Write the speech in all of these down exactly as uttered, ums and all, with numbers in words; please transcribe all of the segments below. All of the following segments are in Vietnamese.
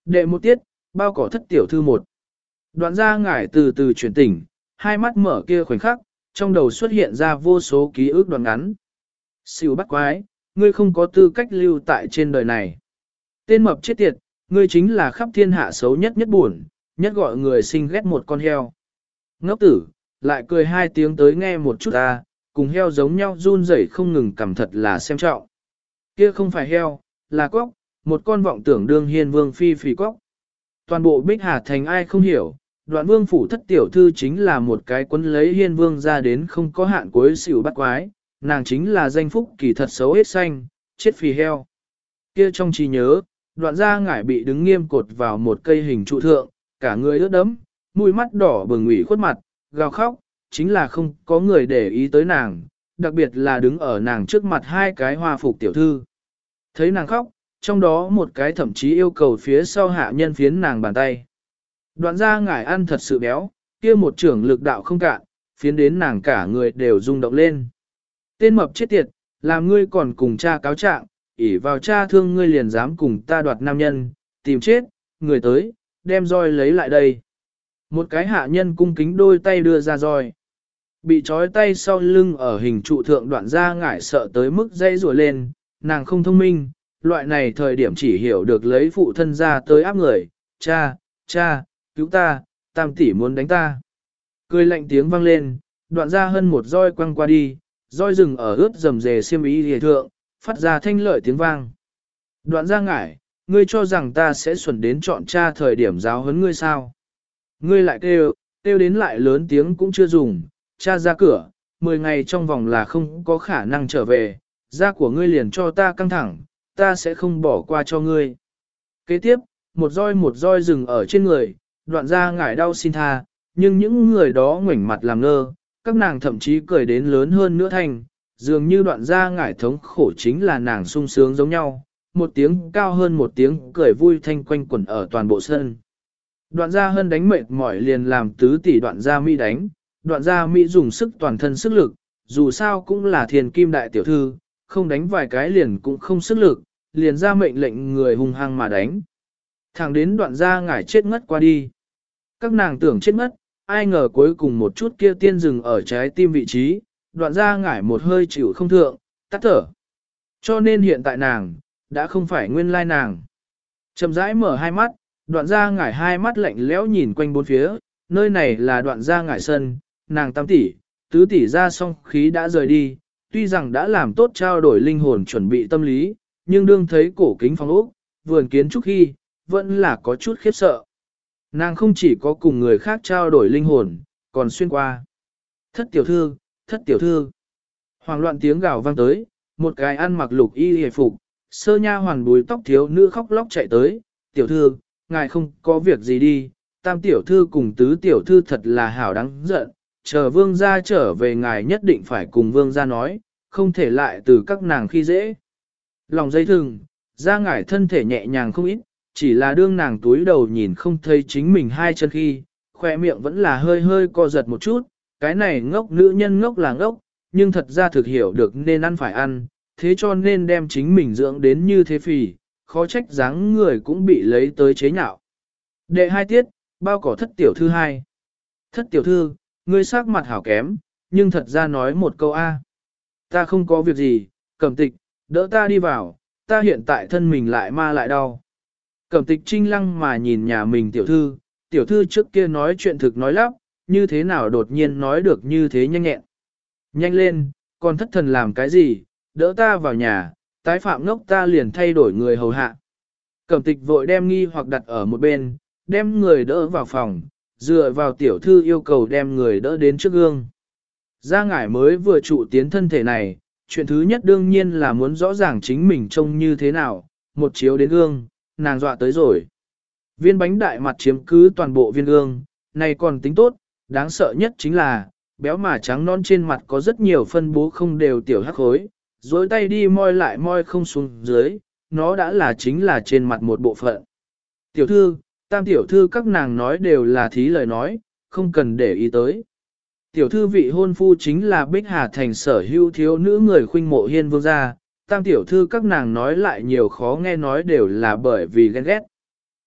Đệ một tiết, bao cỏ thất tiểu thư một. Đoạn gia ngải từ từ chuyển tỉnh, hai mắt mở kia khoảnh khắc, trong đầu xuất hiện ra vô số ký ức đoạn ngắn. Xỉu bắt quái, ngươi không có tư cách lưu tại trên đời này. Tên mập chết tiệt, ngươi chính là khắp thiên hạ xấu nhất nhất buồn, nhất gọi người sinh ghét một con heo. Ngốc tử, lại cười hai tiếng tới nghe một chút ta, cùng heo giống nhau run rẩy không ngừng cầm thật là xem trọng. Kia không phải heo, là cóc, một con vọng tưởng đương hiên vương phi phì cóc. Toàn bộ Bích Hà Thành ai không hiểu, đoạn vương phủ thất tiểu thư chính là một cái quấn lấy hiên vương ra đến không có hạn cuối xỉu bắt quái, nàng chính là danh phúc kỳ thật xấu hết xanh, chết phì heo. Kia trong trí nhớ, đoạn gia ngải bị đứng nghiêm cột vào một cây hình trụ thượng, cả người ướt đẫm, mũi mắt đỏ bừng ủy khuất mặt, gào khóc, chính là không có người để ý tới nàng, đặc biệt là đứng ở nàng trước mặt hai cái hoa phục tiểu thư. Thấy nàng khóc, trong đó một cái thậm chí yêu cầu phía sau hạ nhân phiến nàng bàn tay. Đoạn gia ngải ăn thật sự béo, kia một trưởng lực đạo không cạn, phiến đến nàng cả người đều rung động lên. Tên mập chết tiệt, làm ngươi còn cùng cha cáo trạng, ỷ vào cha thương ngươi liền dám cùng ta đoạt nam nhân, tìm chết, người tới, đem roi lấy lại đây. Một cái hạ nhân cung kính đôi tay đưa ra roi. Bị trói tay sau lưng ở hình trụ thượng đoạn gia ngải sợ tới mức dây rùa lên, nàng không thông minh, loại này thời điểm chỉ hiểu được lấy phụ thân ra tới áp người, cha, cha, cứu ta, tam tỷ muốn đánh ta. Cười lạnh tiếng vang lên, đoạn gia hơn một roi quăng qua đi, roi rừng ở ướt rầm rề xiêm y hề thượng, phát ra thanh lợi tiếng vang. Đoạn gia ngải, ngươi cho rằng ta sẽ xuẩn đến chọn cha thời điểm giáo huấn ngươi sao? Ngươi lại kêu, kêu đến lại lớn tiếng cũng chưa dùng, cha ra cửa, mười ngày trong vòng là không có khả năng trở về, da của ngươi liền cho ta căng thẳng, ta sẽ không bỏ qua cho ngươi. Kế tiếp, một roi một roi rừng ở trên người, đoạn gia ngải đau xin tha, nhưng những người đó ngoảnh mặt làm ngơ, các nàng thậm chí cười đến lớn hơn nữa thành, dường như đoạn gia ngải thống khổ chính là nàng sung sướng giống nhau, một tiếng cao hơn một tiếng cười vui thanh quanh quẩn ở toàn bộ sân. Đoạn gia hân đánh mệt mỏi liền làm tứ tỷ đoạn gia Mỹ đánh, đoạn gia Mỹ dùng sức toàn thân sức lực, dù sao cũng là thiền kim đại tiểu thư, không đánh vài cái liền cũng không sức lực, liền ra mệnh lệnh người hung hăng mà đánh. Thẳng đến đoạn gia ngải chết ngất qua đi. Các nàng tưởng chết ngất, ai ngờ cuối cùng một chút kia tiên dừng ở trái tim vị trí, đoạn gia ngải một hơi chịu không thượng, tắt thở. Cho nên hiện tại nàng, đã không phải nguyên lai nàng. Chậm rãi mở hai mắt, đoạn gia ngải hai mắt lạnh lẽo nhìn quanh bốn phía, nơi này là đoạn gia ngải sân, nàng tam tỷ, tứ tỷ ra xong khí đã rời đi, tuy rằng đã làm tốt trao đổi linh hồn chuẩn bị tâm lý, nhưng đương thấy cổ kính phong ốc, vườn kiến trúc khi, vẫn là có chút khiếp sợ. Nàng không chỉ có cùng người khác trao đổi linh hồn, còn xuyên qua. Thất tiểu thư, thất tiểu thư. Hoàng loạn tiếng gào vang tới, một cái ăn mặc lục y hề phục, sơ nha hoàn bùi tóc thiếu nữ khóc lóc chạy tới, tiểu thư, ngài không có việc gì đi, tam tiểu thư cùng tứ tiểu thư thật là hảo đáng giận, chờ vương gia trở về ngài nhất định phải cùng vương gia nói, không thể lại từ các nàng khi dễ. Lòng dây thừng, ra ngải thân thể nhẹ nhàng không ít, chỉ là đương nàng túi đầu nhìn không thấy chính mình hai chân khi, khoe miệng vẫn là hơi hơi co giật một chút, cái này ngốc nữ nhân ngốc là ngốc, nhưng thật ra thực hiểu được nên ăn phải ăn, thế cho nên đem chính mình dưỡng đến như thế phì, khó trách dáng người cũng bị lấy tới chế nhạo. Đệ hai tiết, bao cỏ thất tiểu thư hai. Thất tiểu thư, ngươi sắc mặt hảo kém, nhưng thật ra nói một câu A. Ta không có việc gì, Cẩm Tịch, đỡ ta đi vào, ta hiện tại thân mình lại ma lại đau. Cẩm Tịch trinh lăng mà nhìn nhà mình tiểu thư, tiểu thư trước kia nói chuyện thực nói lắp, như thế nào đột nhiên nói được như thế nhanh nhẹn. Nhanh lên, còn thất thần làm cái gì, đỡ ta vào nhà, tái phạm ngốc ta liền thay đổi người hầu hạ. Cẩm Tịch vội đem nghi hoặc đặt ở một bên, đem người đỡ vào phòng, dựa vào tiểu thư yêu cầu đem người đỡ đến trước gương. Gia ngải mới vừa trụ tiến thân thể này, chuyện thứ nhất đương nhiên là muốn rõ ràng chính mình trông như thế nào, một chiếu đến gương, nàng dọa tới rồi. Viên bánh đại mặt chiếm cứ toàn bộ viên gương, này còn tính tốt, đáng sợ nhất chính là, béo mà trắng non trên mặt có rất nhiều phân bố không đều tiểu hắc khối, dối tay đi moi lại moi không xuống dưới, nó đã là chính là trên mặt một bộ phận. Tiểu thư, tam tiểu thư các nàng nói đều là thí lời nói, không cần để ý tới. Tiểu thư vị hôn phu chính là Bích Hà Thành sở hữu thiếu nữ người khuynh mộ hiên vương gia, tam tiểu thư các nàng nói lại nhiều khó nghe nói đều là bởi vì ghen ghét.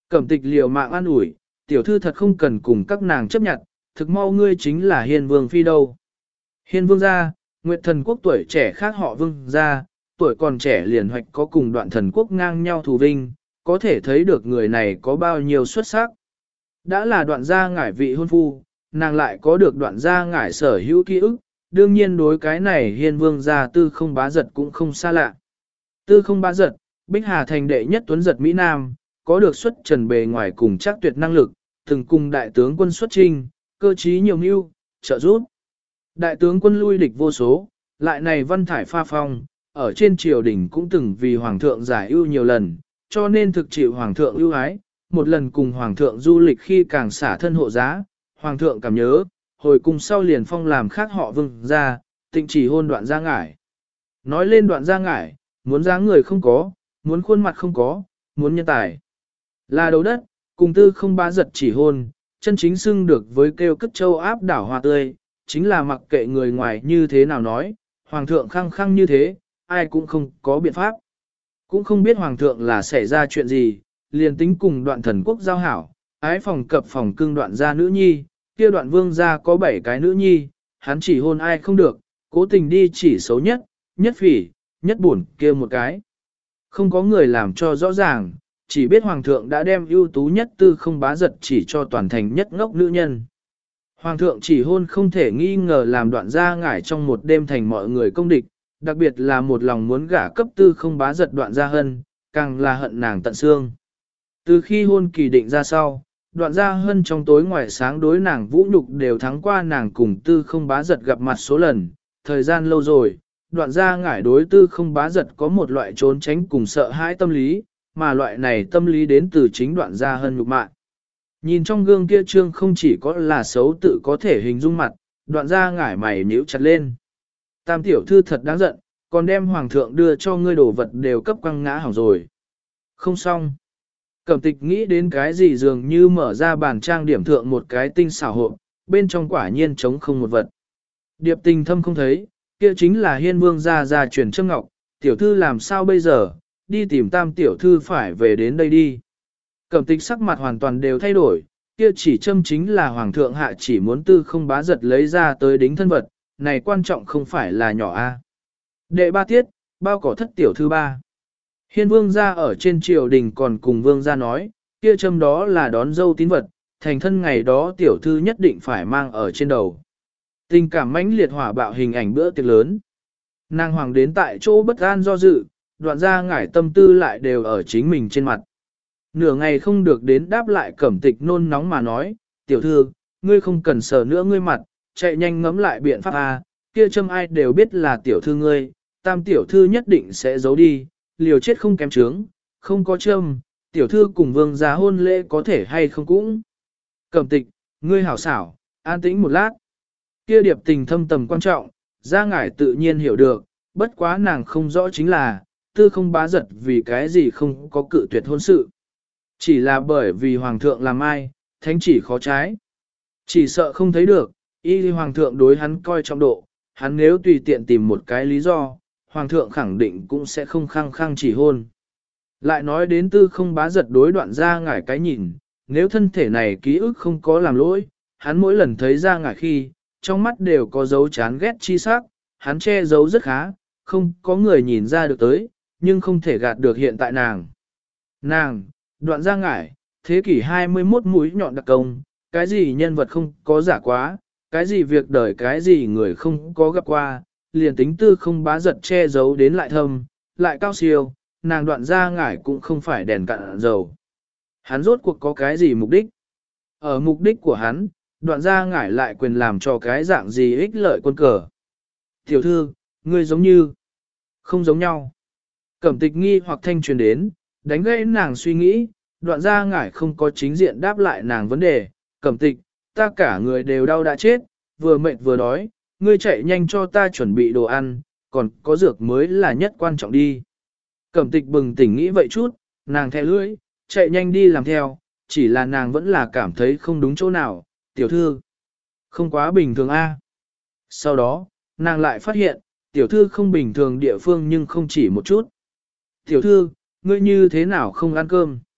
Cẩm tịch liều mạng an ủi, tiểu thư thật không cần cùng các nàng chấp nhận, thực mau ngươi chính là hiên vương phi đâu. Hiên vương gia, Nguyệt thần quốc tuổi trẻ khác họ vương gia, tuổi còn trẻ liền hoạch có cùng đoạn thần quốc ngang nhau thù vinh, có thể thấy được người này có bao nhiêu xuất sắc. Đã là đoạn gia ngải vị hôn phu, nàng lại có được đoạn gia ngải sở hữu ký ức, đương nhiên đối cái này hiên vương gia tư không bá giật cũng không xa lạ. Tư không bá giật, Bích Hà thành đệ nhất tuấn giật Mỹ Nam, có được xuất trần bề ngoài cùng chắc tuyệt năng lực, từng cùng đại tướng quân xuất trinh, cơ trí nhiều mưu, trợ giúp. Đại tướng quân lui địch vô số, lại này văn thải pha phong, ở trên triều đình cũng từng vì hoàng thượng giải ưu nhiều lần, cho nên thực chịu hoàng thượng ưu ái, một lần cùng hoàng thượng du lịch khi càng xả thân hộ giá, hoàng thượng cảm nhớ, hồi cùng sau liền phong làm khác họ vương ra, tịnh chỉ hôn đoạn gia ngải. Nói lên đoạn gia ngải, muốn dáng người không có, muốn khuôn mặt không có, muốn nhân tài. Là đầu đất, cùng tư không bá giật chỉ hôn, chân chính xưng được với kêu cất châu áp đảo hoa tươi, chính là mặc kệ người ngoài như thế nào nói, hoàng thượng khăng khăng như thế, ai cũng không có biện pháp. Cũng không biết hoàng thượng là xảy ra chuyện gì, liền tính cùng đoạn thần quốc giao hảo, ái phòng cập phòng cưng đoạn gia nữ nhi, kia đoạn vương gia có bảy cái nữ nhi, hắn chỉ hôn ai không được, cố tình đi chỉ xấu nhất, nhất phỉ, nhất buồn kia một cái. Không có người làm cho rõ ràng, chỉ biết hoàng thượng đã đem ưu tú nhất tư không bá giật chỉ cho toàn thành nhất ngốc nữ nhân. Hoàng thượng chỉ hôn không thể nghi ngờ làm đoạn gia ngải trong một đêm thành mọi người công địch, đặc biệt là một lòng muốn gả cấp tư không bá giật đoạn gia hân, càng là hận nàng tận xương. Từ khi hôn kỳ định ra sau, đoạn gia hân trong tối ngoài sáng đối nàng vũ nhục đều thắng qua nàng cùng tư không bá giật gặp mặt số lần, thời gian lâu rồi, đoạn gia ngải đối tư không bá giật có một loại trốn tránh cùng sợ hãi tâm lý, mà loại này tâm lý đến từ chính đoạn gia hân nhục mạ. Nhìn trong gương kia trương không chỉ có là xấu tự có thể hình dung mặt, đoạn gia ngải mày nhíu chặt lên. Tam tiểu thư thật đáng giận, còn đem hoàng thượng đưa cho ngươi đồ vật đều cấp quăng ngã hỏng rồi. Không xong. Cẩm tịch nghĩ đến cái gì dường như mở ra bàn trang điểm thượng một cái tinh xảo hộp, bên trong quả nhiên trống không một vật. Điệp tình thâm không thấy, kia chính là hiên vương gia gia truyền châm ngọc, tiểu thư làm sao bây giờ, đi tìm tam tiểu thư phải về đến đây đi. Cẩm tịch sắc mặt hoàn toàn đều thay đổi, kia chỉ châm chính là hoàng thượng hạ chỉ muốn tư không bá giật lấy ra tới đính thân vật, này quan trọng không phải là nhỏ a. Đệ ba tiết, bao cỏ thất tiểu thư ba. Hiên vương gia ở trên triều đình còn cùng vương gia nói, kia châm đó là đón dâu tín vật, thành thân ngày đó tiểu thư nhất định phải mang ở trên đầu. Tình cảm mãnh liệt hỏa bạo hình ảnh bữa tiệc lớn. Nàng hoàng đến tại chỗ bất an do dự, đoạn ra ngải tâm tư lại đều ở chính mình trên mặt. Nửa ngày không được đến đáp lại Cẩm tịch nôn nóng mà nói, tiểu thư, ngươi không cần sờ nữa ngươi mặt, chạy nhanh ngẫm lại biện pháp A, kia châm ai đều biết là tiểu thư ngươi, tam tiểu thư nhất định sẽ giấu đi, liều chết không kém trướng, không có châm, tiểu thư cùng vương gia hôn lễ có thể hay không cũng. Cẩm tịch, ngươi hảo xảo, an tĩnh một lát. Kia điệp tình thâm tầm quan trọng, gia ngải tự nhiên hiểu được, bất quá nàng không rõ chính là, tư không bá giật vì cái gì không có cự tuyệt hôn sự. Chỉ là bởi vì hoàng thượng làm ai, thánh chỉ khó trái. Chỉ sợ không thấy được, y hoàng thượng đối hắn coi trọng độ, hắn nếu tùy tiện tìm một cái lý do, hoàng thượng khẳng định cũng sẽ không khăng khăng chỉ hôn. Lại nói đến tư không bá giật đối đoạn ra ngải cái nhìn, nếu thân thể này ký ức không có làm lỗi, hắn mỗi lần thấy ra ngải khi, trong mắt đều có dấu chán ghét chi sắc, hắn che giấu rất khá, không có người nhìn ra được tới, nhưng không thể gạt được hiện tại nàng. Nàng, đoạn ra ngải, thế kỷ hai mươi mốt mũi nhọn đặc công, cái gì nhân vật không có giả quá, cái gì việc đời cái gì người không có gặp qua, liền tính tư không bá giật che giấu đến lại thâm, lại cao siêu, nàng đoạn ra ngải cũng không phải đèn cạn dầu. Hắn rốt cuộc có cái gì mục đích? Ở mục đích của hắn, đoạn ra ngải lại quyền làm cho cái dạng gì ích lợi quân cờ. Tiểu thư, ngươi giống như, không giống nhau. Cẩm tịch nghi hoặc thanh truyền đến, đánh gãy nàng suy nghĩ, đoạn ra ngải không có chính diện đáp lại nàng vấn đề. Cẩm tịch, ta cả người đều đau đã chết, vừa mệt vừa đói, ngươi chạy nhanh cho ta chuẩn bị đồ ăn, còn có dược mới là nhất quan trọng đi. Cẩm tịch bừng tỉnh nghĩ vậy chút, nàng thè lưỡi, chạy nhanh đi làm theo, chỉ là nàng vẫn là cảm thấy không đúng chỗ nào, tiểu thư. Không quá bình thường a. Sau đó, nàng lại phát hiện, tiểu thư không bình thường địa phương nhưng không chỉ một chút. Tiểu thư, ngươi như thế nào không ăn cơm?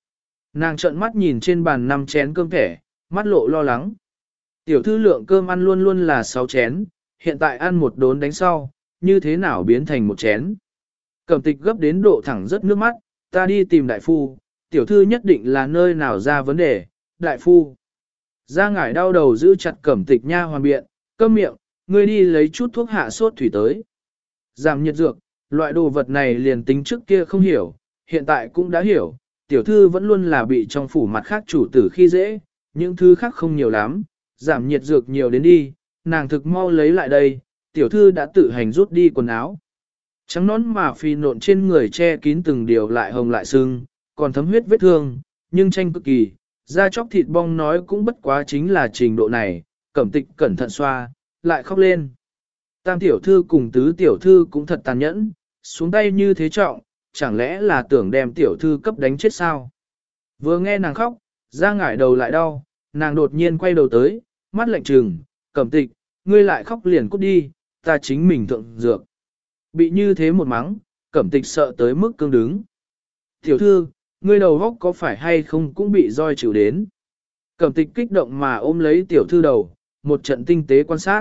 Nàng trợn mắt nhìn trên bàn năm chén cơm thẻ, mắt lộ lo lắng. Tiểu thư lượng cơm ăn luôn luôn là sáu chén, hiện tại ăn một đốn đánh sau, như thế nào biến thành một chén. Cẩm tịch gấp đến độ thẳng rất nước mắt, ta đi tìm đại phu, tiểu thư nhất định là nơi nào ra vấn đề, đại phu. Gia ngải đau đầu giữ chặt cẩm tịch nha hoàn biện, câm miệng, ngươi đi lấy chút thuốc hạ sốt thủy tới. Giảm nhiệt dược, loại đồ vật này liền tính trước kia không hiểu, hiện tại cũng đã hiểu, tiểu thư vẫn luôn là bị trong phủ mặt khác chủ tử khi dễ, những thứ khác không nhiều lắm, giảm nhiệt dược nhiều đến đi, nàng thực mau lấy lại đây, tiểu thư đã tự hành rút đi quần áo. Trắng nón mà phi nộn trên người che kín từng điều lại hồng lại sưng, còn thấm huyết vết thương, nhưng tranh cực kỳ, da chóc thịt bong nói cũng bất quá chính là trình độ này, cẩm tịch cẩn thận xoa, lại khóc lên. Tam tiểu thư cùng tứ tiểu thư cũng thật tàn nhẫn, xuống tay như thế trọng, chẳng lẽ là tưởng đem tiểu thư cấp đánh chết sao? Vừa nghe nàng khóc, da ngải đầu lại đau, nàng đột nhiên quay đầu tới, mắt lạnh trừng, cẩm tịch, ngươi lại khóc liền cút đi, ta chính mình thượng dược. Bị như thế một mắng, cẩm tịch sợ tới mức cương đứng. Tiểu thư, ngươi đầu góc có phải hay không cũng bị roi chịu đến. Cẩm tịch kích động mà ôm lấy tiểu thư đầu, một trận tinh tế quan sát.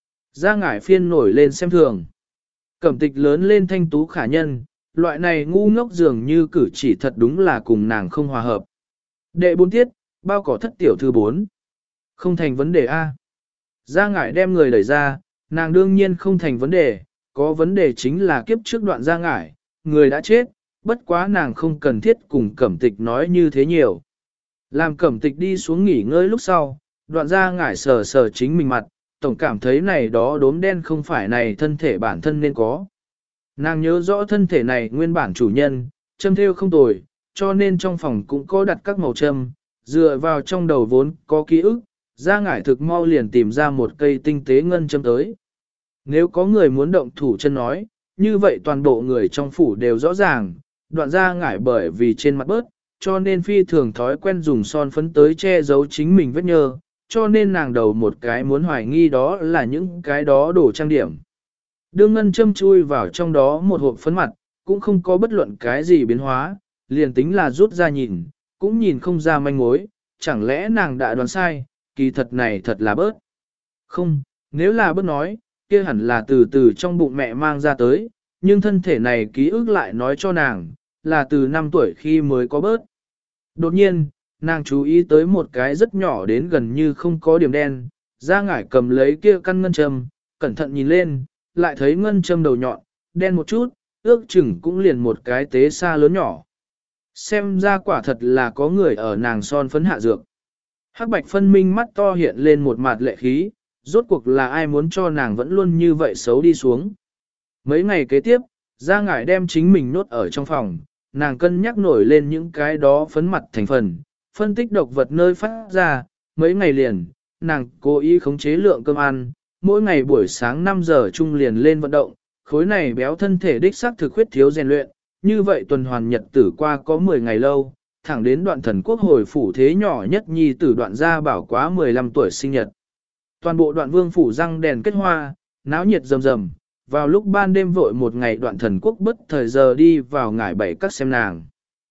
Da ngải phiên nổi lên xem thường. Cẩm tịch lớn lên thanh tú khả nhân, loại này ngu ngốc dường như cử chỉ thật đúng là cùng nàng không hòa hợp. Đệ bốn tiết, bao cỏ thất tiểu thư bốn. Không thành vấn đề A. Da ngải đem người đẩy ra, nàng đương nhiên không thành vấn đề, có vấn đề chính là kiếp trước đoạn da ngải, người đã chết, bất quá nàng không cần thiết cùng cẩm tịch nói như thế nhiều. Làm cẩm tịch đi xuống nghỉ ngơi lúc sau, đoạn da ngải sờ sờ chính mình mặt, tổng cảm thấy này đó đốm đen không phải này thân thể bản thân nên có. Nàng nhớ rõ thân thể này nguyên bản chủ nhân, châm theo không tồi, cho nên trong phòng cũng có đặt các màu châm, dựa vào trong đầu vốn có ký ức, da ngải thực mau liền tìm ra một cây tinh tế ngân châm tới. Nếu có người muốn động thủ chân nói, như vậy toàn bộ người trong phủ đều rõ ràng, đoạn da ngải bởi vì trên mặt bớt, cho nên phi thường thói quen dùng son phấn tới che giấu chính mình vết nhơ, cho nên nàng đầu một cái muốn hoài nghi đó là những cái đó đồ trang điểm. Đương ngân châm chui vào trong đó một hộp phấn mặt, cũng không có bất luận cái gì biến hóa, liền tính là rút ra nhìn, cũng nhìn không ra manh mối, chẳng lẽ nàng đã đoán sai, kỳ thật này thật là bớt. Không, nếu là bớt nói, kia hẳn là từ từ trong bụng mẹ mang ra tới, nhưng thân thể này ký ức lại nói cho nàng, là từ năm tuổi khi mới có bớt. Đột nhiên, nàng chú ý tới một cái rất nhỏ đến gần như không có điểm đen, da ngải cầm lấy kia căn ngân châm, cẩn thận nhìn lên, lại thấy ngân châm đầu nhọn, đen một chút, ước chừng cũng liền một cái tế xa lớn nhỏ. Xem ra quả thật là có người ở nàng son phấn hạ dược. Hắc bạch phân minh mắt to hiện lên một mặt lệ khí, rốt cuộc là ai muốn cho nàng vẫn luôn như vậy xấu đi xuống. Mấy ngày kế tiếp, da ngải đem chính mình nốt ở trong phòng, nàng cân nhắc nổi lên những cái đó phấn mặt thành phần, phân tích độc vật nơi phát ra, mấy ngày liền, nàng cố ý khống chế lượng cơm ăn, mỗi ngày buổi sáng năm giờ chung liền lên vận động, khối này béo thân thể đích xác thực khuyết thiếu rèn luyện, như vậy tuần hoàn nhật tử qua có mười ngày lâu, thẳng đến đoạn thần quốc hồi phủ thế nhỏ nhất nhi tử đoạn gia bảo quá mười lăm tuổi sinh nhật. Toàn bộ đoạn vương phủ răng đèn kết hoa, náo nhiệt rầm rầm, vào lúc ban đêm vội một ngày đoạn thần quốc bất thời giờ đi vào ngải bảy các xem nàng.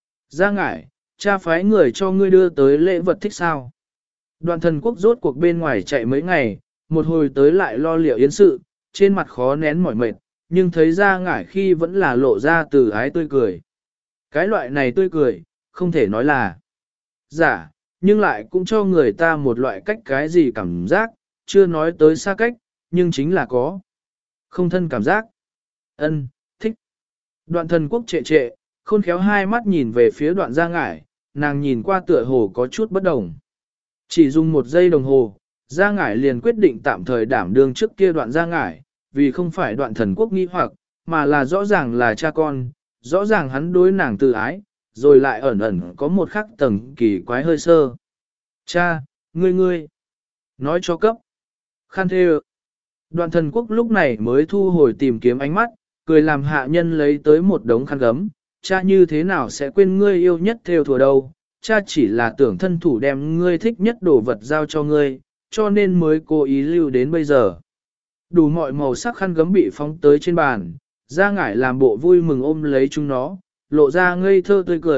Ra ngải, cha phái người cho ngươi đưa tới lễ vật thích sao. Đoạn thần quốc rốt cuộc bên ngoài chạy mấy ngày, một hồi tới lại lo liệu yến sự, trên mặt khó nén mỏi mệt, nhưng thấy ra ngải khi vẫn là lộ ra từ ái tươi cười. Cái loại này tươi cười, không thể nói là giả, nhưng lại cũng cho người ta một loại cách cái gì cảm giác, chưa nói tới xa cách, nhưng chính là có. Không thân cảm giác. Ân, thích. Đoạn thần quốc trệ trệ, khôn khéo hai mắt nhìn về phía đoạn gia ngải, nàng nhìn qua tựa hồ có chút bất đồng. Chỉ dùng một giây đồng hồ, gia ngải liền quyết định tạm thời đảm đương trước kia đoạn gia ngải, vì không phải đoạn thần quốc nghi hoặc, mà là rõ ràng là cha con, rõ ràng hắn đối nàng tự ái, rồi lại ẩn ẩn có một khắc tầng kỳ quái hơi sơ. Cha, ngươi ngươi, nói cho cấp. Khăn thê Đoạn thần quốc lúc này mới thu hồi tìm kiếm ánh mắt, cười làm hạ nhân lấy tới một đống khăn gấm. Cha như thế nào sẽ quên ngươi yêu nhất theo thùa đâu, cha chỉ là tưởng thân thủ đem ngươi thích nhất đồ vật giao cho ngươi, cho nên mới cố ý lưu đến bây giờ. Đủ mọi màu sắc khăn gấm bị phóng tới trên bàn, ra ngải làm bộ vui mừng ôm lấy chúng nó, lộ ra ngây thơ tươi cười,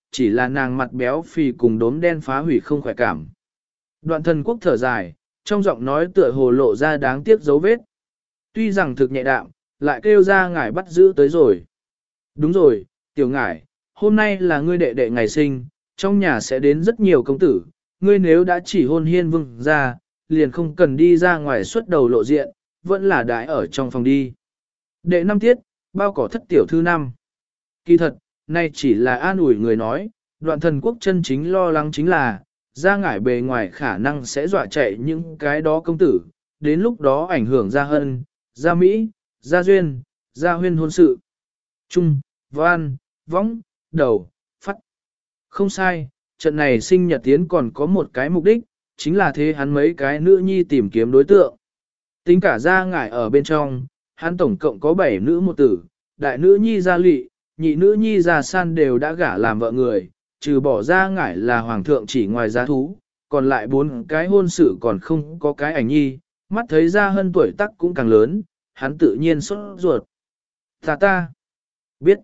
chỉ là nàng mặt béo phì cùng đốm đen phá hủy không khỏe cảm. Đoạn thần quốc thở dài, trong giọng nói tựa hồ lộ ra đáng tiếc dấu vết. Tuy rằng thực nhẹ đạm, lại kêu ra ngải bắt giữ tới rồi. Đúng rồi, tiểu ngải, hôm nay là ngươi đệ đệ ngày sinh, trong nhà sẽ đến rất nhiều công tử, ngươi nếu đã chỉ hôn hiên vương ra, liền không cần đi ra ngoài xuất đầu lộ diện, vẫn là đãi ở trong phòng đi. Đệ năm tiết, bao cỏ thất tiểu thư năm. Kỳ thật, nay chỉ là an ủi người nói, đoạn thần quốc chân chính lo lắng chính là, ra ngải bề ngoài khả năng sẽ dọa chạy những cái đó công tử, đến lúc đó ảnh hưởng ra hân, ra Mỹ, ra duyên, ra huyên hôn sự. Trung, văn, võng, đầu, phát. Không sai, trận này sinh nhật tiến còn có một cái mục đích, chính là thế hắn mấy cái nữ nhi tìm kiếm đối tượng. Tính cả ra ngải ở bên trong, hắn tổng cộng có bảy nữ một tử, đại nữ nhi gia lị, nhị nữ nhi gia san đều đã gả làm vợ người, trừ bỏ ra ngải là hoàng thượng chỉ ngoài giá thú, còn lại bốn cái hôn sự còn không có cái ảnh nhi, mắt thấy ra hơn tuổi tác cũng càng lớn, hắn tự nhiên sốt ruột. Ta ta, biết.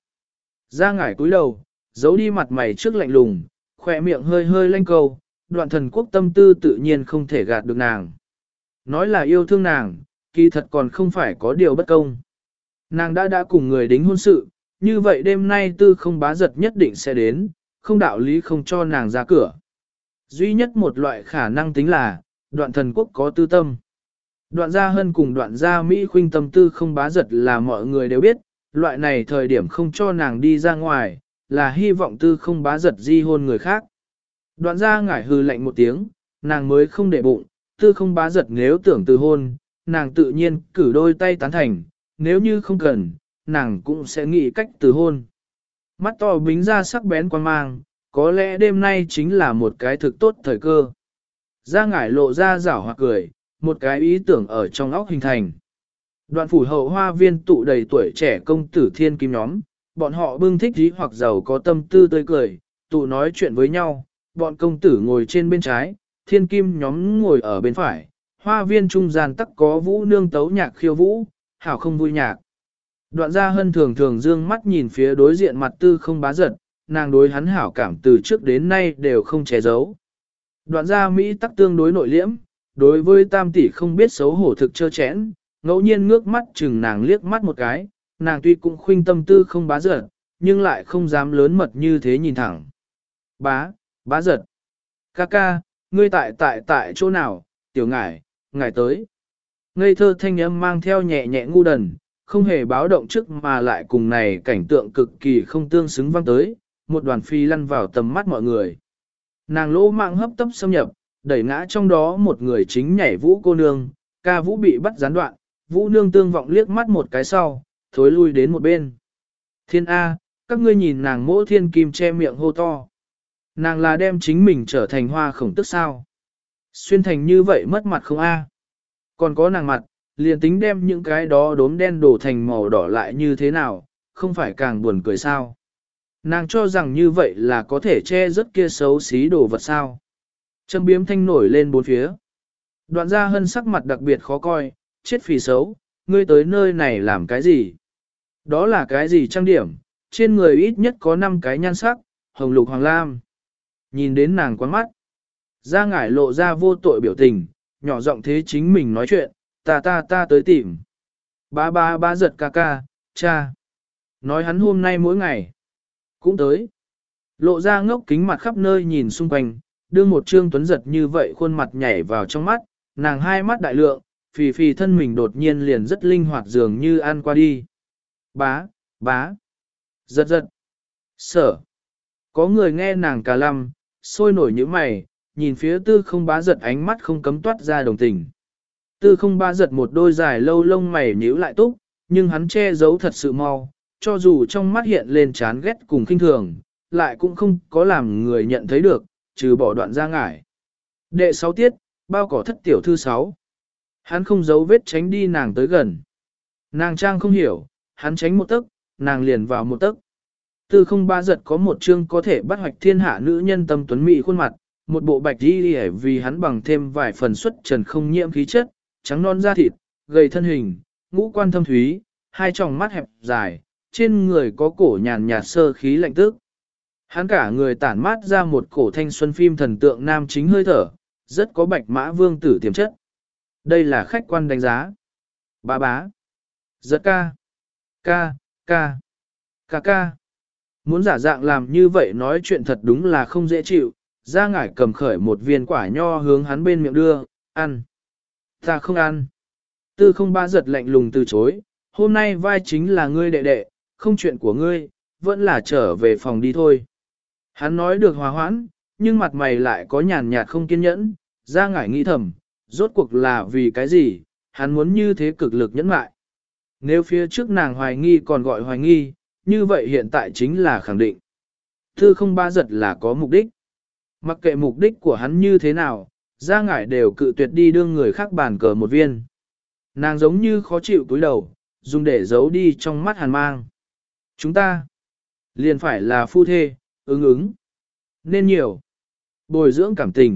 Ra ngải cúi đầu, giấu đi mặt mày trước lạnh lùng, khỏe miệng hơi hơi lanh câu, đoạn thần quốc tâm tư tự nhiên không thể gạt được nàng. Nói là yêu thương nàng, kỳ thật còn không phải có điều bất công. Nàng đã đã cùng người đính hôn sự, như vậy đêm nay tư không bá giật nhất định sẽ đến, không đạo lý không cho nàng ra cửa. Duy nhất một loại khả năng tính là, đoạn thần quốc có tư tâm. Đoạn gia hân cùng đoạn gia Mỹ khuynh tâm tư không bá giật là mọi người đều biết, loại này thời điểm không cho nàng đi ra ngoài, là hy vọng tư không bá giật di hôn người khác. Đoạn gia ngải hư lạnh một tiếng, nàng mới không để bụng, tư không bá giật nếu tưởng từ hôn, nàng tự nhiên cử đôi tay tán thành, nếu như không cần, nàng cũng sẽ nghĩ cách từ hôn. Mắt to bính ra sắc bén quan mang, có lẽ đêm nay chính là một cái thực tốt thời cơ. Gia ngải lộ ra rảo hoặc cười, một cái ý tưởng ở trong óc hình thành. Đoạn phủ hậu hoa viên tụ đầy tuổi trẻ công tử thiên kim nhóm, bọn họ bưng thích dí hoặc giàu có tâm tư tươi cười, tụ nói chuyện với nhau, bọn công tử ngồi trên bên trái, thiên kim nhóm ngồi ở bên phải, hoa viên trung gian tắc có vũ nương tấu nhạc khiêu vũ, hảo không vui nhạc. Đoạn gia hân thường thường dương mắt nhìn phía đối diện mặt tư không bá giật, nàng đối hắn hảo cảm từ trước đến nay đều không che giấu. Đoạn gia Mỹ tắc tương đối nội liễm, đối với tam tỷ không biết xấu hổ thực trơ chẽn, ngẫu nhiên ngước mắt chừng nàng liếc mắt một cái, nàng tuy cũng khuynh tâm tư không bá giật, nhưng lại không dám lớn mật như thế nhìn thẳng. Bá, bá giật. Ca ca, ngươi tại tại tại chỗ nào, tiểu ngải, ngải tới. Ngây thơ thanh âm mang theo nhẹ nhẹ ngu đần, không hề báo động trước mà lại cùng này cảnh tượng cực kỳ không tương xứng vang tới, một đoàn phi lăn vào tầm mắt mọi người. Nàng lỗ mạng hấp tấp xâm nhập, đẩy ngã trong đó một người chính nhảy vũ cô nương, ca vũ bị bắt gián đoạn, vũ nương tương vọng liếc mắt một cái sau, thối lui đến một bên. Thiên A, các ngươi nhìn nàng mỗ thiên kim che miệng hô to. Nàng là đem chính mình trở thành hoa khổng tức sao. Xuyên thành như vậy mất mặt không A. Còn có nàng mặt, liền tính đem những cái đó đốm đen đổ thành màu đỏ lại như thế nào, không phải càng buồn cười sao. Nàng cho rằng như vậy là có thể che rất kia xấu xí đồ vật sao. Châm biếm thanh nổi lên bốn phía. Đoạn gia hân sắc mặt đặc biệt khó coi, chết phì xấu, ngươi tới nơi này làm cái gì? Đó là cái gì trang điểm, trên người ít nhất có năm cái nhan sắc, hồng lục hoàng lam. Nhìn đến nàng quán mắt. Gia ngải lộ ra vô tội biểu tình, nhỏ giọng thế chính mình nói chuyện, ta ta ta tới tìm. Ba ba ba giật ca ca, cha. Nói hắn hôm nay mỗi ngày. Cũng tới. Lộ ra ngốc kính mặt khắp nơi nhìn xung quanh, đưa một trương tuấn giật như vậy khuôn mặt nhảy vào trong mắt, nàng hai mắt đại lượng, phì phì thân mình đột nhiên liền rất linh hoạt dường như ăn qua đi. Bá, bá, giật giật, sở. Có người nghe nàng cà lăm, sôi nổi như mày, nhìn phía tư không bá giật ánh mắt không cấm toát ra đồng tình. Tư không bá giật một đôi dài lâu lông mày nhíu lại túc, nhưng hắn che giấu thật sự mau, cho dù trong mắt hiện lên chán ghét cùng khinh thường, lại cũng không có làm người nhận thấy được, trừ bỏ đoạn ra ngải. Đệ sáu tiết, bao cỏ thất tiểu thư sáu. Hắn không giấu vết tránh đi nàng tới gần. Nàng trang không hiểu, hắn tránh một tấc, nàng liền vào một tấc. Tư không ba giật có một chương có thể bắt hoạch thiên hạ nữ nhân tâm tuấn mỹ khuôn mặt, một bộ bạch đi hề vì hắn bằng thêm vài phần xuất trần không nhiễm khí chất, trắng non da thịt, gầy thân hình, ngũ quan thâm thúy, hai tròng mắt hẹp dài, trên người có cổ nhàn nhạt sơ khí lạnh tức. Hắn cả người tản mát ra một cổ thanh xuân phim thần tượng nam chính hơi thở, rất có bạch mã vương tử tiềm chất. Đây là khách quan đánh giá. Bá bá. Giật ca. Ca, ca. Ca ca. Muốn giả dạng làm như vậy nói chuyện thật đúng là không dễ chịu. Gia Ngải cầm khởi một viên quả nho hướng hắn bên miệng đưa, ăn. Ta không ăn. Tư không ba giật lạnh lùng từ chối, hôm nay vai chính là ngươi đệ đệ, không chuyện của ngươi, vẫn là trở về phòng đi thôi. Hắn nói được hòa hoãn, nhưng mặt mày lại có nhàn nhạt không kiên nhẫn, Gia Ngải nghĩ thầm, rốt cuộc là vì cái gì, hắn muốn như thế cực lực nhẫn mại. Nếu phía trước nàng hoài nghi còn gọi hoài nghi, như vậy hiện tại chính là khẳng định. Tư không ba giật là có mục đích. Mặc kệ mục đích của hắn như thế nào, Gia Ngải đều cự tuyệt đi đương người khác bàn cờ một viên. Nàng giống như khó chịu cúi đầu, dùng để giấu đi trong mắt hàn mang. Chúng ta liền phải là phu thê, ứng ứng. Nên nhiều. Bồi dưỡng cảm tình.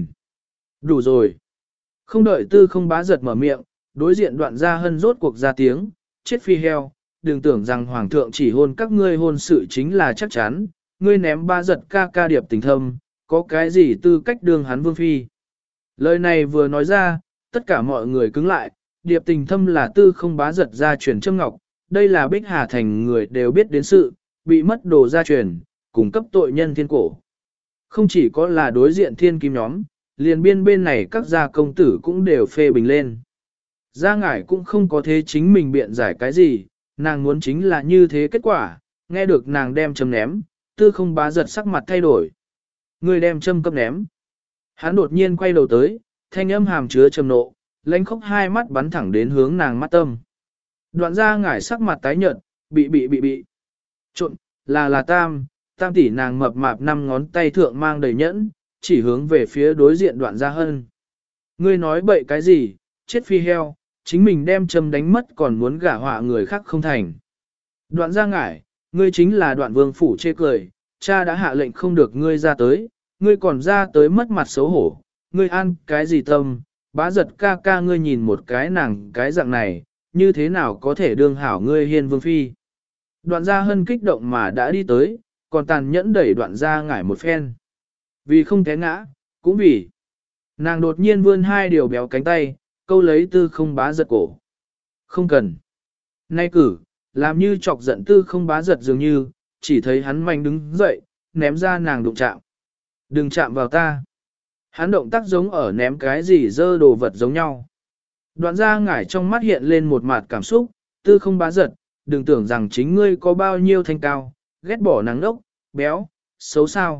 Đủ rồi. Không đợi tư không bá giật mở miệng, đối diện đoạn gia hân rốt cuộc ra tiếng, chết phi heo, đừng tưởng rằng hoàng thượng chỉ hôn các ngươi hôn sự chính là chắc chắn, ngươi ném ba giật ca ca điệp tình thâm, có cái gì tư cách đương hắn vương phi. Lời này vừa nói ra, tất cả mọi người cứng lại, điệp tình thâm là tư không bá giật gia truyền châm ngọc, đây là Bích Hà Thành người đều biết đến sự, bị mất đồ gia truyền, cung cấp tội nhân thiên cổ. Không chỉ có là đối diện thiên kim nhóm, liền biên bên này các gia công tử cũng đều phê bình lên. Gia Ngải cũng không có thế chính mình biện giải cái gì, nàng muốn chính là như thế kết quả, nghe được nàng đem châm ném, tư không bá giật sắc mặt thay đổi. Người đem châm cấp ném. Hắn đột nhiên quay đầu tới, thanh âm hàm chứa trầm nộ, lãnh khốc hai mắt bắn thẳng đến hướng nàng mắt tâm. Đoạn Gia Ngải sắc mặt tái nhợt, bị bị bị bị. Trộn, là là tam, tam tỷ nàng mập mạp năm ngón tay thượng mang đầy nhẫn, chỉ hướng về phía đối diện đoạn Gia Hân. Ngươi nói bậy cái gì, chết phi heo, chính mình đem châm đánh mất còn muốn gả họa người khác không thành. Đoạn Gia Ngải, ngươi chính là đoạn vương phủ chê cười, cha đã hạ lệnh không được ngươi ra tới, ngươi còn ra tới mất mặt xấu hổ, ngươi ăn cái gì tâm, bá giật ca ca ngươi nhìn một cái nàng cái dạng này, như thế nào có thể đương hảo ngươi hiên vương phi. Đoạn Gia Hân kích động mà đã đi tới, còn tàn nhẫn đẩy đoạn Gia Ngải một phen. Vì không té ngã, cũng vì nàng đột nhiên vươn hai điều béo cánh tay, câu lấy tư không bá giật cổ. Không cần. Nay cử, làm như chọc giận tư không bá giật dường như, chỉ thấy hắn mạnh đứng dậy, ném ra nàng đụng chạm. Đừng chạm vào ta. Hắn động tác giống ở ném cái gì dơ đồ vật giống nhau. Đoạn Gia Ngải trong mắt hiện lên một mặt cảm xúc, tư không bá giật, đừng tưởng rằng chính ngươi có bao nhiêu thanh cao, ghét bỏ nắng đốc, béo, xấu sao.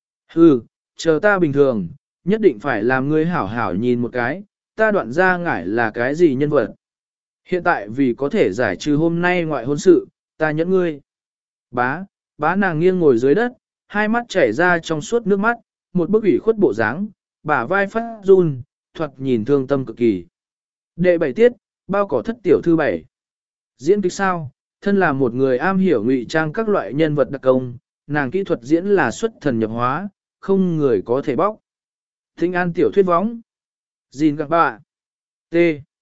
Hừ, chờ ta bình thường, nhất định phải làm ngươi hảo hảo nhìn một cái, ta Đoạn Gia Ngải là cái gì nhân vật. Hiện tại vì có thể giải trừ hôm nay ngoại hôn sự, ta nhẫn ngươi. Bá, bá nàng nghiêng ngồi dưới đất, hai mắt chảy ra trong suốt nước mắt, một bức ủy khuất bộ dáng, bả vai phát run, thuật nhìn thương tâm cực kỳ. Đệ bảy tiết, bao cỏ thất tiểu thư bảy. Diễn kịch sao, thân là một người am hiểu ngụy trang các loại nhân vật đặc công, nàng kỹ thuật diễn là xuất thần nhập hóa, không người có thể bóc. Thinh an tiểu thuyết võng. Gìn các bạn. T.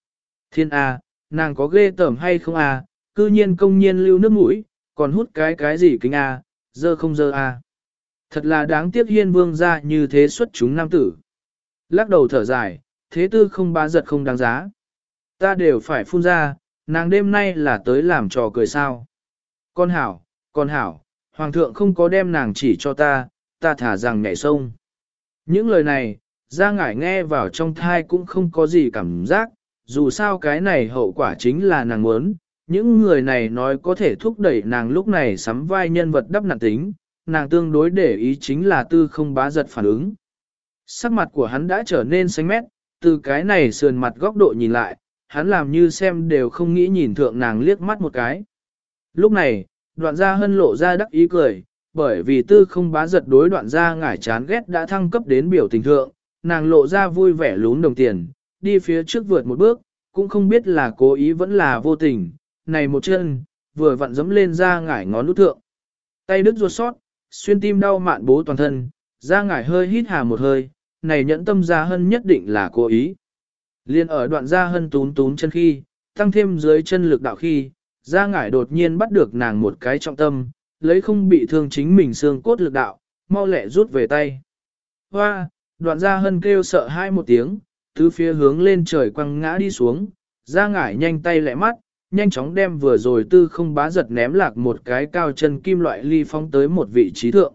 Thiên A, nàng có ghê tởm hay không A, cư nhiên công nhiên lưu nước mũi, còn hút cái cái gì kính A, dơ không dơ A. Thật là đáng tiếc hiên vương ra như thế xuất chúng nam tử. Lắc đầu thở dài, thế tư không bá giật không đáng giá. Ta đều phải phun ra, nàng đêm nay là tới làm trò cười sao. Con hảo, con hảo, hoàng thượng không có đem nàng chỉ cho ta, ta thả rằng nhảy sông. Những lời này, Gia Ngải nghe vào trong thai cũng không có gì cảm giác, dù sao cái này hậu quả chính là nàng muốn, những người này nói có thể thúc đẩy nàng lúc này sắm vai nhân vật đắp nặng tính, nàng tương đối để ý chính là tư không bá giật phản ứng. Sắc mặt của hắn đã trở nên xanh mét, từ cái này sườn mặt góc độ nhìn lại, hắn làm như xem đều không nghĩ nhìn thượng nàng liếc mắt một cái. Lúc này, Đoạn Gia Hân lộ ra đắc ý cười, bởi vì tư không bá giật đối Đoạn Gia Ngải chán ghét đã thăng cấp đến biểu tình thượng, nàng lộ ra vui vẻ lún đồng tiền, đi phía trước vượt một bước, cũng không biết là cố ý vẫn là vô tình, này một chân, vừa vặn dẫm lên Gia Ngải ngón út thượng. Tay đứt ruột sót, xuyên tim đau mạn bố toàn thân, Gia Ngải hơi hít hà một hơi, này nhẫn tâm Gia Hân nhất định là cố ý. Liên ở đoạn Gia Hân tún tún chân khi, tăng thêm dưới chân lực đạo khi, Gia Ngải đột nhiên bắt được nàng một cái trọng tâm, lấy không bị thương chính mình xương cốt lực đạo, mau lẹ rút về tay. Hoa, đoạn gia hân kêu sợ hai một tiếng, tứ phía hướng lên trời quăng ngã đi xuống, ra ngải nhanh tay lẹ mắt, nhanh chóng đem vừa rồi tư không bá giật ném lạc một cái cao chân kim loại ly phóng tới một vị trí thượng.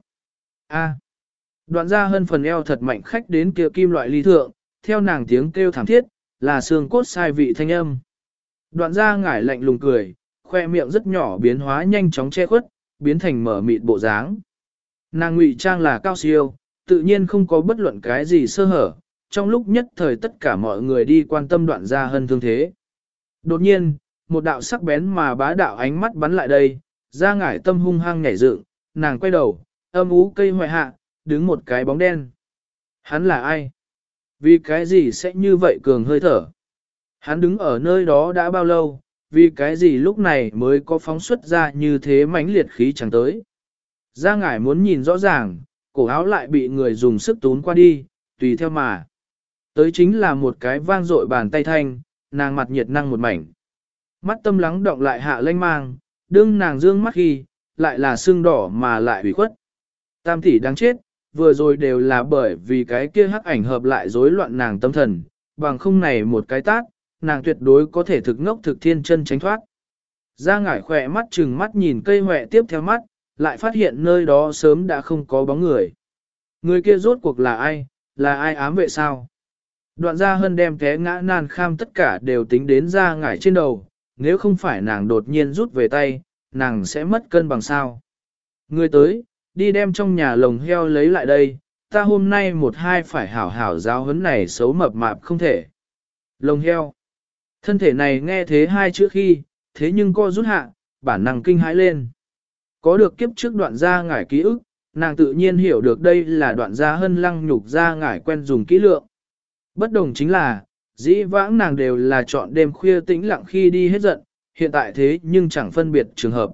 A. Đoạn gia hân phần eo thật mạnh khách đến kia kim loại ly thượng, theo nàng tiếng kêu thảm thiết, là xương cốt sai vị thanh âm. Đoạn gia ngải lạnh lùng cười, khoe miệng rất nhỏ biến hóa nhanh chóng che khuất, biến thành mở mịt bộ dáng. Nàng ngụy trang là cao siêu, tự nhiên không có bất luận cái gì sơ hở, trong lúc nhất thời tất cả mọi người đi quan tâm đoạn gia hân thương thế. Đột nhiên, một đạo sắc bén mà bá đạo ánh mắt bắn lại đây, gia ngải tâm hung hăng nhảy dựng, nàng quay đầu, âm ú cây hoại hạ, đứng một cái bóng đen. Hắn là ai? Vì cái gì sẽ như vậy cường hơi thở? Hắn đứng ở nơi đó đã bao lâu? Vì cái gì lúc này mới có phóng xuất ra như thế mãnh liệt khí chẳng tới? Gia ngải muốn nhìn rõ ràng, cổ áo lại bị người dùng sức tún qua đi, tùy theo mà. Tới chính là một cái vang dội bàn tay thanh, nàng mặt nhiệt năng một mảnh. Mắt tâm lắng động lại hạ lanh mang, đương nàng dương mắt khi, lại là sưng đỏ mà lại ủy khuất. Tam tỷ đáng chết, vừa rồi đều là bởi vì cái kia hắc ảnh hợp lại rối loạn nàng tâm thần, bằng không này một cái tát, nàng tuyệt đối có thể thực ngốc thực thiên chân tránh thoát. Gia ngải khỏe mắt chừng mắt nhìn cây hoẹ tiếp theo mắt, lại phát hiện nơi đó sớm đã không có bóng người. Người kia rốt cuộc là ai, là ai ám vệ sao? Đoạn gia hân đem té ngã nan kham tất cả đều tính đến Gia ngải trên đầu, nếu không phải nàng đột nhiên rút về tay, nàng sẽ mất cân bằng sao. Người tới, đi đem trong nhà lồng heo lấy lại đây, ta hôm nay một hai phải hảo hảo giáo huấn này xấu mập mạp không thể. Lồng heo. Thân thể này nghe thế hai chữ khi, thế nhưng co rút hạ, bản năng kinh hãi lên. Có được kiếp trước đoạn gia ngải ký ức, nàng tự nhiên hiểu được đây là đoạn gia hân lăng nhục gia ngải quen dùng kỹ lượng. Bất đồng chính là, dĩ vãng nàng đều là chọn đêm khuya tĩnh lặng khi đi hết giận, hiện tại thế nhưng chẳng phân biệt trường hợp.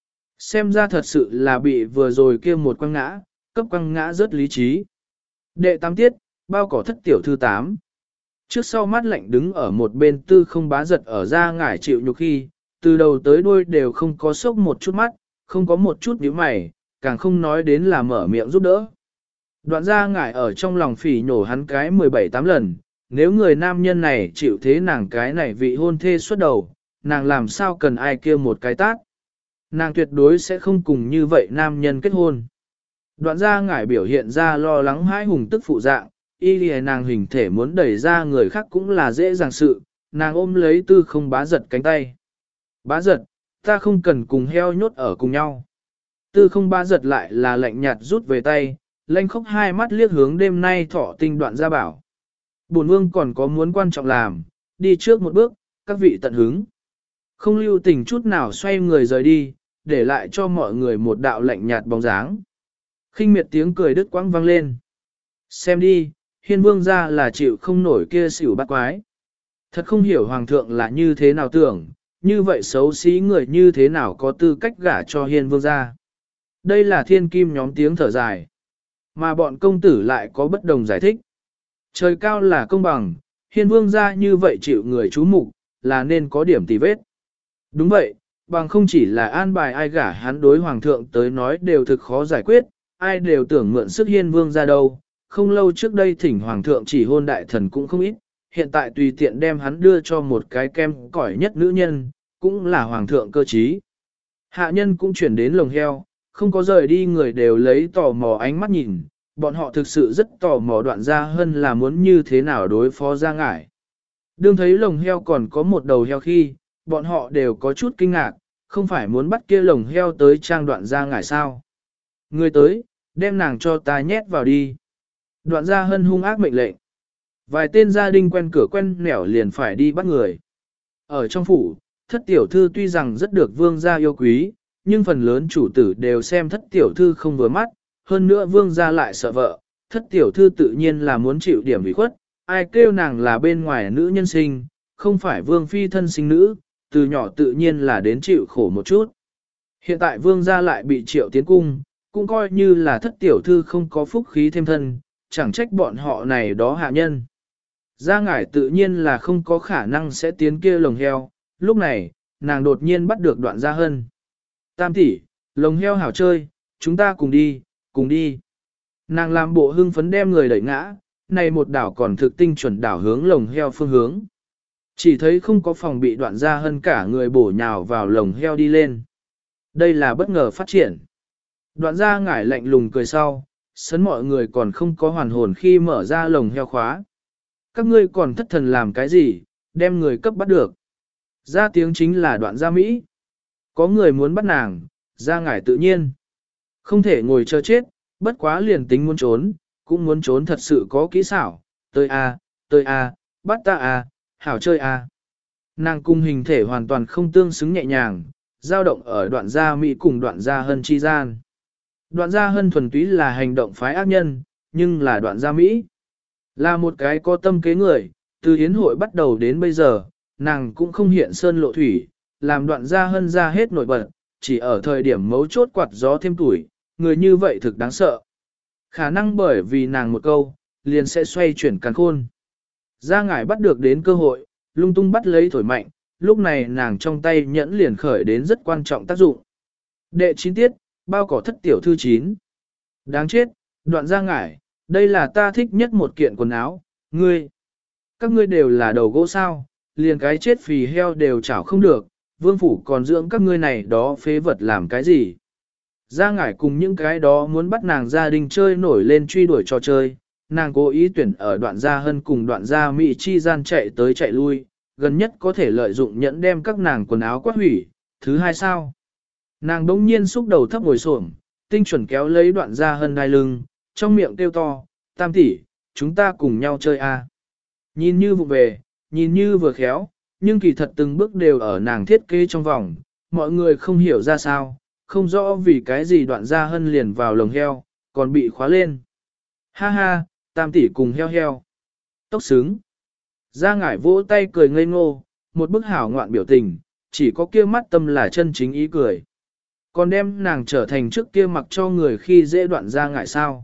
Xem ra thật sự là bị vừa rồi kia một quăng ngã, cấp quăng ngã rất lý trí. Đệ tám tiết, bao cỏ thất tiểu thư tám. Trước sau mắt lạnh đứng ở một bên tư không bá giật ở ra ngải chịu nhục khi, từ đầu tới đuôi đều không có sốc một chút mắt, không có một chút nhíu mày, càng không nói đến là mở miệng giúp đỡ. Đoạn ra ngải ở trong lòng phỉ nhổ hắn cái mười bảy tám lần, nếu người nam nhân này chịu thế nàng cái này vị hôn thê xuất đầu, nàng làm sao cần ai kia một cái tát. Nàng tuyệt đối sẽ không cùng như vậy nam nhân kết hôn. Đoạn ra ngải biểu hiện ra lo lắng hãi hùng tức phụ dạng, y lìa nàng hình thể muốn đẩy ra người khác cũng là dễ dàng sự, nàng ôm lấy tư không bá giật cánh tay. Bá giật, ta không cần cùng heo nhốt ở cùng nhau. Tư không bá giật lại là lạnh nhạt rút về tay, lanh khóc hai mắt liếc hướng đêm nay thọ tinh đoạn ra bảo. Bổn vương còn có muốn quan trọng làm, đi trước một bước, các vị tận hứng. Không lưu tình chút nào xoay người rời đi, để lại cho mọi người một đạo lạnh nhạt bóng dáng. Khinh miệt tiếng cười đứt quãng vang lên. Xem đi, hiên vương ra là chịu không nổi kia xỉu bắt quái. Thật không hiểu hoàng thượng là như thế nào tưởng, như vậy xấu xí người như thế nào có tư cách gả cho hiên vương ra. Đây là thiên kim nhóm tiếng thở dài. Mà bọn công tử lại có bất đồng giải thích. Trời cao là công bằng, hiên vương ra như vậy chịu người chú mục là nên có điểm tì vết. Đúng vậy, bằng không chỉ là an bài ai gả hắn đối hoàng thượng tới nói đều thực khó giải quyết, ai đều tưởng mượn sức hiên vương ra đâu. Không lâu trước đây thỉnh hoàng thượng chỉ hôn đại thần cũng không ít, hiện tại tùy tiện đem hắn đưa cho một cái kem cỏi nhất nữ nhân, cũng là hoàng thượng cơ trí. Hạ nhân cũng chuyển đến lồng heo, không có rời đi người đều lấy tò mò ánh mắt nhìn, bọn họ thực sự rất tò mò đoạn gia hân là muốn như thế nào đối phó gia ngải. Đương thấy lồng heo còn có một đầu heo khi, bọn họ đều có chút kinh ngạc, không phải muốn bắt kia lồng heo tới trang đoạn gia ngải sao. Người tới, đem nàng cho ta nhét vào đi. Đoạn gia hân hung ác mệnh lệnh. Vài tên gia đình quen cửa quen nẻo liền phải đi bắt người. Ở trong phủ, thất tiểu thư tuy rằng rất được vương gia yêu quý, nhưng phần lớn chủ tử đều xem thất tiểu thư không vừa mắt, hơn nữa vương gia lại sợ vợ, thất tiểu thư tự nhiên là muốn chịu điểm ủy khuất, ai kêu nàng là bên ngoài nữ nhân sinh, không phải vương phi thân sinh nữ, từ nhỏ tự nhiên là đến chịu khổ một chút. Hiện tại vương gia lại bị triệu tiến cung, cũng coi như là thất tiểu thư không có phúc khí thêm thân, chẳng trách bọn họ này đó hạ nhân. Gia ngải tự nhiên là không có khả năng sẽ tiến kia lồng heo, lúc này, nàng đột nhiên bắt được đoạn gia hân. Tam tỷ, lồng heo hảo chơi, chúng ta cùng đi, cùng đi. Nàng làm bộ hưng phấn đem người đẩy ngã, này một đảo còn thực tinh chuẩn đảo hướng lồng heo phương hướng. Chỉ thấy không có phòng bị đoạn ra hơn cả người bổ nhào vào lồng heo đi lên. Đây là bất ngờ phát triển. Đoạn ra ngải lạnh lùng cười sau, sấn mọi người còn không có hoàn hồn khi mở ra lồng heo khóa. Các ngươi còn thất thần làm cái gì, đem người cấp bắt được. Ra tiếng chính là đoạn gia Mỹ. Có người muốn bắt nàng, ra ngải tự nhiên. Không thể ngồi chờ chết, bất quá liền tính muốn trốn, cũng muốn trốn thật sự có kỹ xảo. Tới a, à, tới a, à, bắt ta a, à, hảo chơi a. À. Nàng cung hình thể hoàn toàn không tương xứng nhẹ nhàng, dao động ở đoạn gia Mỹ cùng đoạn gia hân chi gian. Đoạn gia hân thuần túy là hành động phái ác nhân, nhưng là đoạn gia Mỹ. Là một cái có tâm kế người, từ hiến hội bắt đầu đến bây giờ, nàng cũng không hiện sơn lộ thủy, làm đoạn gia hân ra hết nổi bật, chỉ ở thời điểm mấu chốt quạt gió thêm tuổi, người như vậy thực đáng sợ. Khả năng bởi vì nàng một câu, liền sẽ xoay chuyển càn khôn. Gia ngải bắt được đến cơ hội, lung tung bắt lấy thổi mạnh, lúc này nàng trong tay nhẫn liền khởi đến rất quan trọng tác dụng. Đệ chín tiết, bao cỏ thất tiểu thư chín. Đáng chết, đoạn gia ngải, đây là ta thích nhất một kiện quần áo, ngươi. Các ngươi đều là đầu gỗ sao, liền cái chết phì heo đều chảo không được, vương phủ còn dưỡng các ngươi này đó phế vật làm cái gì. Gia ngải cùng những cái đó muốn bắt nàng gia đình chơi nổi lên truy đuổi trò chơi, nàng cố ý tuyển ở đoạn gia hân cùng đoạn gia mỹ chi gian chạy tới chạy lui, gần nhất có thể lợi dụng nhẫn đem các nàng quần áo quát hủy, thứ hai sao. Nàng đống nhiên xúc đầu thấp ngồi xổm, tinh chuẩn kéo lấy đoạn gia hân đai lưng, trong miệng kêu to, tam tỷ, chúng ta cùng nhau chơi a. À. Nhìn như vụ về, nhìn như vừa khéo, nhưng kỳ thật từng bước đều ở nàng thiết kế trong vòng, mọi người không hiểu ra sao, không rõ vì cái gì đoạn gia hân liền vào lồng heo, còn bị khóa lên. Ha ha, tam tỷ cùng heo heo. Tốc xứng. Gia ngải vỗ tay cười ngây ngô, một bức hảo ngoạn biểu tình, chỉ có kia mắt tâm là chân chính ý cười. Còn đem nàng trở thành trước kia mặc cho người khi dễ đoạn gia ngải sao.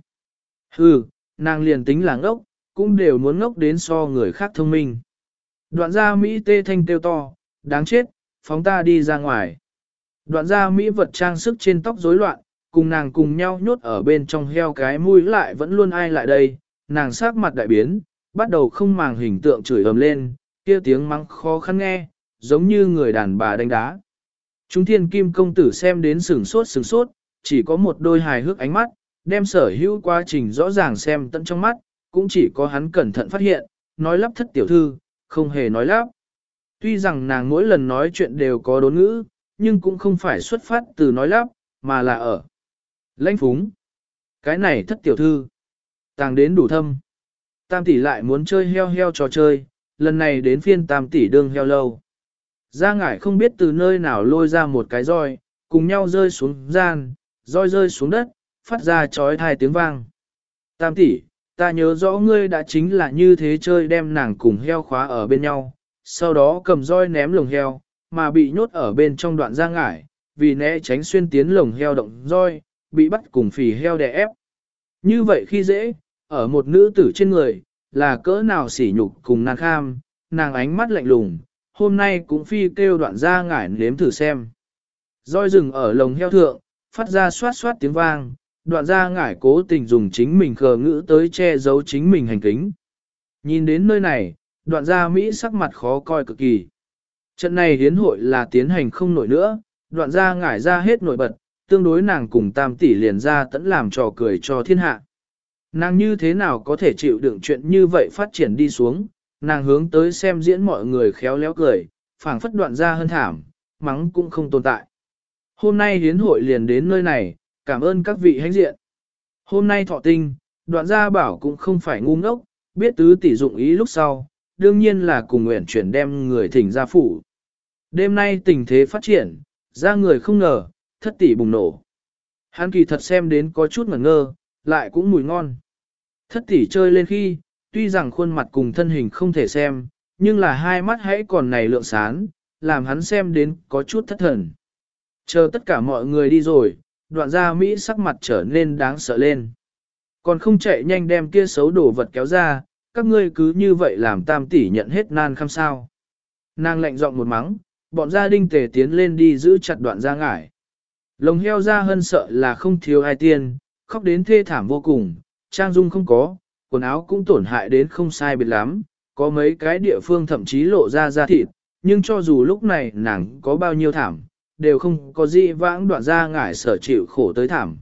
Hừ, nàng liền tính là ngốc, cũng đều muốn ngốc đến so người khác thông minh. Đoạn gia Mỹ tê thanh kêu to, đáng chết, phóng ta đi ra ngoài. Đoạn gia Mỹ vật trang sức trên tóc rối loạn, cùng nàng cùng nhau nhốt ở bên trong heo cái mũi lại vẫn luôn ai lại đây, nàng sắc mặt đại biến, bắt đầu không màng hình tượng chửi ầm lên, kia tiếng mắng khó khăn nghe, giống như người đàn bà đánh đá. Chúng thiên kim công tử xem đến sửng sốt sửng sốt, chỉ có một đôi hài hước ánh mắt, đem sở hữu quá trình rõ ràng xem tận trong mắt, cũng chỉ có hắn cẩn thận phát hiện, nói lắp thất tiểu thư, không hề nói lắp. Tuy rằng nàng mỗi lần nói chuyện đều có đốn ngữ, nhưng cũng không phải xuất phát từ nói lắp, mà là ở lãnh phúng. Cái này thất tiểu thư, tàng đến đủ thâm. Tam tỷ lại muốn chơi heo heo trò chơi, lần này đến phiên tam tỷ đương heo lâu. Gia ngải không biết từ nơi nào lôi ra một cái roi, cùng nhau rơi xuống gian, roi rơi xuống đất, phát ra chói tai tiếng vang. Tam tỷ, ta nhớ rõ ngươi đã chính là như thế chơi đem nàng cùng heo khóa ở bên nhau, sau đó cầm roi ném lồng heo, mà bị nhốt ở bên trong đoạn gia ngải, vì né tránh xuyên tiến lồng heo động roi, bị bắt cùng phì heo đè ép. Như vậy khi dễ, ở một nữ tử trên người, là cỡ nào sỉ nhục cùng nàng kham, nàng ánh mắt lạnh lùng, hôm nay cũng phi kêu đoạn gia ngải nếm thử xem. Roi rừng ở lồng heo thượng, phát ra xoát xoát tiếng vang, đoạn gia ngải cố tình dùng chính mình khờ ngữ tới che giấu chính mình hành kính. Nhìn đến nơi này, đoạn gia Mỹ sắc mặt khó coi cực kỳ. Trận này hiến hội là tiến hành không nổi nữa, đoạn gia ngải ra hết nổi bật, tương đối nàng cùng tam tỷ liền ra tẫn làm trò cười cho thiên hạ. Nàng như thế nào có thể chịu đựng chuyện như vậy phát triển đi xuống, nàng hướng tới xem diễn mọi người khéo léo cười, phảng phất đoạn gia hơn thảm, mắng cũng không tồn tại. Hôm nay hiến hội liền đến nơi này, cảm ơn các vị hãnh diện. Hôm nay thọ tinh, đoạn gia bảo cũng không phải ngu ngốc, biết tứ tỷ dụng ý lúc sau, đương nhiên là cùng nguyện chuyển đem người thỉnh ra phủ. Đêm nay tình thế phát triển, ra người không ngờ, thất tỷ bùng nổ. Hắn kỳ thật xem đến có chút ngẩn ngơ, lại cũng mùi ngon. Thất tỷ chơi lên khi, tuy rằng khuôn mặt cùng thân hình không thể xem, nhưng là hai mắt hãy còn này lượng sáng, làm hắn xem đến có chút thất thần. Chờ tất cả mọi người đi rồi, đoạn gia Mỹ sắc mặt trở nên đáng sợ lên. Còn không chạy nhanh đem kia xấu đổ vật kéo ra, các ngươi cứ như vậy làm tam tỷ nhận hết nan khăm sao. Nàng lạnh giọng một mắng, bọn gia đình tề tiến lên đi giữ chặt đoạn gia ngải. Lồng heo ra hân sợ là không thiếu ai tiên, khóc đến thê thảm vô cùng, trang dung không có, quần áo cũng tổn hại đến không sai biệt lắm, có mấy cái địa phương thậm chí lộ ra da thịt, nhưng cho dù lúc này nàng có bao nhiêu thảm, đều không có gì vãng đoạn ra ngải sở chịu khổ tới thảm.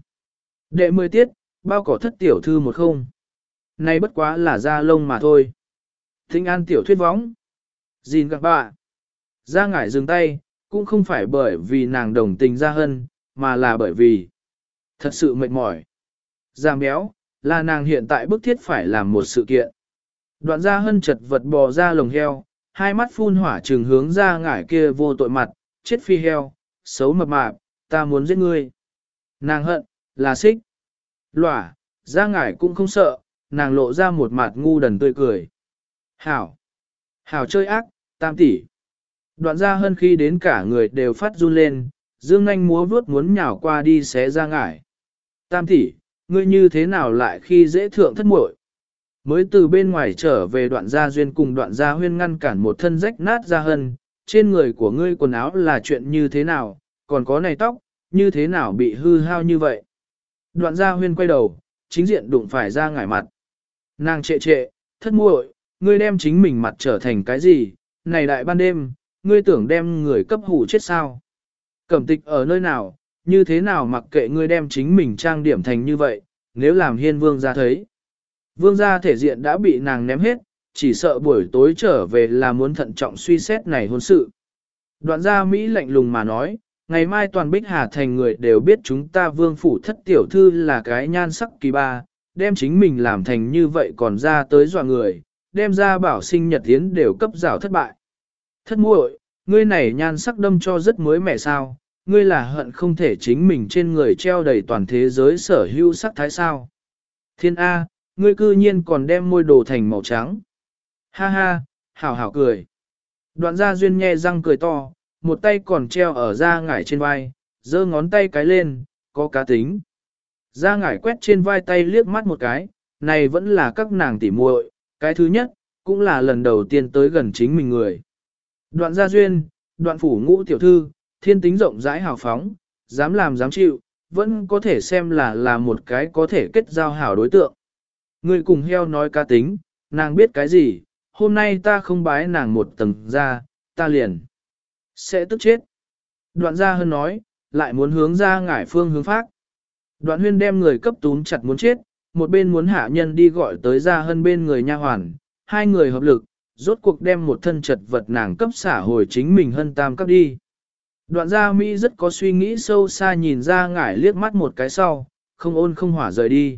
Đệ mười tiết, bao cỏ thất tiểu thư một không. Này bất quá là da lông mà thôi. Thinh an tiểu thuyết võng. Gìn gặp bạ. Ra ngải dừng tay, cũng không phải bởi vì nàng đồng tình ra hân, mà là bởi vì thật sự mệt mỏi. Giảm béo, là nàng hiện tại bức thiết phải làm một sự kiện. Đoạn ra hân chật vật bò ra lồng heo, hai mắt phun hỏa trừng hướng ra ngải kia vô tội mặt, chết phi heo, xấu mập mạp, ta muốn giết ngươi. Nàng hận, là xích. Lỏa, ra ngải cũng không sợ, nàng lộ ra một mặt ngu đần tươi cười. Hảo. Hảo chơi ác, tam tỷ. Đoạn ra hân khi đến cả người đều phát run lên, dương nanh múa vuốt muốn nhào qua đi xé ra ngải. Tam tỷ, ngươi như thế nào lại khi dễ thượng thất muội? Mới từ bên ngoài trở về đoạn gia duyên cùng đoạn gia huyên ngăn cản một thân rách nát ra hân, trên người của ngươi quần áo là chuyện như thế nào, còn có này tóc, như thế nào bị hư hao như vậy? Đoạn gia huyên quay đầu, chính diện đụng phải ra ngải mặt. Nàng trệ trệ, thất muội, ngươi đem chính mình mặt trở thành cái gì, này đại ban đêm, ngươi tưởng đem người cấp hủ chết sao? Cẩm tịch ở nơi nào, như thế nào mặc kệ ngươi đem chính mình trang điểm thành như vậy, nếu làm hiên vương gia thấy. Vương gia thể diện đã bị nàng ném hết, chỉ sợ buổi tối trở về là muốn thận trọng suy xét này hôn sự. Đoạn gia Mỹ lạnh lùng mà nói, ngày mai toàn Bích Hà thành người đều biết chúng ta vương phủ thất tiểu thư là cái nhan sắc kỳ ba, đem chính mình làm thành như vậy còn ra tới dọa người, đem ra bảo sinh nhật tiến đều cấp rào thất bại. Thất muội, ngươi này nhan sắc đâm cho rất mới mẻ sao, ngươi là hận không thể chính mình trên người treo đầy toàn thế giới sở hữu sắc thái sao. Thiên A, ngươi cư nhiên còn đem môi đồ thành màu trắng. Ha ha, hảo hảo cười. Đoạn gia duyên nhe răng cười to, một tay còn treo ở da ngải trên vai, giơ ngón tay cái lên, có cá tính. Da ngải quét trên vai tay liếc mắt một cái, này vẫn là các nàng tỉ muội, cái thứ nhất, cũng là lần đầu tiên tới gần chính mình người. Đoạn gia duyên, đoạn phủ ngũ tiểu thư, thiên tính rộng rãi hào phóng, dám làm dám chịu, vẫn có thể xem là là một cái có thể kết giao hảo đối tượng. Người cùng heo nói cá tính, nàng biết cái gì, hôm nay ta không bái nàng một tầng ra, ta liền sẽ tức chết. Đoạn gia hân nói, lại muốn hướng ra ngải phương hướng phát. Đoạn huyên đem người cấp túm chặt muốn chết, một bên muốn hạ nhân đi gọi tới ra hân bên người nha hoàn, hai người hợp lực, rốt cuộc đem một thân chật vật nàng cấp xả hồi chính mình hân tam cấp đi. Đoạn gia Mỹ rất có suy nghĩ sâu xa nhìn ra ngải liếc mắt một cái sau, không ôn không hỏa rời đi.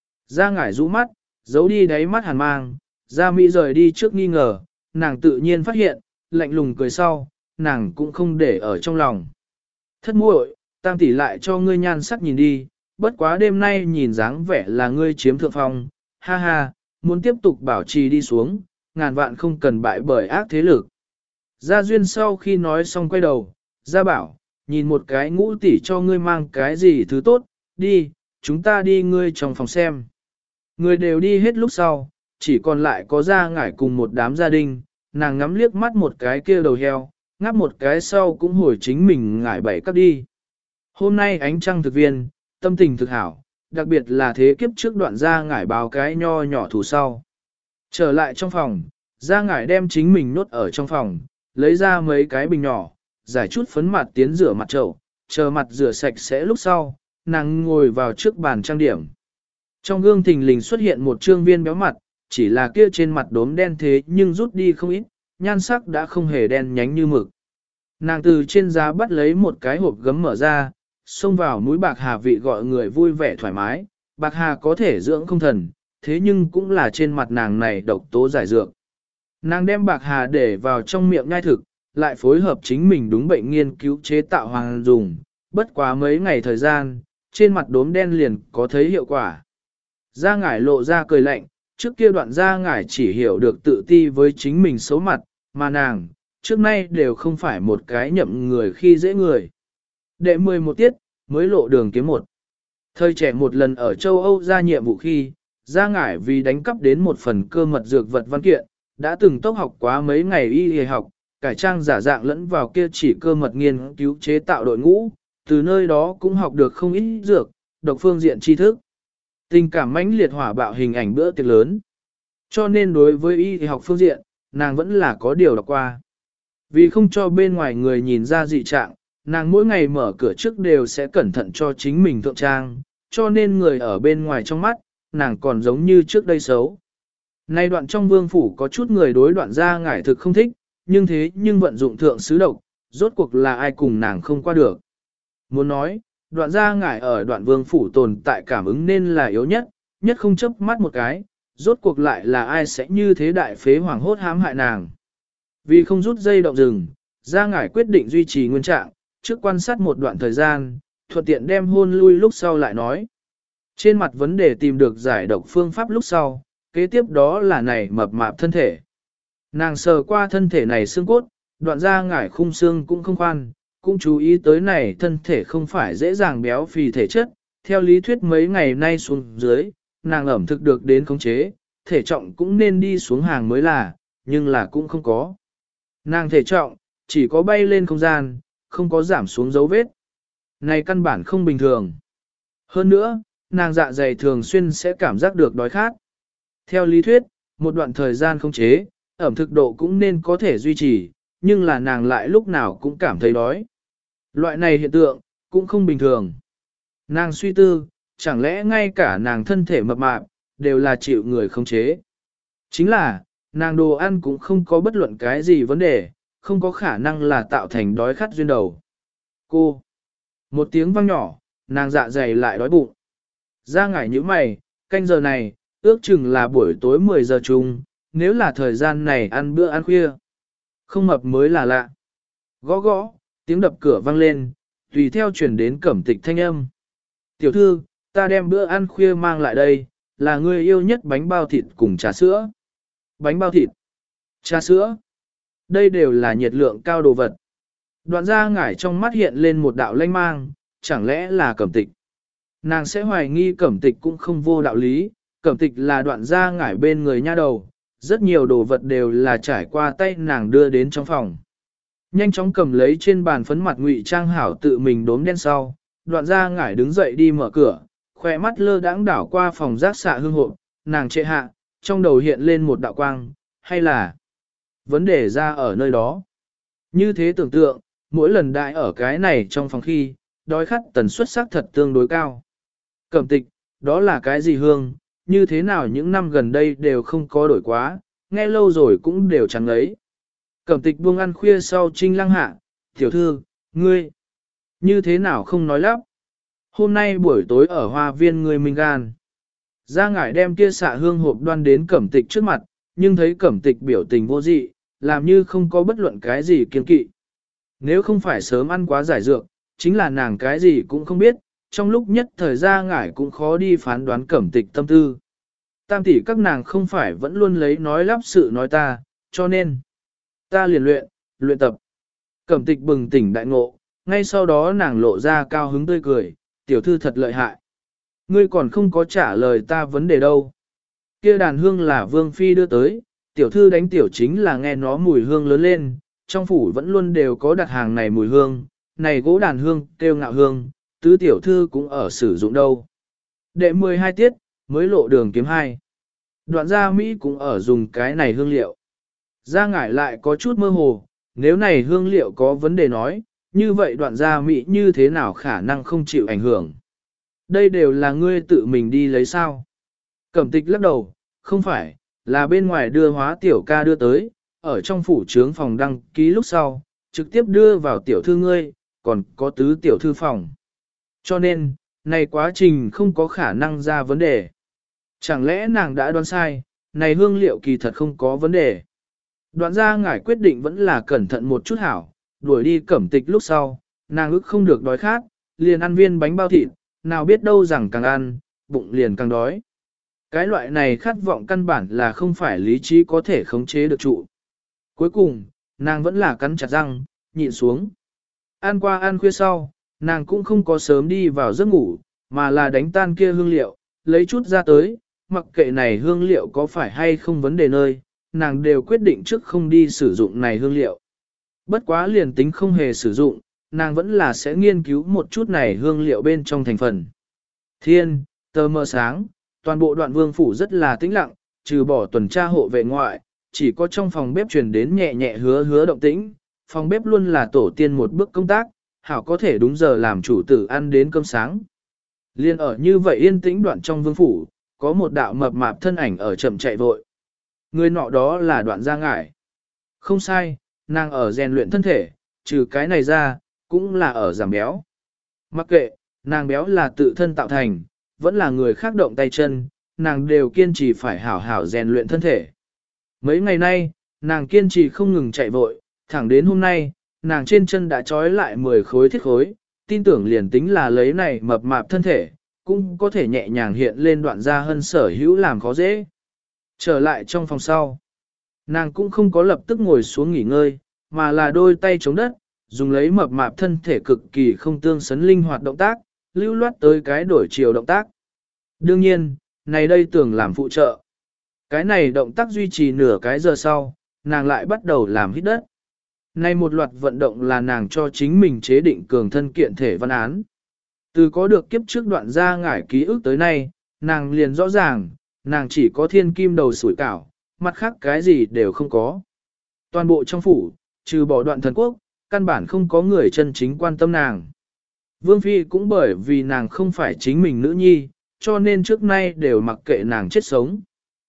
Ra ngải rũ mắt, giấu đi đáy mắt hàn mang, ra Mỹ rời đi trước nghi ngờ, nàng tự nhiên phát hiện, lạnh lùng cười sau, nàng cũng không để ở trong lòng. Thất muội, tam tỷ lại cho ngươi nhan sắc nhìn đi, bất quá đêm nay nhìn dáng vẻ là ngươi chiếm thượng phong, ha ha, muốn tiếp tục bảo trì đi xuống, ngàn vạn không cần bại bởi ác thế lực. Gia Duyên sau khi nói xong quay đầu, Gia bảo, nhìn một cái ngũ tỷ cho ngươi mang cái gì thứ tốt, đi, chúng ta đi ngươi trong phòng xem. Người đều đi hết lúc sau, chỉ còn lại có Gia ngải cùng một đám gia đình, nàng ngắm liếc mắt một cái kia đầu heo, ngáp một cái sau cũng hồi chính mình ngải bảy cấp đi. Hôm nay ánh trăng thực viên, tâm tình thực hảo, đặc biệt là thế kiếp trước đoạn Gia ngải báo cái nho nhỏ thủ sau. Trở lại trong phòng, Gia ngải đem chính mình nốt ở trong phòng, lấy ra mấy cái bình nhỏ, giải chút phấn mặt tiến rửa mặt trậu, chờ mặt rửa sạch sẽ lúc sau, nàng ngồi vào trước bàn trang điểm. Trong gương thình lình xuất hiện một trương viên béo mặt, chỉ là kia trên mặt đốm đen thế nhưng rút đi không ít, nhan sắc đã không hề đen nhánh như mực. Nàng từ trên giá bắt lấy một cái hộp gấm mở ra, xông vào mũi bạc hà vị gọi người vui vẻ thoải mái, bạc hà có thể dưỡng không thần, thế nhưng cũng là trên mặt nàng này độc tố giải dược. Nàng đem bạc hà để vào trong miệng nhai thực, lại phối hợp chính mình đúng bệnh nghiên cứu chế tạo hoàng dùng, bất quá mấy ngày thời gian, trên mặt đốm đen liền có thấy hiệu quả. Gia ngải lộ ra cười lạnh, trước kia đoạn Gia ngải chỉ hiểu được tự ti với chính mình xấu mặt, mà nàng, trước nay đều không phải một cái nhậm người khi dễ người. Đệ mười một tiết, mới lộ đường kiếm một. Thời trẻ một lần ở châu Âu ra nhiệm vụ khi, Gia ngải vì đánh cắp đến một phần cơ mật dược vật văn kiện, đã từng tốc học quá mấy ngày y y học, cải trang giả dạng lẫn vào kia chỉ cơ mật nghiên cứu chế tạo đội ngũ, từ nơi đó cũng học được không ít dược, độc phương diện tri thức. Tình cảm mãnh liệt hỏa bạo hình ảnh bữa tiệc lớn. Cho nên đối với y học phương diện, nàng vẫn là có điều đọc qua. Vì không cho bên ngoài người nhìn ra dị trạng, nàng mỗi ngày mở cửa trước đều sẽ cẩn thận cho chính mình thượng trang, cho nên người ở bên ngoài trong mắt, nàng còn giống như trước đây xấu. Nay đoạn trong vương phủ có chút người đối đoạn gia ngải thực không thích, nhưng thế nhưng vận dụng thượng sứ độc, rốt cuộc là ai cùng nàng không qua được. Muốn nói, đoạn gia ngải ở đoạn vương phủ tồn tại cảm ứng nên là yếu nhất, nhất không chấp mắt một cái, rốt cuộc lại là ai sẽ như thế đại phế hoàng hốt hãm hại nàng. Vì không rút dây động rừng, gia ngải quyết định duy trì nguyên trạng, trước quan sát một đoạn thời gian, thuận tiện đem hôn lui lúc sau lại nói. Trên mặt vấn đề tìm được giải độc phương pháp lúc sau, kế tiếp đó là này mập mạp thân thể. Nàng sờ qua thân thể này xương cốt, đoạn ra ngải khung xương cũng không khoan, cũng chú ý tới này thân thể không phải dễ dàng béo phì thể chất, theo lý thuyết mấy ngày nay xuống dưới, nàng ẩm thực được đến khống chế, thể trọng cũng nên đi xuống hàng mới là, nhưng là cũng không có. Nàng thể trọng, chỉ có bay lên không gian, không có giảm xuống dấu vết. Này căn bản không bình thường. Hơn nữa, nàng dạ dày thường xuyên sẽ cảm giác được đói khát. Theo lý thuyết, một đoạn thời gian không chế, ẩm thực độ cũng nên có thể duy trì, nhưng là nàng lại lúc nào cũng cảm thấy đói. Loại này hiện tượng, cũng không bình thường. Nàng suy tư, chẳng lẽ ngay cả nàng thân thể mập mạp, đều là chịu người không chế. Chính là, nàng đồ ăn cũng không có bất luận cái gì vấn đề, không có khả năng là tạo thành đói khát duyên đầu. Cô! Một tiếng vang nhỏ, nàng dạ dày lại đói bụng. Ra ngải như mày, canh giờ này, ước chừng là buổi tối mười giờ chung, nếu là thời gian này ăn bữa ăn khuya. Không mập mới là lạ. Gõ gõ, tiếng đập cửa vang lên, tùy theo chuyển đến cẩm tịch thanh âm. Tiểu thư, ta đem bữa ăn khuya mang lại đây, là người yêu nhất bánh bao thịt cùng trà sữa. Bánh bao thịt, trà sữa, đây đều là nhiệt lượng cao đồ vật. Đoạn ra ngải trong mắt hiện lên một đạo lanh mang, chẳng lẽ là cẩm tịch. Nàng sẽ hoài nghi cẩm tịch cũng không vô đạo lý, cẩm tịch là đoạn ra ngải bên người nha đầu, rất nhiều đồ vật đều là trải qua tay nàng đưa đến trong phòng. Nhanh chóng cầm lấy trên bàn phấn mặt ngụy trang hảo tự mình đốm đen sau, đoạn ra ngải đứng dậy đi mở cửa, khỏe mắt lơ đãng đảo qua phòng rác xạ hương hộp, nàng trệ hạ, trong đầu hiện lên một đạo quang, hay là vấn đề ra ở nơi đó. Như thế tưởng tượng, mỗi lần đại ở cái này trong phòng khi, đói khát tần suất sắc thật tương đối cao. Cẩm tịch, đó là cái gì hương, như thế nào những năm gần đây đều không có đổi quá, nghe lâu rồi cũng đều chẳng ấy. Cẩm tịch buông ăn khuya sau trinh lăng hạ, tiểu thư, ngươi, như thế nào không nói lắp. Hôm nay buổi tối ở hoa viên ngươi mình gan. Gia ngải đem kia xạ hương hộp đoan đến cẩm tịch trước mặt, nhưng thấy cẩm tịch biểu tình vô dị, làm như không có bất luận cái gì kiên kỵ. Nếu không phải sớm ăn quá giải dược, chính là nàng cái gì cũng không biết, trong lúc nhất thời Gia ngải cũng khó đi phán đoán cẩm tịch tâm tư. Tam tỷ các nàng không phải vẫn luôn lấy nói lắp sự nói ta, cho nên ta liền luyện, luyện tập. Cẩm tịch bừng tỉnh đại ngộ, ngay sau đó nàng lộ ra cao hứng tươi cười, tiểu thư thật lợi hại. Ngươi còn không có trả lời ta vấn đề đâu. Kia đàn hương là vương phi đưa tới, tiểu thư đánh tiểu chính là nghe nó mùi hương lớn lên, trong phủ vẫn luôn đều có đặt hàng này mùi hương, này gỗ đàn hương kêu ngạo hương, tứ tiểu thư cũng ở sử dụng đâu. Đệ mười hai tiết, mới lộ đường kiếm hai. Đoạn gia Mỹ cũng ở dùng cái này hương liệu. Gia ngải lại có chút mơ hồ, nếu này hương liệu có vấn đề nói, như vậy đoạn gia Mỹ như thế nào khả năng không chịu ảnh hưởng. Đây đều là ngươi tự mình đi lấy sao. Cẩm tịch lắc đầu, không phải, là bên ngoài đưa hóa tiểu ca đưa tới, ở trong phủ trướng phòng đăng ký lúc sau, trực tiếp đưa vào tiểu thư ngươi, còn có tứ tiểu thư phòng. Cho nên, này quá trình không có khả năng ra vấn đề. Chẳng lẽ nàng đã đoán sai, này hương liệu kỳ thật không có vấn đề. Đoạn ra ngải quyết định vẫn là cẩn thận một chút hảo, đuổi đi cẩm tịch lúc sau, nàng ức không được đói khát, liền ăn viên bánh bao thịt, nào biết đâu rằng càng ăn, bụng liền càng đói. Cái loại này khát vọng căn bản là không phải lý trí có thể khống chế được trụ. Cuối cùng, nàng vẫn là cắn chặt răng, nhịn xuống. Ăn qua ăn khuya sau, nàng cũng không có sớm đi vào giấc ngủ, mà là đánh tan kia hương liệu, lấy chút ra tới, mặc kệ này hương liệu có phải hay không vấn đề nơi, nàng đều quyết định trước không đi sử dụng này hương liệu. Bất quá liền tính không hề sử dụng, nàng vẫn là sẽ nghiên cứu một chút này hương liệu bên trong thành phần. Thiên, tờ mờ sáng, Toàn bộ đoạn vương phủ rất là tĩnh lặng, trừ bỏ tuần tra hộ vệ ngoại, chỉ có trong phòng bếp truyền đến nhẹ nhẹ hứa hứa động tĩnh, phòng bếp luôn là tổ tiên một bước công tác, hảo có thể đúng giờ làm chủ tử ăn đến cơm sáng. Liên ở như vậy yên tĩnh đoạn trong vương phủ, có một đạo mập mạp thân ảnh ở chậm chạy vội. Người nọ đó là Đoạn Gia Ngải. Không sai, nàng ở rèn luyện thân thể, trừ cái này ra, cũng là ở giảm béo. Mặc kệ, nàng béo là tự thân tạo thành, vẫn là người khác động tay chân, nàng đều kiên trì phải hảo hảo rèn luyện thân thể. Mấy ngày nay, nàng kiên trì không ngừng chạy vội, thẳng đến hôm nay, nàng trên chân đã trói lại mười khối thiết khối, tin tưởng liền tính là lấy này mập mạp thân thể, cũng có thể nhẹ nhàng hiện lên Đoạn Gia Hân sở hữu làm khó dễ. Trở lại trong phòng sau, nàng cũng không có lập tức ngồi xuống nghỉ ngơi, mà là đôi tay chống đất, dùng lấy mập mạp thân thể cực kỳ không tương xứng linh hoạt động tác, lưu loát tới cái đổi chiều động tác. Đương nhiên, này đây tưởng làm phụ trợ. Cái này động tác duy trì nửa cái giờ sau, nàng lại bắt đầu làm hít đất. Này một loạt vận động là nàng cho chính mình chế định cường thân kiện thể văn án. Từ có được kiếp trước Đoạn Gia Ngải ký ức tới nay, nàng liền rõ ràng, nàng chỉ có thiên kim đầu sủi cảo, mặt khác cái gì đều không có. Toàn bộ trong phủ, trừ bỏ Đoạn Thần Quốc, căn bản không có người chân chính quan tâm nàng. Vương Phi cũng bởi vì nàng không phải chính mình nữ nhi, cho nên trước nay đều mặc kệ nàng chết sống.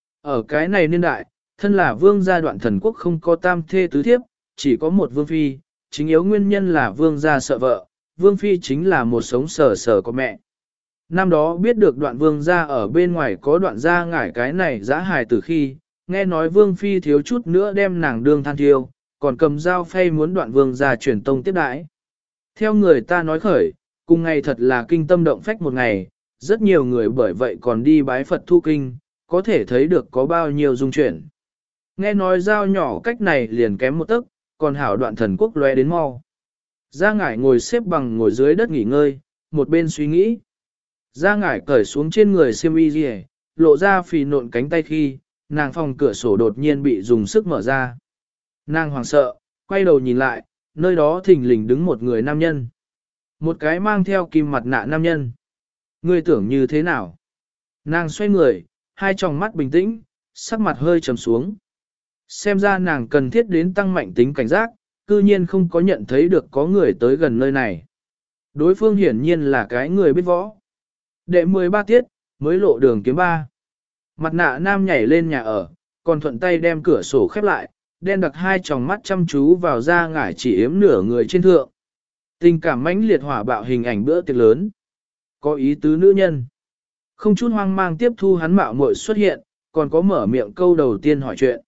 Ở cái này niên đại, thân là vương gia Đoạn Thần Quốc không có tam thê tứ thiếp, chỉ có một Vương Phi, chính yếu nguyên nhân là vương gia sợ vợ, Vương Phi chính là một sống sờ sờ của mẹ. Năm đó biết được Đoạn vương gia ở bên ngoài có Đoạn Gia Ngải cái này dã hài từ khi, nghe nói Vương Phi thiếu chút nữa đem nàng đương than thiêu, còn cầm dao phay muốn Đoạn vương gia truyền tông tiếp đãi. Theo người ta nói khởi, cùng ngày thật là kinh tâm động phách một ngày, rất nhiều người bởi vậy còn đi bái Phật thu kinh, có thể thấy được có bao nhiêu dung chuyển. Nghe nói dao nhỏ cách này liền kém một tấc, còn hảo Đoạn Thần Quốc lóe đến mau. Gia Ngải ngồi xếp bằng ngồi dưới đất nghỉ ngơi, một bên suy nghĩ. Gia Ngải cởi xuống trên người xiêm y rìa, lộ ra phì nộn cánh tay khi, nàng phòng cửa sổ đột nhiên bị dùng sức mở ra. Nàng hoảng sợ, quay đầu nhìn lại, nơi đó thình lình đứng một người nam nhân. Một cái mang theo kim mặt nạ nam nhân. Ngươi tưởng như thế nào? Nàng xoay người, hai tròng mắt bình tĩnh, sắc mặt hơi trầm xuống. Xem ra nàng cần thiết đến tăng mạnh tính cảnh giác, cư nhiên không có nhận thấy được có người tới gần nơi này. Đối phương hiển nhiên là cái người biết võ. Đệ mười ba tiết, mới lộ đường kiếm ba. Mặt nạ nam nhảy lên nhà ở, còn thuận tay đem cửa sổ khép lại, đen đặc hai tròng mắt chăm chú vào Gia Ngải chỉ yếm nửa người trên thượng. Tình cảm mãnh liệt hỏa bạo hình ảnh bữa tiệc lớn. Có ý tứ nữ nhân. Không chút hoang mang tiếp thu hắn mạo muội xuất hiện, còn có mở miệng câu đầu tiên hỏi chuyện.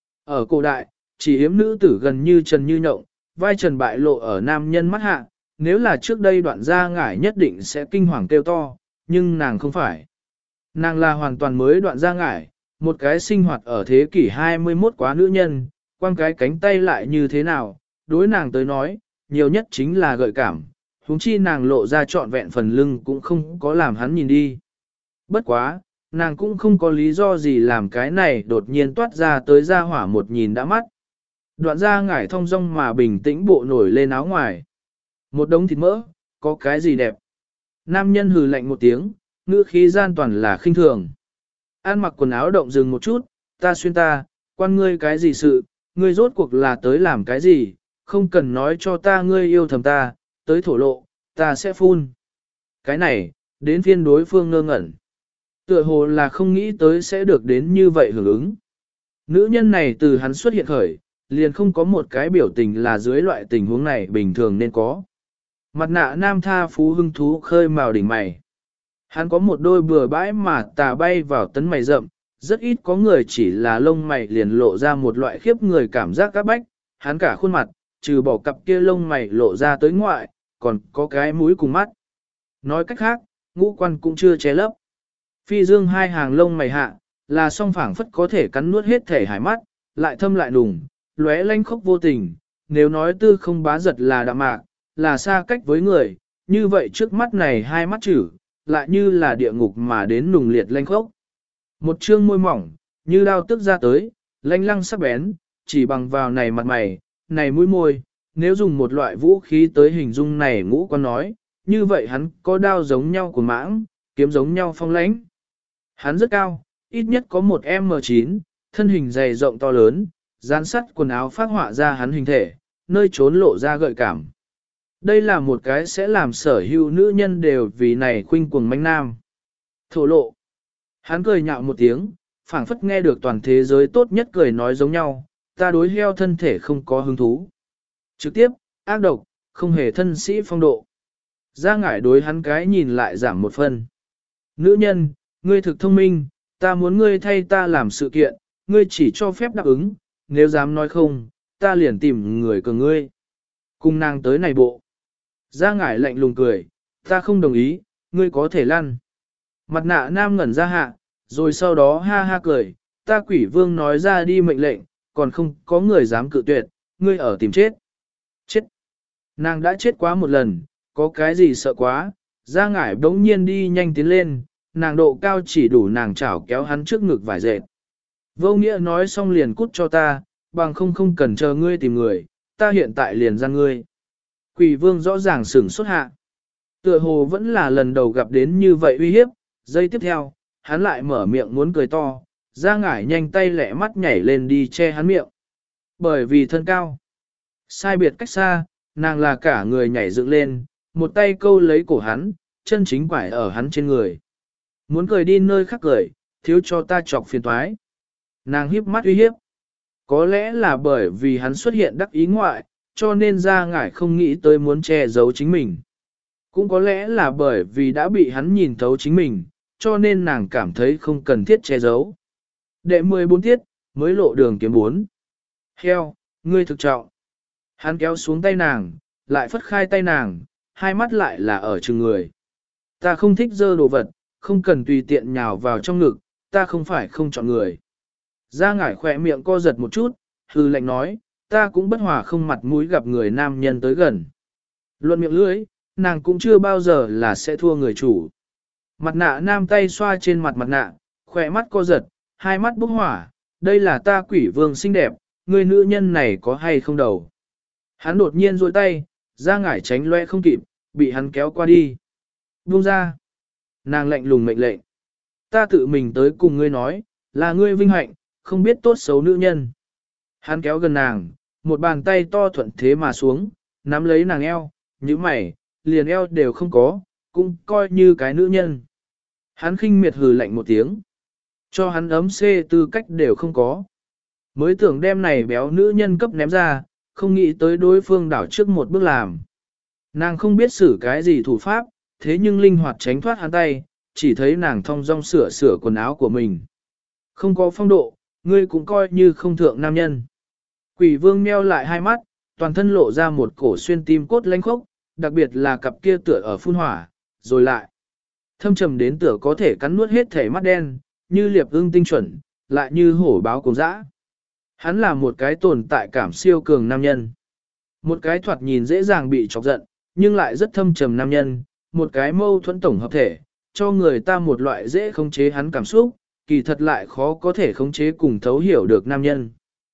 Ở cổ đại, chỉ yếm nữ tử gần như trần như nhộng, vai trần bại lộ ở nam nhân mắt hạ, nếu là trước đây Đoạn Gia Ngải nhất định sẽ kinh hoàng kêu to, nhưng nàng không phải. Nàng là hoàn toàn mới Đoạn Gia Ngải, một cái sinh hoạt ở thế kỷ hai mươi mốt quá nữ nhân, quăng cái cánh tay lại như thế nào, đối nàng tới nói, nhiều nhất chính là gợi cảm, huống chi nàng lộ ra trọn vẹn phần lưng cũng không có làm hắn nhìn đi. Bất quá, nàng cũng không có lý do gì làm cái này đột nhiên toát ra tới ra hỏa một nhìn đã mắt. Đoạn Gia Ngải thong dong mà bình tĩnh bộ nổi lên áo ngoài. Một đống thịt mỡ, có cái gì đẹp. Nam nhân hừ lạnh một tiếng, ngữ khí gian toàn là khinh thường. An mặc quần áo động dừng một chút, ta xuyên ta, quan ngươi cái gì sự, ngươi rốt cuộc là tới làm cái gì, không cần nói cho ta ngươi yêu thầm ta, tới thổ lộ, ta sẽ phun. Cái này, đến phiên đối phương ngơ ngẩn. Tựa hồ là không nghĩ tới sẽ được đến như vậy hưởng ứng. Nữ nhân này từ hắn xuất hiện khởi, liền không có một cái biểu tình là dưới loại tình huống này bình thường nên có. Mặt nạ nam tha phú hưng thú khơi màu đỉnh mày. Hắn có một đôi bừa bãi mà tà bay vào tấn mày rậm, rất ít có người chỉ là lông mày liền lộ ra một loại khiếp người cảm giác các bách, hắn cả khuôn mặt, trừ bỏ cặp kia lông mày lộ ra tới ngoại, còn có cái mũi cùng mắt. Nói cách khác, ngũ quan cũng chưa che lấp. Phi dương hai hàng lông mày hạ, là song phảng phất có thể cắn nuốt hết thể hải mắt, lại thâm lại đùng, lóe lanh khốc vô tình, nếu nói tư không bá giật là đạm mạc, là xa cách với người, như vậy trước mắt này hai mắt chữ, lại như là địa ngục mà đến nùng liệt lanh khốc. Một trương môi mỏng, như đao tức ra tới, lanh lăng sắc bén, chỉ bằng vào này mặt mày, này mũi môi, nếu dùng một loại vũ khí tới hình dung này ngũ quan nói, như vậy hắn có đao giống nhau của mãng, kiếm giống nhau phong lãnh. Hắn rất cao, ít nhất có một em chín, thân hình dày rộng to lớn, dán sắt quần áo phát họa ra hắn hình thể, nơi trốn lộ ra gợi cảm. Đây là một cái sẽ làm sở hữu nữ nhân đều vì này khuynh cuồng manh nam. Thổ lộ. Hắn cười nhạo một tiếng, phảng phất nghe được toàn thế giới tốt nhất cười nói giống nhau, ta đối heo thân thể không có hứng thú. Trực tiếp, ác độc, không hề thân sĩ phong độ. Ra ngải đối hắn cái nhìn lại giảm một phần. Nữ nhân, ngươi thực thông minh, ta muốn ngươi thay ta làm sự kiện, ngươi chỉ cho phép đáp ứng, nếu dám nói không, ta liền tìm người cờ ngươi. Cùng nàng tới này bộ. Ra ngải lạnh lùng cười, ta không đồng ý, ngươi có thể lăn. Mặt nạ nam ngẩn ra hạ, rồi sau đó ha ha cười, ta quỷ vương nói ra đi mệnh lệnh, còn không có người dám cự tuyệt, ngươi ở tìm chết. Chết. Nàng đã chết quá một lần, có cái gì sợ quá, ra ngải đống nhiên đi nhanh tiến lên, nàng độ cao chỉ đủ nàng chảo kéo hắn trước ngực vải dệt. Vô nghĩa nói xong liền cút cho ta, bằng không không cần chờ ngươi tìm người, ta hiện tại liền ra ngươi. Quỷ vương rõ ràng sửng sốt hạ. Tựa hồ vẫn là lần đầu gặp đến như vậy uy hiếp, giây tiếp theo, hắn lại mở miệng muốn cười to, ra ngải nhanh tay lẹ mắt nhảy lên đi che hắn miệng. Bởi vì thân cao, sai biệt cách xa, nàng là cả người nhảy dựng lên, một tay câu lấy cổ hắn, chân chính quải ở hắn trên người. Muốn cười đi nơi khác cười, thiếu cho ta chọc phiền toái. Nàng hiếp mắt uy hiếp. Có lẽ là bởi vì hắn xuất hiện đắc ý ngoại, cho nên ra ngải không nghĩ tới muốn che giấu chính mình. Cũng có lẽ là bởi vì đã bị hắn nhìn thấu chính mình, cho nên nàng cảm thấy không cần thiết che giấu. Đệ mười bốn tiết, mới lộ đường kiếm bốn. Heo, ngươi thực trọng. Hắn kéo xuống tay nàng, lại phất khai tay nàng, hai mắt lại là ở chừng người. Ta không thích dơ đồ vật, không cần tùy tiện nhào vào trong ngực, ta không phải không chọn người. Ra ngải khỏe miệng co giật một chút, hư lệnh nói, ta cũng bất hòa không mặt mũi gặp người nam nhân tới gần. Luận miệng lưỡi, nàng cũng chưa bao giờ là sẽ thua người chủ. Mặt nạ nam tay xoa trên mặt mặt nạ, khỏe mắt co giật, hai mắt bốc hỏa, đây là ta quỷ vương xinh đẹp, người nữ nhân này có hay không đầu. Hắn đột nhiên duỗi tay, ra ngải tránh loe không kịp, bị hắn kéo qua đi. Buông ra. Nàng lạnh lùng mệnh lệnh. Ta tự mình tới cùng ngươi nói, là ngươi vinh hạnh, không biết tốt xấu nữ nhân. Hắn kéo gần nàng, một bàn tay to thuận thế mà xuống, nắm lấy nàng eo, như mày, liền eo đều không có, cũng coi như cái nữ nhân. Hắn khinh miệt hừ lạnh một tiếng. Cho hắn ấm xê tư cách đều không có. Mới tưởng đem này béo nữ nhân cấp ném ra, không nghĩ tới đối phương đảo trước một bước làm. Nàng không biết xử cái gì thủ pháp, thế nhưng linh hoạt tránh thoát hắn tay, chỉ thấy nàng thong dong sửa sửa quần áo của mình. Không có phong độ, ngươi cũng coi như không thượng nam nhân. Quỷ vương meo lại hai mắt, toàn thân lộ ra một cổ xuyên tim cốt lanh khốc, đặc biệt là cặp kia tựa ở phun hỏa, rồi lại. Thâm trầm đến tựa có thể cắn nuốt hết thể mắt đen, như liệp ưng tinh chuẩn, lại như hổ báo cùng dã. Hắn là một cái tồn tại cảm siêu cường nam nhân. Một cái thoạt nhìn dễ dàng bị chọc giận, nhưng lại rất thâm trầm nam nhân, một cái mâu thuẫn tổng hợp thể, cho người ta một loại dễ khống chế hắn cảm xúc, kỳ thật lại khó có thể khống chế cùng thấu hiểu được nam nhân.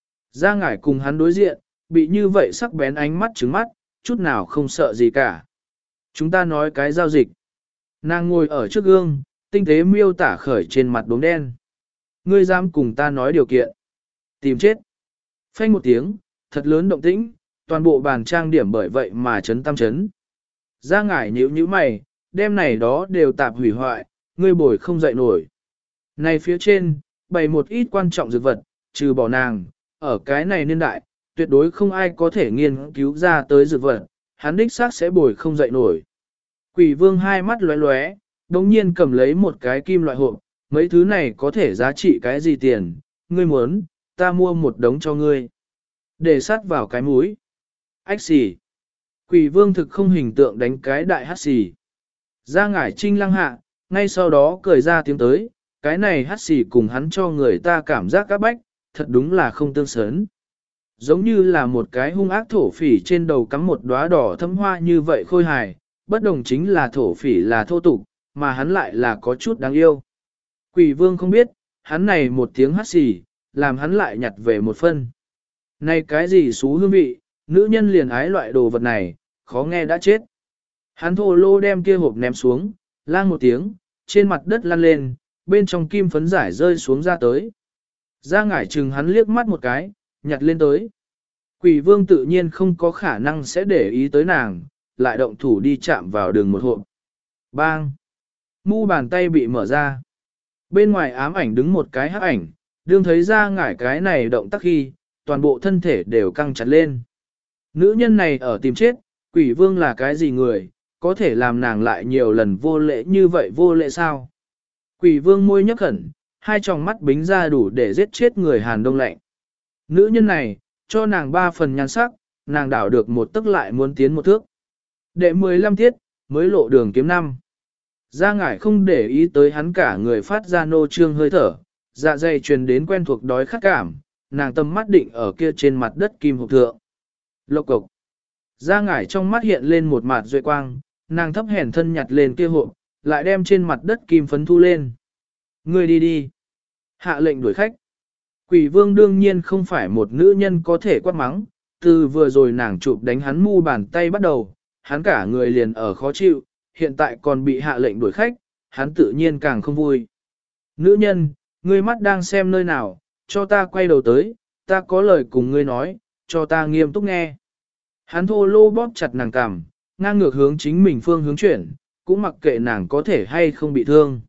Ra ngải cùng hắn đối diện, bị như vậy sắc bén ánh mắt trứng mắt, chút nào không sợ gì cả. Chúng ta nói cái giao dịch. Nàng ngồi ở trước gương, tinh tế miêu tả khởi trên mặt đốm đen. Ngươi dám cùng ta nói điều kiện. Tìm chết. Phanh một tiếng, thật lớn động tĩnh, toàn bộ bàn trang điểm bởi vậy mà chấn tam chấn. Ra ngải nhíu nhíu mày, đêm này đó đều tạp hủy hoại, ngươi bồi không dậy nổi. Này phía trên, bày một ít quan trọng dược vật, trừ bỏ nàng, ở cái này niên đại, tuyệt đối không ai có thể nghiên cứu ra tới dược vật, hắn đích xác sẽ bồi không dậy nổi. Quỷ vương hai mắt lóe lóe, đồng nhiên cầm lấy một cái kim loại hộp, mấy thứ này có thể giá trị cái gì tiền, ngươi muốn, ta mua một đống cho ngươi. Để sát vào cái mũi. Ách xì. Quỷ vương thực không hình tượng đánh cái đại hát xì. Ra ngải trinh lăng hạ, ngay sau đó cười ra tiếng tới, cái này hát xì cùng hắn cho người ta cảm giác các bách, thật đúng là không tương sớn. Giống như là một cái hung ác thổ phỉ trên đầu cắm một đóa đỏ thâm hoa như vậy khôi hài, bất đồng chính là thổ phỉ là thô tục, mà hắn lại là có chút đáng yêu. Quỷ vương không biết, hắn này một tiếng hát xì, làm hắn lại nhặt về một phân. Này cái gì xú hương vị, nữ nhân liền ái loại đồ vật này, khó nghe đã chết. Hắn thô lô đem kia hộp ném xuống, lang một tiếng, trên mặt đất lăn lên, bên trong kim phấn giải rơi xuống ra tới. Ra ngải chừng hắn liếc mắt một cái, nhặt lên tới. Quỷ vương tự nhiên không có khả năng sẽ để ý tới nàng, lại động thủ đi chạm vào đường một hộp. Bang! Mu bàn tay bị mở ra. Bên ngoài ám ảnh đứng một cái hắc ảnh, đương thấy ra ngải cái này động tác khi, toàn bộ thân thể đều căng chặt lên. Nữ nhân này ở tìm chết, quỷ vương là cái gì người, có thể làm nàng lại nhiều lần vô lễ như vậy vô lễ sao? Quỷ vương môi nhấp khẩn, hai tròng mắt bính ra đủ để giết chết người Hàn Đông lạnh. Nữ nhân này, cho nàng ba phần nhan sắc, nàng đảo được một tức lại muốn tiến một thước. Đệ mười lăm tiết, mới lộ đường kiếm năm. Gia ngải không để ý tới hắn cả người phát ra nô trương hơi thở, dạ dày truyền đến quen thuộc đói khát cảm, nàng tâm mắt định ở kia trên mặt đất kim hộp thượng. Lộc cục. Gia ngải trong mắt hiện lên một mạt duệ quang, nàng thấp hèn thân nhặt lên kia hộp, lại đem trên mặt đất kim phấn thu lên. Ngươi đi đi. Hạ lệnh đuổi khách. Quỷ vương đương nhiên không phải một nữ nhân có thể quát mắng, từ vừa rồi nàng chụp đánh hắn mu bàn tay bắt đầu, hắn cả người liền ở khó chịu, hiện tại còn bị hạ lệnh đuổi khách, hắn tự nhiên càng không vui. Nữ nhân, ngươi mắt đang xem nơi nào, cho ta quay đầu tới, ta có lời cùng ngươi nói, cho ta nghiêm túc nghe. Hắn thô lô bóp chặt nàng cằm, ngang ngược hướng chính mình phương hướng chuyển, cũng mặc kệ nàng có thể hay không bị thương.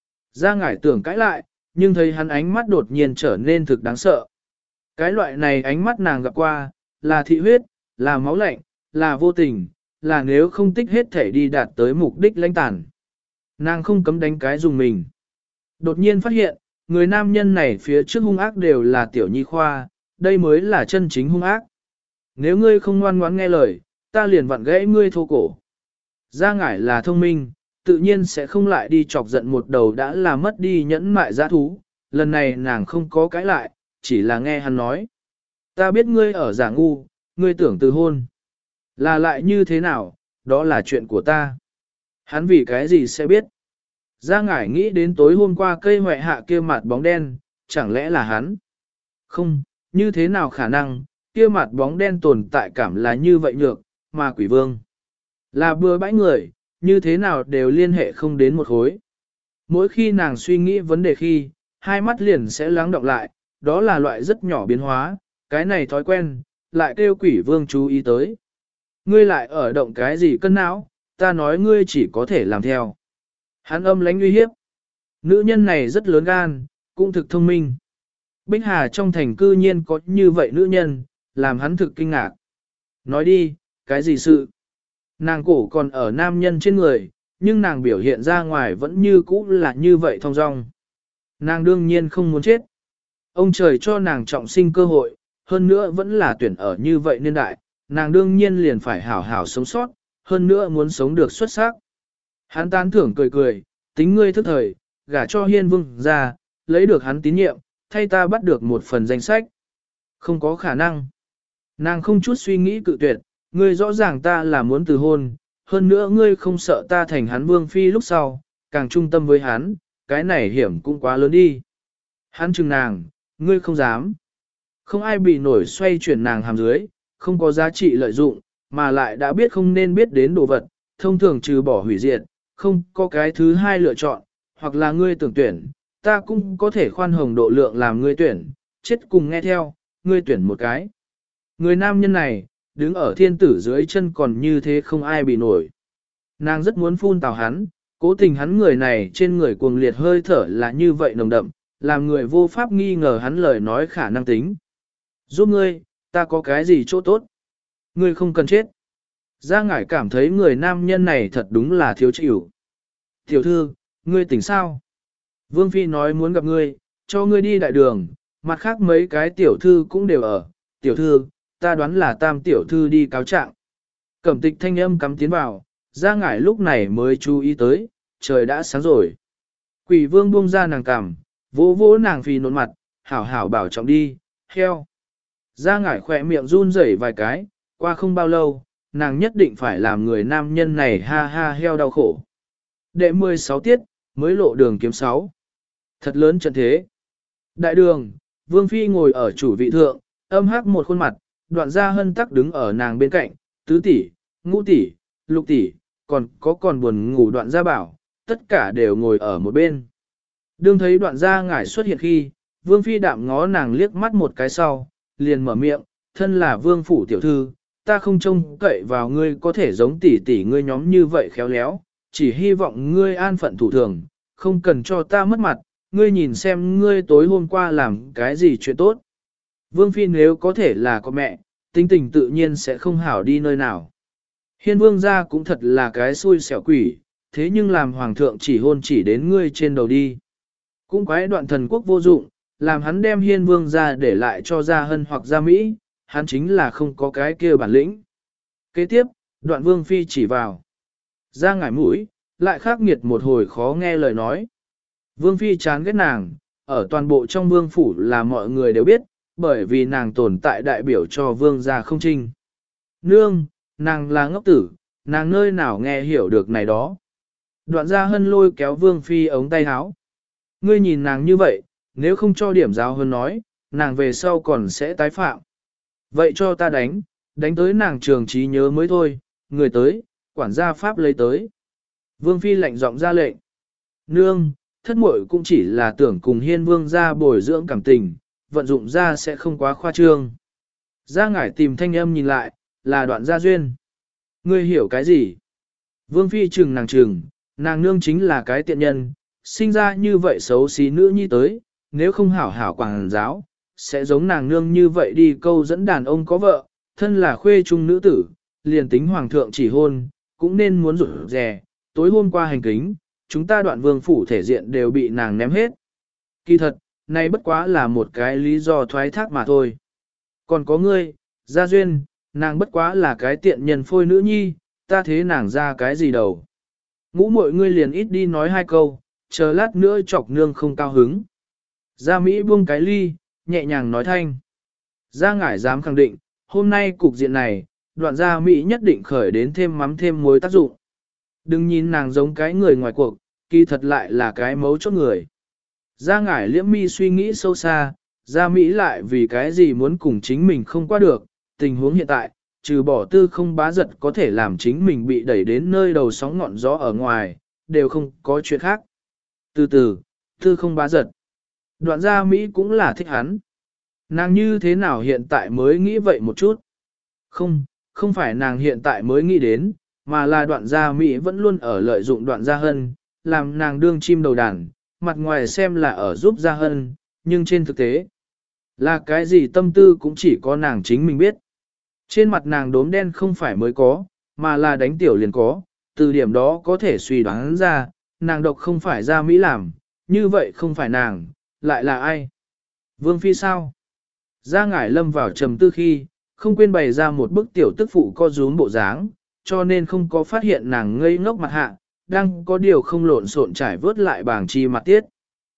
Ra ngải tưởng cãi lại, nhưng thấy hắn ánh mắt đột nhiên trở nên thực đáng sợ. Cái loại này ánh mắt nàng gặp qua, là thị huyết, là máu lạnh, là vô tình, là nếu không tích hết thể đi đạt tới mục đích lãnh tàn. Nàng không cấm đánh cái dùng mình. Đột nhiên phát hiện, người nam nhân này phía trước hung ác đều là tiểu nhi khoa, đây mới là chân chính hung ác. Nếu ngươi không ngoan ngoãn nghe lời, ta liền vặn gãy ngươi thô cổ. Gia ngải là thông minh, tự nhiên sẽ không lại đi chọc giận một đầu đã là mất đi nhẫn mại dã thú, lần này nàng không có cãi lại, chỉ là nghe hắn nói. Ta biết ngươi ở giả ngu, ngươi tưởng từ hôn. Là lại như thế nào, đó là chuyện của ta. Hắn vì cái gì sẽ biết. Gia ngải nghĩ đến tối hôm qua cây hoại hạ kia mặt bóng đen, chẳng lẽ là hắn? Không, như thế nào khả năng, kia mặt bóng đen tồn tại cảm là như vậy nhược, mà quỷ vương. Là bừa bãi người, như thế nào đều liên hệ không đến một khối. Mỗi khi nàng suy nghĩ vấn đề khi, hai mắt liền sẽ lắng đọng lại, đó là loại rất nhỏ biến hóa, cái này thói quen, lại kêu quỷ vương chú ý tới. Ngươi lại ở động cái gì cân não, ta nói ngươi chỉ có thể làm theo. Hắn âm lánh uy hiếp. Nữ nhân này rất lớn gan, cũng thực thông minh. Bích Hà trong thành cư nhiên có như vậy nữ nhân, làm hắn thực kinh ngạc. Nói đi, cái gì sự? Nàng cổ còn ở nam nhân trên người, nhưng nàng biểu hiện ra ngoài vẫn như cũ là như vậy thong dong. Nàng đương nhiên không muốn chết. Ông trời cho nàng trọng sinh cơ hội, hơn nữa vẫn là tuyển ở như vậy niên đại, nàng đương nhiên liền phải hảo hảo sống sót, hơn nữa muốn sống được xuất sắc. Hắn tán thưởng cười cười, tính ngươi thức thời, gả cho hiên vương ra, lấy được hắn tín nhiệm, thay ta bắt được một phần danh sách. Không có khả năng. Nàng không chút suy nghĩ cự tuyệt, ngươi rõ ràng ta là muốn từ hôn, hơn nữa ngươi không sợ ta thành hắn vương phi lúc sau, càng trung tâm với hắn, cái này hiểm cũng quá lớn đi. Hắn chừng nàng, ngươi không dám. Không ai bị nổi xoay chuyển nàng hàm dưới, không có giá trị lợi dụng, mà lại đã biết không nên biết đến đồ vật, thông thường trừ bỏ hủy diệt, không có cái thứ hai lựa chọn, hoặc là ngươi tưởng tuyển, ta cũng có thể khoan hồng độ lượng làm ngươi tuyển, chết cùng nghe theo, ngươi tuyển một cái. Người nam nhân này, đứng ở thiên tử dưới chân còn như thế không ai bị nổi. Nàng rất muốn phun tào hắn, cố tình hắn người này trên người cuồng liệt hơi thở là như vậy nồng đậm, làm người vô pháp nghi ngờ hắn lời nói khả năng tính. Giúp ngươi, ta có cái gì chỗ tốt? Ngươi không cần chết. Gia ngải cảm thấy người nam nhân này thật đúng là thiếu chịu. Tiểu thư, ngươi tỉnh sao? Vương Phi nói muốn gặp ngươi, cho ngươi đi đại đường, mặt khác mấy cái tiểu thư cũng đều ở. Tiểu thư, ta đoán là tam tiểu thư đi cáo trạng. Cẩm tịch thanh âm cắm tiến vào, Gia ngải lúc này mới chú ý tới, trời đã sáng rồi. Quỷ vương buông ra nàng cằm, vỗ vỗ nàng Phi nộn mặt, hảo hảo bảo trọng đi, heo. Gia ngải khỏe miệng run rẩy vài cái, qua không bao lâu, nàng nhất định phải làm người nam nhân này ha ha heo đau khổ. Đệ mười sáu tiết, mới lộ đường kiếm sáu. Thật lớn trận thế. Đại đường, Vương Phi ngồi ở chủ vị thượng, âm hắc một khuôn mặt, đoạn gia hân tắc đứng ở nàng bên cạnh, tứ tỷ, ngũ tỷ, lục tỷ, còn có còn buồn ngủ đoạn gia bảo, tất cả đều ngồi ở một bên. Đương thấy đoạn gia ngải xuất hiện khi, vương phi đạm ngó nàng liếc mắt một cái sau, liền mở miệng, thân là vương phủ tiểu thư, ta không trông cậy vào ngươi có thể giống tỷ tỷ ngươi nhóm như vậy khéo léo, chỉ hy vọng ngươi an phận thủ thường, không cần cho ta mất mặt, ngươi nhìn xem ngươi tối hôm qua làm cái gì chuyện tốt. Vương phi nếu có thể là có mẹ, tính tình tự nhiên sẽ không hảo đi nơi nào. Hiên vương gia cũng thật là cái xui xẻo quỷ, thế nhưng làm hoàng thượng chỉ hôn chỉ đến ngươi trên đầu đi. Cũng quái đoạn thần quốc vô dụng, làm hắn đem hiên vương gia để lại cho gia hân hoặc gia Mỹ, hắn chính là không có cái kia bản lĩnh. Kế tiếp, đoạn vương phi chỉ vào. Ra ngải mũi, lại khắc nghiệt một hồi khó nghe lời nói. Vương phi chán ghét nàng, ở toàn bộ trong vương phủ là mọi người đều biết, bởi vì nàng tồn tại đại biểu cho vương gia không trinh. Nương, nàng là ngốc tử, nàng nơi nào nghe hiểu được này đó. Đoạn gia hân lôi kéo vương phi ống tay áo. Ngươi nhìn nàng như vậy, nếu không cho điểm giáo hơn nói, nàng về sau còn sẽ tái phạm. Vậy cho ta đánh, đánh tới nàng trường trí nhớ mới thôi, người tới, quản gia pháp lấy tới. Vương phi lạnh giọng ra lệnh. Nương, thất muội cũng chỉ là tưởng cùng hiên vương gia bồi dưỡng cảm tình, vận dụng ra sẽ không quá khoa trương. Gia ngải tìm thanh âm nhìn lại, là đoạn gia duyên. Ngươi hiểu cái gì? Vương phi trừng nàng trừng, nàng nương chính là cái tiện nhân, sinh ra như vậy xấu xí nữ nhi tới, nếu không hảo hảo quảng giáo, sẽ giống nàng nương như vậy đi câu dẫn đàn ông có vợ, thân là khuê trung nữ tử, liền tính hoàng thượng chỉ hôn, cũng nên muốn rủi rè, tối hôm qua hành kính, chúng ta đoạn vương phủ thể diện đều bị nàng ném hết. Kỳ thật, này bất quá là một cái lý do thoái thác mà thôi. Còn có ngươi, gia duyên, nàng bất quá là cái tiện nhân phôi nữ nhi, ta thế nàng ra cái gì đâu. Ngũ muội ngươi liền ít đi nói hai câu, chờ lát nữa chọc nương không cao hứng. Gia Mỹ buông cái ly, nhẹ nhàng nói thanh. Gia ngải dám khẳng định, hôm nay cục diện này, đoạn gia Mỹ nhất định khởi đến thêm mắm thêm muối tác dụng. Đừng nhìn nàng giống cái người ngoài cuộc, kỳ thật lại là cái mấu chốt người. Gia ngải liễm mi suy nghĩ sâu xa, Gia Mỹ lại vì cái gì muốn cùng chính mình không qua được, tình huống hiện tại, trừ bỏ tư không bá giật có thể làm chính mình bị đẩy đến nơi đầu sóng ngọn gió ở ngoài, đều không có chuyện khác. Từ từ, tư không bá giật. Đoạn gia Mỹ cũng là thích hắn. Nàng như thế nào hiện tại mới nghĩ vậy một chút? Không, không phải nàng hiện tại mới nghĩ đến, mà là đoạn gia Mỹ vẫn luôn ở lợi dụng đoạn gia hân, làm nàng đương chim đầu đàn, mặt ngoài xem là ở giúp gia hân, nhưng trên thực tế, là cái gì tâm tư cũng chỉ có nàng chính mình biết. Trên mặt nàng đốm đen không phải mới có, mà là đánh tiểu liền có, từ điểm đó có thể suy đoán ra, nàng độc không phải gia Mỹ làm, như vậy không phải nàng, lại là ai? Vương phi sao? Gia ngải lâm vào trầm tư khi, không quên bày ra một bức tiểu tức phụ co rúm bộ dáng, cho nên không có phát hiện nàng ngây ngốc mặt hạ, đang có điều không lộn xộn trải vớt lại bảng chi mặt tiết.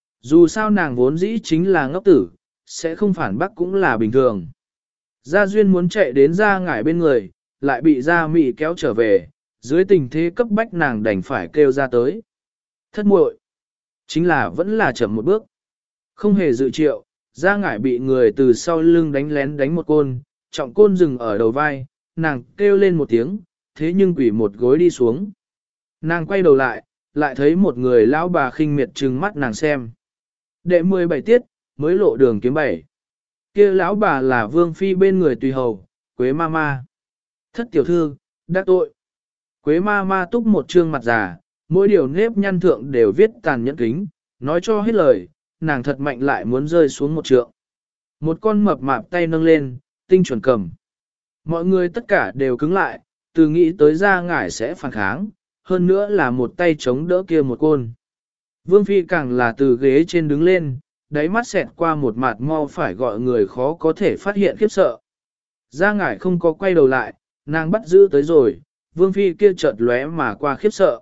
Dù sao nàng vốn dĩ chính là ngốc tử, sẽ không phản bác cũng là bình thường. Gia Duyên muốn chạy đến Gia ngải bên người, lại bị Gia Mị kéo trở về, dưới tình thế cấp bách nàng đành phải kêu ra tới. Thất muội, chính là vẫn là chậm một bước. Không hề dự triệu, Gia ngải bị người từ sau lưng đánh lén đánh một côn, trọng côn dừng ở đầu vai, nàng kêu lên một tiếng, thế nhưng quỷ một gối đi xuống. Nàng quay đầu lại, lại thấy một người lão bà khinh miệt trừng mắt nàng xem. Đệ mười bảy tiết, mới lộ đường kiếm bảy. Kia lão bà là vương phi bên người tùy hầu, Quế ma ma. Thất tiểu thư, đắc tội. Quế ma ma túc một trương mặt già, mỗi điều nếp nhăn thượng đều viết tàn nhẫn kính, nói cho hết lời, nàng thật mạnh lại muốn rơi xuống một trượng. Một con mập mạp tay nâng lên, tinh chuẩn cầm. Mọi người tất cả đều cứng lại, từ nghĩ tới Gia ngải sẽ phản kháng, hơn nữa là một tay chống đỡ kia một côn. Vương phi càng là từ ghế trên đứng lên, đáy mắt xẹt qua một mặt mau phải gọi người khó có thể phát hiện khiếp sợ. Gia ngải không có quay đầu lại, nàng bắt giữ tới rồi, vương phi kia chợt lóe mà qua khiếp sợ.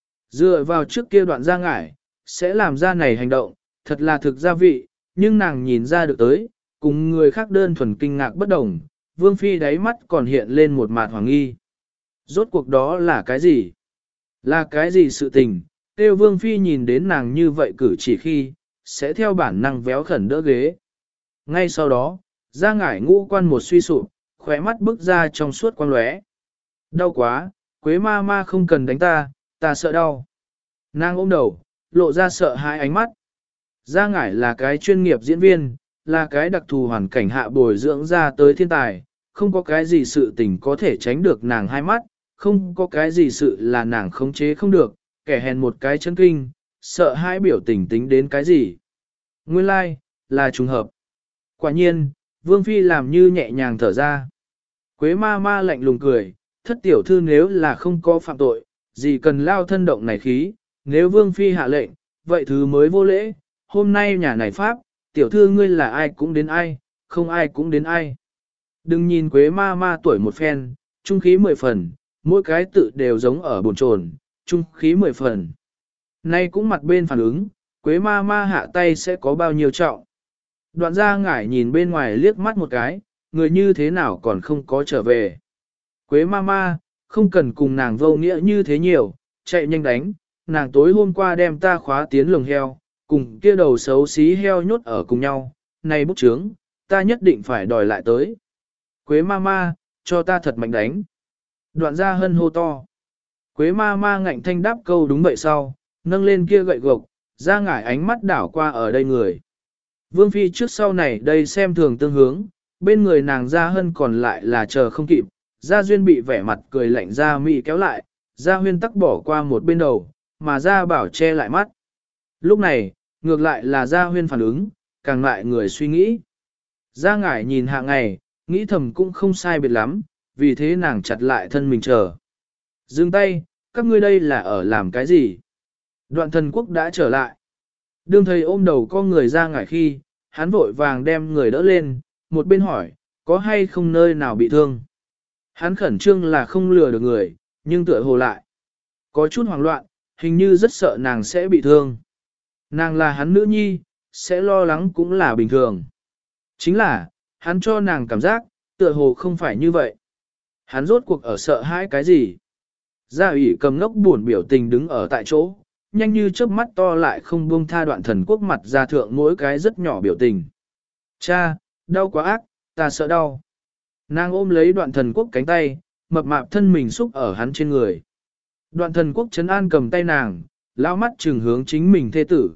Dựa vào trước kia đoạn Gia ngải, sẽ làm ra này hành động, thật là thực gia vị, nhưng nàng nhìn ra được tới, cùng người khác đơn thuần kinh ngạc bất đồng, vương phi đáy mắt còn hiện lên một mặt hoàng nghi. Rốt cuộc đó là cái gì? Là cái gì sự tình? Tiêu vương phi nhìn đến nàng như vậy cử chỉ khi, sẽ theo bản năng véo khẩn đỡ ghế. Ngay sau đó, Gia ngải ngũ quan một suy sụp, khóe mắt bước ra trong suốt quang lóe. Đau quá, Quế ma ma không cần đánh ta, ta sợ đau. Nàng ôm đầu, lộ ra sợ hãi ánh mắt. Gia Ngải là cái chuyên nghiệp diễn viên, là cái đặc thù hoàn cảnh hạ bồi dưỡng ra tới thiên tài, không có cái gì sự tình có thể tránh được nàng hai mắt, không có cái gì sự là nàng khống chế không được, kẻ hèn một cái chân kinh, sợ hai biểu tình tính đến cái gì. Nguyên lai, like, là trùng hợp. Quả nhiên, Vương Phi làm như nhẹ nhàng thở ra. Quế ma ma lạnh lùng cười, thất tiểu thư nếu là không có phạm tội, gì cần lao thân động này khí, nếu Vương Phi hạ lệnh, vậy thứ mới vô lễ, hôm nay nhà này pháp, tiểu thư ngươi là ai cũng đến ai, không ai cũng đến ai. Đừng nhìn Quế ma ma tuổi một phen, trung khí mười phần, mỗi cái tự đều giống ở bồn chồn, trung khí mười phần. Nay cũng mặt bên phản ứng, Quế ma ma hạ tay sẽ có bao nhiêu trọng. Đoạn Gia Ngải nhìn bên ngoài liếc mắt một cái, người như thế nào còn không có trở về. Quế ma ma, không cần cùng nàng vô nghĩa như thế nhiều, chạy nhanh đánh, nàng tối hôm qua đem ta khóa tiến lồng heo, cùng kia đầu xấu xí heo nhốt ở cùng nhau, này bút chướng, ta nhất định phải đòi lại tới. Quế ma ma, cho ta thật mạnh đánh. Đoạn Gia Hân hô to. Quế ma ma ngạnh thanh đáp câu đúng vậy sau, nâng lên kia gậy gộc, Gia Ngải ánh mắt đảo qua ở đây người. Vương Phi trước sau này đây xem thường tương hướng, bên người nàng Gia Hân còn lại là chờ không kịp, Gia Duyên bị vẻ mặt cười lạnh Gia Mị kéo lại, Gia Huyên tắc bỏ qua một bên đầu, mà Gia Bảo che lại mắt. Lúc này, ngược lại là Gia Huyên phản ứng, càng lại người suy nghĩ. Gia Ngải nhìn hạ ngày, nghĩ thầm cũng không sai biệt lắm, vì thế nàng chặt lại thân mình chờ. Dừng tay, các ngươi đây là ở làm cái gì? Đoạn Thần Quốc đã trở lại. Đương thầy ôm đầu con người Gia Ngải khi, hắn vội vàng đem người đỡ lên, một bên hỏi, có hay không nơi nào bị thương? Hắn khẩn trương là không lừa được người, nhưng tựa hồ lại. Có chút hoảng loạn, hình như rất sợ nàng sẽ bị thương. Nàng là hắn nữ nhi, sẽ lo lắng cũng là bình thường. Chính là, hắn cho nàng cảm giác, tựa hồ không phải như vậy. Hắn rốt cuộc ở sợ hãi cái gì? Gia ủy cầm ngốc buồn biểu tình đứng ở tại chỗ, nhanh như chớp mắt to lại không buông tha Đoạn Thần Quốc mặt ra thượng mỗi cái rất nhỏ biểu tình. Cha, đau quá ác, ta sợ đau. Nàng ôm lấy Đoạn Thần Quốc cánh tay, mập mạp thân mình xúc ở hắn trên người. Đoạn Thần Quốc trấn an cầm tay nàng, lao mắt trừng hướng chính mình thê tử.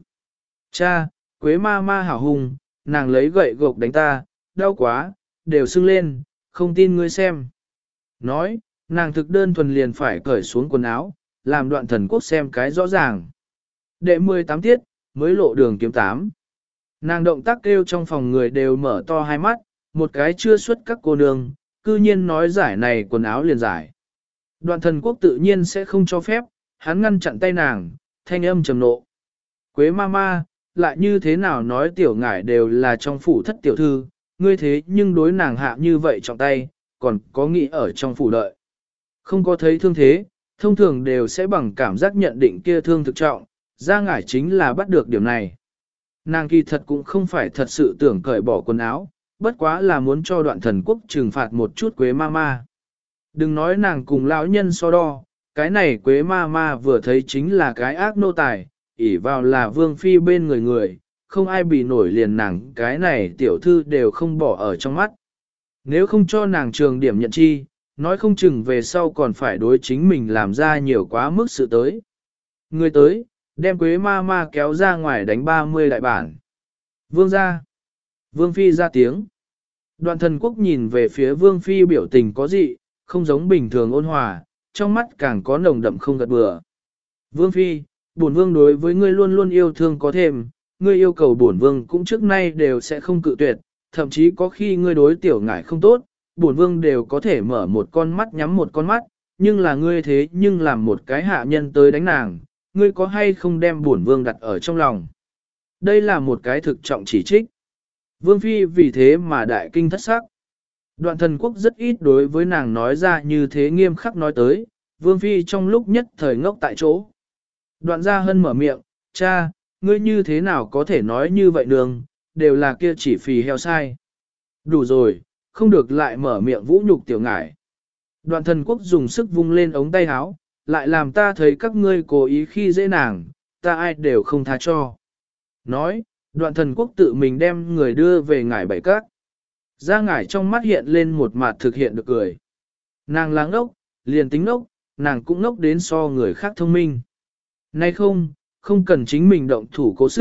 Cha, Quế ma ma hảo hùng, nàng lấy gậy gộc đánh ta, đau quá, đều sưng lên, không tin ngươi xem. Nói, nàng thực đơn thuần liền phải cởi xuống quần áo, làm Đoạn Thần Quốc xem cái rõ ràng. Đệ mười tám tiết, mới lộ đường kiếm tám. Nàng động tác kêu trong phòng người đều mở to hai mắt, một cái chưa xuất các cô nương, cư nhiên nói giải này quần áo liền giải. Đoạn Thần Quốc tự nhiên sẽ không cho phép, hắn ngăn chặn tay nàng, thanh âm trầm nộ. Quế ma ma, lại như thế nào nói tiểu ngải đều là trong phủ thất tiểu thư, ngươi thế nhưng đối nàng hạ như vậy trọng tay, còn có nghĩ ở trong phủ đợi. Không có thấy thương thế, thông thường đều sẽ bằng cảm giác nhận định kia thương thực trọng, Gia Ngải chính là bắt được điểm này. Nàng kỳ thật cũng không phải thật sự tưởng cởi bỏ quần áo, bất quá là muốn cho Đoạn Thần Quốc trừng phạt một chút Quế ma ma. Đừng nói nàng cùng lão nhân so đo, cái này Quế ma ma vừa thấy chính là cái ác nô tài, ỷ vào là vương phi bên người người, không ai bị nổi liền nàng cái này tiểu thư đều không bỏ ở trong mắt. Nếu không cho nàng trường điểm nhận chi, nói không chừng về sau còn phải đối chính mình làm ra nhiều quá mức sự tới. Người tới, đem Quế ma ma kéo ra ngoài đánh ba mươi đại bản. Vương ra. Vương phi ra tiếng. Đoạn Thần Quốc nhìn về phía vương phi biểu tình có dị, không giống bình thường ôn hòa, trong mắt càng có nồng đậm không gật bừa. Vương phi, bổn vương đối với ngươi luôn luôn yêu thương có thêm, ngươi yêu cầu bổn vương cũng trước nay đều sẽ không cự tuyệt, thậm chí có khi ngươi đối tiểu ngải không tốt, bổn vương đều có thể mở một con mắt nhắm một con mắt, nhưng là ngươi thế nhưng làm một cái hạ nhân tới đánh nàng, ngươi có hay không đem bổn vương đặt ở trong lòng. Đây là một cái thực trọng chỉ trích. Vương phi vì thế mà đại kinh thất sắc. Đoạn Thần Quốc rất ít đối với nàng nói ra như thế nghiêm khắc nói tới, vương phi trong lúc nhất thời ngốc tại chỗ. Đoạn Gia Hân mở miệng, cha, ngươi như thế nào có thể nói như vậy nương, đều là kia chỉ phì heo sai. Đủ rồi, không được lại mở miệng vũ nhục tiểu ngải. Đoạn Thần Quốc dùng sức vung lên ống tay áo, lại làm ta thấy các ngươi cố ý khi dễ nàng, ta ai đều không tha cho. Nói, Đoạn Thần Quốc tự mình đem người đưa về ngải bảy các. Gia Ngải trong mắt hiện lên một mặt thực hiện được cười. Nàng là ngốc, liền tính ngốc, nàng cũng ngốc đến so người khác thông minh. Nay không, không cần chính mình động thủ cố sức,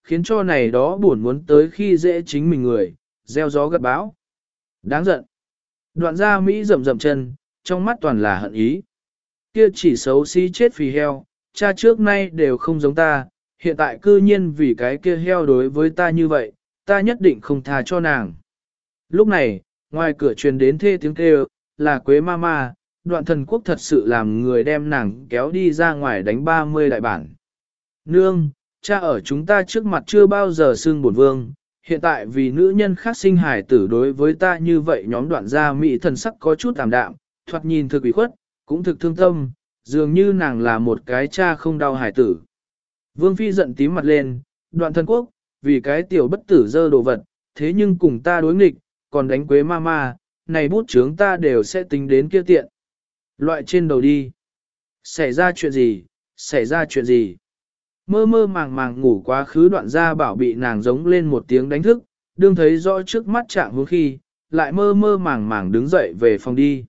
khiến cho này đó buồn muốn tới khi dễ chính mình người, gieo gió gặt bão. Đáng giận. Đoạn gia Mỹ rầm rầm chân, trong mắt toàn là hận ý. Kia chỉ xấu xí chết phì heo, cha trước nay đều không giống ta, hiện tại cư nhiên vì cái kia heo đối với ta như vậy, ta nhất định không tha cho nàng. Lúc này, ngoài cửa truyền đến thê tiếng kêu, là Quế Mama, Đoạn Thần Quốc thật sự làm người đem nàng kéo đi ra ngoài đánh ba mươi đại bản. Nương, cha ở chúng ta trước mặt chưa bao giờ xưng bổn vương, hiện tại vì nữ nhân khác sinh hài tử đối với ta như vậy nhóm Đoạn gia Mỹ thần sắc có chút tạm đạm, thoạt nhìn thực ủy khuất, cũng thực thương tâm, dường như nàng là một cái cha không đau hài tử. Vương Phi giận tím mặt lên, Đoạn Thần Quốc, vì cái tiểu bất tử dơ đồ vật, thế nhưng cùng ta đối nghịch, còn đánh Quế Mama, này bút chướng ta đều sẽ tính đến kia tiện. Loại trên đầu đi. Xảy ra chuyện gì, xảy ra chuyện gì. Mơ mơ màng màng ngủ quá khứ Đoạn gia bảo bị nàng giống lên một tiếng đánh thức, đương thấy rõ trước mắt trạng hướng khi, lại mơ mơ màng màng đứng dậy về phòng đi.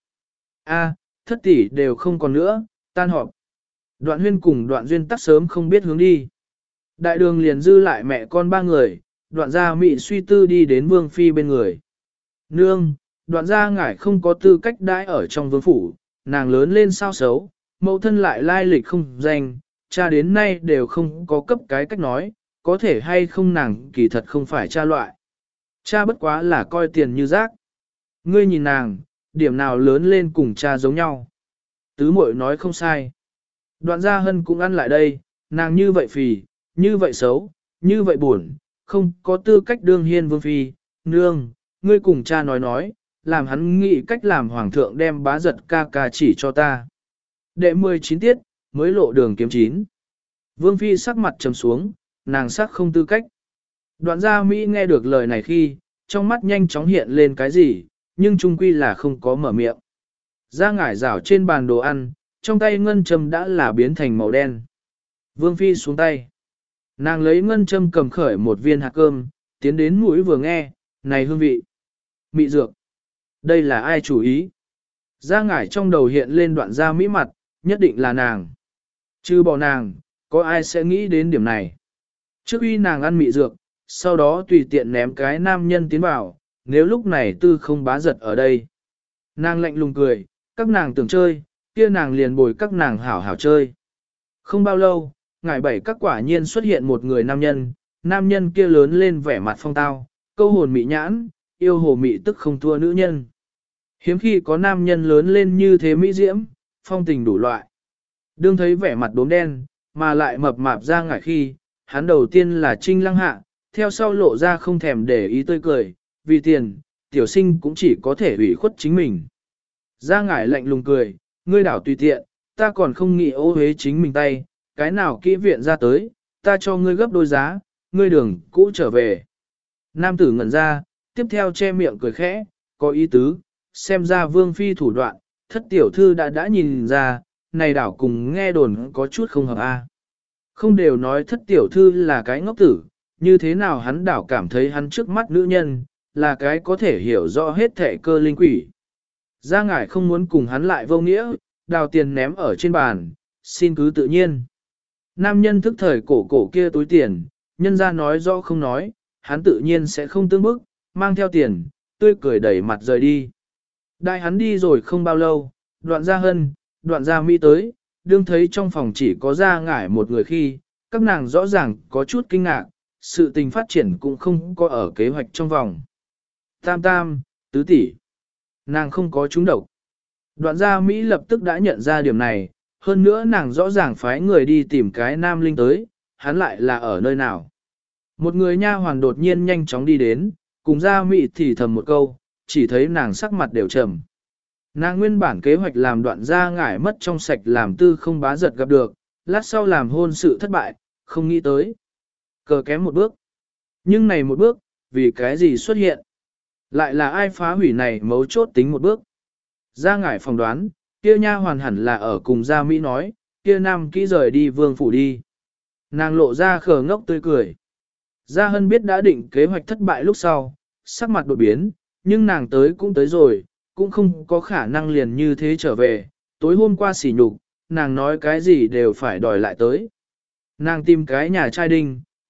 A, thất tỷ đều không còn nữa, tan họp. Đoạn Huyên cùng Đoạn Duyên tắc sớm không biết hướng đi. Đại đường liền dư lại mẹ con ba người, Đoạn gia Mị suy tư đi đến Vương Phi bên người. Nương, Đoạn gia ngải không có tư cách đãi ở trong vương phủ, nàng lớn lên sao xấu, mẫu thân lại lai lịch không danh, cha đến nay đều không có cấp cái cách nói, có thể hay không nàng kỳ thật không phải cha loại. Cha bất quá là coi tiền như rác. Ngươi nhìn nàng, điểm nào lớn lên cùng cha giống nhau. Tứ muội nói không sai. Đoạn gia hân cũng ăn lại đây, nàng như vậy phì, như vậy xấu, như vậy buồn, không có tư cách đương hiên vương phi. Nương, ngươi cùng cha nói nói, làm hắn nghĩ cách làm hoàng thượng đem bá giật ca ca chỉ cho ta. Đệ mười chín tiết, mới lộ đường kiếm chín. Vương phi sắc mặt trầm xuống, nàng sắc không tư cách. Đoạn gia Mỹ nghe được lời này khi, trong mắt nhanh chóng hiện lên cái gì, nhưng trung quy là không có mở miệng. Ra ngải rảo trên bàn đồ ăn, trong tay ngân châm đã là biến thành màu đen. Vương phi xuống tay. Nàng lấy ngân châm cầm khởi một viên hạt cơm, tiến đến mũi vừa nghe, này hương vị. Mị dược. Đây là ai chủ ý? Ra ngải trong đầu hiện lên Đoạn gia Mỹ mặt, nhất định là nàng. Chứ bỏ nàng, có ai sẽ nghĩ đến điểm này? Trước uy nàng ăn mị dược, sau đó tùy tiện ném cái nam nhân tiến vào, nếu lúc này tư không bá giật ở đây. Nàng lạnh lùng cười, các nàng tưởng chơi, kia nàng liền bồi các nàng hảo hảo chơi. Không bao lâu, ngải bảy các quả nhiên xuất hiện một người nam nhân, nam nhân kia lớn lên vẻ mặt phong tao, câu hồn mị nhãn, yêu hồ mị tức không thua nữ nhân. Hiếm khi có nam nhân lớn lên như thế mỹ diễm, phong tình đủ loại. Đương thấy vẻ mặt đốm đen, mà lại mập mạp ra ngải khi, hắn đầu tiên là trinh lăng hạ, theo sau lộ ra không thèm để ý tươi cười, vì tiền, tiểu sinh cũng chỉ có thể ủy khuất chính mình. Ra ngải lạnh lùng cười, ngươi đảo tùy tiện, ta còn không nghĩ ô hế chính mình tay, cái nào kỹ viện ra tới, ta cho ngươi gấp đôi giá, ngươi đường cũ trở về. Nam tử ngẩn ra, tiếp theo che miệng cười khẽ, có ý tứ, xem ra vương phi thủ đoạn, thất tiểu thư đã đã nhìn ra, này đảo cùng nghe đồn có chút không hợp a. Không đều nói thất tiểu thư là cái ngốc tử, như thế nào hắn đảo cảm thấy hắn trước mắt nữ nhân, là cái có thể hiểu rõ hết thể cơ linh quỷ. Gia ngải không muốn cùng hắn lại vô nghĩa, đào tiền ném ở trên bàn, xin cứ tự nhiên. Nam nhân thức thời cổ cổ kia túi tiền, nhân ra nói rõ không nói, hắn tự nhiên sẽ không tương bức, mang theo tiền, tươi cười đẩy mặt rời đi. Đại hắn đi rồi không bao lâu, Đoạn gia hân, Đoạn gia Mỹ tới, đương thấy trong phòng chỉ có Gia ngải một người khi, các nàng rõ ràng có chút kinh ngạc, sự tình phát triển cũng không có ở kế hoạch trong vòng. Tam tam, tứ tỷ, nàng không có trúng độc. Đoạn gia Mỹ lập tức đã nhận ra điểm này, hơn nữa nàng rõ ràng phái người đi tìm cái nam linh tới, hắn lại là ở nơi nào. Một người nha hoàn đột nhiên nhanh chóng đi đến, cùng gia Mỹ thì thầm một câu, chỉ thấy nàng sắc mặt đều trầm. Nàng nguyên bản kế hoạch làm Đoạn gia ngải mất trong sạch làm tư không bá giật gặp được, lát sau làm hôn sự thất bại, không nghĩ tới. Cờ kém một bước. Nhưng này một bước, vì cái gì xuất hiện? Lại là ai phá hủy này mấu chốt tính một bước? Gia ngải phỏng đoán, kia nha hoàn hẳn là ở cùng gia Mỹ nói, kia nam kỹ rời đi vương phủ đi. Nàng lộ ra khờ ngốc tươi cười. Gia hân biết đã định kế hoạch thất bại lúc sau, sắc mặt đột biến, nhưng nàng tới cũng tới rồi, cũng không có khả năng liền như thế trở về. Tối hôm qua xỉ nhục, nàng nói cái gì đều phải đòi lại tới. Nàng tìm cái nhà trai đinh,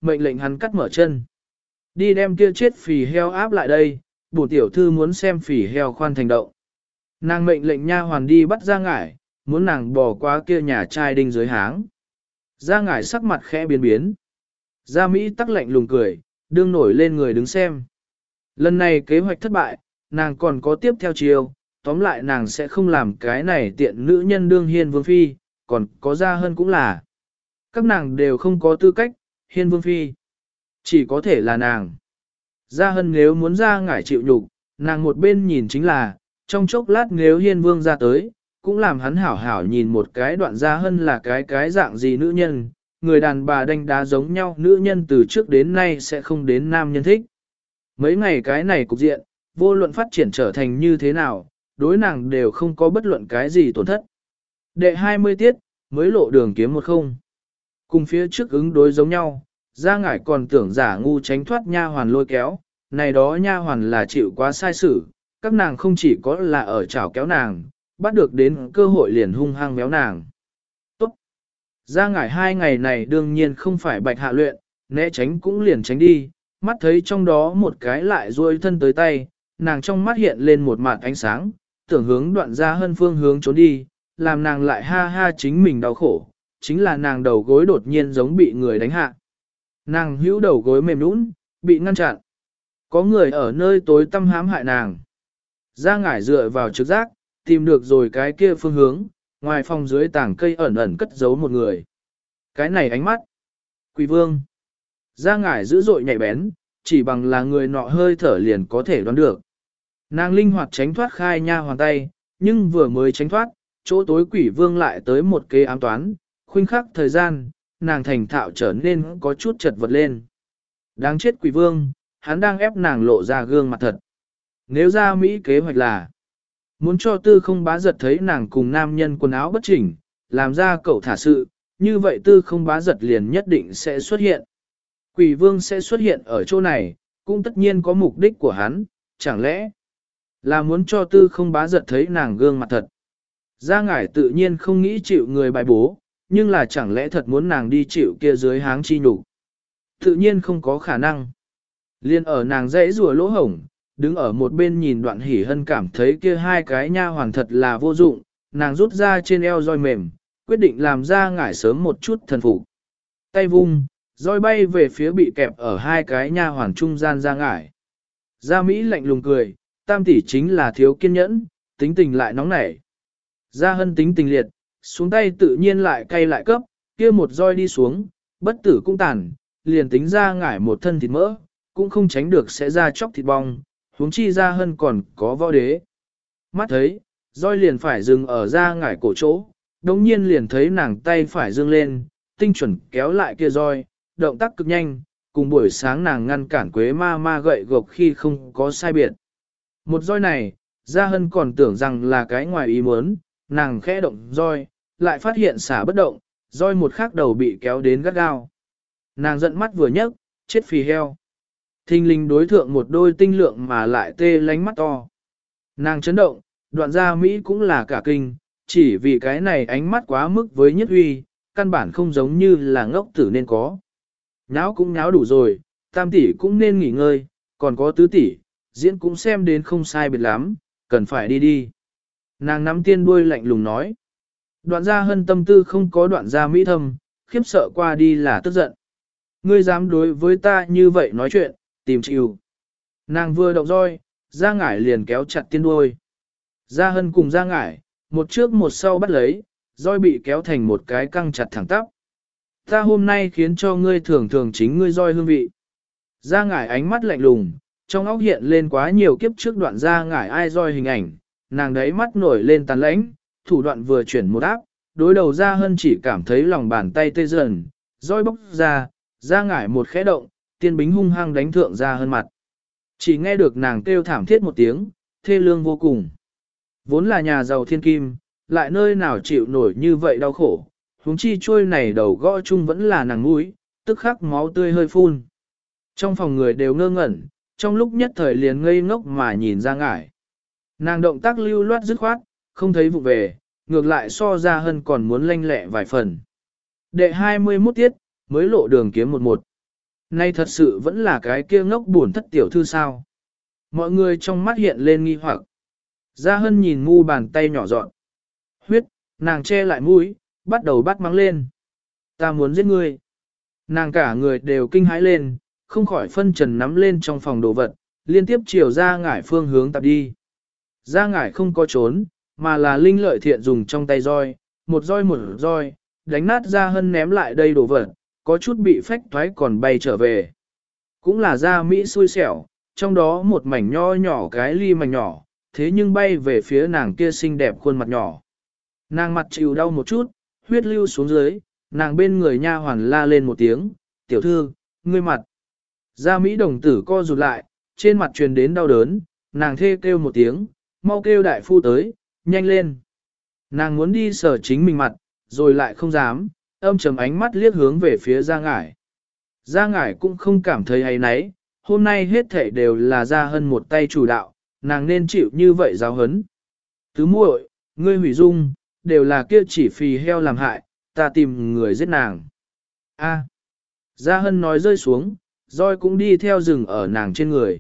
mệnh lệnh hắn cắt mở chân. Đi đem kia chết phì heo áp lại đây, bổ tiểu thư muốn xem phì heo khoan thành động. Nàng mệnh lệnh nha hoàn đi bắt ra ngải, muốn nàng bỏ qua kia nhà trai đinh dưới háng. Ra ngải sắc mặt khẽ biến biến. Gia Mỹ tắc lạnh lùng cười, đương nổi lên người đứng xem. Lần này kế hoạch thất bại, nàng còn có tiếp theo chiều, tóm lại nàng sẽ không làm cái này tiện nữ nhân đương hiên vương phi, còn có ra hơn cũng là. Các nàng đều không có tư cách, hiên vương phi. Chỉ có thể là nàng. Gia hân nếu muốn ra ngải chịu nhục, nàng một bên nhìn chính là, trong chốc lát nếu hiên vương ra tới, cũng làm hắn hảo hảo nhìn một cái đoạn Gia hân là cái cái dạng gì nữ nhân, người đàn bà đánh đá giống nhau nữ nhân từ trước đến nay sẽ không đến nam nhân thích. Mấy ngày cái này cục diện, vô luận phát triển trở thành như thế nào, đối nàng đều không có bất luận cái gì tổn thất. Đệ hai mươi tiết, mới lộ đường kiếm một không. Cùng phía trước ứng đối giống nhau, Gia ngải còn tưởng giả ngu tránh thoát nha hoàn lôi kéo, này đó nha hoàn là chịu quá sai xử, các nàng không chỉ có là ở chảo kéo nàng, bắt được đến cơ hội liền hung hăng méo nàng. Tốt! Gia ngải hai ngày này đương nhiên không phải bạch hạ luyện, né tránh cũng liền tránh đi, mắt thấy trong đó một cái lại duỗi thân tới tay, nàng trong mắt hiện lên một mạt ánh sáng, tưởng hướng đoạn Gia hân phương hướng trốn đi, làm nàng lại ha ha chính mình đau khổ, chính là nàng đầu gối đột nhiên giống bị người đánh hạ. Nàng hữu đầu gối mềm nũng, bị ngăn chặn. Có người ở nơi tối tăm hãm hại nàng. Gia ngải dựa vào trực giác, tìm được rồi cái kia phương hướng, ngoài phòng dưới tảng cây ẩn ẩn cất giấu một người. Cái này ánh mắt. Quỷ vương. Gia ngải dữ dội nhạy bén, chỉ bằng là người nọ hơi thở liền có thể đoán được. Nàng linh hoạt tránh thoát khai nha hoàn tay, nhưng vừa mới tránh thoát, chỗ tối quỷ vương lại tới một kế ám toán, khuynh khắc thời gian, nàng thành thạo trở nên có chút chật vật lên. Đáng chết quỷ vương, hắn đang ép nàng lộ ra gương mặt thật. Nếu ra Mỹ kế hoạch là muốn cho tư không bá giật thấy nàng cùng nam nhân quần áo bất chỉnh, làm ra cậu thả sự, như vậy tư không bá giật liền nhất định sẽ xuất hiện. Quỷ vương sẽ xuất hiện ở chỗ này, cũng tất nhiên có mục đích của hắn, chẳng lẽ là muốn cho tư không bá giật thấy nàng gương mặt thật. Gia ngải tự nhiên không nghĩ chịu người bài bố, nhưng là chẳng lẽ thật muốn nàng đi chịu kia dưới háng chi nhục. Tự nhiên không có khả năng. Liên ở nàng dãy rùa lỗ hổng, đứng ở một bên nhìn đoạn hỉ hân cảm thấy kia hai cái nha hoàn thật là vô dụng, nàng rút ra trên eo roi mềm, quyết định làm ra ngải sớm một chút thần phục. Tay vung, roi bay về phía bị kẹp ở hai cái nha hoàn trung gian ra ngải. Gia Mỹ lạnh lùng cười, tam tỷ chính là thiếu kiên nhẫn, tính tình lại nóng nảy. Gia hân tính tình liệt, xuống tay tự nhiên lại cay lại cấp, kia một roi đi xuống, bất tử cũng tàn, liền tính ra ngải một thân thịt mỡ, cũng không tránh được sẽ ra chóc thịt bong, huống chi Gia hân còn có võ đế. Mắt thấy, roi liền phải dừng ở ra ngải cổ chỗ, đồng nhiên liền thấy nàng tay phải dương lên, tinh chuẩn kéo lại kia roi, động tác cực nhanh, cùng buổi sáng nàng ngăn cản quế ma ma gậy gộc khi không có sai biệt. Một roi này, Gia hân còn tưởng rằng là cái ngoài ý muốn, nàng khẽ động roi, lại phát hiện xả bất động, roi một khắc đầu bị kéo đến gắt gao. Nàng giận mắt vừa nhấc, chết phì heo. Thinh linh đối thượng một đôi tinh lượng mà lại tê lánh mắt to. Nàng chấn động, đoạn Gia Mỹ cũng là cả kinh, chỉ vì cái này ánh mắt quá mức với nhất huy, căn bản không giống như là ngốc tử nên có. Nháo cũng nháo đủ rồi, tam tỷ cũng nên nghỉ ngơi, còn có tứ tỷ, diễn cũng xem đến không sai biệt lắm, cần phải đi đi. Nàng nắm tiên đuôi lạnh lùng nói. Đoạn Gia hân tâm tư không có đoạn Gia Mỹ thâm, khiếp sợ qua đi là tức giận. Ngươi dám đối với ta như vậy nói chuyện, tìm chịu. Nàng vừa động roi, Gia ngải liền kéo chặt tiên đuôi. Gia hân cùng Gia ngải, một trước một sau bắt lấy, roi bị kéo thành một cái căng chặt thẳng tắp. Ta hôm nay khiến cho ngươi thường thường chính ngươi roi hương vị. Gia ngải ánh mắt lạnh lùng, trong óc hiện lên quá nhiều kiếp trước đoạn Gia ngải ai roi hình ảnh, nàng đấy mắt nổi lên tàn lãnh, thủ đoạn vừa chuyển một áp, đối đầu Gia hân chỉ cảm thấy lòng bàn tay tê dần, roi bốc ra, Gia ngải một khẽ động, tiên bính hung hăng đánh thượng Gia hân mặt. Chỉ nghe được nàng kêu thảm thiết một tiếng, thê lương vô cùng. Vốn là nhà giàu thiên kim, lại nơi nào chịu nổi như vậy đau khổ, huống chi trôi này đầu gõ chung vẫn là nàng mũi, tức khắc máu tươi hơi phun. Trong phòng người đều ngơ ngẩn, trong lúc nhất thời liền ngây ngốc mà nhìn Gia ngải. Nàng động tác lưu loát dứt khoát, không thấy vụ về, ngược lại so Gia hân còn muốn lanh lẹ vài phần. Đệ hai mươi mốt tiết, mới lộ đường kiếm một một. Nay thật sự vẫn là cái kia ngốc buồn thất tiểu thư sao. Mọi người trong mắt hiện lên nghi hoặc. Gia Hân nhìn mu bàn tay nhỏ dọn. Huyết, nàng che lại mũi, bắt đầu bắt mắng lên. Ta muốn giết ngươi. Nàng cả người đều kinh hãi lên, không khỏi phân trần nắm lên trong phòng đồ vật, liên tiếp chiều ra ngải phương hướng tập đi. Ra ngải không có trốn, mà là linh lợi thiện dùng trong tay roi, một roi một roi, đánh nát Gia Hân ném lại đây đồ vật, có chút bị phách thoái còn bay trở về. Cũng là Gia Mỹ xui xẻo, trong đó một mảnh nho nhỏ cái ly mảnh nhỏ, thế nhưng bay về phía nàng kia xinh đẹp khuôn mặt nhỏ. Nàng mặt chịu đau một chút, huyết lưu xuống dưới, nàng bên người nha hoàn la lên một tiếng, tiểu thư, ngươi mặt. Gia Mỹ đồng tử co rụt lại, trên mặt truyền đến đau đớn, nàng thê kêu một tiếng, mau kêu đại phu tới, nhanh lên. Nàng muốn đi sờ chính mình mặt, rồi lại không dám, âm trầm ánh mắt liếc hướng về phía Gia Ngải. Gia Ngải cũng không cảm thấy hay náy, hôm nay hết thảy đều là Gia Hân một tay chủ đạo, nàng nên chịu như vậy giáo hấn. Tứ muội, ngươi hủy dung, đều là kia chỉ phì heo làm hại, ta tìm người giết nàng. A. Gia Hân nói rơi xuống, roi cũng đi theo rừng ở nàng trên người.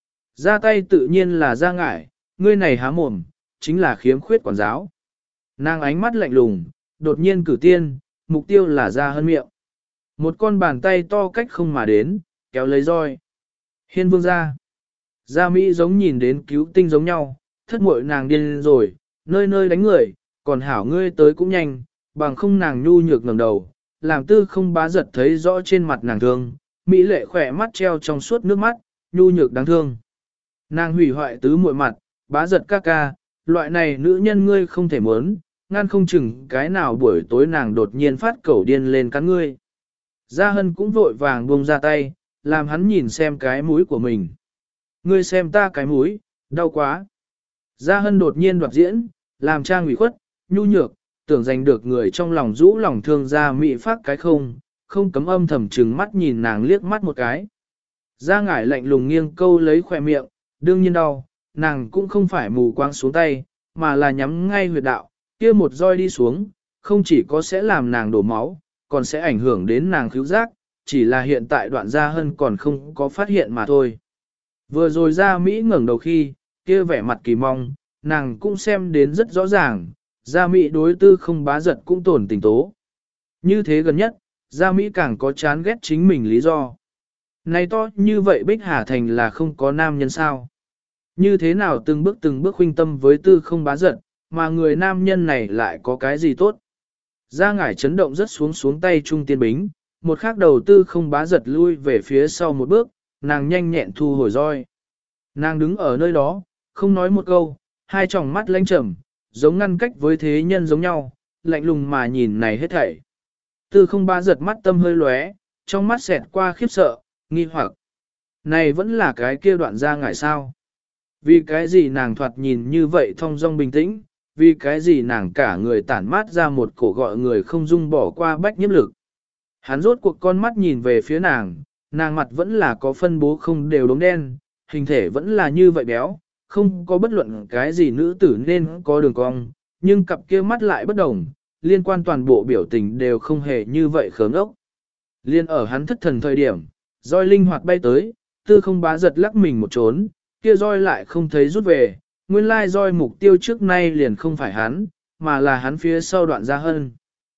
Ra tay tự nhiên là Gia Ngải, ngươi này há mồm, chính là khiếm khuyết quản giáo. Nàng ánh mắt lạnh lùng, đột nhiên cử tiên, mục tiêu là Gia Hân miệng. Một con bàn tay to cách không mà đến, kéo lấy roi. Hiên vương ra. Gia Mỹ giống nhìn đến cứu tinh giống nhau, thất muội nàng điên rồi, nơi nơi đánh người, còn hảo ngươi tới cũng nhanh, bằng không nàng nhu nhược ngẩng đầu, làm tư không bá giật thấy rõ trên mặt nàng thương, Mỹ lệ khỏe mắt treo trong suốt nước mắt, nhu nhược đáng thương. Nàng hủy hoại tứ muội mặt, bá giật ca ca, loại này nữ nhân ngươi không thể muốn, ngăn không chừng cái nào buổi tối nàng đột nhiên phát cẩu điên lên cắn ngươi. Gia Hân cũng vội vàng buông ra tay, làm hắn nhìn xem cái mũi của mình. Ngươi xem ta cái mũi, đau quá. Gia Hân đột nhiên đoạt diễn, làm trang ủy khuất, nhu nhược, tưởng giành được người trong lòng rũ lòng thương Gia Mỹ phát cái không, không cấm âm thầm trừng mắt nhìn nàng liếc mắt một cái. Gia Ngải lạnh lùng nghiêng câu lấy khỏe miệng, đương nhiên đau, nàng cũng không phải mù quáng xuống tay, mà là nhắm ngay huyệt đạo, kia một roi đi xuống, không chỉ có sẽ làm nàng đổ máu, còn sẽ ảnh hưởng đến nàng khứu giác, chỉ là hiện tại đoạn Gia Hân còn không có phát hiện mà thôi. Vừa rồi Gia Mỹ ngẩng đầu khi, kia vẻ mặt kỳ mong, nàng cũng xem đến rất rõ ràng, Gia Mỹ đối tư không bá giật cũng tổn tình tố. Như thế gần nhất, Gia Mỹ càng có chán ghét chính mình lý do. Này to như vậy Bích Hà Thành là không có nam nhân sao. Như thế nào từng bước từng bước huynh tâm với tư không bá giật, mà người nam nhân này lại có cái gì tốt. Gia Ngải chấn động rất xuống xuống tay trung tiên bính, một khắc đầu tư không bá giật lui về phía sau một bước, nàng nhanh nhẹn thu hồi roi. Nàng đứng ở nơi đó, không nói một câu, hai tròng mắt lanh trầm, giống ngăn cách với thế nhân giống nhau, lạnh lùng mà nhìn này hết thảy. Tư không bá giật mắt tâm hơi lóe, trong mắt xẹt qua khiếp sợ, nghi hoặc. Này vẫn là cái kia đoạn Gia Ngải sao? Vì cái gì nàng thoạt nhìn như vậy thong dong bình tĩnh, vì cái gì nàng cả người tản mát ra một cổ gọi người không dung bỏ qua bách nhiếp lực. Hắn rốt cuộc con mắt nhìn về phía nàng, nàng mặt vẫn là có phân bố không đều đốm đen, hình thể vẫn là như vậy béo, không có bất luận cái gì nữ tử nên có đường cong, nhưng cặp kia mắt lại bất đồng, liên quan toàn bộ biểu tình đều không hề như vậy khớm ốc. Liên ở hắn thất thần thời điểm, roi linh hoạt bay tới, tư không bá giật lắc mình một trốn, kia roi lại không thấy rút về, nguyên lai roi mục tiêu trước nay liền không phải hắn, mà là hắn phía sau đoạn Gia Hân.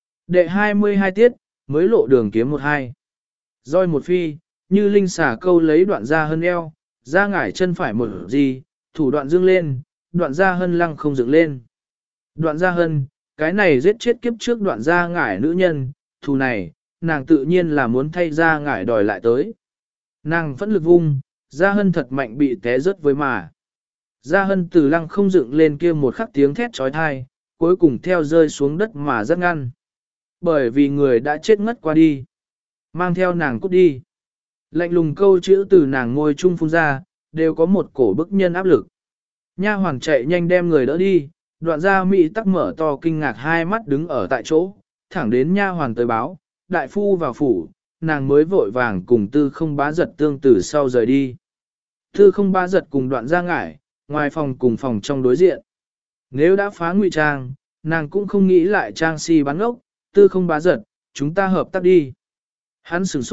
Đệ hai mươi hai tiết, mới lộ đường kiếm một hai. Roi một phi, như linh xả câu lấy đoạn Gia Hân eo, Gia Ngải chân phải một gì, thủ đoạn dương lên, đoạn Gia Hân lăng không dựng lên. Đoạn Gia Hân, cái này giết chết kiếp trước đoạn Gia Ngải nữ nhân, thù này, nàng tự nhiên là muốn thay Gia Ngải đòi lại tới. Nàng vẫn lực vung, Gia Hân thật mạnh bị té rớt với mà. Gia Hân từ lăng không dựng lên kia một khắc tiếng thét trói thai, cuối cùng theo rơi xuống đất mà rất ngăn. Bởi vì người đã chết ngất qua đi. Mang theo nàng cút đi. Lạnh lùng câu chữ từ nàng ngôi trung phun ra, đều có một cổ bức nhân áp lực. Nha hoàng chạy nhanh đem người đỡ đi, đoạn Gia Mỹ tắc mở to kinh ngạc hai mắt đứng ở tại chỗ, thẳng đến nha hoàng tới báo, đại phu vào phủ, nàng mới vội vàng cùng tư không bá giật tương tử sau rời đi. Tư không bá giật cùng đoạn Gia Ngải, ngoài phòng cùng phòng trong đối diện. Nếu đã phá ngụy trang, nàng cũng không nghĩ lại trang si bán ngốc, tư không bá giật, chúng ta hợp tác đi. Hắn sửng sốt,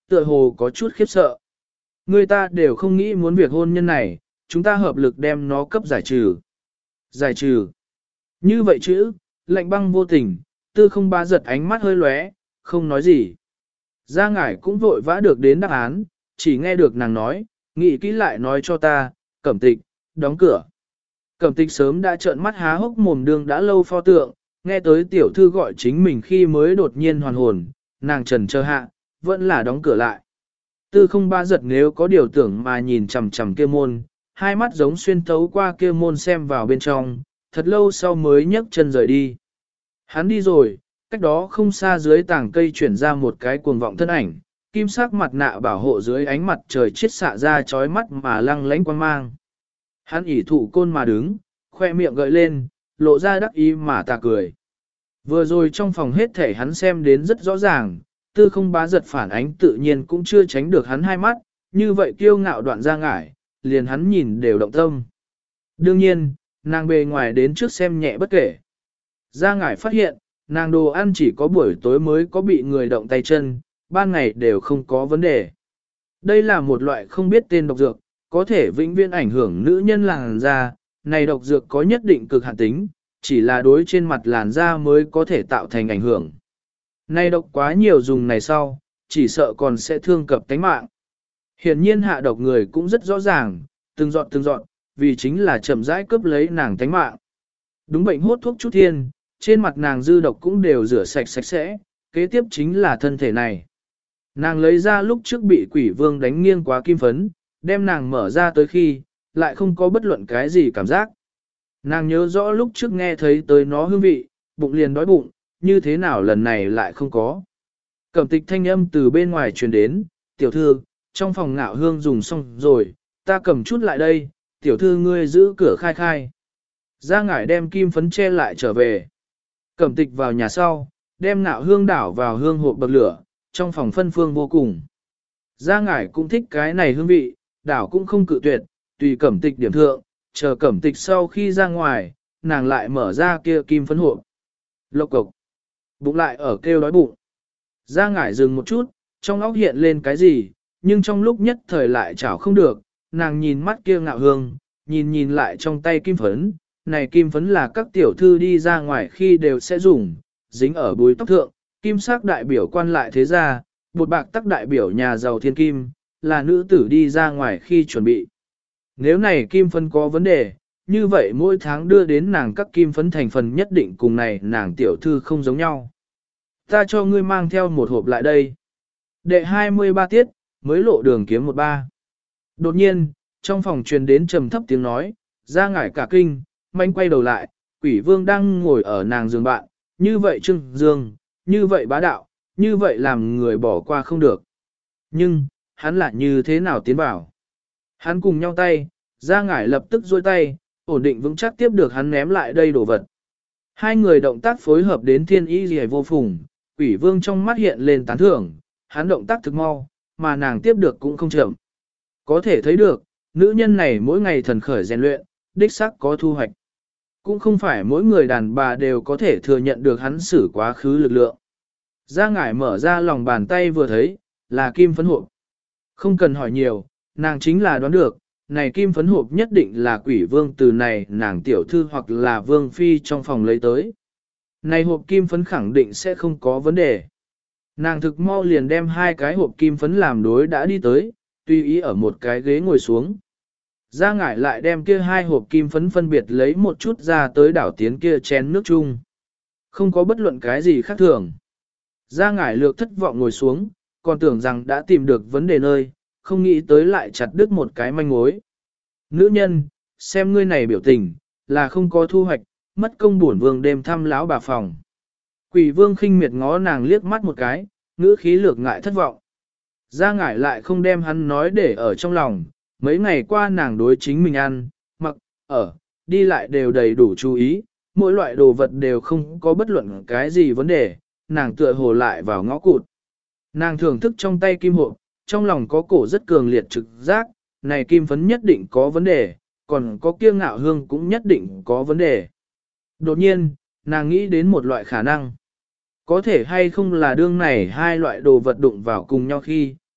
tựa hồ có chút khiếp sợ. Người ta đều không nghĩ muốn việc hôn nhân này, chúng ta hợp lực đem nó cấp giải trừ. Giải trừ. Như vậy chữ, lạnh băng vô tình, tư không ba giật ánh mắt hơi lóe, không nói gì. Gia ngải cũng vội vã được đến đáp án, chỉ nghe được nàng nói, nghĩ kỹ lại nói cho ta, Cẩm Tịch, đóng cửa. Cẩm Tịch sớm đã trợn mắt há hốc mồm đường đã lâu pho tượng, nghe tới tiểu thư gọi chính mình khi mới đột nhiên hoàn hồn, nàng trần chờ hạ, vẫn là đóng cửa lại. Tư không ba giật nếu có điều tưởng mà nhìn chằm chằm kia môn, hai mắt giống xuyên thấu qua kia môn xem vào bên trong, thật lâu sau mới nhấc chân rời đi. Hắn đi rồi, cách đó không xa dưới tảng cây chuyển ra một cái cuồng vọng thân ảnh, kim sắc mặt nạ bảo hộ dưới ánh mặt trời chiết xạ ra chói mắt mà lăng lánh quang mang. Hắn ỉ thụ côn mà đứng, khoe miệng gợi lên, lộ ra đắc ý mà ta cười. Vừa rồi trong phòng hết thể hắn xem đến rất rõ ràng, tư không bá giật phản ánh tự nhiên cũng chưa tránh được hắn hai mắt, như vậy kiêu ngạo đoạn ra ngải, liền hắn nhìn đều động tâm. Đương nhiên, nàng bề ngoài đến trước xem nhẹ bất kể. Ra ngải phát hiện, nàng đồ ăn chỉ có buổi tối mới có bị người động tay chân, ban ngày đều không có vấn đề. Đây là một loại không biết tên độc dược, có thể vĩnh viễn ảnh hưởng nữ nhân làn da, này độc dược có nhất định cực hạn tính, chỉ là đối trên mặt làn da mới có thể tạo thành ảnh hưởng. Này độc quá nhiều dùng này sau, chỉ sợ còn sẽ thương cập tánh mạng. Hiển nhiên hạ độc người cũng rất rõ ràng, từng dọn từng dọn, vì chính là chậm rãi cướp lấy nàng tánh mạng. Đúng bệnh hốt thuốc chút thiên, trên mặt nàng dư độc cũng đều rửa sạch sạch sẽ, kế tiếp chính là thân thể này. Nàng lấy ra lúc trước bị quỷ vương đánh nghiêng quá kim phấn, đem nàng mở ra tới khi, lại không có bất luận cái gì cảm giác. Nàng nhớ rõ lúc trước nghe thấy tới nó hương vị, bụng liền đói bụng, như thế nào lần này lại không có. Cẩm Tịch thanh âm từ bên ngoài truyền đến, tiểu thư, trong phòng ngạo hương dùng xong rồi, ta cầm chút lại đây, tiểu thư ngươi giữ cửa khai khai. Gia ngải đem kim phấn che lại trở về. Cẩm Tịch vào nhà sau, đem ngạo hương đảo vào hương hộp bậc lửa, trong phòng phân phương vô cùng. Gia ngải cũng thích cái này hương vị, đảo cũng không cự tuyệt, tùy Cẩm Tịch điểm thượng, chờ Cẩm Tịch sau khi ra ngoài, nàng lại mở ra kia kim phấn hộp. Lộc cộc, bụng lại ở kêu đói bụng. Gia ngải dừng một chút, trong óc hiện lên cái gì, nhưng trong lúc nhất thời lại chảo không được, nàng nhìn mắt kia ngạo hương, nhìn nhìn lại trong tay kim phấn, này kim phấn là các tiểu thư đi ra ngoài khi đều sẽ dùng, dính ở búi tóc thượng, kim sắc đại biểu quan lại thế gia, bột bạc tắc đại biểu nhà giàu thiên kim, là nữ tử đi ra ngoài khi chuẩn bị. Nếu này kim phấn có vấn đề, như vậy mỗi tháng đưa đến nàng các kim phấn thành phần nhất định cùng này nàng tiểu thư không giống nhau. Ta cho ngươi mang theo một hộp lại đây. Đệ hai mươi ba tiết, mới lộ đường kiếm một ba. Đột nhiên, trong phòng truyền đến trầm thấp tiếng nói, ra ngải cả kinh, manh quay đầu lại, quỷ vương đang ngồi ở nàng giường bạn, như vậy trưng dương, như vậy bá đạo, như vậy làm người bỏ qua không được. Nhưng, hắn lại như thế nào tiến vào? Hắn cùng nhau tay, ra ngải lập tức duỗi tay, ổn định vững chắc tiếp được hắn ném lại đây đồ vật. Hai người động tác phối hợp đến thiên ý gì vô phùng, quỷ vương trong mắt hiện lên tán thưởng, hắn động tác thực mau, mà nàng tiếp được cũng không chậm. Có thể thấy được, nữ nhân này mỗi ngày thần khởi rèn luyện, đích xác có thu hoạch. Cũng không phải mỗi người đàn bà đều có thể thừa nhận được hắn xử quá khứ lực lượng. Gia ngải mở ra lòng bàn tay vừa thấy, là kim phấn hộp. Không cần hỏi nhiều, nàng chính là đoán được, này kim phấn hộp nhất định là quỷ vương từ này nàng tiểu thư hoặc là vương phi trong phòng lấy tới. Này hộp kim phấn khẳng định sẽ không có vấn đề. Nàng thực mau liền đem hai cái hộp kim phấn làm đối đã đi tới, tùy ý ở một cái ghế ngồi xuống. Gia ngải lại đem kia hai hộp kim phấn phân biệt lấy một chút ra tới đảo tiến kia chén nước chung. Không có bất luận cái gì khác thường. Gia ngải lược thất vọng ngồi xuống, còn tưởng rằng đã tìm được vấn đề nơi, không nghĩ tới lại chặt đứt một cái manh mối. Nữ nhân, xem ngươi này biểu tình, là không có thu hoạch, mất công bổn vương đêm thăm lão bà phòng. Quỷ vương khinh miệt ngó nàng liếc mắt một cái, ngữ khí lược ngại thất vọng. Gia ngải lại không đem hắn nói để ở trong lòng, mấy ngày qua nàng đối chính mình ăn, mặc, ở, đi lại đều đầy đủ chú ý, mỗi loại đồ vật đều không có bất luận cái gì vấn đề, nàng tựa hồ lại vào ngõ cụt. Nàng thưởng thức trong tay kim hộp, trong lòng có cổ rất cường liệt trực giác, này kim phấn nhất định có vấn đề, còn có kia ngạo hương cũng nhất định có vấn đề. Đột nhiên, nàng nghĩ đến một loại khả năng. Có thể hay không là đương này hai loại đồ vật đụng vào cùng nhau khi,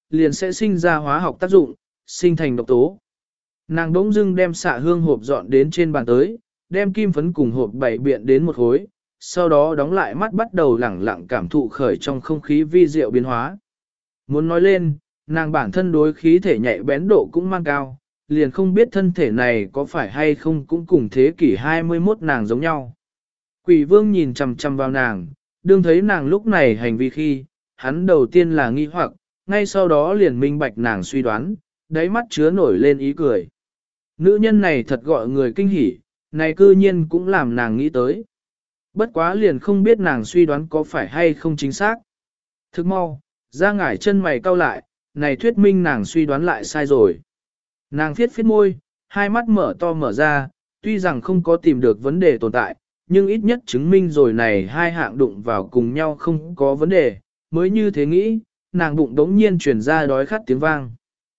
liền sẽ sinh ra hóa học tác dụng, sinh thành độc tố. Nàng đống dưng đem xạ hương hộp dọn đến trên bàn tới, đem kim phấn cùng hộp bảy biện đến một khối, sau đó đóng lại mắt bắt đầu lẳng lặng cảm thụ khởi trong không khí vi diệu biến hóa. Muốn nói lên, nàng bản thân đối khí thể nhạy bén độ cũng mang cao, liền không biết thân thể này có phải hay không cũng cùng thế kỷ hai mươi mốt nàng giống nhau. Quỷ vương nhìn chằm chằm vào nàng, đương thấy nàng lúc này hành vi khi, hắn đầu tiên là nghi hoặc, ngay sau đó liền minh bạch nàng suy đoán, đáy mắt chứa nổi lên ý cười. Nữ nhân này thật gọi người kinh hỉ, này cư nhiên cũng làm nàng nghĩ tới. Bất quá liền không biết nàng suy đoán có phải hay không chính xác. Thức mau, ra ngải chân mày cau lại, này thuyết minh nàng suy đoán lại sai rồi. Nàng phiết phiết môi, hai mắt mở to mở ra, tuy rằng không có tìm được vấn đề tồn tại, nhưng ít nhất chứng minh rồi này hai hạng đụng vào cùng nhau không có vấn đề, mới như thế nghĩ, nàng bụng đống nhiên truyền ra đói khát tiếng vang.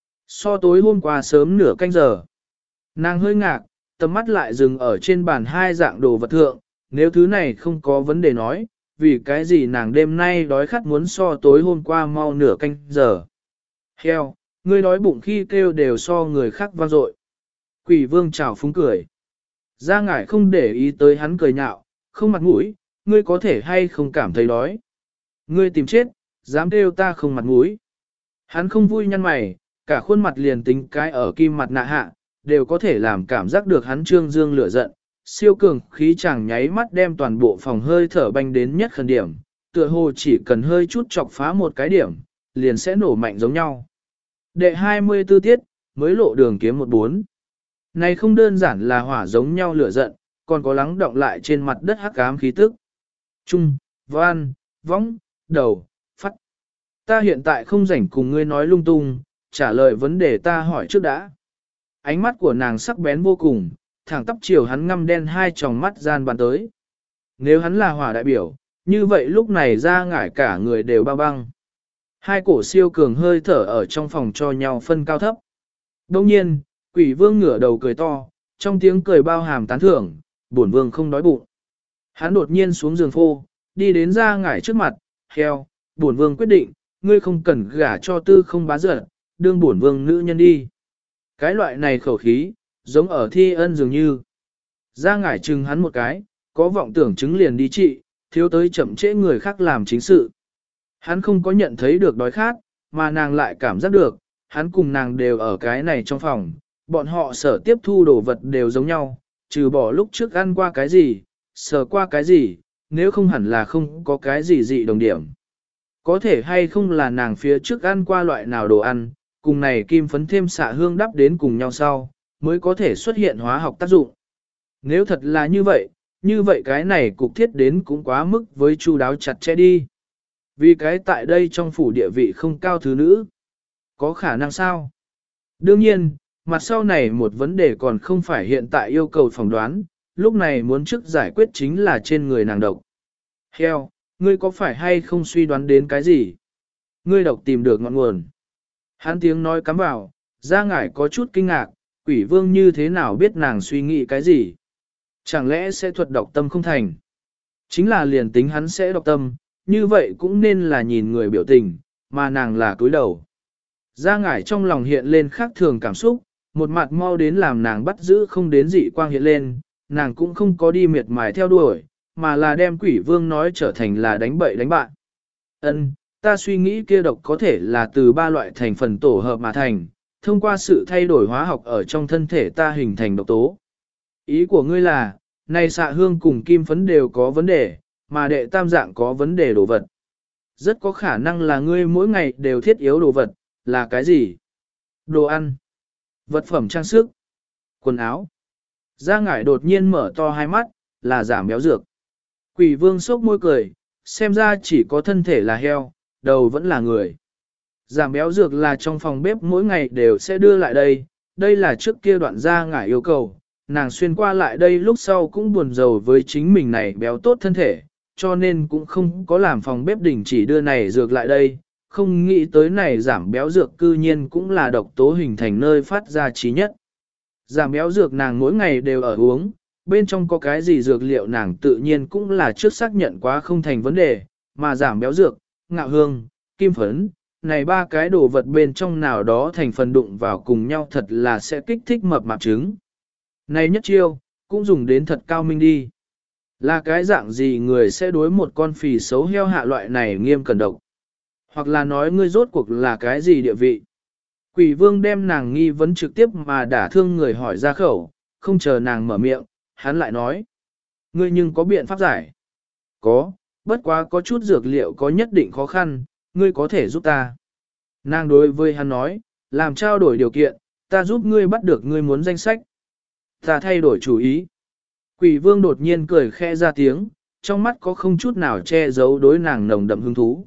So tối hôm qua sớm nửa canh giờ, nàng hơi ngạc, tầm mắt lại dừng ở trên bàn hai dạng đồ vật thượng, nếu thứ này không có vấn đề nói, vì cái gì nàng đêm nay đói khát muốn so tối hôm qua mau nửa canh giờ. Heo, ngươi đói bụng khi kêu đều so người khác vang dội. Quỷ vương chào phúng cười. Gia ngải không để ý tới hắn cười nhạo, không mặt mũi, ngươi có thể hay không cảm thấy đói. Ngươi tìm chết, dám kêu ta không mặt mũi. Hắn không vui nhăn mày, cả khuôn mặt liền tính cái ở kim mặt nạ hạ, đều có thể làm cảm giác được hắn trương dương lửa giận. Siêu cường khí chàng nháy mắt đem toàn bộ phòng hơi thở banh đến nhất khẩn điểm, tựa hồ chỉ cần hơi chút chọc phá một cái điểm, liền sẽ nổ mạnh giống nhau. Đệ hai mươi tư tiết, mới lộ đường kiếm một bốn. Này không đơn giản là hỏa giống nhau lửa giận, còn có lắng động lại trên mặt đất hắc ám khí tức. Trung, van, võng, đầu, phát. Ta hiện tại không rảnh cùng ngươi nói lung tung, trả lời vấn đề ta hỏi trước đã. Ánh mắt của nàng sắc bén vô cùng, thẳng tắp chiều hắn ngăm đen hai tròng mắt gian bàn tới. Nếu hắn là hỏa đại biểu, như vậy lúc này ra ngải cả người đều bao băng. Hai cổ siêu cường hơi thở ở trong phòng cho nhau phân cao thấp. Đồng nhiên, quỷ vương ngửa đầu cười to, trong tiếng cười bao hàm tán thưởng, bổn vương không đói bụng. Hắn đột nhiên xuống giường phô, đi đến ra ngải trước mặt, heo, bổn vương quyết định, ngươi không cần gả cho tư không bá giật, đương bổn vương nữ nhân đi. Cái loại này khẩu khí, giống ở thi ân dường như. Ra ngải chừng hắn một cái, có vọng tưởng chứng liền đi trị, thiếu tới chậm trễ người khác làm chính sự. Hắn không có nhận thấy được đói khát, mà nàng lại cảm giác được, hắn cùng nàng đều ở cái này trong phòng, bọn họ sở tiếp thu đồ vật đều giống nhau, trừ bỏ lúc trước ăn qua cái gì, sờ qua cái gì, nếu không hẳn là không có cái gì dị đồng điểm. Có thể hay không là nàng phía trước ăn qua loại nào đồ ăn, cùng này kim phấn thêm xạ hương đắp đến cùng nhau sau, mới có thể xuất hiện hóa học tác dụng. Nếu thật là như vậy, như vậy cái này cục thiết đến cũng quá mức với chu đáo chặt chẽ đi. Vì cái tại đây trong phủ địa vị không cao thứ nữ. Có khả năng sao? Đương nhiên, mặt sau này một vấn đề còn không phải hiện tại yêu cầu phỏng đoán, lúc này muốn trước giải quyết chính là trên người nàng độc. Heo, ngươi có phải hay không suy đoán đến cái gì? Ngươi độc tìm được ngọn nguồn. Hắn tiếng nói cắm vào, ra ngải có chút kinh ngạc, quỷ vương như thế nào biết nàng suy nghĩ cái gì? Chẳng lẽ sẽ thuật độc tâm không thành? Chính là liền tính hắn sẽ độc tâm, như vậy cũng nên là nhìn người biểu tình, mà nàng là cúi đầu. Ra ngải trong lòng hiện lên khác thường cảm xúc, một mặt mau đến làm nàng bắt giữ không đến dị quang hiện lên, nàng cũng không có đi miệt mài theo đuổi, mà là đem quỷ vương nói trở thành là đánh bậy đánh bạn. Ân, ta suy nghĩ kia độc có thể là từ ba loại thành phần tổ hợp mà thành, thông qua sự thay đổi hóa học ở trong thân thể ta hình thành độc tố. Ý của ngươi là, này xạ hương cùng kim phấn đều có vấn đề, mà đệ tam dạng có vấn đề đồ vật. Rất có khả năng là ngươi mỗi ngày đều thiết yếu đồ vật, là cái gì? Đồ ăn, vật phẩm trang sức, quần áo. Gia ngải đột nhiên mở to hai mắt, là giảm béo dược. Quỷ vương sốc môi cười, xem ra chỉ có thân thể là heo, đầu vẫn là người. Giảm béo dược là trong phòng bếp mỗi ngày đều sẽ đưa lại đây, đây là trước kia đoạn Gia ngải yêu cầu. Nàng xuyên qua lại đây lúc sau cũng buồn rầu với chính mình này béo tốt thân thể, cho nên cũng không có làm phòng bếp đình chỉ đưa này dược lại đây, không nghĩ tới này giảm béo dược cư nhiên cũng là độc tố hình thành nơi phát ra trí nhất. Giảm béo dược nàng mỗi ngày đều ở uống, bên trong có cái gì dược liệu nàng tự nhiên cũng là trước xác nhận quá không thành vấn đề, mà giảm béo dược, ngạo hương, kim phấn, này ba cái đồ vật bên trong nào đó thành phần đụng vào cùng nhau thật là sẽ kích thích mập mạp trứng. Này nhất chiêu, cũng dùng đến thật cao minh đi. Là cái dạng gì người sẽ đối một con phì xấu heo hạ loại này nghiêm cẩn độc? Hoặc là nói ngươi rốt cuộc là cái gì địa vị? Quỷ vương đem nàng nghi vấn trực tiếp mà đả thương người hỏi ra khẩu, không chờ nàng mở miệng, hắn lại nói. Ngươi nhưng có biện pháp giải? Có, bất quá có chút dược liệu có nhất định khó khăn, ngươi có thể giúp ta. Nàng đối với hắn nói, làm trao đổi điều kiện, ta giúp ngươi bắt được ngươi muốn danh sách. Ta thay đổi chủ ý. Quỷ vương đột nhiên cười khẽ ra tiếng, trong mắt có không chút nào che giấu đối nàng nồng đậm hứng thú.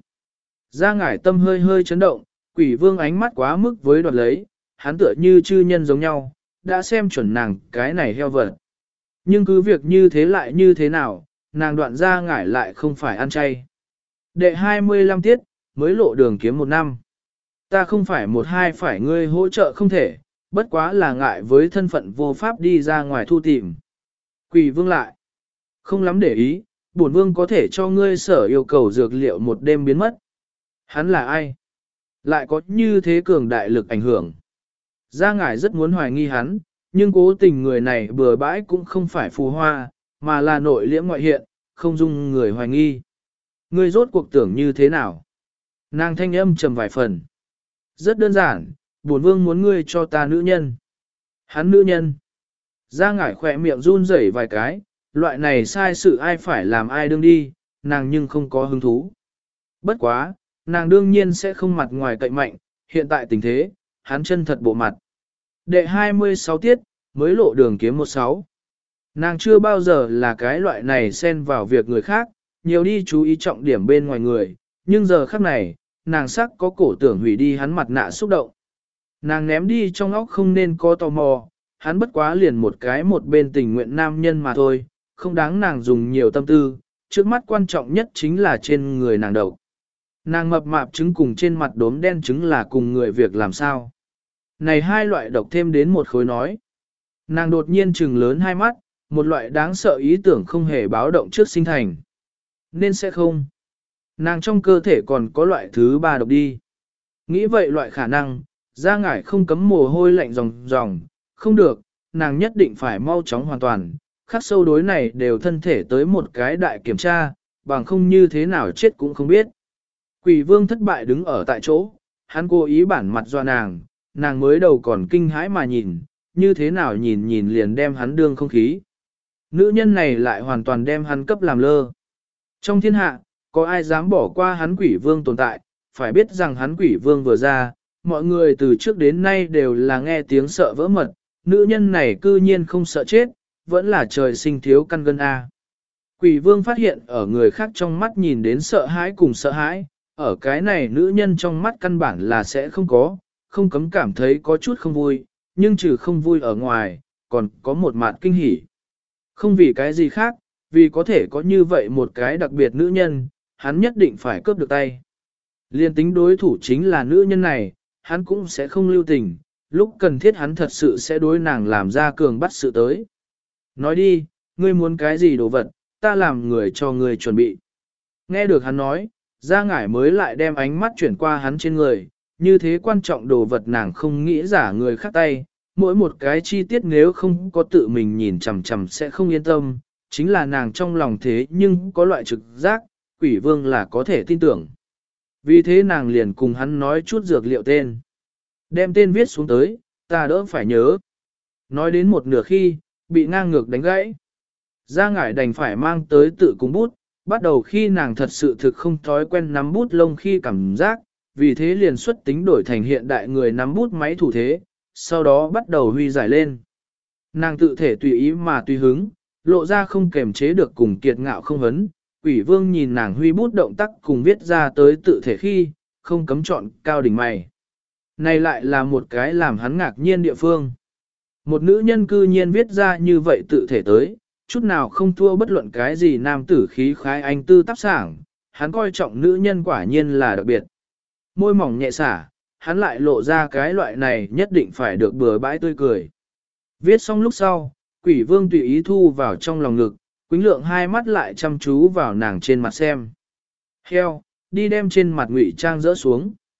Ra ngải tâm hơi hơi chấn động, quỷ vương ánh mắt quá mức với đoạt lấy, hắn tựa như chư nhân giống nhau, đã xem chuẩn nàng cái này heo vật. Nhưng cứ việc như thế lại như thế nào, nàng đoạn ra ngải lại không phải ăn chay. Đệ hai mươi lăm tiết, mới lộ đường kiếm một năm. Ta không phải một hai phải ngươi hỗ trợ không thể, bất quá là ngại với thân phận vô pháp đi ra ngoài thu tìm. Quỷ vương lại, không lắm để ý, bổn vương có thể cho ngươi sở yêu cầu dược liệu một đêm biến mất. Hắn là ai? Lại có như thế cường đại lực ảnh hưởng. Gia ngải rất muốn hoài nghi hắn, nhưng cố tình người này bừa bãi cũng không phải phù hoa, mà là nội liễm ngoại hiện, không dung người hoài nghi. Ngươi rốt cuộc tưởng như thế nào? Nàng thanh âm trầm vài phần. Rất đơn giản, bổn vương muốn ngươi cho ta nữ nhân. Hắn nữ nhân. Gia ngải khỏe miệng run rẩy vài cái, loại này sai sự ai phải làm ai đương đi, nàng nhưng không có hứng thú. Bất quá, nàng đương nhiên sẽ không mặt ngoài cậy mạnh, hiện tại tình thế, hắn chân thật bộ mặt. Đệ hai mươi sáu tiết, mới lộ đường kiếm một sáu. Nàng chưa bao giờ là cái loại này xen vào việc người khác, nhiều đi chú ý trọng điểm bên ngoài người, nhưng giờ khắc này, nàng sắc có cổ tưởng hủy đi hắn mặt nạ xúc động. Nàng ném đi trong óc không nên có tò mò, hắn bất quá liền một cái một bên tình nguyện nam nhân mà thôi, không đáng nàng dùng nhiều tâm tư, trước mắt quan trọng nhất chính là trên người nàng đầu. Nàng mập mạp trứng cùng trên mặt đốm đen trứng là cùng người việc làm sao. Này hai loại độc thêm đến một khối nói. Nàng đột nhiên trừng lớn hai mắt, một loại đáng sợ ý tưởng không hề báo động trước sinh thành. Nên sẽ không. Nàng trong cơ thể còn có loại thứ ba độc đi. Nghĩ vậy loại khả năng, ra ngải không cấm mồ hôi lạnh ròng ròng, không được, nàng nhất định phải mau chóng hoàn toàn, khắc sâu đối này đều thân thể tới một cái đại kiểm tra, bằng không như thế nào chết cũng không biết. Quỷ vương thất bại đứng ở tại chỗ, hắn cố ý bản mặt doa nàng, nàng mới đầu còn kinh hãi mà nhìn, như thế nào nhìn nhìn liền đem hắn đương không khí. Nữ nhân này lại hoàn toàn đem hắn cấp làm lơ. Trong thiên hạ, có ai dám bỏ qua hắn quỷ vương tồn tại, phải biết rằng hắn quỷ vương vừa ra, mọi người từ trước đến nay đều là nghe tiếng sợ vỡ mật, nữ nhân này cư nhiên không sợ chết, vẫn là trời sinh thiếu căn gân A. Quỷ vương phát hiện ở người khác trong mắt nhìn đến sợ hãi cùng sợ hãi, ở cái này nữ nhân trong mắt căn bản là sẽ không có, không cấm cảm thấy có chút không vui, nhưng trừ không vui ở ngoài, còn có một mặt kinh hỉ. Không vì cái gì khác, vì có thể có như vậy một cái đặc biệt nữ nhân, hắn nhất định phải cướp được tay. Liên tính đối thủ chính là nữ nhân này, hắn cũng sẽ không lưu tình, lúc cần thiết hắn thật sự sẽ đối nàng làm ra cường bắt sự tới. Nói đi, ngươi muốn cái gì đồ vật, ta làm người cho ngươi chuẩn bị. Nghe được hắn nói, Gia ngải mới lại đem ánh mắt chuyển qua hắn trên người, như thế quan trọng đồ vật nàng không nghĩ giả người khác tay, mỗi một cái chi tiết nếu không có tự mình nhìn chằm chằm sẽ không yên tâm, chính là nàng trong lòng thế nhưng có loại trực giác, quỷ vương là có thể tin tưởng. Vì thế nàng liền cùng hắn nói chút dược liệu tên. Đem tên viết xuống tới, ta đỡ phải nhớ. Nói đến một nửa khi, bị ngang ngược đánh gãy. Gia ngải đành phải mang tới tự cùng bút, bắt đầu khi nàng thật sự thực không thói quen nắm bút lông khi cảm giác, vì thế liền xuất tính đổi thành hiện đại người nắm bút máy thủ thế, sau đó bắt đầu huy giải lên. Nàng tự thể tùy ý mà tùy hứng, lộ ra không kềm chế được cùng kiệt ngạo không hấn, quỷ vương nhìn nàng huy bút động tác cùng viết ra tới tự thể khi, không cấm chọn cao đỉnh mày. Này lại là một cái làm hắn ngạc nhiên địa phương. Một nữ nhân cư nhiên viết ra như vậy tự thể tới, chút nào không thua bất luận cái gì nam tử khí khái anh tư tác sảng, hắn coi trọng nữ nhân quả nhiên là đặc biệt. Môi mỏng nhẹ xả, hắn lại lộ ra cái loại này nhất định phải được bừa bãi tươi cười. Viết xong lúc sau, quỷ vương tùy ý thu vào trong lòng ngực, Quýnh Lượng hai mắt lại chăm chú vào nàng trên mặt xem. Heo, đi đem trên mặt ngụy trang rỡ xuống.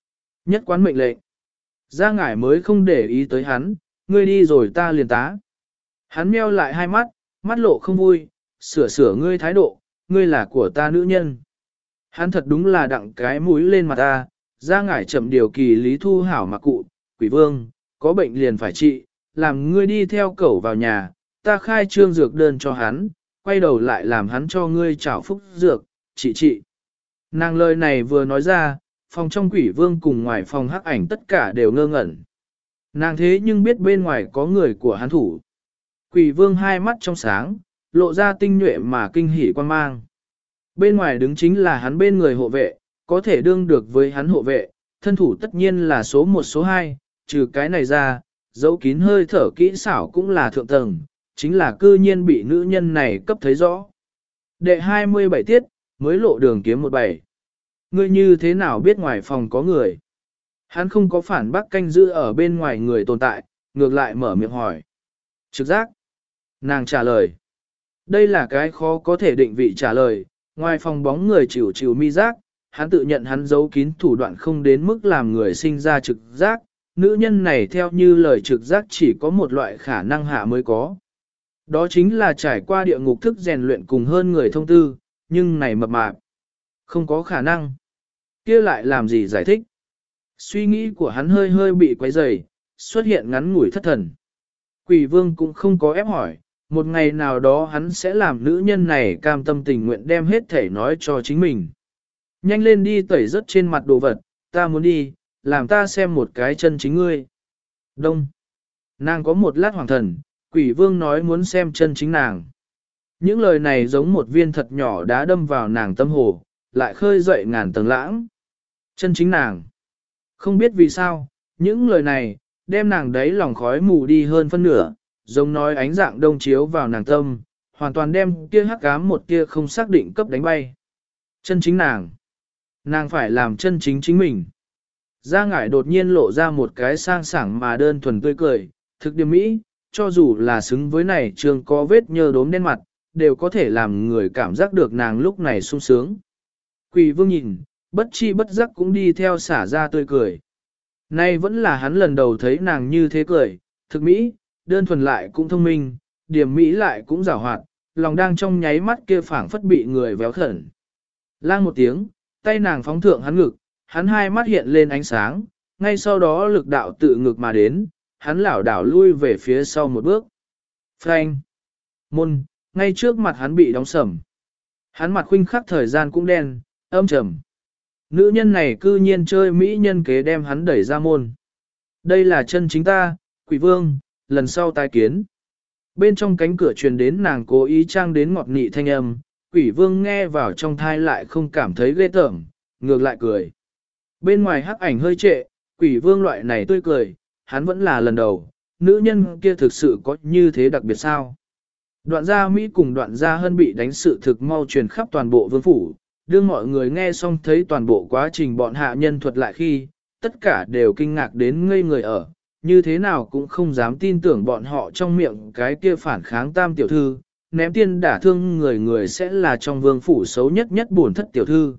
Nhất quán mệnh lệnh. Gia ngải mới không để ý tới hắn, ngươi đi rồi ta liền tá. Hắn meo lại hai mắt, mắt lộ không vui, sửa sửa ngươi thái độ, ngươi là của ta nữ nhân. Hắn thật đúng là đặng cái mũi lên mặt ta, Gia ngải chậm điều kỳ lý thu hảo mặc cụ, quỷ vương, có bệnh liền phải trị, làm ngươi đi theo cẩu vào nhà, ta khai trương dược đơn cho hắn, quay đầu lại làm hắn cho ngươi trảo phúc dược, trị trị. Nàng lời này vừa nói ra, phòng trong quỷ vương cùng ngoài phòng hắc ảnh tất cả đều ngơ ngẩn. Nàng thế nhưng biết bên ngoài có người của hắn thủ. Quỷ vương hai mắt trong sáng, lộ ra tinh nhuệ mà kinh hỉ quan mang. Bên ngoài đứng chính là hắn bên người hộ vệ, có thể đương được với hắn hộ vệ, thân thủ tất nhiên là số một số hai, trừ cái này ra, dấu kín hơi thở kỹ xảo cũng là thượng tầng, chính là cư nhiên bị nữ nhân này cấp thấy rõ. Đệ hai mươi bảy tiết, mới lộ đường kiếm một bảy. Ngươi như thế nào biết ngoài phòng có người? Hắn không có phản bác canh giữ ở bên ngoài người tồn tại, ngược lại mở miệng hỏi. Trực giác. Nàng trả lời. Đây là cái khó có thể định vị trả lời, ngoài phòng bóng người chịu chịu mi giác, hắn tự nhận hắn giấu kín thủ đoạn không đến mức làm người sinh ra trực giác, nữ nhân này theo như lời trực giác chỉ có một loại khả năng hạ mới có. Đó chính là trải qua địa ngục thức rèn luyện cùng hơn người thông tư, nhưng này mập mạp. Không có khả năng. Kia lại làm gì giải thích? Suy nghĩ của hắn hơi hơi bị quấy rầy, xuất hiện ngắn ngủi thất thần. Quỷ vương cũng không có ép hỏi, một ngày nào đó hắn sẽ làm nữ nhân này cam tâm tình nguyện đem hết thể nói cho chính mình. Nhanh lên đi tẩy rớt trên mặt đồ vật, ta muốn đi, làm ta xem một cái chân chính ngươi. Đông. Nàng có một lát hoàng thần, quỷ vương nói muốn xem chân chính nàng. Những lời này giống một viên thật nhỏ đã đâm vào nàng tâm hồ, lại khơi dậy ngàn tầng lãng. Chân chính nàng. Không biết vì sao, những lời này, đem nàng đấy lòng khói mù đi hơn phân nửa, giống nói ánh dạng đông chiếu vào nàng tâm, hoàn toàn đem kia hắc ám một kia không xác định cấp đánh bay. Chân chính nàng. Nàng phải làm chân chính chính mình. Gia ngải đột nhiên lộ ra một cái sang sảng mà đơn thuần tươi cười, thực điểm mỹ, cho dù là xứng với này trường có vết nhơ đốm đen mặt, đều có thể làm người cảm giác được nàng lúc này sung sướng. Quỷ vương nhìn, bất chi bất giác cũng đi theo xả ra tươi cười. Nay vẫn là hắn lần đầu thấy nàng như thế cười, thực mỹ, đơn thuần lại cũng thông minh, điểm mỹ lại cũng giảo hoạt, lòng đang trong nháy mắt kia phảng phất bị người véo khẩn. Lang một tiếng, tay nàng phóng thượng hắn ngực, hắn hai mắt hiện lên ánh sáng, ngay sau đó lực đạo tự ngực mà đến, hắn lảo đảo lui về phía sau một bước. Phanh! Môn, ngay trước mặt hắn bị đóng sầm. Hắn mặt khuynh khắc thời gian cũng đen, âm trầm. Nữ nhân này cư nhiên chơi mỹ nhân kế đem hắn đẩy ra môn. Đây là chân chính ta, quỷ vương, lần sau tai kiến. Bên trong cánh cửa truyền đến nàng cố ý trang đến ngọt nị thanh âm, quỷ vương nghe vào trong thai lại không cảm thấy ghê tởm, ngược lại cười. Bên ngoài hắc ảnh hơi trệ, quỷ vương loại này tươi cười, hắn vẫn là lần đầu, nữ nhân kia thực sự có như thế đặc biệt sao. Đoạn gia Mỹ cùng đoạn gia Hân bị đánh sự thực mau truyền khắp toàn bộ vương phủ, đương mọi người nghe xong thấy toàn bộ quá trình bọn hạ nhân thuật lại khi, tất cả đều kinh ngạc đến ngây người ở, như thế nào cũng không dám tin tưởng bọn họ trong miệng cái kia phản kháng tam tiểu thư, ném tiên đả thương người người sẽ là trong vương phủ xấu nhất nhất buồn thất tiểu thư.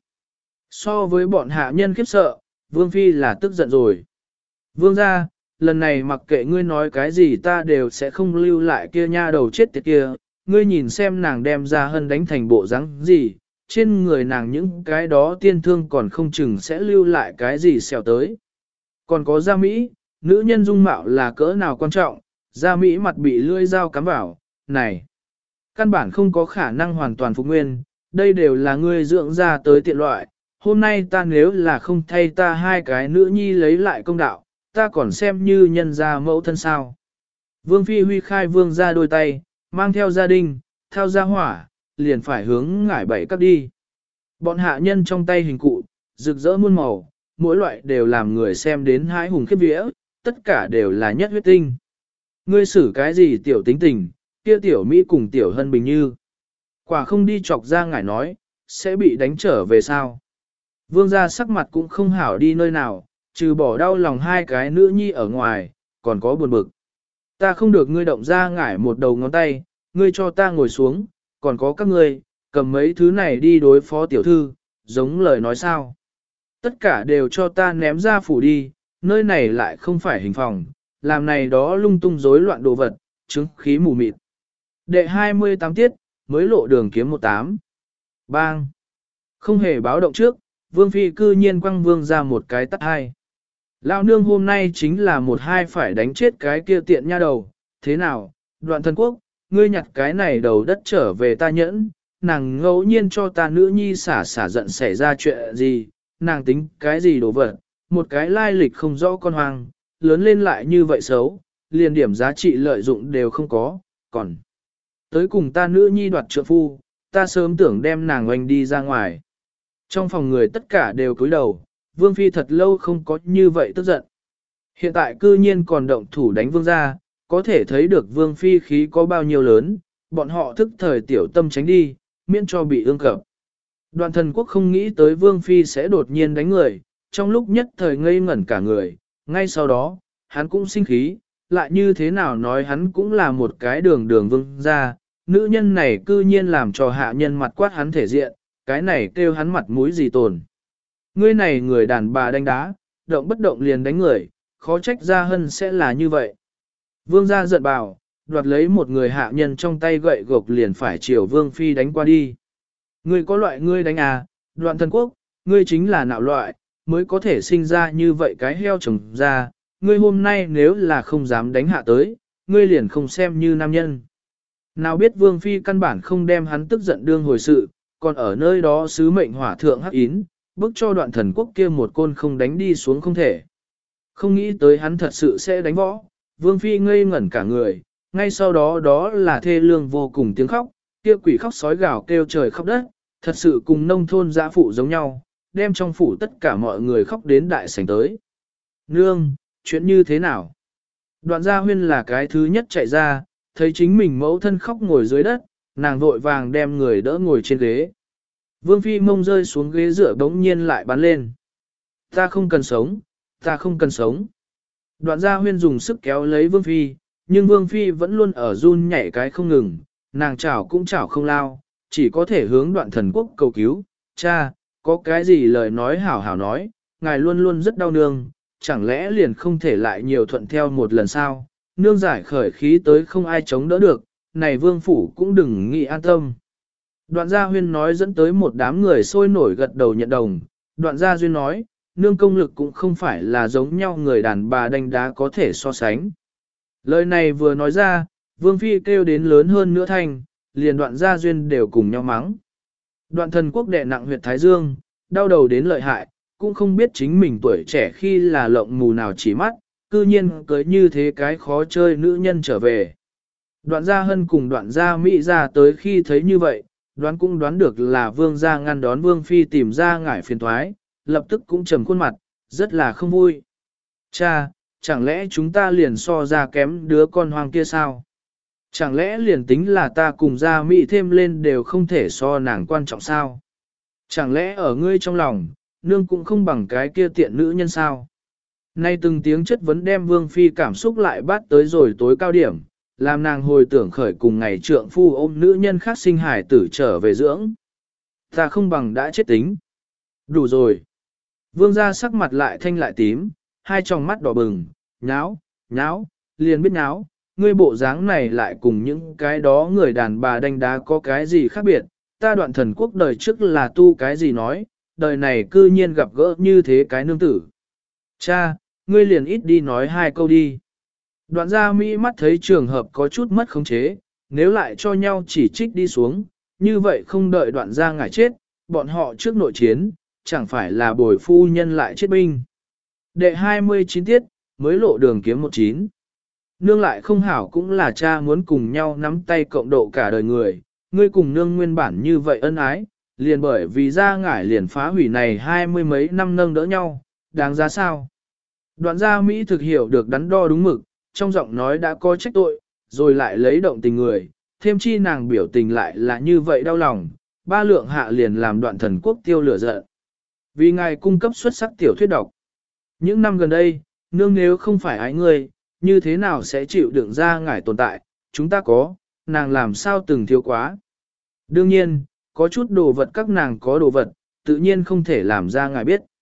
So với bọn hạ nhân khiếp sợ, vương phi là tức giận rồi. Vương gia, lần này mặc kệ ngươi nói cái gì ta đều sẽ không lưu lại kia nha đầu chết tiệt kia, ngươi nhìn xem nàng đem ra Hân đánh thành bộ dáng gì, trên người nàng những cái đó tiên thương còn không chừng sẽ lưu lại cái gì xèo tới. Còn có gia Mỹ, nữ nhân dung mạo là cỡ nào quan trọng, gia Mỹ mặt bị lưỡi dao cắm vào, này, căn bản không có khả năng hoàn toàn phục nguyên, đây đều là ngươi dưỡng ra tới tiện loại, hôm nay ta nếu là không thay ta hai cái nữ nhi lấy lại công đạo, ta còn xem như nhân gia mẫu thân sao. Vương Phi huy khai vương ra đôi tay, mang theo gia đình, theo gia hỏa, liền phải hướng ngải bảy cấp đi. Bọn hạ nhân trong tay hình cụ, rực rỡ muôn màu, mỗi loại đều làm người xem đến hãi hùng khiếp vía, tất cả đều là nhất huyết tinh. Ngươi xử cái gì tiểu tính tình, kia tiểu Mỹ cùng tiểu Hân bình như. Quả không đi chọc ra ngải nói, sẽ bị đánh trở về sao. Vương gia sắc mặt cũng không hảo đi nơi nào, trừ bỏ đau lòng hai cái nữ nhi ở ngoài, còn có buồn bực. Ta không được ngươi động ra ngải một đầu ngón tay, ngươi cho ta ngồi xuống, còn có các ngươi, cầm mấy thứ này đi đối phó tiểu thư, giống lời nói sao. Tất cả đều cho ta ném ra phủ đi, nơi này lại không phải hình phòng, làm này đó lung tung rối loạn đồ vật, chứng khí mù mịt. Đệ hai mươi tám tiết, mới lộ đường kiếm một tám. Bang! Không hề báo động trước, Vương Phi cư nhiên quăng Vương ra một cái tắt hai. Lão nương hôm nay chính là một hai phải đánh chết cái kia tiện nha đầu, thế nào, Đoạn Thần Quốc, ngươi nhặt cái này đầu đất trở về ta nhẫn, nàng ngẫu nhiên cho ta nữ nhi xả xả giận xảy ra chuyện gì, nàng tính cái gì đồ vật, một cái lai lịch không rõ con hoang, lớn lên lại như vậy xấu, liền điểm giá trị lợi dụng đều không có, còn tới cùng ta nữ nhi đoạt trượng phu, ta sớm tưởng đem nàng oanh đi ra ngoài. Trong phòng người tất cả đều cúi đầu, Vương Phi thật lâu không có như vậy tức giận. Hiện tại cư nhiên còn động thủ đánh Vương gia, có thể thấy được Vương Phi khí có bao nhiêu lớn, bọn họ thức thời tiểu tâm tránh đi, miễn cho bị ương cập. Đoạn Thần Quốc không nghĩ tới Vương Phi sẽ đột nhiên đánh người, trong lúc nhất thời ngây ngẩn cả người, ngay sau đó, hắn cũng sinh khí, lại như thế nào nói hắn cũng là một cái đường đường vương gia, nữ nhân này cư nhiên làm cho hạ nhân mặt quát hắn thể diện, cái này kêu hắn mặt mũi gì tồn. Ngươi này người đàn bà đánh đá, động bất động liền đánh người, khó trách Gia Hân sẽ là như vậy. Vương gia giận bảo, đoạt lấy một người hạ nhân trong tay gậy gộc liền phải chiều Vương Phi đánh qua đi. Ngươi có loại ngươi đánh à, Đoạn Thần Quốc, ngươi chính là nạo loại, mới có thể sinh ra như vậy cái heo chồng ra, ngươi hôm nay nếu là không dám đánh hạ tới, ngươi liền không xem như nam nhân. Nào biết Vương Phi căn bản không đem hắn tức giận đương hồi sự, còn ở nơi đó sứ mệnh hỏa thượng hắc ín, bức cho Đoạn Thần Quốc kia một côn không đánh đi xuống không thể. Không nghĩ tới hắn thật sự sẽ đánh võ, Vương Phi ngây ngẩn cả người, ngay sau đó đó là thê lương vô cùng tiếng khóc, kia quỷ khóc sói gào kêu trời khóc đất, thật sự cùng nông thôn dã phụ giống nhau, đem trong phủ tất cả mọi người khóc đến đại sảnh tới. Nương, chuyện như thế nào? Đoạn Gia Huyên là cái thứ nhất chạy ra, thấy chính mình mẫu thân khóc ngồi dưới đất, nàng vội vàng đem người đỡ ngồi trên ghế. Vương Phi mông rơi xuống ghế dựa bỗng nhiên lại bắn lên. Ta không cần sống, ta không cần sống. Đoạn Gia Huyên dùng sức kéo lấy Vương Phi, nhưng Vương Phi vẫn luôn ở run nhảy cái không ngừng, nàng chảo cũng chảo không lao, chỉ có thể hướng Đoạn Thần Quốc cầu cứu. Cha, có cái gì lời nói hảo hảo nói, ngài luôn luôn rất đau nương, chẳng lẽ liền không thể lại nhiều thuận theo một lần sao? Nương giải khởi khí tới không ai chống đỡ được, này Vương Phủ cũng đừng nghĩ an tâm. Đoạn Gia Huyên nói dẫn tới một đám người sôi nổi gật đầu nhận đồng. Đoạn Gia Duyên nói, nương công lực cũng không phải là giống nhau người đàn bà đánh đá có thể so sánh. Lời này vừa nói ra, Vương Phi kêu đến lớn hơn nữa thanh, liền Đoạn Gia Duyên đều cùng nhau mắng. Đoạn Thần Quốc đè nặng huyệt Thái Dương, đau đầu đến lợi hại, cũng không biết chính mình tuổi trẻ khi là lộng mù nào chỉ mắt, cư nhiên cưới như thế cái khó chơi nữ nhân trở về. Đoạn Gia Hân cùng Đoạn Gia Mỹ ra tới khi thấy như vậy, đoán cũng đoán được là Vương gia ngăn đón Vương Phi tìm ra ngải phiền thoái, lập tức cũng trầm khuôn mặt, rất là không vui. Cha, chẳng lẽ chúng ta liền so ra kém đứa con hoang kia sao? Chẳng lẽ liền tính là ta cùng Gia Mỹ thêm lên đều không thể so nàng quan trọng sao? Chẳng lẽ ở ngươi trong lòng, nương cũng không bằng cái kia tiện nữ nhân sao? Nay từng tiếng chất vấn đem Vương Phi cảm xúc lại bắt tới rồi tối cao điểm, làm nàng hồi tưởng khởi cùng ngày trượng phu ôm nữ nhân khác sinh hải tử trở về dưỡng. Ta không bằng đã chết tính. Đủ rồi. Vương gia sắc mặt lại thanh lại tím, hai tròng mắt đỏ bừng, nháo, nháo, liền biết nháo, ngươi bộ dáng này lại cùng những cái đó người đàn bà đánh đá có cái gì khác biệt, ta Đoạn Thần Quốc đời trước là tu cái gì nói, đời này cư nhiên gặp gỡ như thế cái nương tử. Cha, ngươi liền ít đi nói hai câu đi. Đoạn Gia Mỹ mắt thấy trường hợp có chút mất khống chế, nếu lại cho nhau chỉ trích đi xuống, như vậy không đợi Đoạn Gia ngải chết, bọn họ trước nội chiến, chẳng phải là bồi phu nhân lại chết binh. Đệ hai mươi chín tiết, mới lộ đường kiếm một chín. Nương lại không hảo cũng là cha muốn cùng nhau nắm tay cộng độ cả đời người, ngươi cùng nương nguyên bản như vậy ân ái, liền bởi vì Gia ngải liền phá hủy này hai mươi mấy năm nâng đỡ nhau, đáng giá sao? Đoạn Gia Mỹ thực hiểu được đắn đo đúng mực, trong giọng nói đã có trách tội, rồi lại lấy động tình người, thêm chi nàng biểu tình lại là như vậy đau lòng, ba lượng hạ liền làm Đoạn Thần Quốc tiêu lửa giận. Vì ngài cung cấp xuất sắc tiểu thuyết độc. Những năm gần đây, nương nếu không phải ái ngươi, như thế nào sẽ chịu đựng ra ngài tồn tại, chúng ta có, nàng làm sao từng thiếu quá. Đương nhiên, có chút đồ vật các nàng có đồ vật, tự nhiên không thể làm ra ngài biết.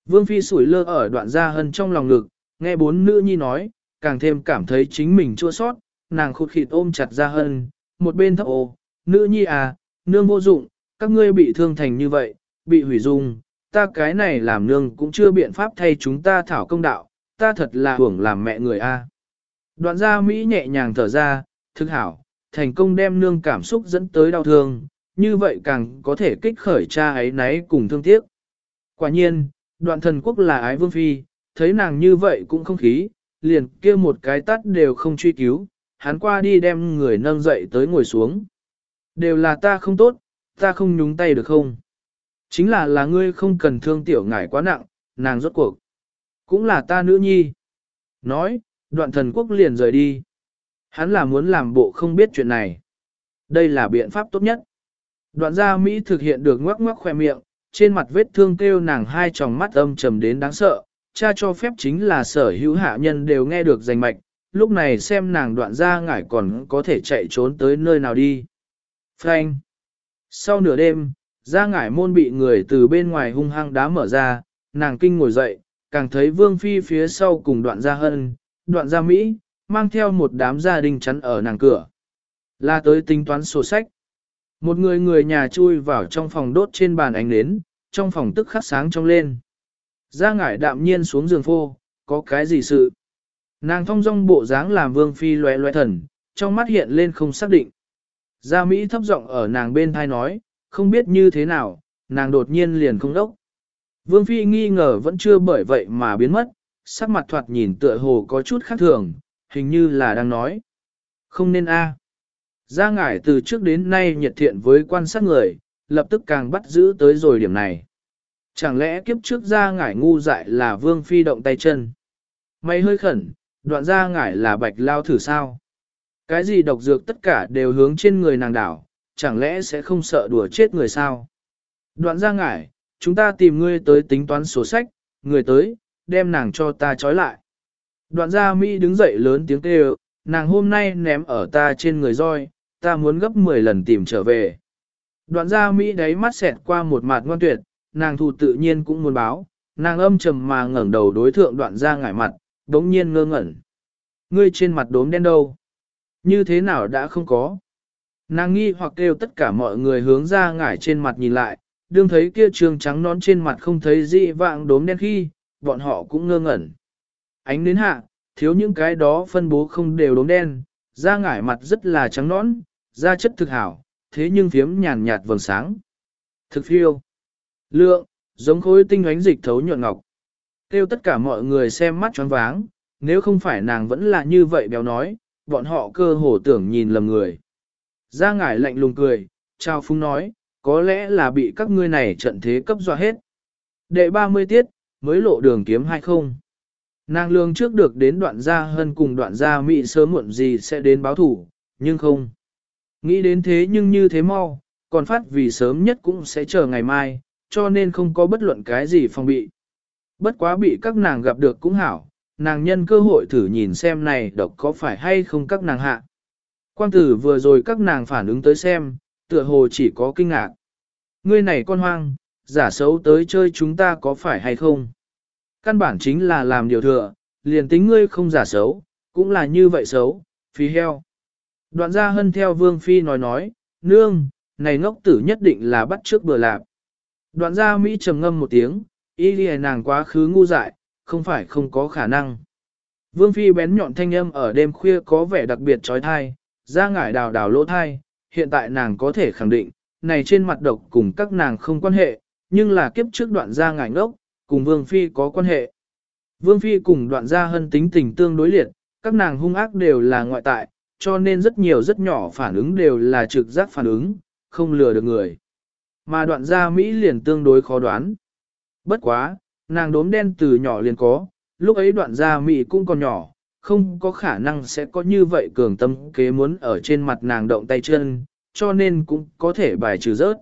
Vương Phi sủi lơ ở đoạn gia hân trong lòng ngực, nghe bốn nữ nhi nói, càng thêm cảm thấy chính mình chua sót, nàng khụt khịt ôm chặt gia hân, một bên thấp ồ, nữ nhi à, nương vô dụng, các ngươi bị thương thành như vậy, bị hủy dung, ta cái này làm nương cũng chưa biện pháp thay chúng ta thảo công đạo, ta thật là hưởng làm mẹ người a. Đoạn gia Mỹ nhẹ nhàng thở ra, thực hảo, thành công đem nương cảm xúc dẫn tới đau thương, như vậy càng có thể kích khởi cha ấy náy cùng thương tiếc. Quả nhiên, đoạn thần quốc là ái vương phi, thấy nàng như vậy cũng không khí, liền kia một cái tắt đều không truy cứu, hắn qua đi đem người nâng dậy tới ngồi xuống. Đều là ta không tốt, ta không nhúng tay được không? Chính là là ngươi không cần thương tiểu ngải quá nặng, nàng rốt cuộc. Cũng là ta nữ nhi. Nói, đoạn thần quốc liền rời đi. Hắn là muốn làm bộ không biết chuyện này. Đây là biện pháp tốt nhất. Đoạn gia Mỹ thực hiện được ngoắc ngoắc khoe miệng, trên mặt vết thương kêu nàng hai tròng mắt âm trầm đến đáng sợ. Cha cho phép chính là sở hữu hạ nhân đều nghe được danh mạch, lúc này xem nàng đoạn gia ngải còn có thể chạy trốn tới nơi nào đi. Frank. Sau nửa đêm, gia ngải môn bị người từ bên ngoài hung hăng đá mở ra, nàng kinh ngồi dậy, càng thấy vương phi phía sau cùng đoạn gia hân, đoạn gia Mỹ, mang theo một đám gia đình chắn ở nàng cửa. Là tới tính toán sổ sách. Một người người nhà chui vào trong phòng đốt trên bàn ánh nến, trong phòng tức khắc sáng trong lên. Gia ngải đạm nhiên xuống giường phô, có cái gì sự? Nàng thong dong bộ dáng làm vương phi loe loe thần, trong mắt hiện lên không xác định. Gia Mỹ thấp giọng ở nàng bên thai nói, không biết như thế nào, nàng đột nhiên liền không đốc. Vương phi nghi ngờ vẫn chưa bởi vậy mà biến mất, sắc mặt thoạt nhìn tựa hồ có chút khác thường, hình như là đang nói. Không nên a. Gia ngải từ trước đến nay nhiệt thiện với quan sát người, lập tức càng bắt giữ tới rồi điểm này. Chẳng lẽ kiếp trước Gia ngải ngu dại là vương phi động tay chân? Mày hơi khẩn, đoạn Gia ngải là bạch lao thử sao? Cái gì độc dược tất cả đều hướng trên người nàng đảo, chẳng lẽ sẽ không sợ đùa chết người sao? Đoạn Gia ngải, chúng ta tìm ngươi tới tính toán sổ sách, người tới, đem nàng cho ta trói lại. Đoạn Gia Mỹ đứng dậy lớn tiếng kêu, nàng hôm nay ném ở ta trên người roi, ta muốn gấp mười lần tìm trở về. Đoạn Gia Mỹ đáy mắt xẹt qua một mặt ngoan tuyệt, nàng thù tự nhiên cũng muốn báo, nàng âm trầm mà ngẩng đầu đối thượng đoạn Gia ngải mặt, đống nhiên ngơ ngẩn. Ngươi trên mặt đốm đen đâu? Như thế nào đã không có? Nàng nghi hoặc kêu tất cả mọi người hướng Gia ngải trên mặt nhìn lại, đương thấy kia trường trắng nón trên mặt không thấy dị vạng đốm đen khi, bọn họ cũng ngơ ngẩn. Ánh đến hạ, thiếu những cái đó phân bố không đều đốm đen, Gia ngải mặt rất là trắng nõn, da chất thực hảo, thế nhưng phiếm nhàn nhạt vầng sáng. Thực phiêu, lượng, giống khối tinh ánh dịch thấu nhuận ngọc. Kêu tất cả mọi người xem mắt choáng váng, nếu không phải nàng vẫn là như vậy béo nói, bọn họ cơ hồ tưởng nhìn lầm người. Gia ngải lạnh lùng cười, trao phúng nói, có lẽ là bị các ngươi này trận thế cấp dọa hết. Đệ ba mươi tiết, mới lộ đường kiếm hay không? Nàng lương trước được đến đoạn gia hân cùng đoạn gia Mỹ sớm muộn gì sẽ đến báo thủ, nhưng không. Nghĩ đến thế nhưng như thế mau, còn phát vì sớm nhất cũng sẽ chờ ngày mai, cho nên không có bất luận cái gì phòng bị. Bất quá bị các nàng gặp được cũng hảo, nàng nhân cơ hội thử nhìn xem này độc có phải hay không các nàng hạ. Quang tử vừa rồi các nàng phản ứng tới xem, tựa hồ chỉ có kinh ngạc. Ngươi này con hoang, giả xấu tới chơi chúng ta có phải hay không? Căn bản chính là làm điều thừa, liền tính ngươi không giả xấu, cũng là như vậy xấu, phí heo. Đoạn Gia hân theo Vương Phi nói nói, nương, này ngốc tử nhất định là bắt trước bừa lạp. Đoạn Gia Mỹ trầm ngâm một tiếng, ý lìa nàng quá khứ ngu dại, không phải không có khả năng. Vương Phi bén nhọn thanh âm ở đêm khuya có vẻ đặc biệt trói thai, Gia ngải đào đào lỗ thai, hiện tại nàng có thể khẳng định, này trên mặt độc cùng các nàng không quan hệ, nhưng là kiếp trước đoạn Gia ngải ngốc, cùng Vương Phi có quan hệ. Vương Phi cùng đoạn Gia hân tính tình tương đối liệt, các nàng hung ác đều là ngoại tại, cho nên rất nhiều rất nhỏ phản ứng đều là trực giác phản ứng, không lừa được người. Mà đoạn Gia Mỹ liền tương đối khó đoán. Bất quá, nàng đốm đen từ nhỏ liền có, lúc ấy đoạn Gia Mỹ cũng còn nhỏ, không có khả năng sẽ có như vậy cường tâm kế muốn ở trên mặt nàng động tay chân, cho nên cũng có thể bài trừ rớt.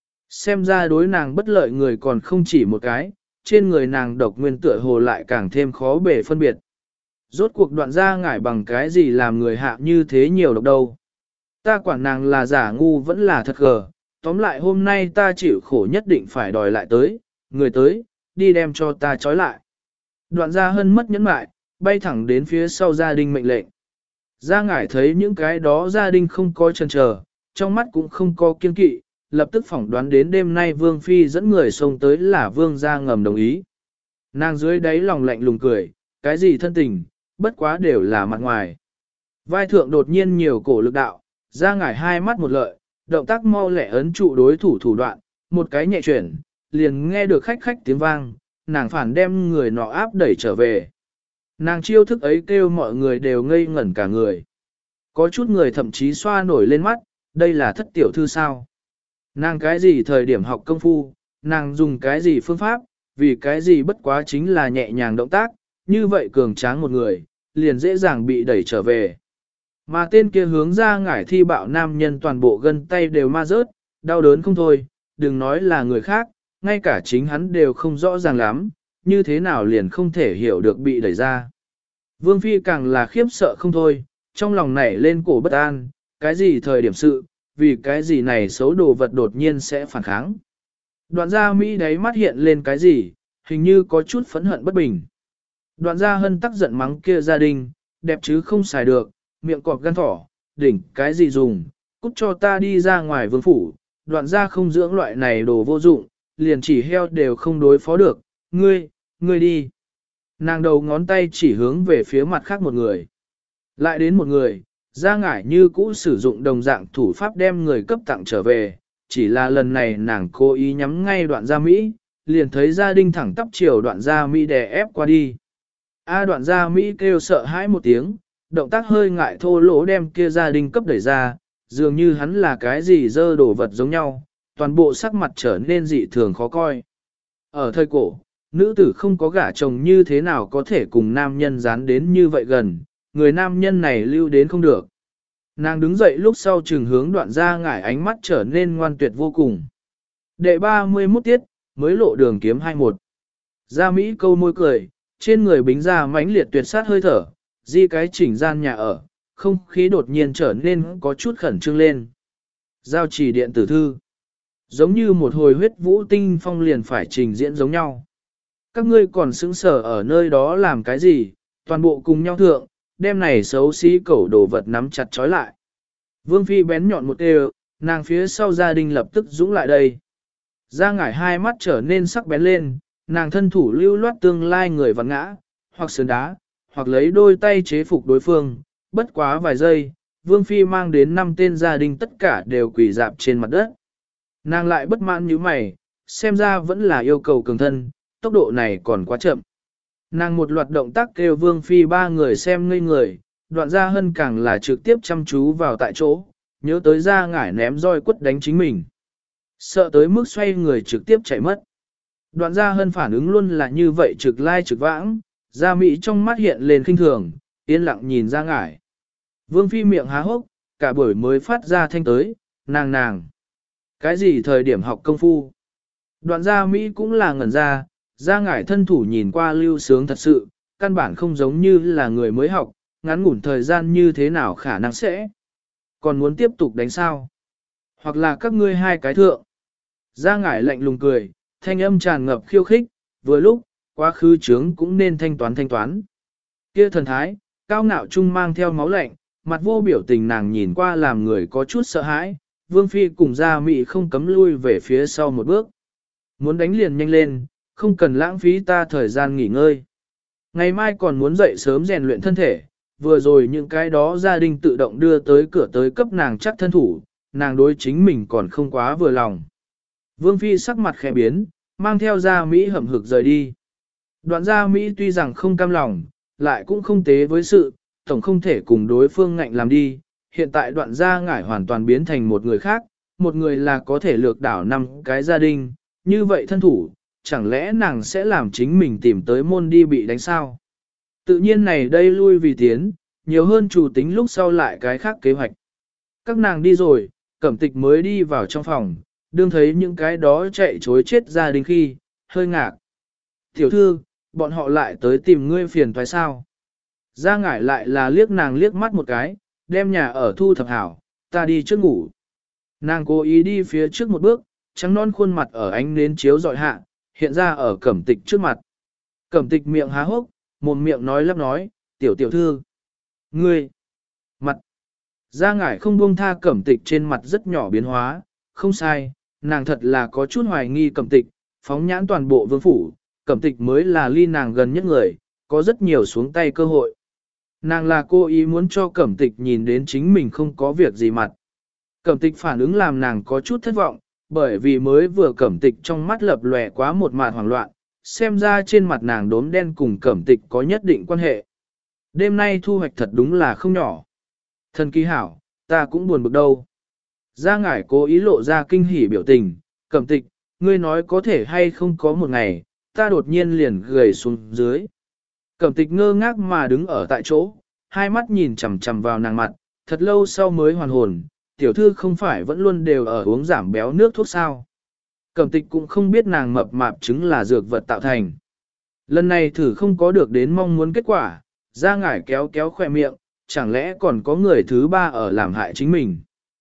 Xem ra đối nàng bất lợi người còn không chỉ một cái, trên người nàng độc nguyên tựa hồ lại càng thêm khó bể phân biệt. Rốt cuộc đoạn Gia ngải bằng cái gì làm người hạ như thế nhiều độc đâu. Ta quản nàng là giả ngu vẫn là thật gờ, tóm lại hôm nay ta chịu khổ nhất định phải đòi lại tới, người tới, đi đem cho ta trói lại. Đoạn gia hân mất nhẫn mại, bay thẳng đến phía sau gia đình mệnh lệnh. Gia ngải thấy những cái đó gia đình không có chần chờ, trong mắt cũng không có kiên kỵ, lập tức phỏng đoán đến đêm nay Vương Phi dẫn người xông tới là Vương gia ngầm đồng ý. Nàng dưới đáy lòng lạnh lùng cười, cái gì thân tình, bất quá đều là mặt ngoài. Vai thượng đột nhiên nhiều cổ lực đạo, Gia ngải hai mắt một lợi, động tác mau lẹ ấn trụ đối thủ thủ đoạn, một cái nhẹ chuyển, liền nghe được khách khách tiếng vang, nàng phản đem người nọ áp đẩy trở về. Nàng chiêu thức ấy kêu mọi người đều ngây ngẩn cả người. Có chút người thậm chí xoa nổi lên mắt, đây là thất tiểu thư sao? Nàng cái gì thời điểm học công phu, nàng dùng cái gì phương pháp, vì cái gì bất quá chính là nhẹ nhàng động tác, như vậy cường tráng một người, liền dễ dàng bị đẩy trở về. Mà tên kia hướng ra ngải thi bạo nam nhân toàn bộ gân tay đều ma rớt, đau đớn không thôi, đừng nói là người khác, ngay cả chính hắn đều không rõ ràng lắm, như thế nào liền không thể hiểu được bị đẩy ra. Vương Phi càng là khiếp sợ không thôi, trong lòng nảy lên cổ bất an, cái gì thời điểm sự, vì cái gì này xấu đồ vật đột nhiên sẽ phản kháng. Đoạn gia Mỹ đáy mắt hiện lên cái gì, hình như có chút phẫn hận bất bình. Đoạn gia hân tắc giận mắng kia gia đình, đẹp chứ không xài được, miệng cọp gan thỏ, đỉnh cái gì dùng, cút cho ta đi ra ngoài vương phủ, đoạn gia không dưỡng loại này đồ vô dụng, liền chỉ heo đều không đối phó được, ngươi, ngươi đi. Nàng đầu ngón tay chỉ hướng về phía mặt khác một người. Lại đến một người, Gia ngải như cũ sử dụng đồng dạng thủ pháp đem người cấp tặng trở về, chỉ là lần này nàng cố ý nhắm ngay đoạn gia Mỹ, liền thấy gia đình thẳng tắp chiều đoạn gia Mỹ đè ép qua đi. A đoạn gia Mỹ kêu sợ hãi một tiếng, động tác hơi ngại thô lỗ đem kia gia đình cấp đẩy ra, dường như hắn là cái gì dơ đổ vật giống nhau, toàn bộ sắc mặt trở nên dị thường khó coi. Ở thời cổ, nữ tử không có gả chồng như thế nào có thể cùng nam nhân dán đến như vậy gần, người nam nhân này lưu đến không được. Nàng đứng dậy lúc sau trường hướng đoạn ra ngải ánh mắt trở nên ngoan tuyệt vô cùng. Đệ ba mươi mốt tiết, mới lộ đường kiếm hai mươi mốt. Gia Mỹ câu môi cười, trên người bính ra mãnh liệt tuyệt sát hơi thở, di cái chỉnh gian nhà ở, không khí đột nhiên trở nên có chút khẩn trương lên. Giao chỉ điện tử thư. Giống như một hồi huyết vũ tinh phong liền phải trình diễn giống nhau. Các ngươi còn sững sờ ở nơi đó làm cái gì, toàn bộ cùng nhau thượng, đem này xấu xí cẩu đồ vật nắm chặt trói lại. Vương Phi bén nhọn một đều, nàng phía sau gia đình lập tức dũng lại đây. Gia ngải hai mắt trở nên sắc bén lên, nàng thân thủ lưu loát tương lai người vặn ngã, hoặc sườn đá, hoặc lấy đôi tay chế phục đối phương, bất quá vài giây, Vương Phi mang đến năm tên gia đình tất cả đều quỳ dạp trên mặt đất. Nàng lại bất mãn như mày, xem ra vẫn là yêu cầu cường thân, tốc độ này còn quá chậm. Nàng một loạt động tác kêu Vương Phi ba người xem ngây người, đoạn gia hân càng là trực tiếp chăm chú vào tại chỗ, nhớ tới ra ngải ném roi quất đánh chính mình. Sợ tới mức xoay người trực tiếp chạy mất. Đoạn gia hân phản ứng luôn là như vậy trực lai trực vãng, gia Mỹ trong mắt hiện lên khinh thường, yên lặng nhìn ra ngải. Vương Phi miệng há hốc, cả buổi mới phát ra thanh tới, nàng nàng. Cái gì thời điểm học công phu? Đoạn gia Mỹ cũng là ngẩn ra, gia ngải thân thủ nhìn qua lưu sướng thật sự, căn bản không giống như là người mới học, ngắn ngủn thời gian như thế nào khả năng sẽ. Còn muốn tiếp tục đánh sao? Hoặc là các ngươi hai cái thượng. Gia ngải lạnh lùng cười, thanh âm tràn ngập khiêu khích, vừa lúc, quá khứ trướng cũng nên thanh toán thanh toán. Kia thần thái, cao ngạo trung mang theo máu lạnh, mặt vô biểu tình nàng nhìn qua làm người có chút sợ hãi, Vương Phi cùng Gia Mỹ không cấm lui về phía sau một bước. Muốn đánh liền nhanh lên, không cần lãng phí ta thời gian nghỉ ngơi. Ngày mai còn muốn dậy sớm rèn luyện thân thể, vừa rồi những cái đó gia đình tự động đưa tới cửa tới cấp nàng chắc thân thủ, nàng đối chính mình còn không quá vừa lòng. Vương Phi sắc mặt khẽ biến, mang theo Gia Mỹ hậm hực rời đi. Đoạn Gia Mỹ tuy rằng không cam lòng, lại cũng không tế với sự, tổng không thể cùng đối phương ngạnh làm đi. Hiện tại đoạn Gia ngải hoàn toàn biến thành một người khác, một người là có thể lược đảo năm cái gia đình, như vậy thân thủ, chẳng lẽ nàng sẽ làm chính mình tìm tới môn đi bị đánh sao? Tự nhiên này đây lui vì tiến, nhiều hơn chủ tính lúc sau lại cái khác kế hoạch. Các nàng đi rồi, Cẩm Tịch mới đi vào trong phòng, đương thấy những cái đó chạy chối chết gia đình khi, hơi ngạc. Tiểu thư, bọn họ lại tới tìm ngươi phiền toái sao? Gia ngải lại là liếc nàng liếc mắt một cái, đem nhà ở thu thập hảo, ta đi trước ngủ. Nàng cố ý đi phía trước một bước, trắng non khuôn mặt ở ánh nến chiếu dọi hạ, hiện ra ở cẩm tịch trước mặt. Cẩm tịch miệng há hốc, mồm miệng nói lắp nói, tiểu tiểu thư. Ngươi, mặt. Gia ngải không buông tha cẩm tịch trên mặt rất nhỏ biến hóa, không sai, nàng thật là có chút hoài nghi cẩm tịch, phóng nhãn toàn bộ vương phủ, cẩm tịch mới là ly nàng gần nhất người, có rất nhiều xuống tay cơ hội. Nàng là cô ý muốn cho cẩm tịch nhìn đến chính mình không có việc gì mặt. Cẩm tịch phản ứng làm nàng có chút thất vọng, bởi vì mới vừa cẩm tịch trong mắt lập lòe quá một mạt hoảng loạn, xem ra trên mặt nàng đốm đen cùng cẩm tịch có nhất định quan hệ. Đêm nay thu hoạch thật đúng là không nhỏ. Thần kỳ hảo, ta cũng buồn bực đâu. Gia ngải cố ý lộ ra kinh hỉ biểu tình, cẩm tịch, ngươi nói có thể hay không có một ngày, ta đột nhiên liền gầy xuống dưới. Cẩm tịch ngơ ngác mà đứng ở tại chỗ, hai mắt nhìn chằm chằm vào nàng mặt, thật lâu sau mới hoàn hồn, tiểu thư không phải vẫn luôn đều ở uống giảm béo nước thuốc sao. Cẩm tịch cũng không biết nàng mập mạp chứng là dược vật tạo thành. Lần này thử không có được đến mong muốn kết quả, Gia ngải kéo kéo khoe miệng, chẳng lẽ còn có người thứ ba ở làm hại chính mình.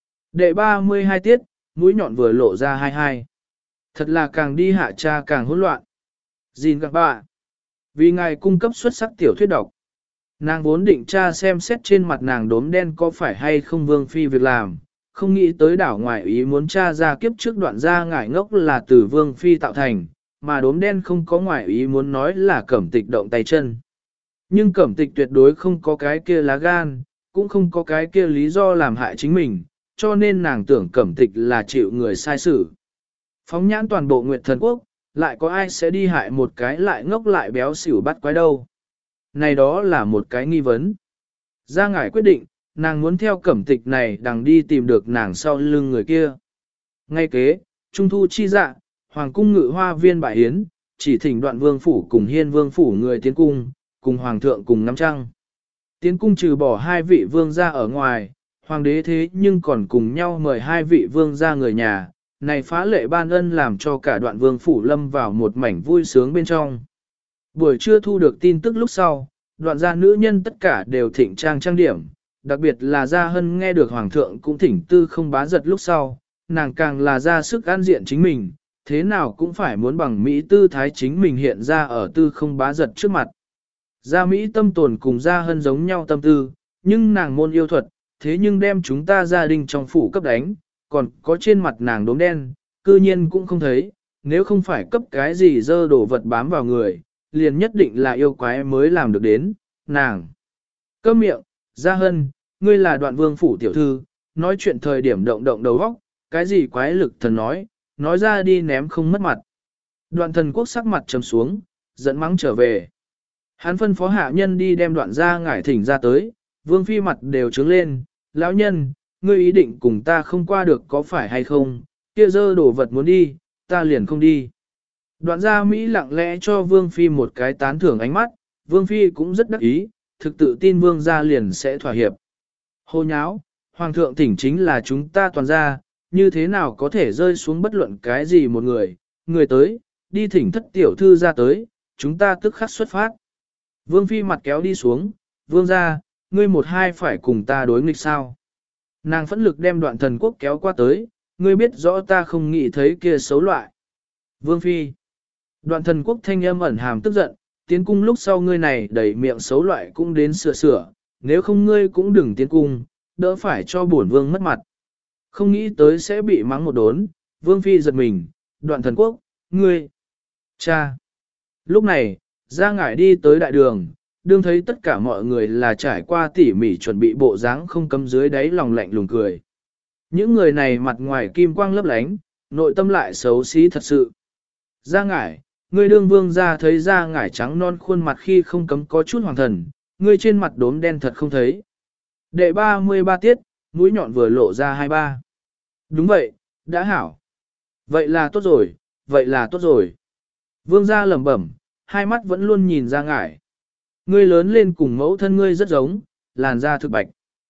Đệ ba mươi hai tiết, mũi nhọn vừa lộ ra hai hai. Thật là càng đi hạ cha càng hỗn loạn. Gìn gặp bà. Vì ngài cung cấp xuất sắc tiểu thuyết độc. Nàng vốn định tra xem xét trên mặt nàng đốm đen có phải hay không vương phi việc làm, không nghĩ tới đảo ngoại ý muốn tra ra kiếp trước đoạn ra ngải ngốc là từ vương phi tạo thành, mà đốm đen không có ngoại ý muốn nói là cẩm tịch động tay chân. Nhưng cẩm tịch tuyệt đối không có cái kia lá gan, cũng không có cái kia lý do làm hại chính mình, cho nên nàng tưởng cẩm tịch là chịu người sai xử. Phóng nhãn toàn bộ Nguyệt Thần Quốc, lại có ai sẽ đi hại một cái lại ngốc lại béo xỉu bắt quái đâu. Này đó là một cái nghi vấn. Gia ngải quyết định, nàng muốn theo cẩm tịch này đằng đi tìm được nàng sau lưng người kia. Ngay kế, Trung thu chi dạ, Hoàng cung ngự hoa viên bại hiến, chỉ thỉnh đoạn vương phủ cùng hiên vương phủ người tiến cung, cùng Hoàng thượng cùng ngắm trăng. Tiến cung trừ bỏ hai vị vương ra ở ngoài, Hoàng đế thế nhưng còn cùng nhau mời hai vị vương ra người nhà, này phá lệ ban ân làm cho cả đoạn vương phủ lâm vào một mảnh vui sướng bên trong. Buổi trưa thu được tin tức lúc sau, đoạn gia nữ nhân tất cả đều thịnh trang trang điểm, đặc biệt là Gia Hân nghe được Hoàng thượng cũng thỉnh tư không bá giật lúc sau, nàng càng là ra sức an diện chính mình, thế nào cũng phải muốn bằng Mỹ tư thái chính mình hiện ra ở tư không bá giật trước mặt. Gia Mỹ tâm tồn cùng Gia Hân giống nhau tâm tư, nhưng nàng môn yêu thuật, thế nhưng đem chúng ta gia đình trong phủ cấp đánh, còn có trên mặt nàng đốm đen, cư nhiên cũng không thấy, nếu không phải cấp cái gì dơ đổ vật bám vào người, liền nhất định là yêu quái mới làm được đến, nàng. Câm miệng, Gia Hân, ngươi là đoạn vương phủ tiểu thư, nói chuyện thời điểm động động đầu óc, cái gì quái lực thần nói, nói ra đi ném không mất mặt. Đoạn thần quốc sắc mặt trầm xuống, dẫn mắng trở về. Hắn phân phó hạ nhân đi đem đoạn gia ngải thỉnh ra tới, vương phi mặt đều trướng lên, lão nhân, ngươi ý định cùng ta không qua được có phải hay không, kia dơ đổ vật muốn đi, ta liền không đi. Đoạn gia Mỹ lặng lẽ cho vương phi một cái tán thưởng ánh mắt, vương phi cũng rất đắc ý, thực tự tin vương gia liền sẽ thỏa hiệp. Hô nháo, hoàng thượng thỉnh chính là chúng ta toàn gia, như thế nào có thể rơi xuống bất luận cái gì một người, người tới, đi thỉnh thất tiểu thư ra tới, chúng ta tức khắc xuất phát. Vương phi mặt kéo đi xuống, vương gia, ngươi một hai phải cùng ta đối nghịch sao. Nàng phẫn lực đem đoạn thần quốc kéo qua tới, ngươi biết rõ ta không nghĩ thấy kia xấu loại. Vương phi, đoạn thần quốc thanh âm ẩn hàm tức giận, tiến cung lúc sau ngươi này đẩy miệng xấu loại cũng đến sửa sửa, nếu không ngươi cũng đừng tiến cung, đỡ phải cho bổn vương mất mặt. Không nghĩ tới sẽ bị mắng một đốn, vương phi giật mình, đoạn thần quốc, ngươi, cha. Lúc này, Gia ngải đi tới đại đường, đương thấy tất cả mọi người là trải qua tỉ mỉ chuẩn bị bộ dáng không cấm dưới đáy lòng lạnh lùng cười. Những người này mặt ngoài kim quang lấp lánh, nội tâm lại xấu xí thật sự. Gia ngải, ngươi đương vương ra thấy Gia ngải trắng non khuôn mặt khi không cấm có chút hoàng thần, ngươi trên mặt đốm đen thật không thấy. Đệ ba mươi ba tiết, mũi nhọn vừa lộ ra hai ba. Đúng vậy, đã hảo. Vậy là tốt rồi, vậy là tốt rồi. Vương gia lẩm bẩm, hai mắt vẫn luôn nhìn Gia ngải. Ngươi lớn lên cùng mẫu thân ngươi rất giống, làn da thực bạch.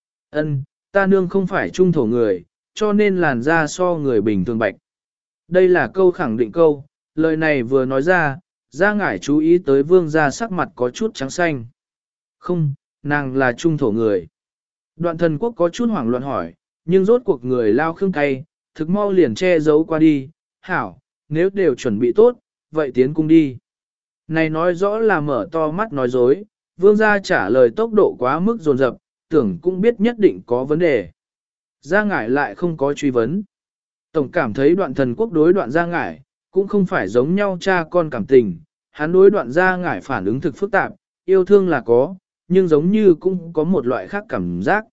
Ân, ta nương không phải trung thổ người, cho nên làn da so người bình thường bạch. Đây là câu khẳng định câu, lời này vừa nói ra, Gia ngải chú ý tới vương gia sắc mặt có chút trắng xanh. Không, nàng là trung thổ người. Đoạn thần quốc có chút hoảng loạn hỏi, nhưng rốt cuộc người lao khương cay, thực mau liền che giấu qua đi. Hảo, nếu đều chuẩn bị tốt, vậy tiến cung đi. Này nói rõ là mở to mắt nói dối, vương gia trả lời tốc độ quá mức dồn dập, tưởng cũng biết nhất định có vấn đề. Gia Ngải lại không có truy vấn. Tổng cảm thấy đoạn thần quốc đối đoạn Gia Ngải, cũng không phải giống nhau cha con cảm tình, hắn đối đoạn Gia Ngải phản ứng thực phức tạp, yêu thương là có, nhưng giống như cũng có một loại khác cảm giác.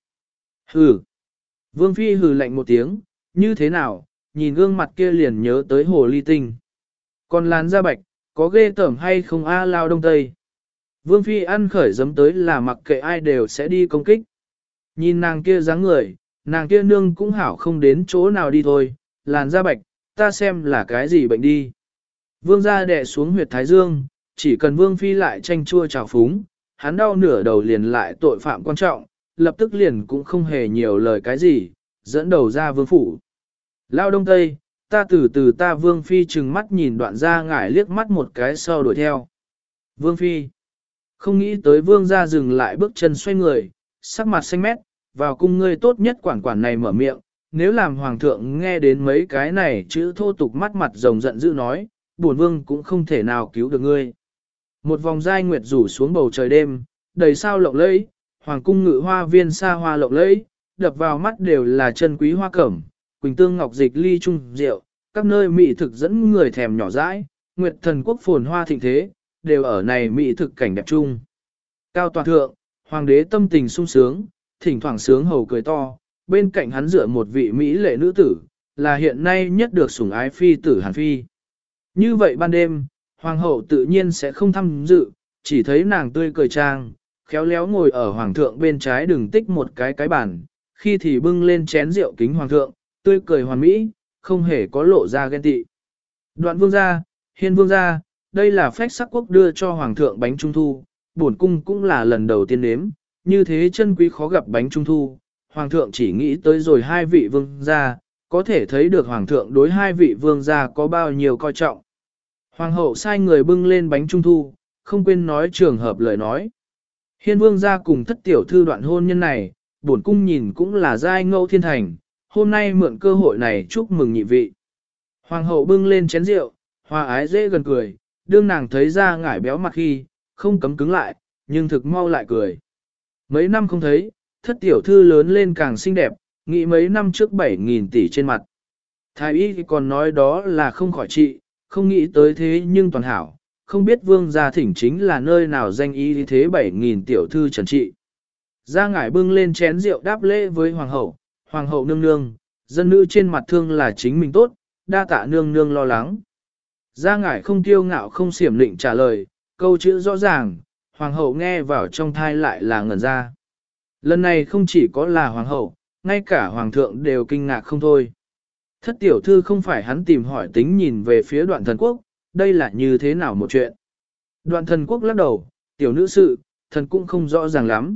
Hừ. Vương Phi hừ lạnh một tiếng, như thế nào, nhìn gương mặt kia liền nhớ tới hồ ly tinh. Còn làn da bạch, có ghê tởm hay không a lao đông tây. Vương Phi ăn khởi giấm tới là mặc kệ ai đều sẽ đi công kích. Nhìn nàng kia dáng người, nàng kia nương cũng hảo không đến chỗ nào đi thôi, làn da bạch, ta xem là cái gì bệnh đi. Vương gia đè xuống huyệt thái dương, chỉ cần Vương Phi lại tranh chua trào phúng, hắn đau nửa đầu liền lại tội phạm quan trọng, lập tức liền cũng không hề nhiều lời cái gì, dẫn đầu ra vương phủ. Lao đông tây, ta từ từ ta Vương Phi trừng mắt nhìn đoạn Gia Ngải liếc mắt một cái sau đuổi theo. Vương Phi, không nghĩ tới Vương gia dừng lại bước chân xoay người, sắc mặt xanh mét, vào cung ngươi tốt nhất quản quản này mở miệng, nếu làm hoàng thượng nghe đến mấy cái này chữ thô tục mắt mặt rồng giận dữ nói, bổn vương cũng không thể nào cứu được ngươi. Một vòng giai nguyệt rủ xuống bầu trời đêm, đầy sao lộng lẫy, hoàng cung ngự hoa viên xa hoa lộng lẫy, đập vào mắt đều là chân quý hoa cẩm, quỳnh tương ngọc dịch ly trung rượu, các nơi mỹ thực dẫn người thèm nhỏ dãi, nguyệt thần quốc phồn hoa thịnh thế, đều ở này mỹ thực cảnh đẹp chung. Cao toàn thượng, hoàng đế tâm tình sung sướng, thỉnh thoảng sướng hầu cười to, bên cạnh hắn dựa một vị mỹ lệ nữ tử, là hiện nay nhất được sủng ái phi tử Hàn Phi. Như vậy ban đêm, hoàng hậu tự nhiên sẽ không tham dự, chỉ thấy nàng tươi cười trang, khéo léo ngồi ở hoàng thượng bên trái đừng tích một cái cái bàn, khi thì bưng lên chén rượu kính hoàng thượng, tươi cười hoàn mỹ, không hề có lộ ra ghen tị. Đoạn vương gia, hiên vương gia, đây là phách sắc quốc đưa cho hoàng thượng bánh trung thu, bổn cung cũng là lần đầu tiên nếm, như thế chân quý khó gặp bánh trung thu, hoàng thượng chỉ nghĩ tới rồi hai vị vương gia, có thể thấy được hoàng thượng đối hai vị vương gia có bao nhiêu coi trọng. Hoàng hậu sai người bưng lên bánh trung thu, không quên nói trường hợp lời nói. Hiên vương gia cùng thất tiểu thư đoạn hôn nhân này, bổn cung nhìn cũng là giai ngẫu thiên thành, hôm nay mượn cơ hội này chúc mừng nhị vị. Hoàng hậu bưng lên chén rượu, hòa ái dễ gần cười, đương nàng thấy Gia Ngải béo mặt khi, không cấm cứng lại, nhưng thực mau lại cười. Mấy năm không thấy, thất tiểu thư lớn lên càng xinh đẹp, nghĩ mấy năm trước bảy nghìn tỷ trên mặt. Thái y còn nói đó là không khỏi trị, không nghĩ tới thế nhưng toàn hảo, không biết vương gia thỉnh chính là nơi nào danh y thế bảy nghìn tiểu thư trần trị. Gia Ngải bưng lên chén rượu đáp lễ với hoàng hậu, hoàng hậu nương nương, dân nữ trên mặt thương là chính mình tốt, đa tạ nương nương lo lắng. Gia Ngải không kiêu ngạo không xiểm lịnh trả lời, câu chữ rõ ràng, hoàng hậu nghe vào trong thai lại là ngẩn ra. Lần này không chỉ có là hoàng hậu, ngay cả hoàng thượng đều kinh ngạc không thôi. Thất tiểu thư không phải hắn tìm hỏi tính nhìn về phía đoạn thần quốc, đây là như thế nào một chuyện. Đoạn thần quốc lắc đầu, tiểu nữ sự, thần cũng không rõ ràng lắm.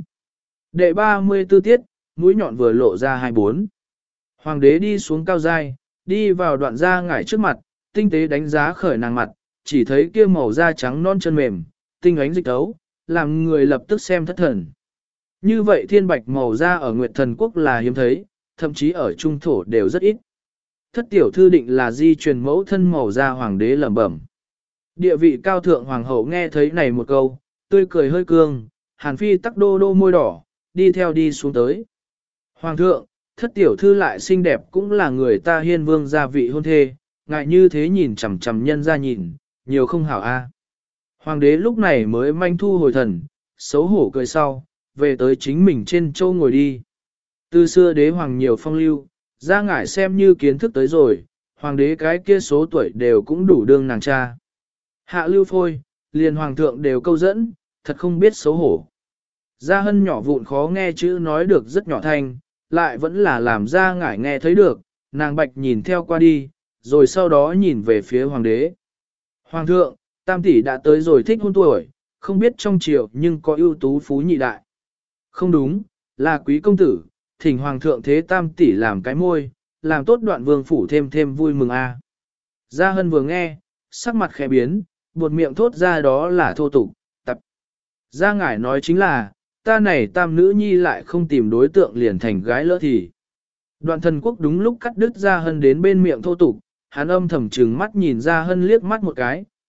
Đệ ba mươi tư tiết, mũi nhọn vừa lộ ra hai bốn. Hoàng đế đi xuống cao giai, đi vào đoạn Gia Ngải trước mặt, tinh tế đánh giá khởi nàng mặt, chỉ thấy kia màu da trắng non chân mềm, tinh ánh dịch tấu, làm người lập tức xem thất thần. Như vậy thiên bạch màu da ở Nguyệt Thần Quốc là hiếm thấy, thậm chí ở Trung Thổ đều rất ít. Thất tiểu thư định là di truyền mẫu thân màu da hoàng đế lẩm bẩm. Địa vị cao thượng hoàng hậu nghe thấy này một câu, tươi cười hơi cương, Hàn Phi tắc đô đô môi đỏ, đi theo đi xuống tới. Hoàng thượng, thất tiểu thư lại xinh đẹp cũng là người ta hiên vương gia vị hôn thê, ngại như thế nhìn chằm chằm nhân ra nhìn, nhiều không hảo a. Hoàng đế lúc này mới manh thu hồi thần, xấu hổ cười sau, về tới chính mình trên châu ngồi đi. Từ xưa đế hoàng nhiều phong lưu, Gia Ngải xem như kiến thức tới rồi, hoàng đế cái kia số tuổi đều cũng đủ đương nàng cha. Hạ lưu phôi, liền hoàng thượng đều câu dẫn, thật không biết xấu hổ. Gia Hân nhỏ vụn khó nghe chữ nói được rất nhỏ thanh, lại vẫn là làm Gia Ngải nghe thấy được, nàng bạch nhìn theo qua đi, rồi sau đó nhìn về phía hoàng đế. Hoàng thượng, tam tỷ đã tới rồi thích hôn tuổi, không biết trong triều nhưng có ưu tú phú nhị đại. Không đúng, là quý công tử, thỉnh hoàng thượng thế tam tỷ làm cái môi, làm tốt đoạn vương phủ thêm thêm vui mừng a. Gia Hân vừa nghe, sắc mặt khẽ biến, buột miệng thốt ra đó là thô tục, tập. Gia Ngải nói chính là, ta này tam nữ nhi lại không tìm đối tượng liền thành gái lỡ thì. Đoạn thần quốc đúng lúc cắt đứt Gia Hân đến bên miệng thô tục, hắn âm thầm trừng mắt nhìn Gia Hân liếc mắt một cái,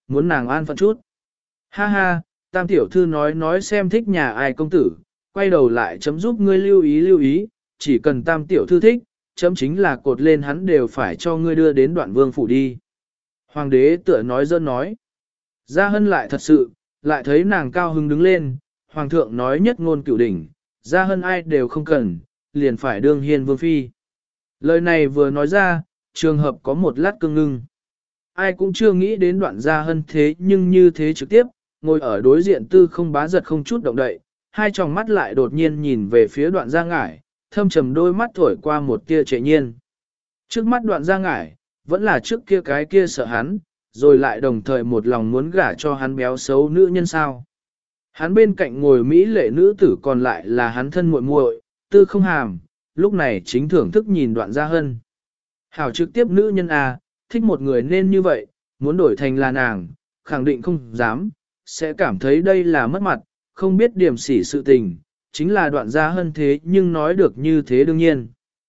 muốn nàng an phận chút. Ha ha, tam tiểu thư nói nói xem thích nhà ai công tử, quay đầu lại chấm giúp ngươi lưu ý lưu ý, chỉ cần tam tiểu thư thích, chấm chính là cột lên hắn đều phải cho ngươi đưa đến đoạn vương phủ đi. Hoàng đế tựa nói dân nói. Gia Hân lại thật sự, lại thấy nàng cao hứng đứng lên, hoàng thượng nói nhất ngôn cửu đỉnh, Gia Hân ai đều không cần, liền phải đương hiên vương phi. Lời này vừa nói ra, trường hợp có một lát cương ngưng. Ai cũng chưa nghĩ đến đoạn Gia Hân thế nhưng như thế trực tiếp, ngồi ở đối diện tư không bá giật không chút động đậy, hai tròng mắt lại đột nhiên nhìn về phía đoạn Gia Ngải, thâm trầm đôi mắt thổi qua một tia trệ nhiên. Trước mắt đoạn Gia Ngải, vẫn là trước kia cái kia sợ hắn, rồi lại đồng thời một lòng muốn gả cho hắn béo xấu nữ nhân sao. Hắn bên cạnh ngồi mỹ lệ nữ tử còn lại là hắn thân muội muội, tư không hàm, lúc này chính thưởng thức nhìn đoạn Gia Hân. Hảo trực tiếp nữ nhân à, thích một người nên như vậy, muốn đổi thành là nàng, khẳng định không dám, sẽ cảm thấy đây là mất mặt, không biết điểm sỉ sự tình, chính là đoạn Gia Hân thế nhưng nói được như thế đương nhiên.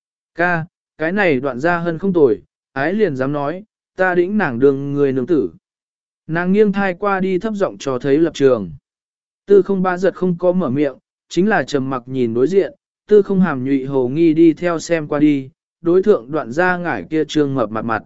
Ca, cái này đoạn Gia Hân không tồi, ái liền dám nói, ta đĩnh nàng đường người nương tử. Nàng nghiêng thai qua đi thấp giọng cho thấy lập trường. Tư không ba giật không có mở miệng, chính là trầm mặc nhìn đối diện, tư không hàm nhụy hồ nghi đi theo xem qua đi, đối thượng đoạn Gia Ngải kia trương mập mặt mặt.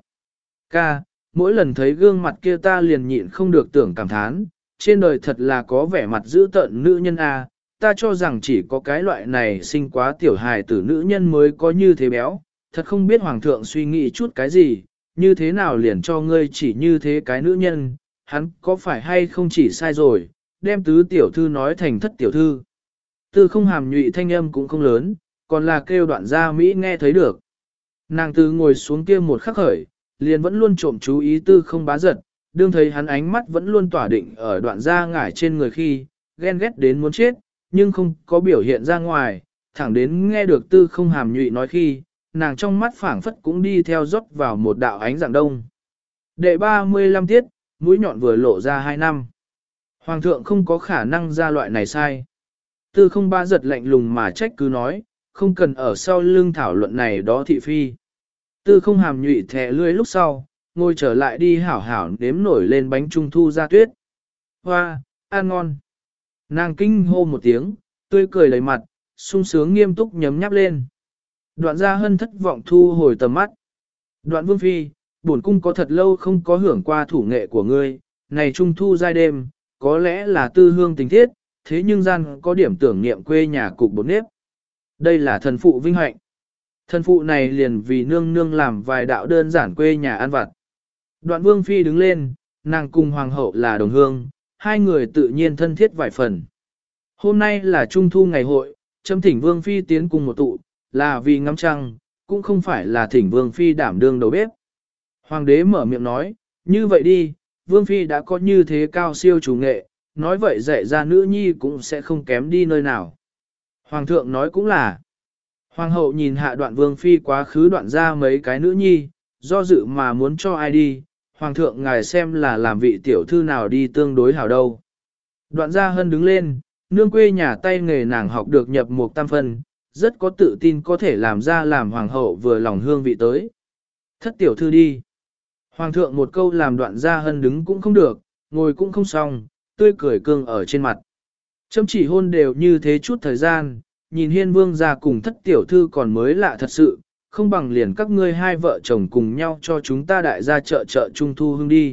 Ca, mỗi lần thấy gương mặt kia ta liền nhịn không được tưởng cảm thán, trên đời thật là có vẻ mặt dữ tợn nữ nhân a, ta cho rằng chỉ có cái loại này sinh quá tiểu hài tử nữ nhân mới có như thế béo, thật không biết hoàng thượng suy nghĩ chút cái gì, như thế nào liền cho ngươi chỉ như thế cái nữ nhân, hắn có phải hay không chỉ sai rồi, đem tứ tiểu thư nói thành thất tiểu thư. Tư không hàm nhụy thanh âm cũng không lớn, còn là kêu đoạn Gia Mỹ nghe thấy được. Nàng từ ngồi xuống kia một khắc khởi, liền vẫn luôn trộm chú ý tư không bá giật, đương thấy hắn ánh mắt vẫn luôn tỏa định ở đoạn Gia Ngải trên người khi, ghen ghét đến muốn chết, nhưng không có biểu hiện ra ngoài, thẳng đến nghe được tư không hàm nhụy nói khi, nàng trong mắt phảng phất cũng đi theo rót vào một đạo ánh dạng đông. Đệ ba mươi lăm tiết, mũi nhọn vừa lộ ra hai năm. Hoàng thượng không có khả năng ra loại này sai. Tư không ba giật lạnh lùng mà trách cứ nói, không cần ở sau lưng thảo luận này đó thị phi. Tư không hàm nhụy thẻ lưỡi lúc sau, ngồi trở lại đi hảo hảo nếm nổi lên bánh trung thu ra tuyết. Hoa, ăn ngon. Nàng kinh hô một tiếng, tươi cười lấy mặt, sung sướng nghiêm túc nhấm nháp lên. Đoạn Gia Hân thất vọng thu hồi tầm mắt. Đoạn vương phi, bổn cung có thật lâu không có hưởng qua thủ nghệ của ngươi, này trung thu giai đêm, có lẽ là tư hương tình thiết, thế nhưng gian có điểm tưởng niệm quê nhà cục bột nếp. Đây là thần phụ vinh hạnh. Thần phụ này liền vì nương nương làm vài đạo đơn giản quê nhà ăn vặt. Đoạn vương phi đứng lên, nàng cùng hoàng hậu là đồng hương, hai người tự nhiên thân thiết vài phần. Hôm nay là trung thu ngày hội, châm thỉnh vương phi tiến cùng một tụ, là vì ngắm trăng, cũng không phải là thỉnh vương phi đảm đương đầu bếp. Hoàng đế mở miệng nói, như vậy đi, vương phi đã có như thế cao siêu chủ nghệ, nói vậy dạy ra nữ nhi cũng sẽ không kém đi nơi nào. Hoàng thượng nói cũng là, hoàng hậu nhìn hạ đoạn vương phi quá khứ đoạn ra mấy cái nữ nhi, do dự mà muốn cho ai đi, hoàng thượng ngài xem là làm vị tiểu thư nào đi tương đối hảo đâu. Đoạn Gia Hân đứng lên, nương quê nhà tay nghề nàng học được nhập một tam phân, rất có tự tin có thể làm ra làm hoàng hậu vừa lòng hương vị tới. Thất tiểu thư đi. Hoàng thượng một câu làm Đoạn Gia Hân đứng cũng không được, ngồi cũng không xong, tươi cười cương ở trên mặt. Chấm chỉ hôn đều như thế chút thời gian, nhìn hiên vương ra cùng thất tiểu thư còn mới lạ thật sự, không bằng liền các ngươi hai vợ chồng cùng nhau cho chúng ta đại gia chợ chợ trung thu hương đi.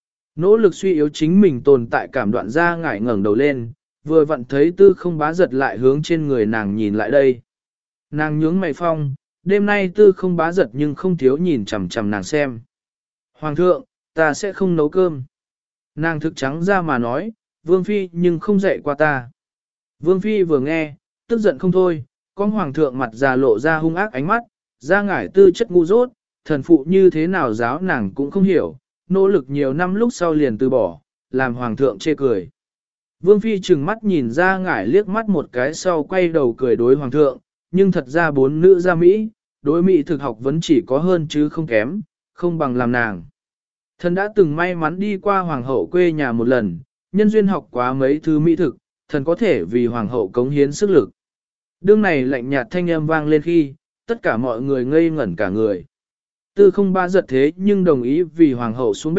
Nỗ lực suy yếu chính mình tồn tại cảm Đoạn Gia ngải ngẩng đầu lên, vừa vặn thấy tư không bá giật lại hướng trên người nàng nhìn lại đây. Nàng nhướng mày phong, đêm nay tư không bá giật nhưng không thiếu nhìn chằm chằm nàng xem. Hoàng thượng, ta sẽ không nấu cơm. Nàng thực trắng ra mà nói, Vương Phi nhưng không dạy qua ta. Vương Phi vừa nghe, tức giận không thôi, con hoàng thượng mặt già lộ ra hung ác ánh mắt, ra ngải tư chất ngu dốt, thần phụ như thế nào giáo nàng cũng không hiểu, nỗ lực nhiều năm lúc sau liền từ bỏ, làm hoàng thượng chê cười. Vương Phi trừng mắt nhìn ra ngải liếc mắt một cái sau quay đầu cười đối hoàng thượng, nhưng thật ra bốn nữ gia Mỹ, đối Mỹ thực học vẫn chỉ có hơn chứ không kém, không bằng làm nàng. Thần đã từng may mắn đi qua hoàng hậu quê nhà một lần, nhân duyên học quá mấy thứ mỹ thực, thần có thể vì hoàng hậu cống hiến sức lực. Đương này lạnh nhạt thanh âm vang lên khi, tất cả mọi người ngây ngẩn cả người. Tư không ba giật thế nhưng đồng ý vì hoàng hậu xuống bếp,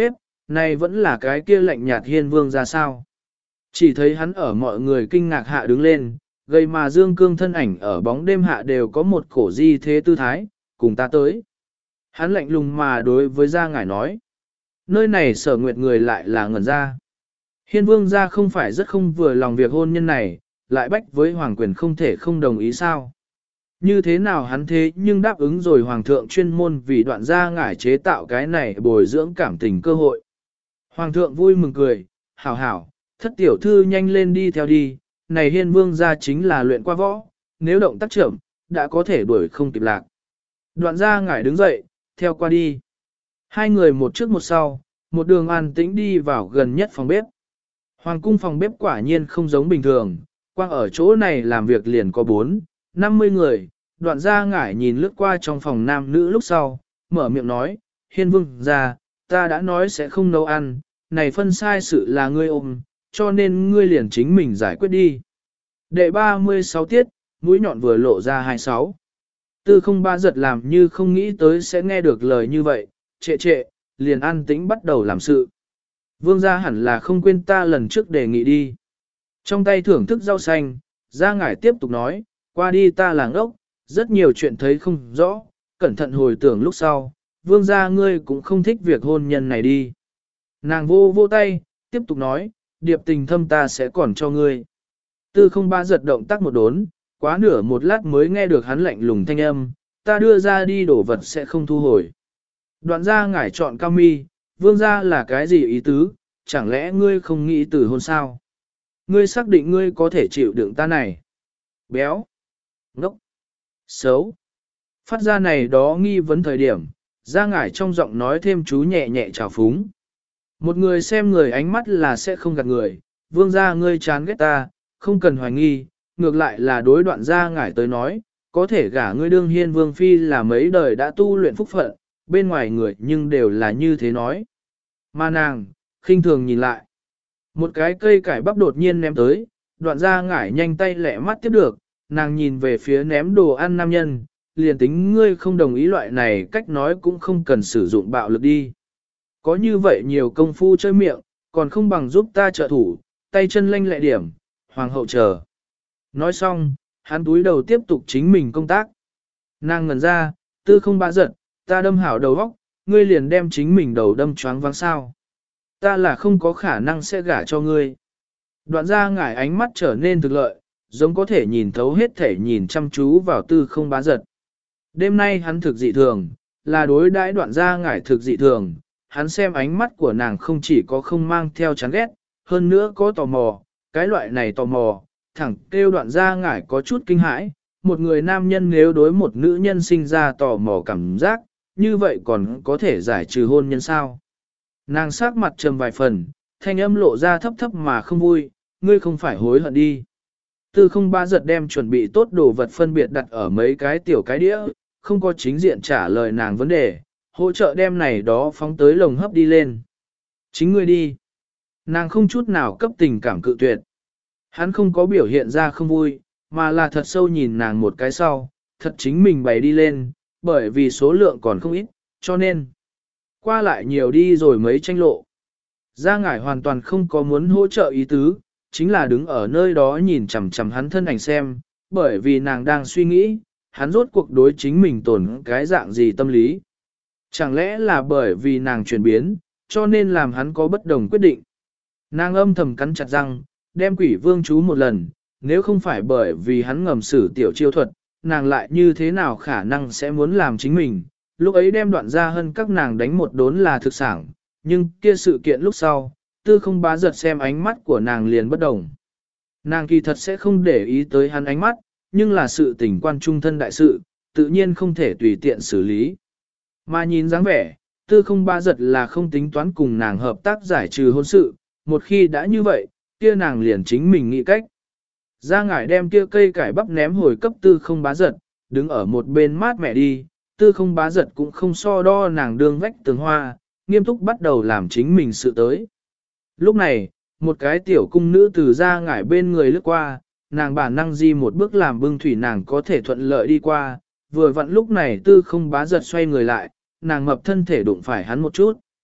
này vẫn là cái kia lạnh nhạt hiên vương ra sao. Chỉ thấy hắn ở mọi người kinh ngạc hạ đứng lên, gây mà dương cương thân ảnh ở bóng đêm hạ đều có một cổ di thế tư thái, cùng ta tới. Hắn lạnh lùng mà đối với Gia Ngải nói. Nơi này sở nguyệt người lại là ngẩn ra. Hiên vương gia không phải rất không vừa lòng việc hôn nhân này, lại bách với hoàng quyền không thể không đồng ý sao. Như thế nào hắn thế nhưng đáp ứng rồi hoàng thượng chuyên môn vì đoạn Gia Ngải chế tạo cái này bồi dưỡng cảm tình cơ hội. Hoàng thượng vui mừng cười, hảo hảo, thất tiểu thư nhanh lên đi theo đi, này hiên vương gia chính là luyện qua võ, nếu động tác chậm, đã có thể đuổi không kịp lạc. Đoạn Gia Ngải đứng dậy, theo qua đi. Hai người một trước một sau, một đường an tĩnh đi vào gần nhất phòng bếp. Hoàng cung phòng bếp quả nhiên không giống bình thường, quang ở chỗ này làm việc liền có bốn, năm mươi người. Đoạn Gia Ngải nhìn lướt qua trong phòng nam nữ lúc sau, mở miệng nói, hiên vương gia, ta đã nói sẽ không nấu ăn, này phân sai sự là ngươi ôm, cho nên ngươi liền chính mình giải quyết đi. Đệ ba mươi sáu tiết, mũi nhọn vừa lộ ra hai mươi sáu. Tư không ba giật làm như không nghĩ tới sẽ nghe được lời như vậy, trệ trệ, liền an tĩnh bắt đầu làm sự. Vương gia hẳn là không quên ta lần trước đề nghị đi. Trong tay thưởng thức rau xanh, Gia Ngải tiếp tục nói, qua đi ta làng ốc, rất nhiều chuyện thấy không rõ, cẩn thận hồi tưởng lúc sau, vương gia ngươi cũng không thích việc hôn nhân này đi. Nàng vô vô tay, tiếp tục nói, điệp tình thâm ta sẽ còn cho ngươi. Tư không ba giật động tác một đốn, quá nửa một lát mới nghe được hắn lạnh lùng thanh âm, ta đưa ra đi đổ vật sẽ không thu hồi. Đoạn Gia Ngải chọn cao mi, vương gia là cái gì ý tứ, chẳng lẽ ngươi không nghĩ từ hôn sao? Ngươi xác định ngươi có thể chịu đựng ta này? Béo, ngốc, xấu. Phát ra này đó nghi vấn thời điểm, Gia Ngải trong giọng nói thêm chú nhẹ nhẹ trào phúng. Một người xem người ánh mắt là sẽ không gạt người, vương gia ngươi chán ghét ta, không cần hoài nghi, ngược lại là đối đoạn Gia Ngải tới nói, có thể gả ngươi đương hiên vương phi là mấy đời đã tu luyện phúc phận, bên ngoài người nhưng đều là như thế nói. Mà nàng, khinh thường nhìn lại. Một cái cây cải bắp đột nhiên ném tới, đoạn Gia Ngải nhanh tay lẹ mắt tiếp được, nàng nhìn về phía ném đồ ăn nam nhân, liền tính ngươi không đồng ý loại này cách nói cũng không cần sử dụng bạo lực đi. Có như vậy nhiều công phu chơi miệng, còn không bằng giúp ta trợ thủ, tay chân lanh lẹ điểm, hoàng hậu chờ. Nói xong, hắn túi đầu tiếp tục chính mình công tác. Nàng ngẩn ra, tư không bá giật, ta đâm hảo đầu óc, ngươi liền đem chính mình đầu đâm choáng váng sao. Ta là không có khả năng sẽ gả cho ngươi. Đoạn Gia Ngải ánh mắt trở nên thực lợi, giống có thể nhìn thấu hết thể nhìn chăm chú vào tư không bá giật. Đêm nay hắn thực dị thường, là đối đãi Đoạn Gia Ngải thực dị thường, hắn xem ánh mắt của nàng không chỉ có không mang theo chán ghét, hơn nữa có tò mò, cái loại này tò mò, thẳng kêu Đoạn Gia Ngải có chút kinh hãi, một người nam nhân nếu đối một nữ nhân sinh ra tò mò cảm giác, như vậy còn có thể giải trừ hôn nhân sao. Nàng sắc mặt trầm vài phần, thanh âm lộ ra thấp thấp mà không vui, ngươi không phải hối hận đi. Tư không ba giật đem chuẩn bị tốt đồ vật phân biệt đặt ở mấy cái tiểu cái đĩa, không có chính diện trả lời nàng vấn đề, hỗ trợ đem này đó phóng tới lồng hấp đi lên. Chính ngươi đi. Nàng không chút nào cấp tình cảm cự tuyệt. Hắn không có biểu hiện ra không vui, mà là thật sâu nhìn nàng một cái sau, thật chính mình bày đi lên, bởi vì số lượng còn không ít, cho nên qua lại nhiều đi rồi mấy tranh lộ. Gia Ngải hoàn toàn không có muốn hỗ trợ ý tứ, chính là đứng ở nơi đó nhìn chằm chằm hắn thân ảnh xem, bởi vì nàng đang suy nghĩ, hắn rốt cuộc đối chính mình tổn cái dạng gì tâm lý. Chẳng lẽ là bởi vì nàng chuyển biến, cho nên làm hắn có bất đồng quyết định. Nàng âm thầm cắn chặt răng, đem quỷ vương chú một lần, nếu không phải bởi vì hắn ngầm xử tiểu chiêu thuật, nàng lại như thế nào khả năng sẽ muốn làm chính mình. Lúc ấy đem Đoạn Gia Hân các nàng đánh một đốn là thực sản, nhưng kia sự kiện lúc sau, tư không bá giật xem ánh mắt của nàng liền bất đồng. Nàng kỳ thật sẽ không để ý tới hắn ánh mắt, nhưng là sự tình quan trung thân đại sự, tự nhiên không thể tùy tiện xử lý. Mà nhìn dáng vẻ, tư không bá giật là không tính toán cùng nàng hợp tác giải trừ hôn sự, một khi đã như vậy, kia nàng liền chính mình nghĩ cách. Gia Ngải đem kia cây cải bắp ném hồi cấp tư không bá giật, đứng ở một bên mát mẹ đi, tư không bá giật cũng không so đo nàng đương vách tường hoa, nghiêm túc bắt đầu làm chính mình sự tới. Lúc này, một cái tiểu cung nữ từ Gia Ngải bên người lướt qua, nàng bản năng di một bước làm bưng thủy nàng có thể thuận lợi đi qua, vừa vặn lúc này tư không bá giật xoay người lại, nàng mập thân thể đụng phải hắn một chút.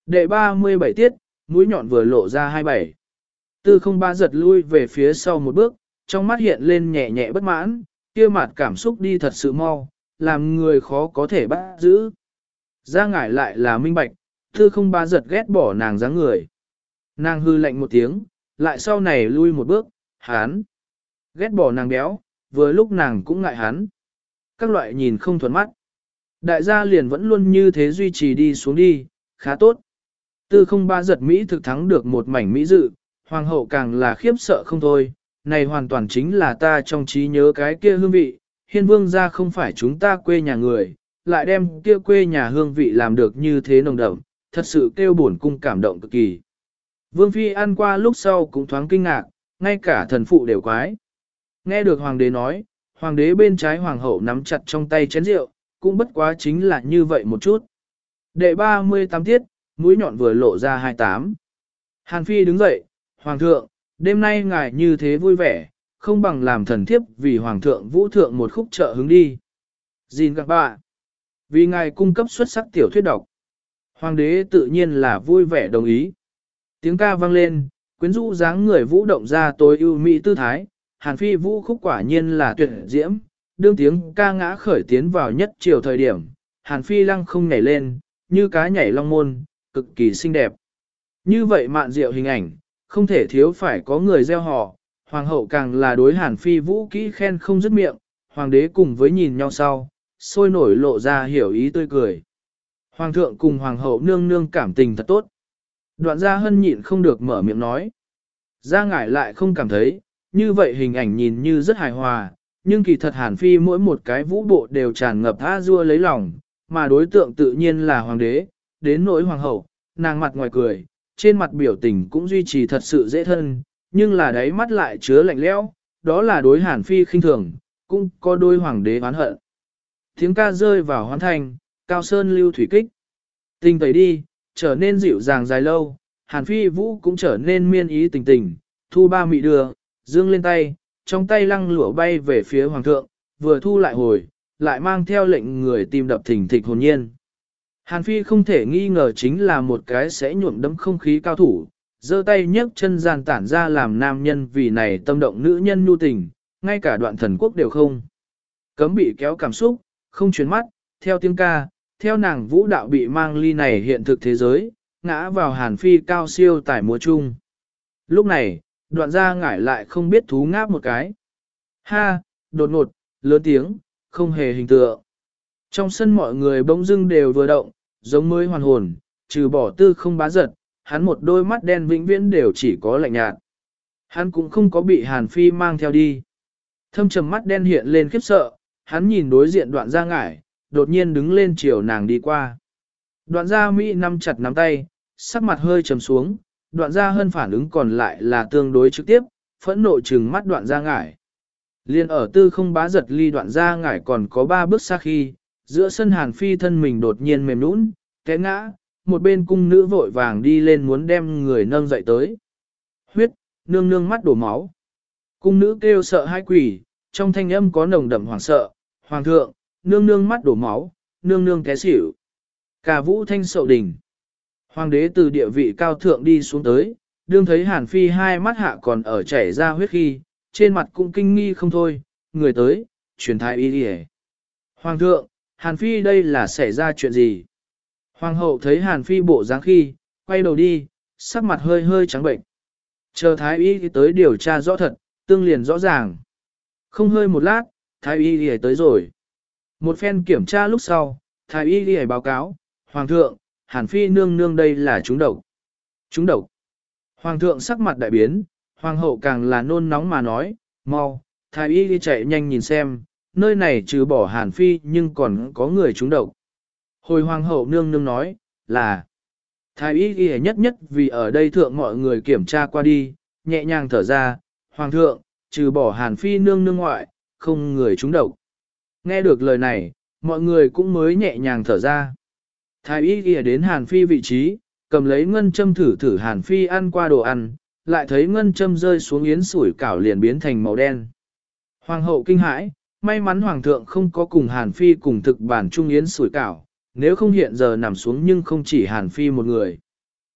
Đệ ba mươi bảy tiết, mũi nhọn vừa lộ ra hai bảy. Tư không ba giật lui về phía sau một bước, trong mắt hiện lên nhẹ nhẹ bất mãn, kia mặt cảm xúc đi thật sự mau, làm người khó có thể bắt giữ. Ra ngải lại là minh bạch, tư không ba giật ghét bỏ nàng dáng người. Nàng hư lạnh một tiếng, lại sau này lui một bước, hán. Ghét bỏ nàng béo, vừa lúc nàng cũng ngại hắn. Các loại nhìn không thuận mắt. Đại gia liền vẫn luôn như thế duy trì đi xuống đi, khá tốt. Tư không ba giật Mỹ thực thắng được một mảnh Mỹ dự, hoàng hậu càng là khiếp sợ không thôi. Này hoàn toàn chính là ta trong trí nhớ cái kia hương vị, hiên vương gia không phải chúng ta quê nhà người, lại đem kia quê nhà hương vị làm được như thế nồng đậm, thật sự kêu bổn cung cảm động cực kỳ. Vương phi ăn qua lúc sau cũng thoáng kinh ngạc, ngay cả thần phụ đều quái. Nghe được hoàng đế nói, hoàng đế bên trái hoàng hậu nắm chặt trong tay chén rượu, cũng bất quá chính là như vậy một chút. Đệ ba mươi tám tiết, mũi nhọn vừa lộ ra hai mươi tám. Hàn phi đứng dậy, hoàng thượng, đêm nay ngài như thế vui vẻ, không bằng làm thần thiếp vì hoàng thượng vũ thượng một khúc trợ hứng đi. Xin các bạn, vì ngài cung cấp xuất sắc tiểu thuyết độc. Hoàng đế tự nhiên là vui vẻ đồng ý. Tiếng ca vang lên, quyến rũ dáng người vũ động ra tối ưu mỹ tư thái, Hàn phi vũ khúc quả nhiên là tuyệt diễm, đương tiếng ca ngã khởi tiến vào nhất chiều thời điểm, Hàn phi lăng không nhảy lên, như cá nhảy long môn, cực kỳ xinh đẹp. Như vậy mạn diệu hình ảnh, không thể thiếu phải có người gieo họ, hoàng hậu càng là đối Hàn phi vũ kỹ khen không dứt miệng, hoàng đế cùng với nhìn nhau sau, sôi nổi lộ ra hiểu ý tươi cười. Hoàng thượng cùng hoàng hậu nương nương cảm tình thật tốt. Đoạn gia hân nhịn không được mở miệng nói. Gia ngải lại không cảm thấy, như vậy hình ảnh nhìn như rất hài hòa, nhưng kỳ thật Hàn phi mỗi một cái vũ bộ đều tràn ngập tha dua lấy lòng, mà đối tượng tự nhiên là hoàng đế, đến nỗi hoàng hậu, nàng mặt ngoài cười, trên mặt biểu tình cũng duy trì thật sự dễ thân, nhưng là đáy mắt lại chứa lạnh lẽo, đó là đối Hàn phi khinh thường, cũng có đôi hoàng đế oán hận. Tiếng ca rơi vào hoán thành, cao sơn lưu thủy kích. Tình tẩy đi, trở nên dịu dàng dài lâu, Hàn phi vũ cũng trở nên miên ý tình tình, thu ba mị đưa, dương lên tay, trong tay lăng lụa bay về phía hoàng thượng, vừa thu lại hồi, lại mang theo lệnh người tim đập thình thịch hồn nhiên. Hàn phi không thể nghi ngờ chính là một cái sẽ nhuộm đấm không khí cao thủ, giơ tay nhấc chân gian tản ra làm nam nhân vì này tâm động nữ nhân nhu tình, ngay cả đoạn thần quốc đều không. Cấm bị kéo cảm xúc, không chuyển mắt, theo tiếng ca, theo nàng vũ đạo bị mang ly này hiện thực thế giới, ngã vào Hàn phi cao siêu tải múa chung. Lúc này, đoạn gia ngải lại không biết thú ngáp một cái. Ha, đột ngột, lớn tiếng, không hề hình tượng. Trong sân mọi người bỗng dưng đều vừa động, giống mới hoàn hồn, trừ bỏ tư không bá giật, hắn một đôi mắt đen vĩnh viễn đều chỉ có lạnh nhạt. Hắn cũng không có bị Hàn phi mang theo đi. Thâm trầm mắt đen hiện lên khiếp sợ, hắn nhìn đối diện đoạn gia ngải, đột nhiên đứng lên chiều nàng đi qua. Đoạn gia Mỹ nắm chặt nắm tay, sắc mặt hơi trầm xuống, đoạn gia hân phản ứng còn lại là tương đối trực tiếp, phẫn nộ trừng mắt đoạn gia ngải. Liên ở tư không bá giật ly đoạn gia ngải còn có ba bước xa khi, giữa sân Hàn phi thân mình đột nhiên mềm nũng, té ngã, một bên cung nữ vội vàng đi lên muốn đem người nâng dậy tới. Huyết, nương nương mắt đổ máu. Cung nữ kêu sợ hai quỷ, trong thanh âm có nồng đậm hoảng sợ, hoàng thượng, nương nương mắt đổ máu, nương nương té xỉu. Cả vũ thanh sậu đỉnh. Hoàng đế từ địa vị cao thượng đi xuống tới, đương thấy Hàn phi hai mắt hạ còn ở chảy ra huyết khi, trên mặt cũng kinh nghi không thôi, người tới, truyền thái y đi. Hoàng thượng, Hàn phi đây là xảy ra chuyện gì? Hoàng hậu thấy Hàn phi bộ dáng khi, quay đầu đi, sắc mặt hơi hơi trắng bệnh. Chờ thái y tới điều tra rõ thật, tương liền rõ ràng. Không hơi một lát, thái y đi tới rồi. Một phen kiểm tra lúc sau, thái y đi báo cáo, Hoàng thượng, Hàn phi nương nương đây là trúng độc. Trúng độc. Hoàng thượng sắc mặt đại biến, hoàng hậu càng là nôn nóng mà nói, mau, thái y đi chạy nhanh nhìn xem, nơi này trừ bỏ Hàn phi nhưng còn có người trúng độc. Hồi hoàng hậu nương nương nói, là thái y đi nhất nhất vì ở đây thượng mọi người kiểm tra qua đi, nhẹ nhàng thở ra, hoàng thượng, trừ bỏ Hàn phi nương nương ngoại, không người trúng độc. Nghe được lời này, mọi người cũng mới nhẹ nhàng thở ra. Thái y ghi đến Hàn phi vị trí, cầm lấy ngân châm thử thử Hàn phi ăn qua đồ ăn, lại thấy ngân châm rơi xuống yến sủi cảo liền biến thành màu đen. Hoàng hậu kinh hãi, may mắn hoàng thượng không có cùng Hàn phi cùng thực bản chung yến sủi cảo, nếu không hiện giờ nằm xuống nhưng không chỉ Hàn phi một người.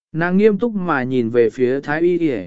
Nàng nghiêm túc mà nhìn về phía Thái Y Y.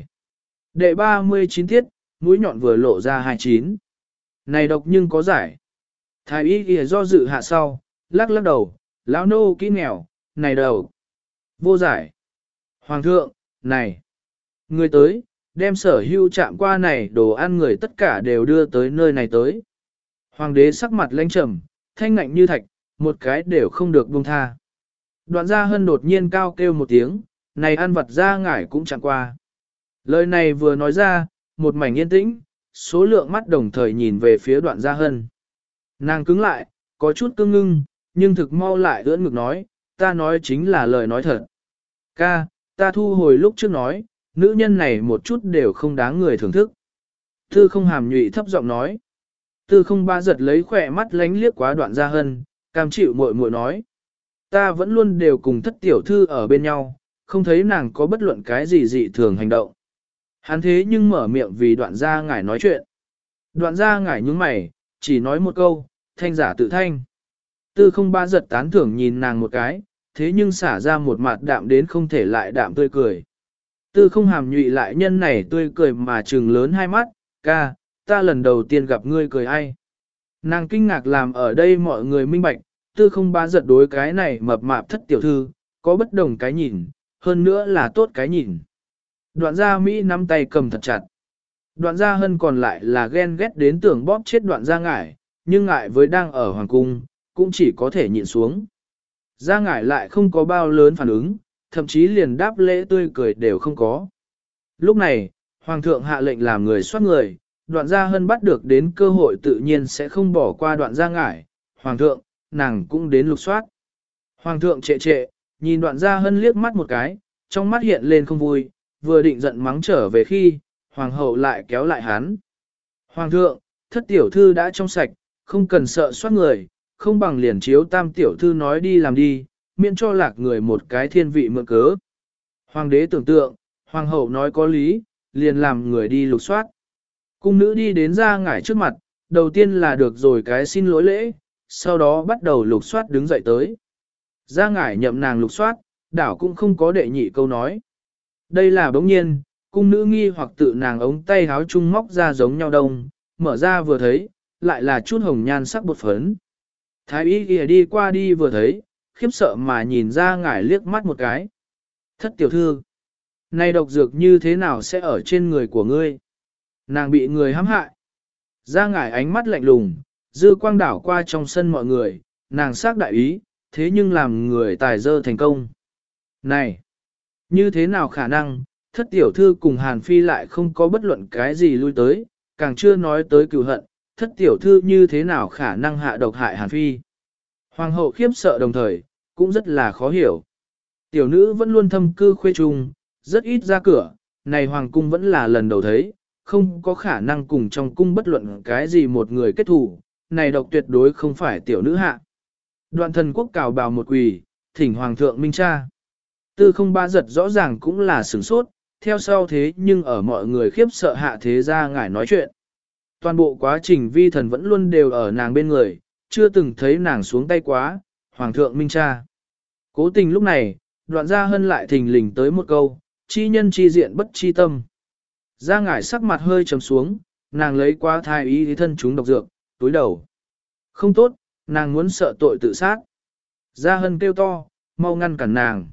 Đệ ba mươi chín tiết, mũi nhọn vừa lộ ra hai mươi chín. Này độc nhưng có giải. Thái Y Y do dự hạ sau, lắc lắc đầu, lão nô kỹ nghèo, này đầu. Vô giải. Hoàng thượng, này. Người tới, đem sở hưu chạm qua này đồ ăn người tất cả đều đưa tới nơi này tới. Hoàng đế sắc mặt lãnh trầm, thanh ngạnh như thạch, một cái đều không được buông tha. Đoạn gia hân đột nhiên cao kêu một tiếng, này ăn vật ra ngải cũng chẳng qua. Lời này vừa nói ra, một mảnh yên tĩnh, số lượng mắt đồng thời nhìn về phía đoạn gia hân. Nàng cứng lại, có chút cương ngưng, nhưng thực mau lại ưỡn ngực nói, ta nói chính là lời nói thật. Ca, ta thu hồi lúc trước nói, nữ nhân này một chút đều không đáng người thưởng thức. Tư không hàm nhụy thấp giọng nói. Tư không ba giật lấy khỏe mắt lánh liếc quá đoạn gia hân, cam chịu muội muội nói. Ta vẫn luôn đều cùng thất tiểu thư ở bên nhau, không thấy nàng có bất luận cái gì dị thường hành động. Hắn thế nhưng mở miệng vì đoạn gia ngải nói chuyện. Đoạn gia ngải nhướng mày, chỉ nói một câu, thanh giả tự thanh. Tư không ba giật tán thưởng nhìn nàng một cái, thế nhưng xả ra một mặt đạm đến không thể lại đạm tươi cười. Tư không hàm nhụy lại nhân này tươi cười mà trừng lớn hai mắt, ca, ta lần đầu tiên gặp ngươi cười ai. Nàng kinh ngạc làm ở đây mọi người minh bạch, tư không ba giật đối cái này mập mạp thất tiểu thư, có bất đồng cái nhìn, hơn nữa là tốt cái nhìn. Đoạn gia Mỹ nắm tay cầm thật chặt. Đoạn gia hân còn lại là ghen ghét đến tưởng bóp chết đoạn gia ngải, nhưng ngại với đang ở hoàng cung, cũng chỉ có thể nhịn xuống. Gia ngải lại không có bao lớn phản ứng, thậm chí liền đáp lễ tươi cười đều không có. Lúc này, hoàng thượng hạ lệnh làm người soát người, đoạn gia hân bắt được đến cơ hội tự nhiên sẽ không bỏ qua đoạn gia ngải. Hoàng thượng, nàng cũng đến lục soát. Hoàng thượng trệ trệ, nhìn đoạn gia hân liếc mắt một cái, trong mắt hiện lên không vui, vừa định giận mắng trở về khi, hoàng hậu lại kéo lại hắn. Hoàng thượng, thất tiểu thư đã trong sạch, không cần sợ soát người, không bằng liền chiếu tam tiểu thư nói đi làm đi, miễn cho lạc người một cái thiên vị mượn cớ. Hoàng đế tưởng tượng, hoàng hậu nói có lý, liền làm người đi lục soát. Cung nữ đi đến ra ngải trước mặt, đầu tiên là được rồi cái xin lỗi lễ, sau đó bắt đầu lục soát đứng dậy tới. Ra ngải nhậm nàng lục soát, đảo cũng không có đệ nhị câu nói. Đây là bỗng nhiên, cung nữ nghi hoặc tự nàng ống tay háo chung móc ra giống nhau đông, mở ra vừa thấy, lại là chút hồng nhan sắc bột phấn. Thái y kìa đi qua đi vừa thấy, khiếp sợ mà nhìn ra ngải liếc mắt một cái. Thất tiểu thư, này độc dược như thế nào sẽ ở trên người của ngươi? Nàng bị người hãm hại. Ra ngải ánh mắt lạnh lùng, dư quang đảo qua trong sân mọi người, nàng xác đại ý, thế nhưng làm người tài dơ thành công. Này, như thế nào khả năng, thất tiểu thư cùng Hàn Phi lại không có bất luận cái gì lui tới, càng chưa nói tới cựu hận, thất tiểu thư như thế nào khả năng hạ độc hại Hàn Phi. Hoàng hậu khiếp sợ đồng thời, cũng rất là khó hiểu. Tiểu nữ vẫn luôn thâm cư khuê trung, rất ít ra cửa, này hoàng cung vẫn là lần đầu thấy, không có khả năng cùng trong cung bất luận cái gì một người kết thủ, này độc tuyệt đối không phải tiểu nữ hạ. Đoạn thần quốc cào bào một quỳ, thỉnh hoàng thượng minh tra. Tư không ba giật rõ ràng cũng là sửng sốt, theo sau thế nhưng ở mọi người khiếp sợ hạ thế ra ngải nói chuyện. Toàn bộ quá trình vi thần vẫn luôn đều ở nàng bên người, chưa từng thấy nàng xuống tay quá, hoàng thượng minh tra. Cố tình lúc này, đoạn gia hân lại thình lình tới một câu, chi nhân chi diện bất chi tâm. Gia ngải sắc mặt hơi trầm xuống, nàng lấy quá thai ý thì thân chúng độc dược, túi đầu. Không tốt, nàng muốn sợ tội tự sát. Gia hân kêu to, mau ngăn cản nàng.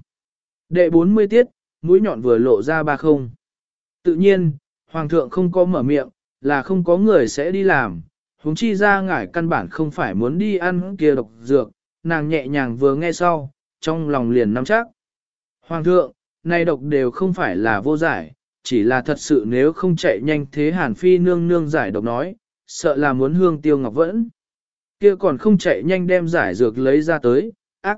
Đệ bốn mươi tiết, mũi nhọn vừa lộ ra ba không. Tự nhiên, hoàng thượng không có mở miệng, là không có người sẽ đi làm. Huống chi ra ngải căn bản không phải muốn đi ăn kia độc dược, nàng nhẹ nhàng vừa nghe sau, trong lòng liền nắm chắc. Hoàng thượng, này độc đều không phải là vô giải, chỉ là thật sự nếu không chạy nhanh thế Hàn Phi nương nương giải độc nói, sợ là muốn hương tiêu ngọc vẫn. Kia còn không chạy nhanh đem giải dược lấy ra tới, ác.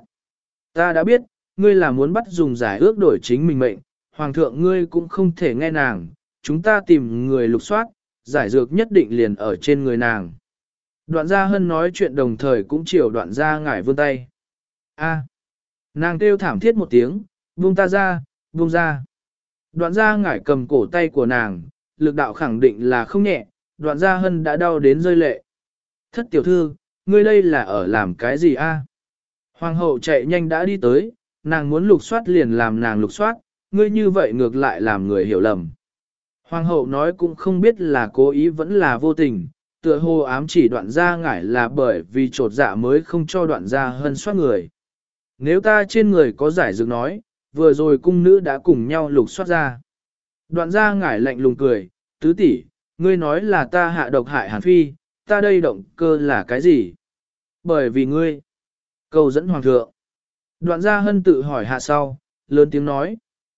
Ta đã biết, ngươi là muốn bắt dùng giải ước đổi chính mình mệnh, hoàng thượng ngươi cũng không thể nghe nàng, chúng ta tìm người lục soát, giải dược nhất định liền ở trên người nàng. Đoạn gia hân nói chuyện đồng thời cũng chiều đoạn gia ngải vươn tay. A, nàng kêu thảm thiết một tiếng, buông ta ra, buông ra. Đoạn gia ngải cầm cổ tay của nàng, lực đạo khẳng định là không nhẹ, đoạn gia hân đã đau đến rơi lệ. Thất tiểu thư, ngươi đây là ở làm cái gì a? Hoàng hậu chạy nhanh đã đi tới, nàng muốn lục soát liền làm nàng lục soát, ngươi như vậy ngược lại làm người hiểu lầm. Hoàng hậu nói cũng không biết là cố ý vẫn là vô tình, tựa hồ ám chỉ đoạn gia ngải là bởi vì trột dạ mới không cho đoạn gia hân soát người. Nếu ta trên người có giải dược nói, vừa rồi cung nữ đã cùng nhau lục soát ra. Đoạn gia ngải lạnh lùng cười, tứ tỷ, ngươi nói là ta hạ độc hại Hàn Phi, ta đây động cơ là cái gì? Bởi vì ngươi. Cầu dẫn hoàng thượng. Đoạn gia hân tự hỏi hạ sau, lớn tiếng nói.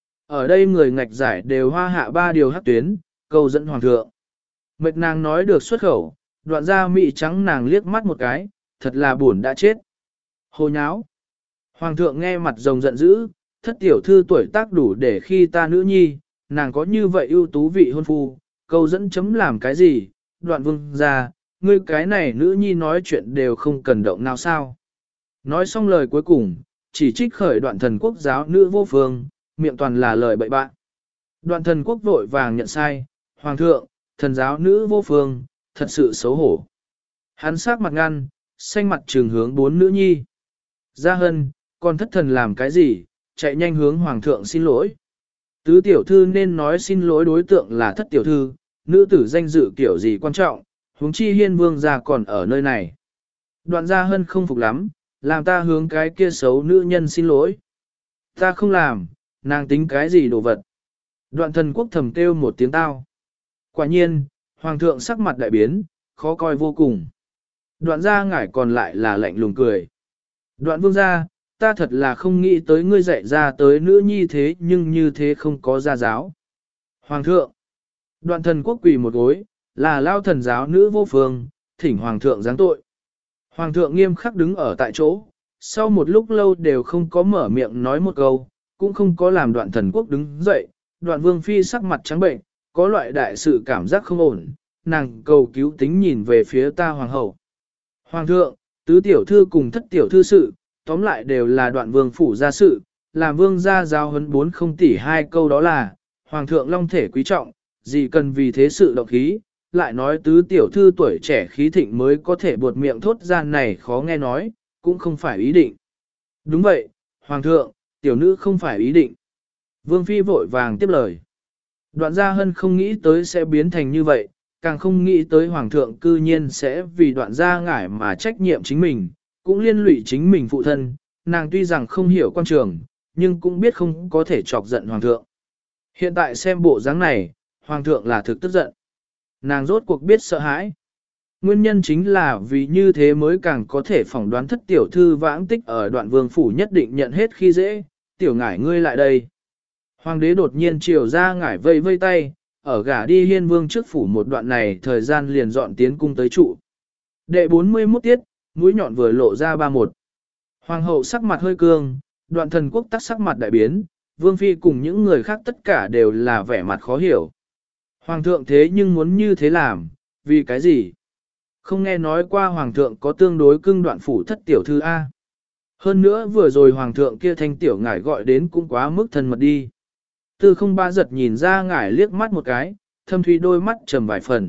Ở đây người ngạch giải đều hoa hạ ba điều hắc tuyến, cầu dẫn hoàng thượng. Mệt nàng nói được xuất khẩu, đoạn gia mị trắng nàng liếc mắt một cái, thật là buồn đã chết. Hồ nháo. Hoàng thượng nghe mặt rồng giận dữ, thất tiểu thư tuổi tác đủ để khi ta nữ nhi, nàng có như vậy ưu tú vị hôn phu, cầu dẫn chấm làm cái gì, đoạn vương ra, ngươi cái này nữ nhi nói chuyện đều không cần động nào sao. Nói xong lời cuối cùng, chỉ trích khởi đoạn thần quốc giáo nữ vô phương, miệng toàn là lời bậy bạn. Đoạn thần quốc vội vàng nhận sai, hoàng thượng, thần giáo nữ vô phương, thật sự xấu hổ. Hắn sắc mặt ngăn, xanh mặt trường hướng bốn nữ nhi. Gia hân, còn thất thần làm cái gì, chạy nhanh hướng hoàng thượng xin lỗi. Tứ tiểu thư nên nói xin lỗi đối tượng là thất tiểu thư, nữ tử danh dự kiểu gì quan trọng, huống chi hiên vương gia còn ở nơi này. Đoạn gia hân không phục lắm, làm ta hướng cái kia xấu nữ nhân xin lỗi. Ta không làm, nàng tính cái gì đồ vật. Đoạn thần quốc thầm kêu một tiếng tao. Quả nhiên, hoàng thượng sắc mặt đại biến, khó coi vô cùng. Đoạn gia ngải còn lại là lạnh lùng cười. Đoạn vương gia, ta thật là không nghĩ tới ngươi dạy ra tới nữ nhi thế nhưng như thế không có gia giáo. Hoàng thượng, đoạn thần quốc quỳ một gối, là lao thần giáo nữ vô phương, thỉnh hoàng thượng giáng tội. Hoàng thượng nghiêm khắc đứng ở tại chỗ, sau một lúc lâu đều không có mở miệng nói một câu, cũng không có làm đoạn thần quốc đứng dậy, đoạn vương phi sắc mặt trắng bệnh, có loại đại sự cảm giác không ổn, nàng cầu cứu tính nhìn về phía ta hoàng hậu. Hoàng thượng, tứ tiểu thư cùng thất tiểu thư sự, tóm lại đều là đoạn vương phủ gia sự, làm vương gia giao huấn bốn không tỷ hai câu đó là, hoàng thượng long thể quý trọng, gì cần vì thế sự động khí, lại nói tứ tiểu thư tuổi trẻ khí thịnh mới có thể buột miệng thốt ra này khó nghe nói, cũng không phải ý định. Đúng vậy, hoàng thượng, tiểu nữ không phải ý định. Vương phi vội vàng tiếp lời. Đoạn gia hân không nghĩ tới sẽ biến thành như vậy, càng không nghĩ tới hoàng thượng cư nhiên sẽ vì đoạn gia ngải mà trách nhiệm chính mình, cũng liên lụy chính mình phụ thân, nàng tuy rằng không hiểu quan trường, nhưng cũng biết không có thể chọc giận hoàng thượng. Hiện tại xem bộ dáng này, hoàng thượng là thực tức giận. Nàng rốt cuộc biết sợ hãi. Nguyên nhân chính là vì như thế mới càng có thể phỏng đoán thất tiểu thư vãng tích ở đoạn vương phủ nhất định nhận hết khi dễ, tiểu ngải ngươi lại đây. Hoàng đế đột nhiên chiều ra ngải vây vây tay, ở gả đi hiên vương trước phủ một đoạn này thời gian liền dọn tiến cung tới trụ. Đệ bốn mươi mốt tiết, mũi nhọn vừa lộ ra ba một. Hoàng hậu sắc mặt hơi cương, đoạn thần quốc tắc sắc mặt đại biến, vương phi cùng những người khác tất cả đều là vẻ mặt khó hiểu. Hoàng thượng thế nhưng muốn như thế làm, vì cái gì? Không nghe nói qua hoàng thượng có tương đối cưng đoạn phủ thất tiểu thư A. Hơn nữa vừa rồi hoàng thượng kia thanh tiểu ngải gọi đến cũng quá mức thân mật đi. Tư không ba giật nhìn ra ngải liếc mắt một cái, thâm thủy đôi mắt trầm vài phần.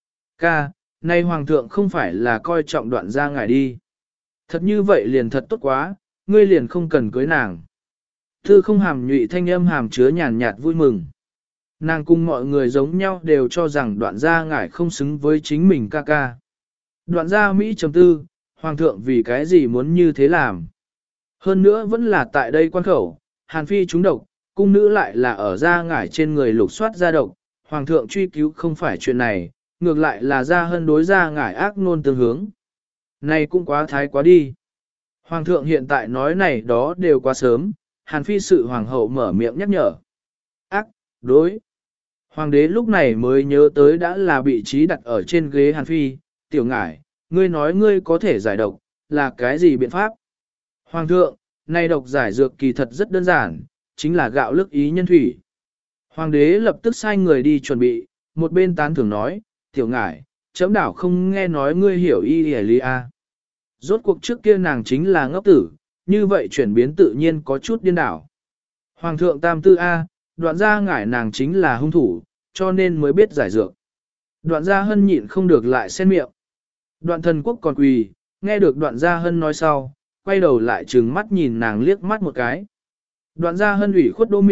Ca, nay hoàng thượng không phải là coi trọng đoạn ra ngải đi. Thật như vậy liền thật tốt quá, ngươi liền không cần cưới nàng. Tư không hàm nhụy thanh âm hàm chứa nhàn nhạt vui mừng. Nàng cùng mọi người giống nhau đều cho rằng đoạn gia ngải không xứng với chính mình ca ca. Đoạn gia Mỹ chấm tư, hoàng thượng vì cái gì muốn như thế làm. Hơn nữa vẫn là tại đây quan khẩu, Hàn Phi trúng độc, cung nữ lại là ở gia ngải trên người lục soát gia độc, hoàng thượng truy cứu không phải chuyện này, ngược lại là gia hân đối gia ngải ác nôn tương hướng. Này cũng quá thái quá đi. Hoàng thượng hiện tại nói này đó đều quá sớm, Hàn Phi sự hoàng hậu mở miệng nhắc nhở. Ác, đối. Hoàng đế lúc này mới nhớ tới đã là vị trí đặt ở trên ghế Hàn Phi, tiểu ngải, ngươi nói ngươi có thể giải độc, là cái gì biện pháp? Hoàng thượng, này độc giải dược kỳ thật rất đơn giản, chính là gạo lức ý nhân thủy. Hoàng đế lập tức sai người đi chuẩn bị, một bên tán thưởng nói, tiểu ngải, chấm đảo không nghe nói ngươi hiểu y hề lý a. Rốt cuộc trước kia nàng chính là ngốc tử, như vậy chuyển biến tự nhiên có chút điên đảo. Hoàng thượng tam tư a, đoạn gia ngải nàng chính là hung thủ, cho nên mới biết giải dược. Đoạn gia hân nhịn không được lại xen miệng. Đoạn thần quốc còn quỳ, nghe được đoạn gia hân nói sau, quay đầu lại trừng mắt nhìn nàng liếc mắt một cái. Đoạn gia hân ủy khuất đô miệng,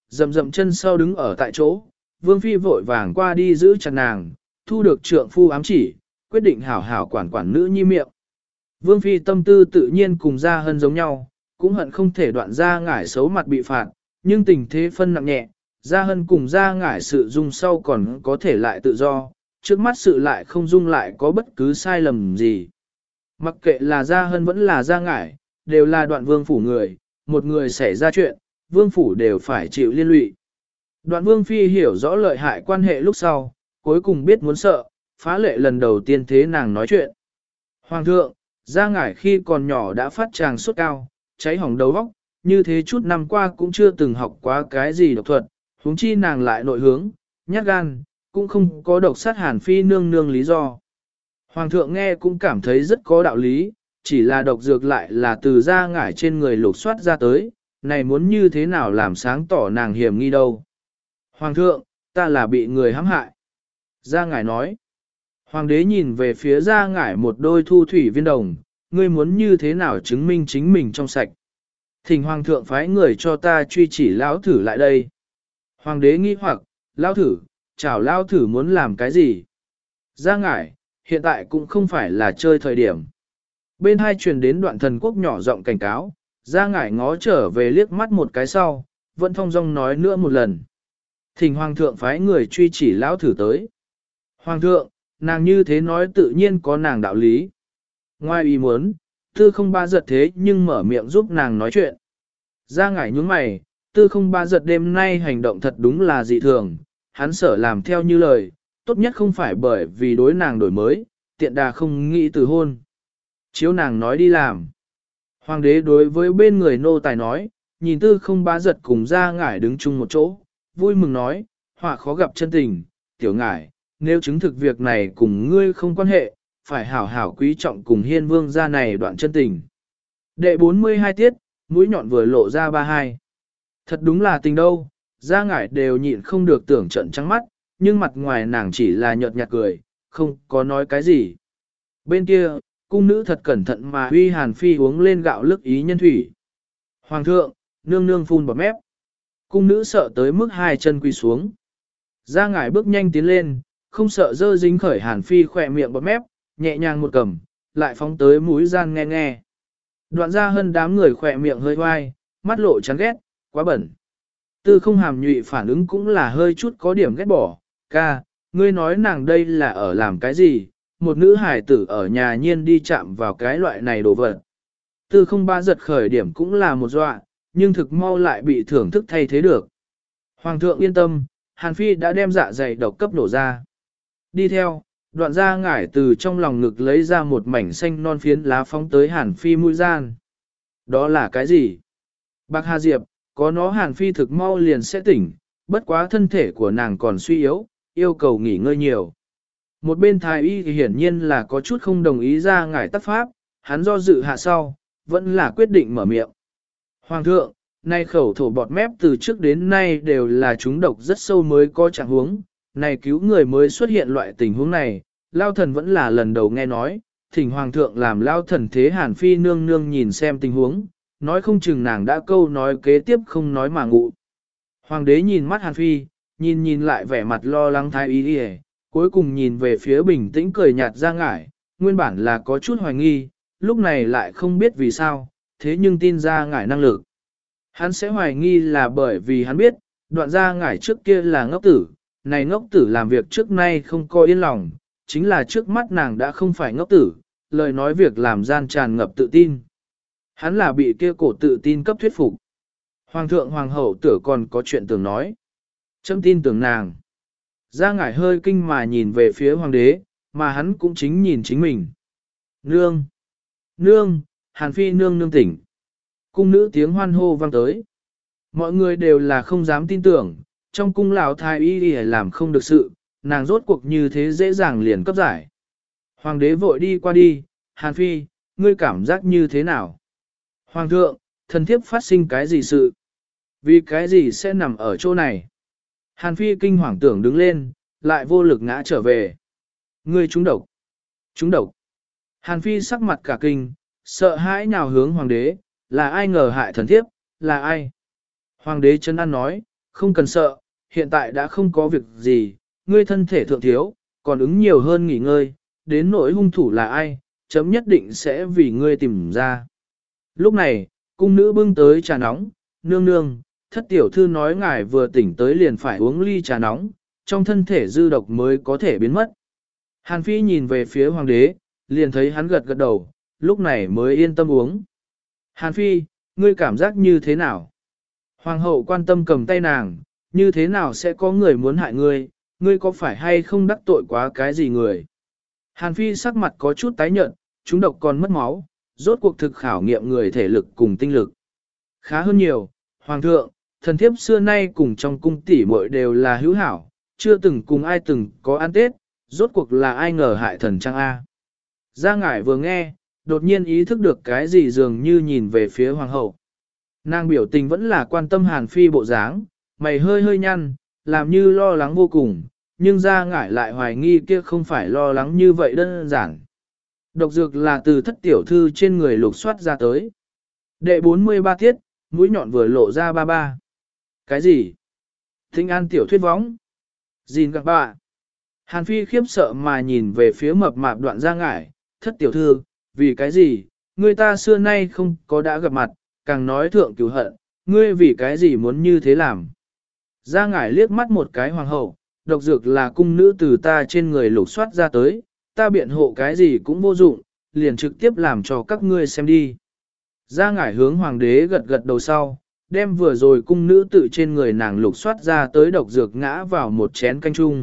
rậm rậm chân sau đứng ở tại chỗ, Vương Phi vội vàng qua đi giữ chặt nàng, thu được trượng phu ám chỉ, quyết định hảo hảo quản quản nữ nhi miệng. Vương Phi tâm tư tự nhiên cùng Gia Hân giống nhau, cũng hận không thể đoạn Gia Ngải xấu mặt bị phạt, nhưng tình thế phân nặng nhẹ, Gia Hân cùng Gia Ngải sự dung sau còn có thể lại tự do, trước mắt sự lại không dung lại có bất cứ sai lầm gì. Mặc kệ là Gia Hân vẫn là Gia Ngải, đều là đoạn vương phủ người, một người xảy ra chuyện, vương phủ đều phải chịu liên lụy. Đoạn vương phi hiểu rõ lợi hại quan hệ lúc sau, cuối cùng biết muốn sợ, phá lệ lần đầu tiên thế nàng nói chuyện. Hoàng thượng, Gia Ngải khi còn nhỏ đã phát tràng sốt cao, cháy hỏng đầu óc, như thế chút năm qua cũng chưa từng học quá cái gì độc thuật, huống chi nàng lại nội hướng, nhát gan, cũng không có độc sát Hàn Phi nương nương lý do. Hoàng thượng nghe cũng cảm thấy rất có đạo lý, chỉ là độc dược lại là từ Gia Ngải trên người lục soát ra tới, này muốn như thế nào làm sáng tỏ nàng hiểm nghi đâu. Hoàng thượng, ta là bị người hãm hại. Gia Ngải nói. Hoàng đế nhìn về phía Gia Ngải một đôi thu thủy viên đồng, ngươi muốn như thế nào chứng minh chính mình trong sạch. Thỉnh Hoàng thượng phái người cho ta truy chỉ lão thử lại đây. Hoàng đế nghi hoặc, lão thử, chào lão thử muốn làm cái gì? Gia Ngải, hiện tại cũng không phải là chơi thời điểm. Bên hai truyền đến đoạn thần quốc nhỏ giọng cảnh cáo, Gia Ngải ngó trở về liếc mắt một cái sau, vẫn thong dong nói nữa một lần. Thỉnh Hoàng thượng phái người truy chỉ lão thử tới. Hoàng thượng, nàng như thế nói tự nhiên có nàng đạo lý. Ngoài ý muốn, tư không ba giật thế nhưng mở miệng giúp nàng nói chuyện. Gia Ngải nhướng mày, tư không ba giật đêm nay hành động thật đúng là dị thường, hắn sở làm theo như lời, tốt nhất không phải bởi vì đối nàng đổi mới, tiện đà không nghĩ từ hôn. Chiếu nàng nói đi làm. Hoàng đế đối với bên người nô tài nói, nhìn tư không ba giật cùng Gia Ngải đứng chung một chỗ, vui mừng nói, họa khó gặp chân tình, tiểu Ngải, nếu chứng thực việc này cùng ngươi không quan hệ, phải hảo hảo quý trọng cùng hiên vương gia này đoạn chân tình. Đệ bốn mươi hai tiết, mũi nhọn vừa lộ ra ba hai. Thật đúng là tình đâu, Gia Ngải đều nhịn không được tưởng trận trắng mắt, nhưng mặt ngoài nàng chỉ là nhợt nhạt cười, không có nói cái gì. Bên kia, cung nữ thật cẩn thận mà huy Hàn Phi uống lên gạo lức ý nhân thủy. Hoàng thượng, nương nương phun bọt mép. Cung nữ sợ tới mức hai chân quỳ xuống. Gia Ngải bước nhanh tiến lên, không sợ dơ dính khởi Hàn Phi khỏe miệng bọt mép, nhẹ nhàng một cầm, lại phóng tới mũi gian nghe nghe. Đoạn Gia Hân đám người khỏe miệng hơi hoai, mắt lộ chán ghét, quá bẩn. Tư không hàm nhụy phản ứng cũng là hơi chút có điểm ghét bỏ, ca, ngươi nói nàng đây là ở làm cái gì, một nữ hài tử ở nhà nhiên đi chạm vào cái loại này đồ vật. Tư không ba giật khởi điểm cũng là một dọa, nhưng thực mau lại bị thưởng thức thay thế được. Hoàng thượng yên tâm, Hàn Phi đã đem dạ dày độc cấp nổ ra. Đi theo, đoạn Gia Ngải từ trong lòng ngực lấy ra một mảnh xanh non phiến lá phóng tới Hàn Phi mũi gian. Đó là cái gì? Bạc Hà Diệp, có nó Hàn Phi thực mau liền sẽ tỉnh, bất quá thân thể của nàng còn suy yếu, yêu cầu nghỉ ngơi nhiều. Một bên thái y thì hiển nhiên là có chút không đồng ý Gia Ngải tác pháp, hắn do dự hạ sau, vẫn là quyết định mở miệng. Hoàng thượng, nay khẩu thổ bọt mép từ trước đến nay đều là chúng độc rất sâu mới có trạng huống, này cứu người mới xuất hiện loại tình huống này, Lao thần vẫn là lần đầu nghe nói, thỉnh Hoàng thượng làm Lao thần thế Hàn Phi nương nương nhìn xem tình huống, nói không chừng nàng đã câu nói kế tiếp không nói mà ngụ. Hoàng đế nhìn mắt Hàn Phi, nhìn nhìn lại vẻ mặt lo lắng thái y đi, cuối cùng nhìn về phía bình tĩnh cười nhạt Gia Ngải, nguyên bản là có chút hoài nghi, lúc này lại không biết vì sao, thế nhưng tin Gia Ngải năng lực. Hắn sẽ hoài nghi là bởi vì hắn biết, đoạn Gia Ngải trước kia là ngốc tử, này ngốc tử làm việc trước nay không có yên lòng, chính là trước mắt nàng đã không phải ngốc tử, lời nói việc làm gian tràn ngập tự tin. Hắn là bị kia cổ tự tin cấp thuyết phục. Hoàng thượng hoàng hậu tử còn có chuyện tưởng nói. Chấm tin tưởng nàng. Gia Ngải hơi kinh mà nhìn về phía hoàng đế, mà hắn cũng chính nhìn chính mình. Nương! Nương! Hàn Phi nương nương tỉnh. Cung nữ tiếng hoan hô vang tới. Mọi người đều là không dám tin tưởng, trong cung lão thái y y làm không được sự, nàng rốt cuộc như thế dễ dàng liền cấp giải. Hoàng đế vội đi qua đi, Hàn Phi, ngươi cảm giác như thế nào? Hoàng thượng, thần thiếp phát sinh cái gì sự? Vì cái gì sẽ nằm ở chỗ này? Hàn Phi kinh hoàng tưởng đứng lên, lại vô lực ngã trở về. Ngươi trúng độc. Trúng độc. Hàn Phi sắc mặt cả kinh, sợ hãi nhào hướng hoàng đế, là ai ngờ hại thần thiếp, là ai? Hoàng đế chân ăn nói, không cần sợ, hiện tại đã không có việc gì, ngươi thân thể thượng thiếu, còn ứng nhiều hơn nghỉ ngơi, đến nỗi hung thủ là ai, chấm nhất định sẽ vì ngươi tìm ra. Lúc này, cung nữ bưng tới trà nóng, nương nương, thất tiểu thư nói ngài vừa tỉnh tới liền phải uống ly trà nóng, trong thân thể dư độc mới có thể biến mất. Hàn Phi nhìn về phía hoàng đế, liền thấy hắn gật gật đầu, lúc này mới yên tâm uống. Hàn Phi, ngươi cảm giác như thế nào? Hoàng hậu quan tâm cầm tay nàng, như thế nào sẽ có người muốn hại ngươi, ngươi có phải hay không đắc tội quá cái gì người? Hàn Phi sắc mặt có chút tái nhợt, chúng độc còn mất máu, rốt cuộc thực khảo nghiệm người thể lực cùng tinh lực. Khá hơn nhiều, Hoàng thượng, thần thiếp xưa nay cùng trong cung tỷ muội đều là hữu hảo, chưa từng cùng ai từng có ăn tết, rốt cuộc là ai ngờ hại thần trang A. Gia Ngải vừa nghe, đột nhiên ý thức được cái gì dường như nhìn về phía Hoàng hậu. Nàng biểu tình vẫn là quan tâm Hàn Phi bộ dáng, mày hơi hơi nhăn, làm như lo lắng vô cùng, nhưng Gia Ngải lại hoài nghi kia không phải lo lắng như vậy đơn giản. Độc dược là từ thất tiểu thư trên người lục soát ra tới. Đệ bốn mươi ba tiết, mũi nhọn vừa lộ ra ba ba. Cái gì? Thinh an tiểu thuyết võng. Gìn các bà. Hàn Phi khiếp sợ mà nhìn về phía mập mạp Đoạn Gia Ngải, thất tiểu thư, vì cái gì, người ta xưa nay không có đã gặp mặt, càng nói thượng cứu hận, ngươi vì cái gì muốn như thế làm. Gia Ngải liếc mắt một cái hoàng hậu, độc dược là cung nữ từ ta trên người lục soát ra tới, ta biện hộ cái gì cũng vô dụng, liền trực tiếp làm cho các ngươi xem đi. Gia Ngải hướng hoàng đế gật gật đầu sau, đem vừa rồi cung nữ tự trên người nàng lục soát ra tới độc dược ngã vào một chén canh chung.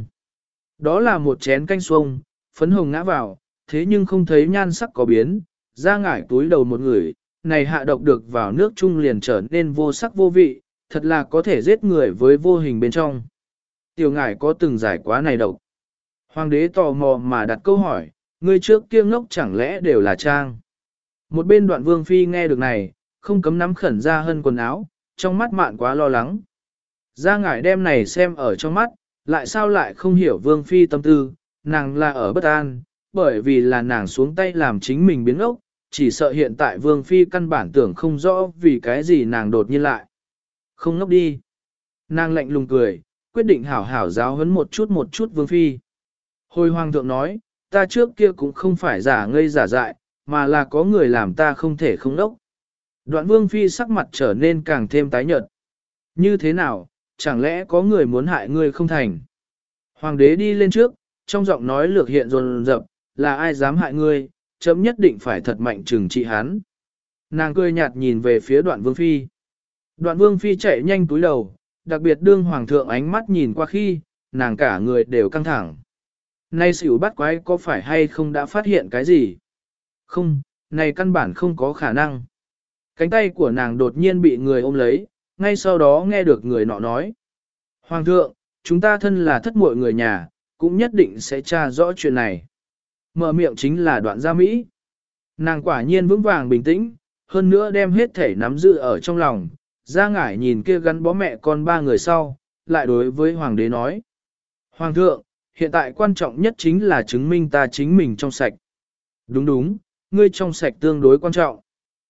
Đó là một chén canh xuông, phấn hồng ngã vào, thế nhưng không thấy nhan sắc có biến, Gia Ngải túi đầu một người, này hạ độc được vào nước chung liền trở nên vô sắc vô vị, thật là có thể giết người với vô hình bên trong. Tiểu Ngải có từng giải quá này độc. Hoàng đế tò mò mà đặt câu hỏi, người trước kia ngốc chẳng lẽ đều là trang. Một bên Đoạn Vương Phi nghe được này, không cấm nắm khẩn ra hơn quần áo, trong mắt mạn quá lo lắng. Gia Ngải đem này xem ở trong mắt, lại sao lại không hiểu Vương Phi tâm tư, nàng là ở bất an, bởi vì là nàng xuống tay làm chính mình biến ốc, chỉ sợ hiện tại Vương Phi căn bản tưởng không rõ vì cái gì nàng đột nhiên lại. Không ngốc đi. Nàng lạnh lùng cười, quyết định hảo hảo giáo huấn một chút một chút Vương Phi. Hồi Hoàng thượng nói, ta trước kia cũng không phải giả ngây giả dại, mà là có người làm ta không thể không ngốc. Đoạn Vương Phi sắc mặt trở nên càng thêm tái nhợt. Như thế nào, chẳng lẽ có người muốn hại ngươi không thành? Hoàng đế đi lên trước, trong giọng nói lược hiện dồn dập, là ai dám hại ngươi, chấm nhất định phải thật mạnh trừng trị hắn. Nàng cười nhạt nhìn về phía Đoạn Vương Phi. Đoạn Vương Phi chạy nhanh túi đầu, đặc biệt đương Hoàng thượng ánh mắt nhìn qua khi, nàng cả người đều căng thẳng. Nay xỉu bắt quái có phải hay không đã phát hiện cái gì? Không, này căn bản không có khả năng. Cánh tay của nàng đột nhiên bị người ôm lấy, ngay sau đó nghe được người nọ nói. Hoàng thượng, chúng ta thân là thất muội người nhà, cũng nhất định sẽ tra rõ chuyện này. Mở miệng chính là Đoạn Gia Mỹ. Nàng quả nhiên vững vàng bình tĩnh, hơn nữa đem hết thể nắm giữ ở trong lòng. Gia Ngải nhìn kia gắn bó mẹ con ba người sau, lại đối với Hoàng đế nói. Hoàng thượng, hiện tại quan trọng nhất chính là chứng minh ta chính mình trong sạch. Đúng đúng, ngươi trong sạch tương đối quan trọng.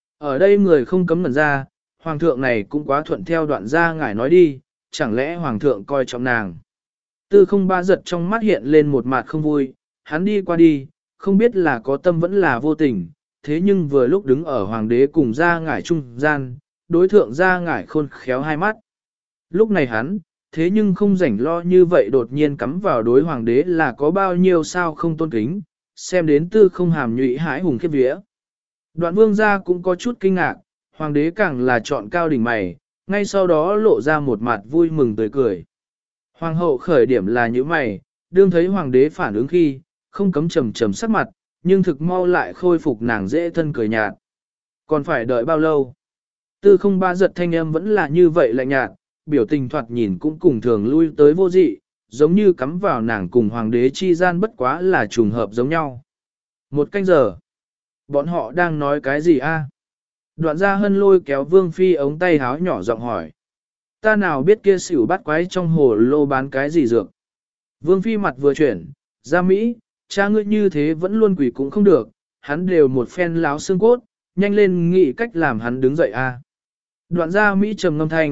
Ở đây người không cấm ngẩn ra, Hoàng thượng này cũng quá thuận theo Đoạn Gia Ngải nói đi, chẳng lẽ Hoàng thượng coi trọng nàng. Tư không ba giật trong mắt hiện lên một mặt không vui, hắn đi qua đi, không biết là có tâm vẫn là vô tình, thế nhưng vừa lúc đứng ở Hoàng đế cùng Gia Ngải trung gian, đối thượng Gia Ngải khôn khéo hai mắt. Lúc này hắn, thế nhưng không rảnh lo như vậy đột nhiên cắm vào đối Hoàng đế là có bao nhiêu sao không tôn kính, xem đến tư không hàm nhụy hãi hùng khiếp vía. Đoạn Vương gia cũng có chút kinh ngạc, Hoàng đế càng là chọn cao đỉnh mày, ngay sau đó lộ ra một mặt vui mừng tươi cười. Hoàng hậu khởi điểm là như mày, đương thấy Hoàng đế phản ứng khi, không cấm trầm trầm sắc mặt, nhưng thực mau lại khôi phục nàng dễ thân cười nhạt. Còn phải đợi bao lâu? Tư không ba giật thanh âm vẫn là như vậy lạnh nhạt, biểu tình thoạt nhìn cũng cùng thường lui tới vô dị, giống như cắm vào nàng cùng Hoàng đế chi gian bất quá là trùng hợp giống nhau. Một canh giờ. Bọn họ đang nói cái gì a? Đoạn Gia Hân lôi kéo Vương Phi ống tay háo nhỏ giọng hỏi. Ta nào biết kia xỉu bắt quái trong hồ lô bán cái gì dược. Vương Phi mặt vừa chuyển, ra Mỹ, cha ngươi như thế vẫn luôn quỷ cũng không được, hắn đều một phen láo xương cốt, nhanh lên nghĩ cách làm hắn đứng dậy a. Đoạn Gia Mỹ trầm ngâm thanh,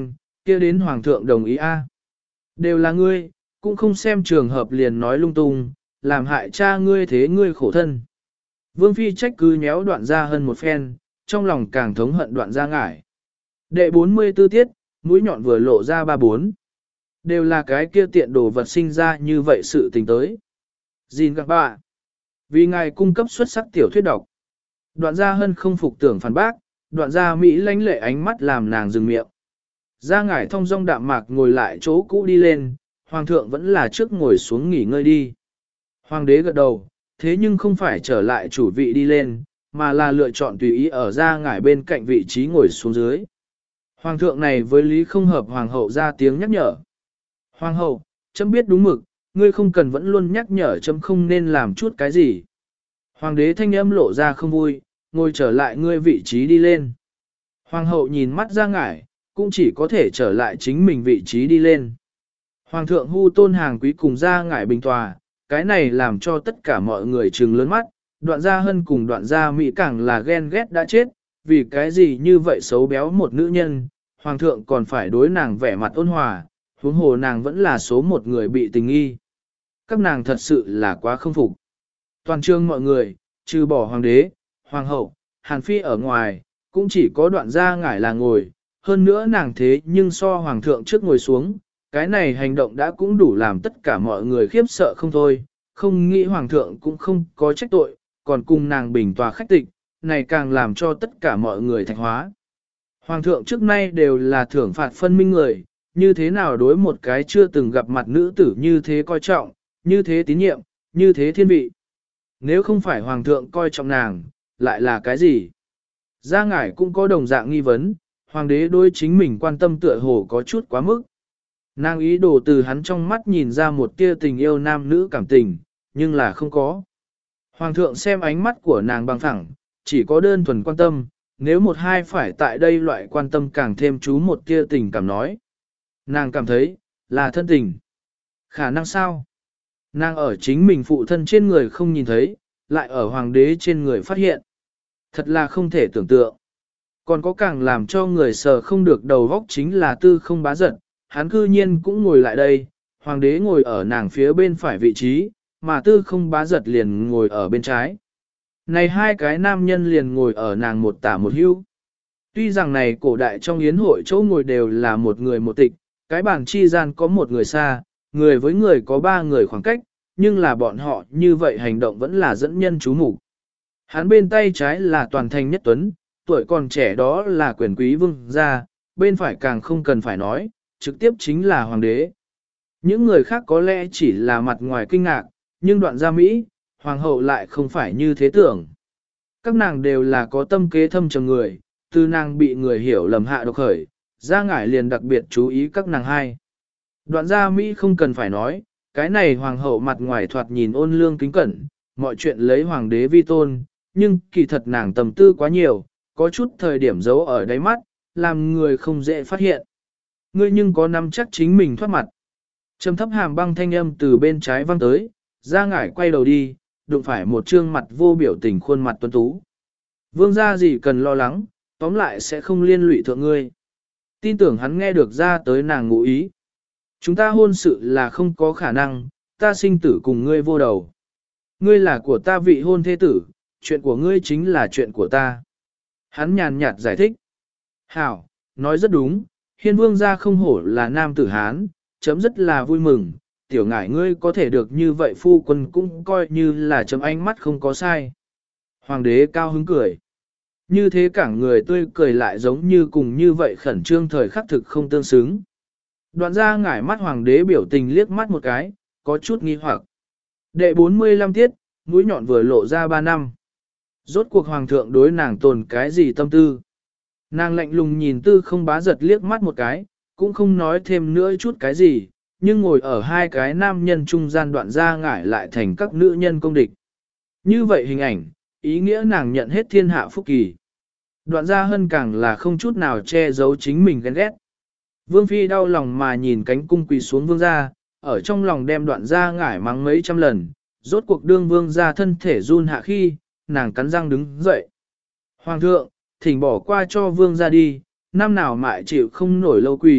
kia đến hoàng thượng đồng ý a. Đều là ngươi, cũng không xem trường hợp liền nói lung tung, làm hại cha ngươi thế ngươi khổ thân. Vương phi trách cứ nhéo đoạn ra hơn một phen, trong lòng càng thống hận đoạn ra ngải. Đệ bốn mươi tư tiết, mũi nhọn vừa lộ ra ba bốn. Đều là cái kia tiện đồ vật sinh ra như vậy sự tình tới. Gìn gặp bà. Vì ngài cung cấp xuất sắc tiểu thuyết độc. Đoạn gia hân không phục tưởng phản bác, đoạn gia Mỹ lánh lệ ánh mắt làm nàng dừng miệng. Gia ngải thông dong đạm mạc ngồi lại chỗ cũ đi lên, hoàng thượng vẫn là trước ngồi xuống nghỉ ngơi đi. Hoàng đế gật đầu, thế nhưng không phải trở lại chủ vị đi lên, mà là lựa chọn tùy ý ở gia ngải bên cạnh vị trí ngồi xuống dưới. Hoàng thượng này với lý không hợp hoàng hậu ra tiếng nhắc nhở. Hoàng hậu, chấm biết đúng mực, ngươi không cần vẫn luôn nhắc nhở chấm không nên làm chút cái gì. Hoàng đế thanh âm lộ ra không vui, ngồi trở lại ngươi vị trí đi lên. Hoàng hậu nhìn mắt ra ngải, cũng chỉ có thể trở lại chính mình vị trí đi lên. Hoàng thượng hu tôn hàng quý cùng ra ngải bình tòa, cái này làm cho tất cả mọi người trừng lớn mắt, đoạn gia hân cùng đoạn gia mỹ càng là ghen ghét đã chết, vì cái gì như vậy xấu béo một nữ nhân, hoàng thượng còn phải đối nàng vẻ mặt ôn hòa, huống hồ nàng vẫn là số một người bị tình nghi. Các nàng thật sự là quá không phục. Toàn trường mọi người, trừ bỏ hoàng đế, hoàng hậu, hàn phi ở ngoài, cũng chỉ có đoạn gia ngải là ngồi, hơn nữa nàng thế nhưng so hoàng thượng trước ngồi xuống, cái này hành động đã cũng đủ làm tất cả mọi người khiếp sợ không thôi, không nghĩ hoàng thượng cũng không có trách tội, còn cùng nàng bình tòa khách tịch, này càng làm cho tất cả mọi người thạch hóa. Hoàng thượng trước nay đều là thưởng phạt phân minh người, như thế nào đối một cái chưa từng gặp mặt nữ tử như thế coi trọng, như thế tín nhiệm, như thế thiên vị. Nếu không phải hoàng thượng coi trọng nàng, lại là cái gì? Gia ngải cũng có đồng dạng nghi vấn, hoàng đế đối chính mình quan tâm tựa hồ có chút quá mức. Nàng ý đồ từ hắn trong mắt nhìn ra một tia tình yêu nam nữ cảm tình, nhưng là không có. Hoàng thượng xem ánh mắt của nàng bằng thẳng, chỉ có đơn thuần quan tâm, nếu một hai phải tại đây loại quan tâm càng thêm chú một tia tình cảm nói. Nàng cảm thấy, là thân tình. Khả năng sao? Nàng ở chính mình phụ thân trên người không nhìn thấy, lại ở hoàng đế trên người phát hiện. Thật là không thể tưởng tượng. Còn có càng làm cho người sờ không được đầu góc chính là tư không bá giận, hắn cư nhiên cũng ngồi lại đây, hoàng đế ngồi ở nàng phía bên phải vị trí, mà tư không bá giật liền ngồi ở bên trái. Này hai cái nam nhân liền ngồi ở nàng một tả một hữu. Tuy rằng này cổ đại trong yến hội chỗ ngồi đều là một người một tịch, cái bàn chi gian có một người xa, người với người có ba người khoảng cách, nhưng là bọn họ như vậy hành động vẫn là dẫn nhân chú mục. Hắn bên tay trái là toàn thành nhất tuấn, tuổi còn trẻ đó là quyền quý vương gia, bên phải càng không cần phải nói, trực tiếp chính là hoàng đế. Những người khác có lẽ chỉ là mặt ngoài kinh ngạc, nhưng đoạn gia Mỹ, hoàng hậu lại không phải như thế tưởng. Các nàng đều là có tâm kế thâm trầm người, từ nàng bị người hiểu lầm hạ độc khởi, gia ngải liền đặc biệt chú ý các nàng hai. Đoạn gia Mỹ không cần phải nói, cái này hoàng hậu mặt ngoài thoạt nhìn ôn lương kính cẩn, mọi chuyện lấy hoàng đế vi tôn, nhưng kỳ thật nàng tầm tư quá nhiều, có chút thời điểm giấu ở đáy mắt, làm người không dễ phát hiện. Ngươi nhưng có nắm chắc chính mình thoát mặt. Trầm thấp hàm băng thanh âm từ bên trái vang tới, gia ngải quay đầu đi, đụng phải một trương mặt vô biểu tình khuôn mặt tuấn tú. Vương gia gì cần lo lắng, tóm lại sẽ không liên lụy thượng ngươi. Tin tưởng hắn nghe được ra tới nàng ngụ ý. Chúng ta hôn sự là không có khả năng, ta sinh tử cùng ngươi vô đầu. Ngươi là của ta vị hôn thế tử, chuyện của ngươi chính là chuyện của ta. Hắn nhàn nhạt giải thích. Hảo, nói rất đúng, hiên vương gia không hổ là nam tử Hán, chấm rất là vui mừng, tiểu ngải ngươi có thể được như vậy phu quân cũng coi như là chấm ánh mắt không có sai. Hoàng đế cao hứng cười. Như thế cả người tươi cười lại giống như cùng như vậy khẩn trương thời khắc thực không tương xứng. Đoạn ra ngải mắt hoàng đế biểu tình liếc mắt một cái, có chút nghi hoặc. Đệ bốn mươi lăm tiết, mũi nhọn vừa lộ ra ba năm. Rốt cuộc hoàng thượng đối nàng tồn cái gì tâm tư. Nàng lạnh lùng nhìn tư không bá giật liếc mắt một cái, cũng không nói thêm nữa chút cái gì, nhưng ngồi ở hai cái nam nhân trung gian đoạn ra ngải lại thành các nữ nhân công địch. Như vậy hình ảnh, ý nghĩa nàng nhận hết thiên hạ phúc kỳ. Đoạn ra hơn càng là không chút nào che giấu chính mình ghen ghét. Vương phi đau lòng mà nhìn cánh cung quỳ xuống vương gia, ở trong lòng đem đoạn ra ngải mắng mấy trăm lần, rốt cuộc đương vương gia thân thể run hạ khi, nàng cắn răng đứng dậy. Hoàng thượng, thỉnh bỏ qua cho vương gia đi, năm nào mại chịu không nổi lâu quỳ,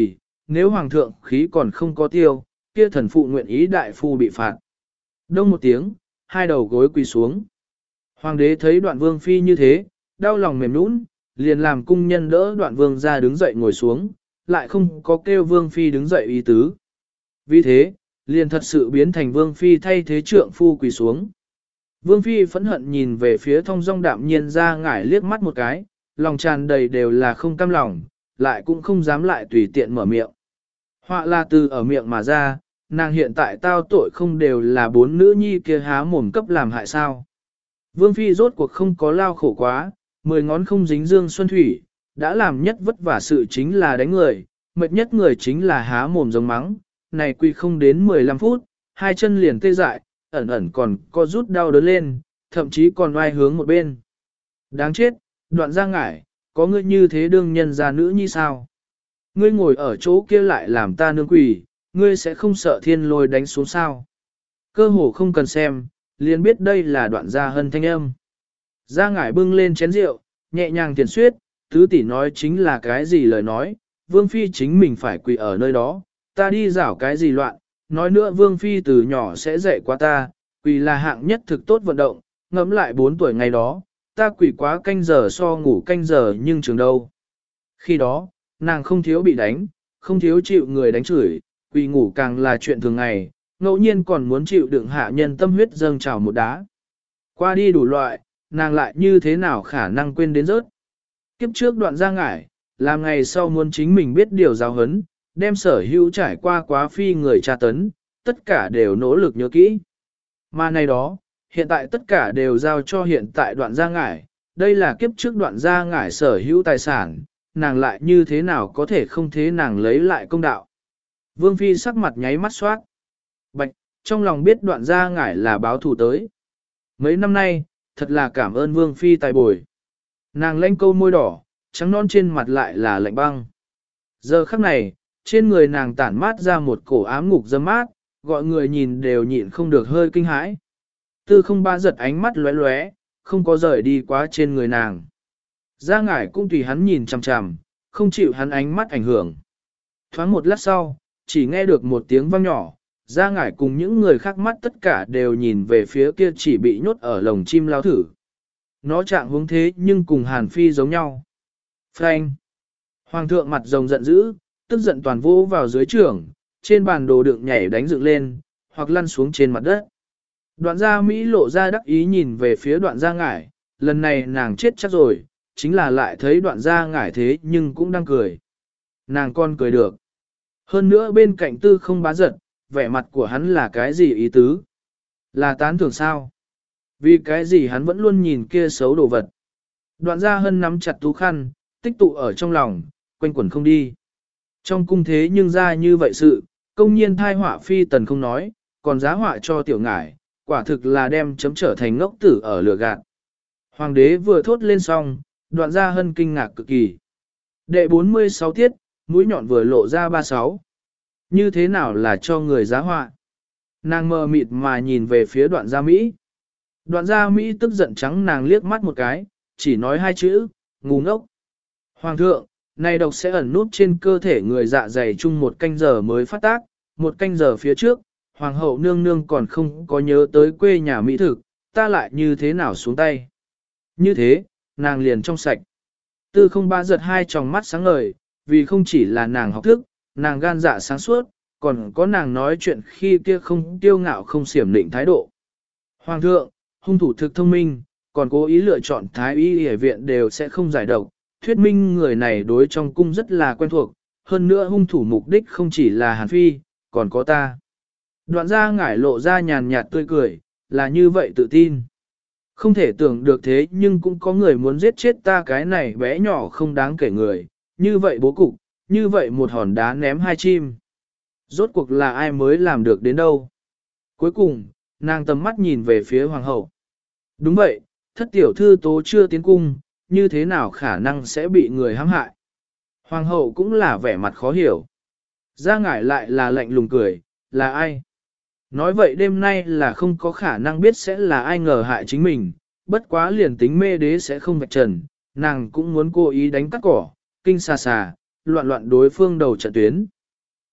nếu hoàng thượng khí còn không có tiêu, kia thần phụ nguyện ý đại phu bị phạt. Đông một tiếng, hai đầu gối quỳ xuống. Hoàng đế thấy đoạn vương phi như thế, đau lòng mềm nũng, liền làm cung nhân đỡ đoạn vương ra đứng dậy ngồi xuống, lại không có kêu vương phi đứng dậy ý tứ. Vì thế, liền thật sự biến thành vương phi thay thế trượng phu quỳ xuống. Vương phi phẫn hận nhìn về phía thông dong đạm nhiên ra ngải liếc mắt một cái, lòng tràn đầy đều là không cam lòng, lại cũng không dám lại tùy tiện mở miệng. Họa là từ ở miệng mà ra, nàng hiện tại tao tội không đều là bốn nữ nhi kia há mồm cấp làm hại sao. Vương phi rốt cuộc không có lao khổ quá, mười ngón không dính dương xuân thủy, đã làm nhất vất vả sự chính là đánh người, mệt nhất người chính là há mồm giống mắng, này quy không đến mười lăm phút, hai chân liền tê dại, ẩn ẩn còn co rút đau đớn lên, thậm chí còn oai hướng một bên. Đáng chết, đoạn ra ngải, có ngươi như thế đương nhân gia nữ như sao? Ngươi ngồi ở chỗ kia lại làm ta nương quỷ, ngươi sẽ không sợ thiên lôi đánh xuống sao? Cơ hồ không cần xem, liền biết đây là đoạn gia hân thanh âm. Gia ngải bưng lên chén rượu, nhẹ nhàng tiền suyết, tứ tỷ nói chính là cái gì lời nói, vương phi chính mình phải quỳ ở nơi đó, ta đi rảo cái gì loạn, nói nữa vương phi từ nhỏ sẽ dạy qua ta, quỳ là hạng nhất thực tốt vận động, ngẫm lại bốn tuổi ngày đó, ta quỳ quá canh giờ so ngủ canh giờ nhưng trường đâu. Khi đó, nàng không thiếu bị đánh, không thiếu chịu người đánh chửi, quỳ ngủ càng là chuyện thường ngày, ngẫu nhiên còn muốn chịu đựng hạ nhân tâm huyết dâng trào một đá. Qua đi đủ loại, nàng lại như thế nào khả năng quên đến rớt. Kiếp trước đoạn ra ngải, làm ngày sau muốn chính mình biết điều giáo hấn, đem sở hữu trải qua quá phi người tra tấn, tất cả đều nỗ lực nhớ kỹ. Mà này đó, hiện tại tất cả đều giao cho hiện tại đoạn gia ngải, đây là kiếp trước đoạn gia ngải sở hữu tài sản, nàng lại như thế nào có thể không thế nàng lấy lại công đạo. Vương Phi sắc mặt nháy mắt xoát. Bạch, trong lòng biết đoạn gia ngải là báo thù tới. Mấy năm nay, thật là cảm ơn Vương Phi tài bồi. Nàng lanh câu môi đỏ, trắng non trên mặt lại là lạnh băng. Giờ khắc này, trên người nàng tản mát ra một cổ ám ngục dâm mát, gọi người nhìn đều nhịn không được hơi kinh hãi. Tư không ba giật ánh mắt lóe lóe, không có rời đi quá trên người nàng. Gia ngải cũng tùy hắn nhìn chằm chằm, không chịu hắn ánh mắt ảnh hưởng. Thoáng một lát sau, chỉ nghe được một tiếng vang nhỏ, Gia ngải cùng những người khác mắt tất cả đều nhìn về phía kia chỉ bị nhốt ở lồng chim lao thử. Nó trạng hướng thế nhưng cùng Hàn Phi giống nhau. Phanh! Hoàng thượng mặt rồng giận dữ, tức giận toàn vô vào dưới trưởng, trên bàn đồ đựng nhảy đánh dựng lên, hoặc lăn xuống trên mặt đất. Đoạn gia Mỹ lộ ra đắc ý nhìn về phía đoạn gia ngải, lần này nàng chết chắc rồi, chính là lại thấy đoạn gia ngải thế nhưng cũng đang cười. Nàng con cười được. Hơn nữa bên cạnh tư không bá giật, vẻ mặt của hắn là cái gì ý tứ? Là tán thưởng sao? Vì cái gì hắn vẫn luôn nhìn kia xấu đồ vật. Đoạn gia hân nắm chặt tú khăn, tích tụ ở trong lòng, quanh quẩn không đi. Trong cung thế nhưng ra như vậy sự, công nhiên thai họa phi tần không nói, còn giá họa cho tiểu ngải, quả thực là đem chấm trở thành ngốc tử ở lửa gạt. Hoàng đế vừa thốt lên xong, đoạn gia hân kinh ngạc cực kỳ. Đệ bốn mươi sáu tiết, mũi nhọn vừa lộ ra ba mươi sáu. Như thế nào là cho người giá họa? Nàng mờ mịt mà nhìn về phía đoạn gia Mỹ. Đoạn gia Mỹ tức giận trắng nàng liếc mắt một cái, chỉ nói hai chữ, ngu ngốc. Hoàng thượng, này độc sẽ ẩn nút trên cơ thể người dạ dày chung một canh giờ mới phát tác, một canh giờ phía trước, hoàng hậu nương nương còn không có nhớ tới quê nhà mỹ thực, ta lại như thế nào xuống tay. Như thế, nàng liền trong sạch. Tư không ba giật hai tròng mắt sáng ngời, vì không chỉ là nàng học thức, nàng gan dạ sáng suốt, còn có nàng nói chuyện khi kia không tiêu ngạo không xiểm định thái độ. Hoàng thượng, hung thủ thực thông minh, còn cố ý lựa chọn thái y y viện đều sẽ không giải độc, thuyết minh người này đối trong cung rất là quen thuộc, hơn nữa hung thủ mục đích không chỉ là Hàn Phi, còn có ta. Đoạn gia ngải lộ ra nhàn nhạt tươi cười, là như vậy tự tin. Không thể tưởng được thế nhưng cũng có người muốn giết chết ta cái này bé nhỏ không đáng kể người, như vậy bố cục, như vậy một hòn đá ném hai chim. Rốt cuộc là ai mới làm được đến đâu. Cuối cùng, nàng tầm mắt nhìn về phía hoàng hậu. Đúng vậy, thất tiểu thư tố chưa tiến cung, như thế nào khả năng sẽ bị người hãm hại. Hoàng hậu cũng là vẻ mặt khó hiểu. Gia ngải lại là lạnh lùng cười, là ai? Nói vậy đêm nay là không có khả năng biết sẽ là ai ngờ hại chính mình, bất quá liền tính mê đế sẽ không vạch trần, nàng cũng muốn cố ý đánh cắt cỏ, kinh xà xà, loạn loạn đối phương đầu trận tuyến.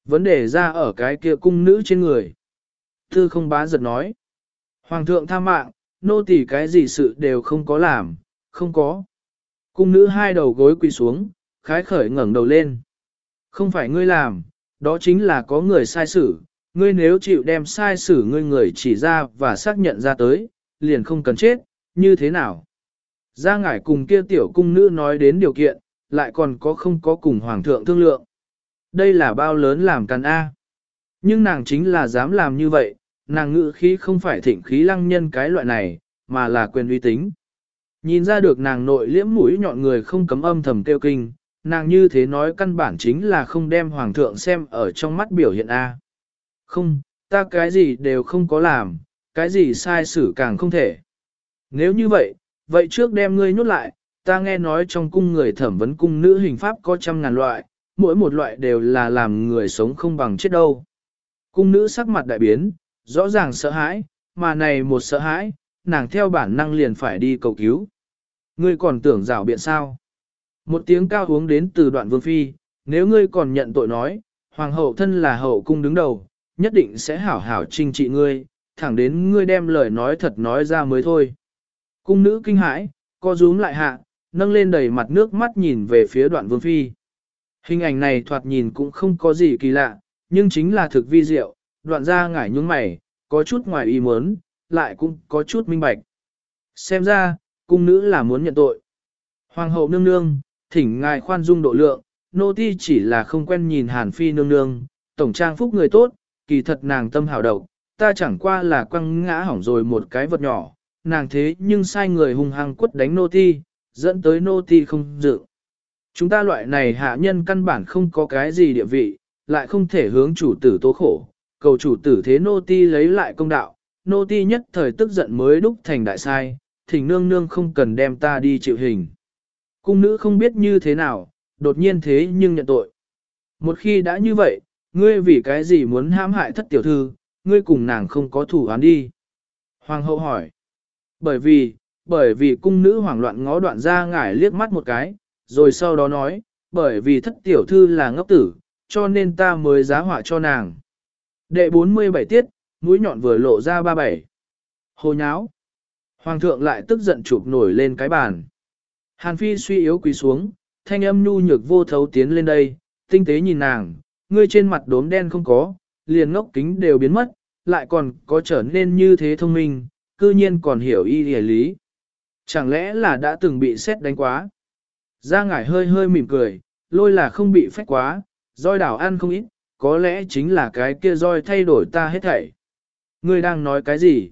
Vấn đề ra ở cái kia cung nữ trên người. Tư không bá giật nói. Hoàng thượng tha mạng, nô tỳ cái gì sự đều không có làm, không có. Cung nữ hai đầu gối quỳ xuống, khái khởi ngẩng đầu lên. Không phải ngươi làm, đó chính là có người sai xử, ngươi nếu chịu đem sai xử ngươi người chỉ ra và xác nhận ra tới, liền không cần chết, như thế nào? Gia ngải cùng kia tiểu cung nữ nói đến điều kiện, lại còn có không có cùng hoàng thượng thương lượng. Đây là bao lớn làm càn A. Nhưng nàng chính là dám làm như vậy, nàng ngự khí không phải thịnh khí lăng nhân cái loại này, mà là quyền uy tín. Nhìn ra được nàng nội liễm mũi nhọn người không cấm âm thầm kêu kinh, nàng như thế nói căn bản chính là không đem hoàng thượng xem ở trong mắt biểu hiện A. Không, ta cái gì đều không có làm, cái gì sai xử càng không thể. Nếu như vậy, vậy trước đem ngươi nhốt lại, ta nghe nói trong cung người thẩm vấn cung nữ hình pháp có trăm ngàn loại, mỗi một loại đều là làm người sống không bằng chết đâu. Cung nữ sắc mặt đại biến, rõ ràng sợ hãi, mà này một sợ hãi, nàng theo bản năng liền phải đi cầu cứu. Ngươi còn tưởng rảo biện sao? Một tiếng cao uống đến từ đoạn vương phi, nếu ngươi còn nhận tội nói, hoàng hậu thân là hậu cung đứng đầu, nhất định sẽ hảo hảo trinh trị ngươi, thẳng đến ngươi đem lời nói thật nói ra mới thôi. Cung nữ kinh hãi, co rúm lại hạ, nâng lên đầy mặt nước mắt nhìn về phía đoạn vương phi. Hình ảnh này thoạt nhìn cũng không có gì kỳ lạ, nhưng chính là thực vi diệu, đoạn ra ngải nhướng mày, có chút ngoài ý muốn, lại cũng có chút minh bạch. Xem ra, cung nữ là muốn nhận tội. Hoàng hậu nương nương, thỉnh ngài khoan dung độ lượng, nô ti chỉ là không quen nhìn hàn phi nương nương, tổng trang phúc người tốt, kỳ thật nàng tâm hảo độc, ta chẳng qua là quăng ngã hỏng rồi một cái vật nhỏ, nàng thế nhưng sai người hung hăng quất đánh nô ti, dẫn tới nô ti không dự. Chúng ta loại này hạ nhân căn bản không có cái gì địa vị, lại không thể hướng chủ tử tố khổ, cầu chủ tử thế nô ti lấy lại công đạo, nô ti nhất thời tức giận mới đúc thành đại sai, thỉnh nương nương không cần đem ta đi chịu hình. Cung nữ không biết như thế nào, đột nhiên thế nhưng nhận tội. Một khi đã như vậy, ngươi vì cái gì muốn hãm hại thất tiểu thư, ngươi cùng nàng không có thủ án đi. Hoàng hậu hỏi. Bởi vì, bởi vì cung nữ hoảng loạn ngó đoạn ra ngải liếc mắt một cái, rồi sau đó nói, bởi vì thất tiểu thư là ngốc tử, cho nên ta mới giá họa cho nàng. Đệ bốn mươi bảy tiết, mũi nhọn vừa lộ ra ba bảy. Hồ nháo. Hoàng thượng lại tức giận chụp nổi lên cái bàn. Hàn Phi suy yếu quỳ xuống, thanh âm nhu nhược vô thấu tiến lên đây, tinh tế nhìn nàng, ngươi trên mặt đốm đen không có, liền ngốc kính đều biến mất, lại còn có trở nên như thế thông minh, cư nhiên còn hiểu y lìa lý. Chẳng lẽ là đã từng bị xét đánh quá? Gia ngải hơi hơi mỉm cười, lôi là không bị phách quá, roi đảo ăn không ít, có lẽ chính là cái kia roi thay đổi ta hết thảy. Ngươi đang nói cái gì?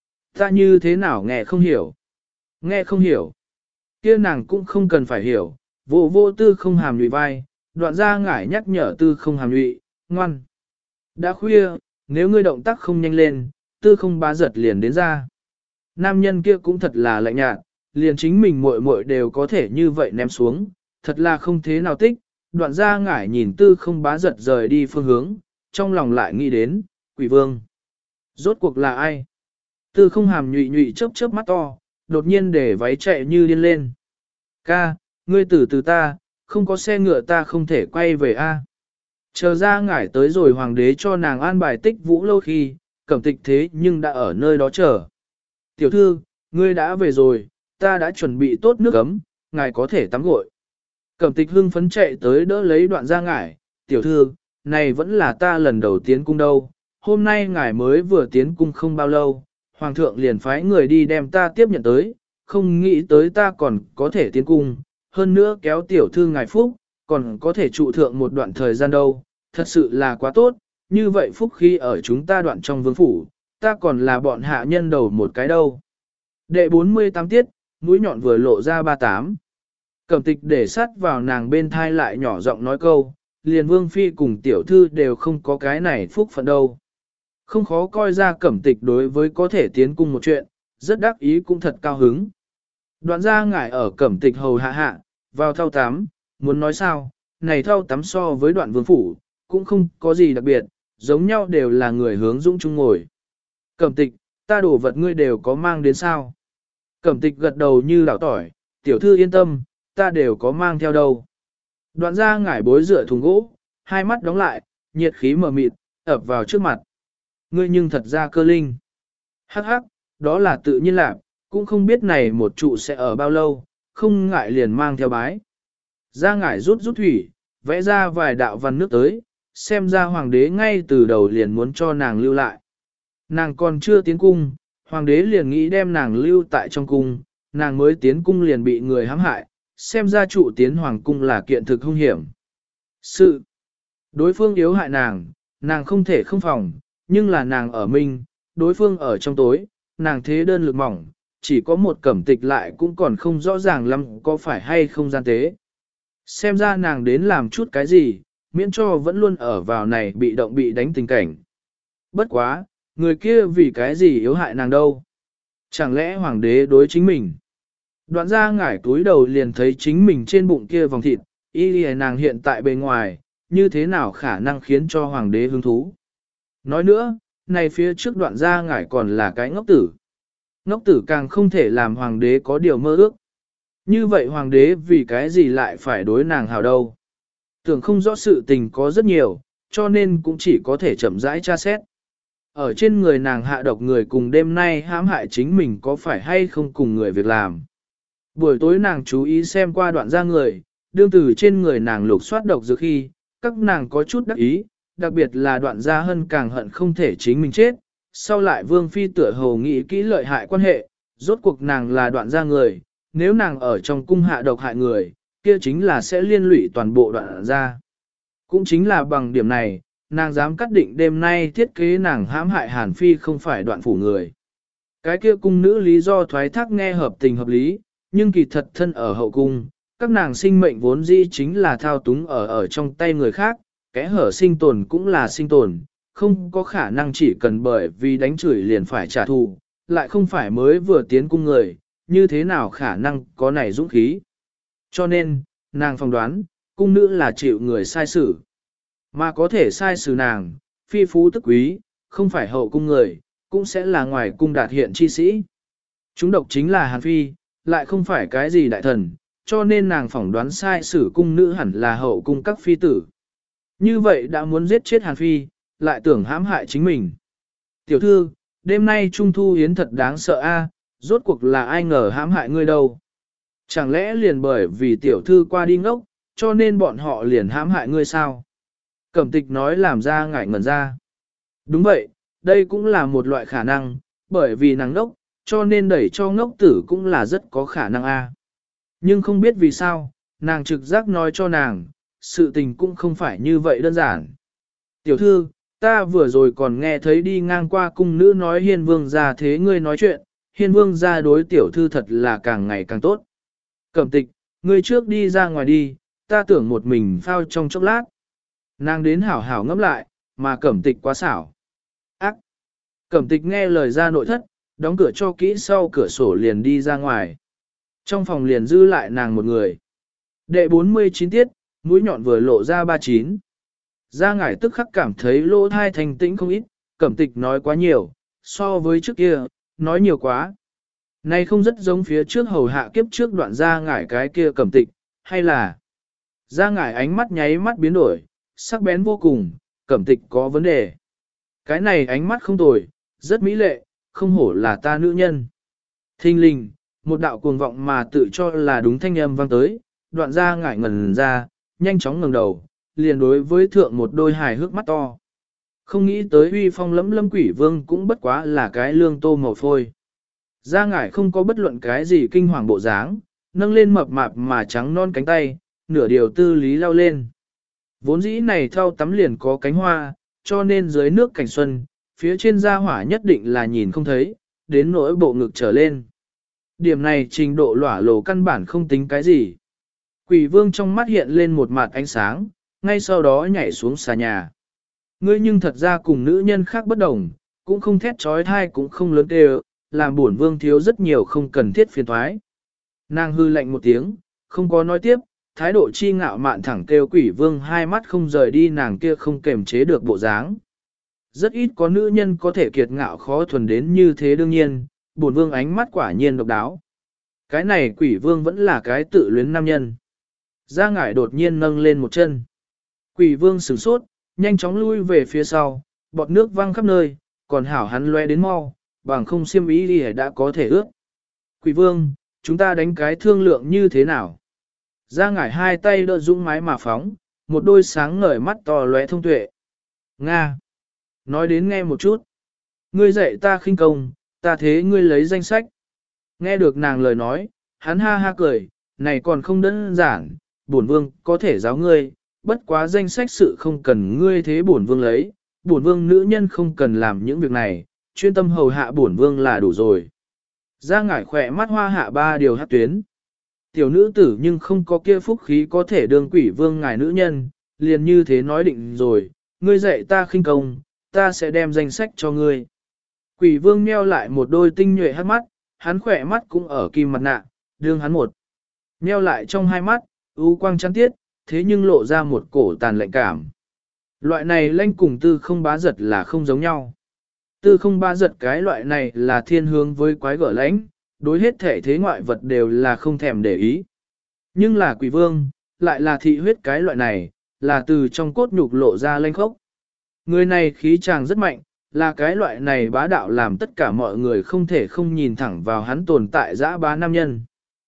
Ta như thế nào nghe không hiểu? Nghe không hiểu. Kia nàng cũng không cần phải hiểu, vô vô tư không hàm nhụy vai, đoạn ra ngải nhắc nhở tư không hàm nhụy, ngoan. Đã khuya, nếu ngươi động tác không nhanh lên, tư không bá giật liền đến ra. Nam nhân kia cũng thật là lạnh nhạt, liền chính mình muội muội đều có thể như vậy ném xuống, thật là không thế nào tích. Đoạn ra ngải nhìn tư không bá giật rời đi phương hướng, trong lòng lại nghĩ đến, quỷ vương. Rốt cuộc là ai? Tư không hàm nhụy nhụy chớp chớp mắt to, đột nhiên để váy chạy như điên lên. Ca, ngươi từ từ ta, không có xe ngựa ta không thể quay về a. Chờ ra ngải tới rồi hoàng đế cho nàng an bài tích vũ lâu khi, cẩm tịch thế nhưng đã ở nơi đó chờ. Tiểu thư, ngươi đã về rồi, ta đã chuẩn bị tốt nước ấm, ngài có thể tắm gội. Cẩm tịch hưng phấn chạy tới đỡ lấy đoạn ra ngải, tiểu thư, này vẫn là ta lần đầu tiến cung đâu, hôm nay ngài mới vừa tiến cung không bao lâu, hoàng thượng liền phái người đi đem ta tiếp nhận tới, không nghĩ tới ta còn có thể tiến cung, hơn nữa kéo tiểu thư ngài phúc, còn có thể trụ thượng một đoạn thời gian đâu, thật sự là quá tốt, như vậy phúc khi ở chúng ta đoạn trong vương phủ, ta còn là bọn hạ nhân đầu một cái đâu. Đệ bốn mươi tám tiết, mũi nhọn vừa lộ ra ba tám. Cẩm tịch để sát vào nàng bên thai lại nhỏ giọng nói câu, liền vương phi cùng tiểu thư đều không có cái này phúc phận đâu. Không khó coi ra cẩm tịch đối với có thể tiến cung một chuyện, rất đắc ý cũng thật cao hứng. Đoạn ra ngải ở cẩm tịch hầu hạ hạ, vào thau tắm, muốn nói sao, này thau tắm so với đoạn vương phủ, cũng không có gì đặc biệt, giống nhau đều là người hướng dũng chung ngồi. Cẩm tịch, ta đổ vật ngươi đều có mang đến sao? Cẩm tịch gật đầu như đảo tỏi, tiểu thư yên tâm, ta đều có mang theo đâu. Đoạn ra ngải bối rửa thùng gỗ, hai mắt đóng lại, nhiệt khí mờ mịt, ập vào trước mặt. Ngươi nhưng thật ra cơ linh. Hắc hắc, đó là tự nhiên lạc, cũng không biết này một trụ sẽ ở bao lâu, không ngại liền mang theo bái. Ra ngải rút rút thủy, vẽ ra vài đạo văn nước tới, xem ra hoàng đế ngay từ đầu liền muốn cho nàng lưu lại. Nàng còn chưa tiến cung, hoàng đế liền nghĩ đem nàng lưu tại trong cung, nàng mới tiến cung liền bị người hãm hại, xem ra trụ tiến hoàng cung là kiện thực hung hiểm. Sự đối phương yếu hại nàng, nàng không thể không phòng, nhưng là nàng ở minh, đối phương ở trong tối, nàng thế đơn lực mỏng, chỉ có một cẩm tịch lại cũng còn không rõ ràng lắm có phải hay không gian tế. Xem ra nàng đến làm chút cái gì, miễn cho vẫn luôn ở vào này bị động bị đánh tình cảnh. Bất quá, người kia vì cái gì yếu hại nàng đâu? Chẳng lẽ hoàng đế đối chính mình? Đoạn ra ngải túi đầu liền thấy chính mình trên bụng kia vòng thịt, y lìa nàng hiện tại bề ngoài, như thế nào khả năng khiến cho hoàng đế hứng thú? Nói nữa, này phía trước đoạn ra ngải còn là cái ngốc tử. Ngốc tử càng không thể làm hoàng đế có điều mơ ước. Như vậy hoàng đế vì cái gì lại phải đối nàng hào đâu? Tưởng không rõ sự tình có rất nhiều, cho nên cũng chỉ có thể chậm rãi tra xét. Ở trên người nàng hạ độc người cùng đêm nay hãm hại chính mình có phải hay không cùng người việc làm. Buổi tối nàng chú ý xem qua đoạn ra người, đương từ trên người nàng lục soát độc dược khi, các nàng có chút đắc ý, đặc biệt là đoạn gia hân càng hận không thể chính mình chết. Sau lại vương phi tựa hồ nghĩ kỹ lợi hại quan hệ, rốt cuộc nàng là đoạn gia người, nếu nàng ở trong cung hạ độc hại người, kia chính là sẽ liên lụy toàn bộ đoạn gia. Cũng chính là bằng điểm này, nàng dám cắt định đêm nay thiết kế nàng hãm hại Hàn Phi không phải đoạn phủ người. Cái kia cung nữ lý do thoái thác nghe hợp tình hợp lý, nhưng kỳ thật thân ở hậu cung, các nàng sinh mệnh vốn dĩ chính là thao túng ở ở trong tay người khác, kẽ hở sinh tồn cũng là sinh tồn, không có khả năng chỉ cần bởi vì đánh chửi liền phải trả thù, lại không phải mới vừa tiến cung người, như thế nào khả năng có này dũng khí. Cho nên, nàng phỏng đoán, cung nữ là chịu người sai xử. Mà có thể sai xử nàng, phi phú tức quý, không phải hậu cung người, cũng sẽ là ngoài cung đạt hiện chi sĩ. Chúng độc chính là Hàn Phi, lại không phải cái gì đại thần, cho nên nàng phỏng đoán sai xử cung nữ hẳn là hậu cung các phi tử. Như vậy đã muốn giết chết Hàn Phi, lại tưởng hãm hại chính mình. Tiểu thư, đêm nay Trung Thu Yến thật đáng sợ a, rốt cuộc là ai ngờ hãm hại ngươi đâu. Chẳng lẽ liền bởi vì tiểu thư qua đi ngốc, cho nên bọn họ liền hãm hại ngươi sao? Cẩm tịch nói làm ra ngại ngẩn ra. Đúng vậy, đây cũng là một loại khả năng, bởi vì nàng ngốc, cho nên đẩy cho ngốc tử cũng là rất có khả năng a. Nhưng không biết vì sao, nàng trực giác nói cho nàng, sự tình cũng không phải như vậy đơn giản. Tiểu thư, ta vừa rồi còn nghe thấy đi ngang qua cung nữ nói hiên vương ra thế ngươi nói chuyện, hiên vương ra đối tiểu thư thật là càng ngày càng tốt. Cẩm tịch, ngươi trước đi ra ngoài đi, ta tưởng một mình phao trong chốc lát. Nàng đến hảo hảo ngẫm lại, mà cẩm tịch quá xảo. Ác! Cẩm tịch nghe lời ra nội thất, đóng cửa cho kỹ sau cửa sổ liền đi ra ngoài. Trong phòng liền dư lại nàng một người. Đệ bốn mươi chín tiết, mũi nhọn vừa lộ ra ba mươi chín. Gia ngải tức khắc cảm thấy lỗ thai thanh tĩnh không ít, cẩm tịch nói quá nhiều, so với trước kia, nói nhiều quá. Này không rất giống phía trước hầu hạ kiếp trước đoạn gia ngải cái kia cẩm tịch, hay là Gia ngải ánh mắt nháy mắt biến đổi, sắc bén vô cùng, cẩm tịch có vấn đề. Cái này ánh mắt không tồi, rất mỹ lệ, không hổ là ta nữ nhân. Thinh linh, một đạo cuồng vọng mà tự cho là đúng thanh âm vang tới, đoạn gia ngải ngẩn ra, nhanh chóng ngẩng đầu, liền đối với thượng một đôi hài hước mắt to. Không nghĩ tới uy phong lẫm lâm quỷ vương cũng bất quá là cái lương tô màu phôi. Gia ngải không có bất luận cái gì kinh hoàng bộ dáng, nâng lên mập mạp mà trắng non cánh tay, nửa điều tư lý lao lên. Vốn dĩ này thau tắm liền có cánh hoa, cho nên dưới nước cảnh xuân, phía trên da hỏa nhất định là nhìn không thấy, đến nỗi bộ ngực trở lên. Điểm này trình độ lỏa lồ căn bản không tính cái gì. Quỷ vương trong mắt hiện lên một mặt ánh sáng, ngay sau đó nhảy xuống xà nhà. Ngươi nhưng thật ra cùng nữ nhân khác bất đồng, cũng không thét trói thai cũng không lớn đều, làm bổn vương thiếu rất nhiều không cần thiết phiền thoái. Nàng hư lạnh một tiếng, không có nói tiếp, thái độ chi ngạo mạn thẳng kêu quỷ vương hai mắt không rời đi nàng kia không kềm chế được bộ dáng. Rất ít có nữ nhân có thể kiệt ngạo khó thuần đến như thế đương nhiên, bổn vương ánh mắt quả nhiên độc đáo. Cái này quỷ vương vẫn là cái tự luyến nam nhân. Gia ngải đột nhiên nâng lên một chân. Quỷ vương sửng sốt, nhanh chóng lui về phía sau, bọt nước văng khắp nơi, còn hảo hắn loe đến mau, bằng không xiêm ý đi đã có thể ướt. Quỷ vương, chúng ta đánh cái thương lượng như thế nào? Ra ngải hai tay đỡ dũng mái mà phóng, một đôi sáng ngời mắt to lóe thông tuệ. Nga! Nói đến nghe một chút. Ngươi dạy ta khinh công, ta thế ngươi lấy danh sách. Nghe được nàng lời nói, hắn ha ha cười, này còn không đơn giản, bổn vương có thể giáo ngươi, bất quá danh sách sự không cần ngươi thế bổn vương lấy, bổn vương nữ nhân không cần làm những việc này, chuyên tâm hầu hạ bổn vương là đủ rồi. Ra ngải khỏe mắt hoa hạ ba điều hát tuyến. Tiểu nữ tử nhưng không có kia phúc khí có thể đương quỷ vương ngài nữ nhân, liền như thế nói định rồi, ngươi dạy ta khinh công, ta sẽ đem danh sách cho ngươi. Quỷ vương meo lại một đôi tinh nhuệ hát mắt, hắn khỏe mắt cũng ở kim mặt nạ, đương hắn một. Meo lại trong hai mắt, ưu quang chăn tiết, thế nhưng lộ ra một cổ tàn lạnh cảm. Loại này lanh cùng tư không bá giật là không giống nhau. Tư không bá giật cái loại này là thiên hướng với quái gở lãnh, đối hết thể thế ngoại vật đều là không thèm để ý. Nhưng là quỷ vương, lại là thị huyết cái loại này, là từ trong cốt nhục lộ ra lanh khốc. Người này khí chàng rất mạnh, là cái loại này bá đạo làm tất cả mọi người không thể không nhìn thẳng vào hắn tồn tại dã bá nam nhân.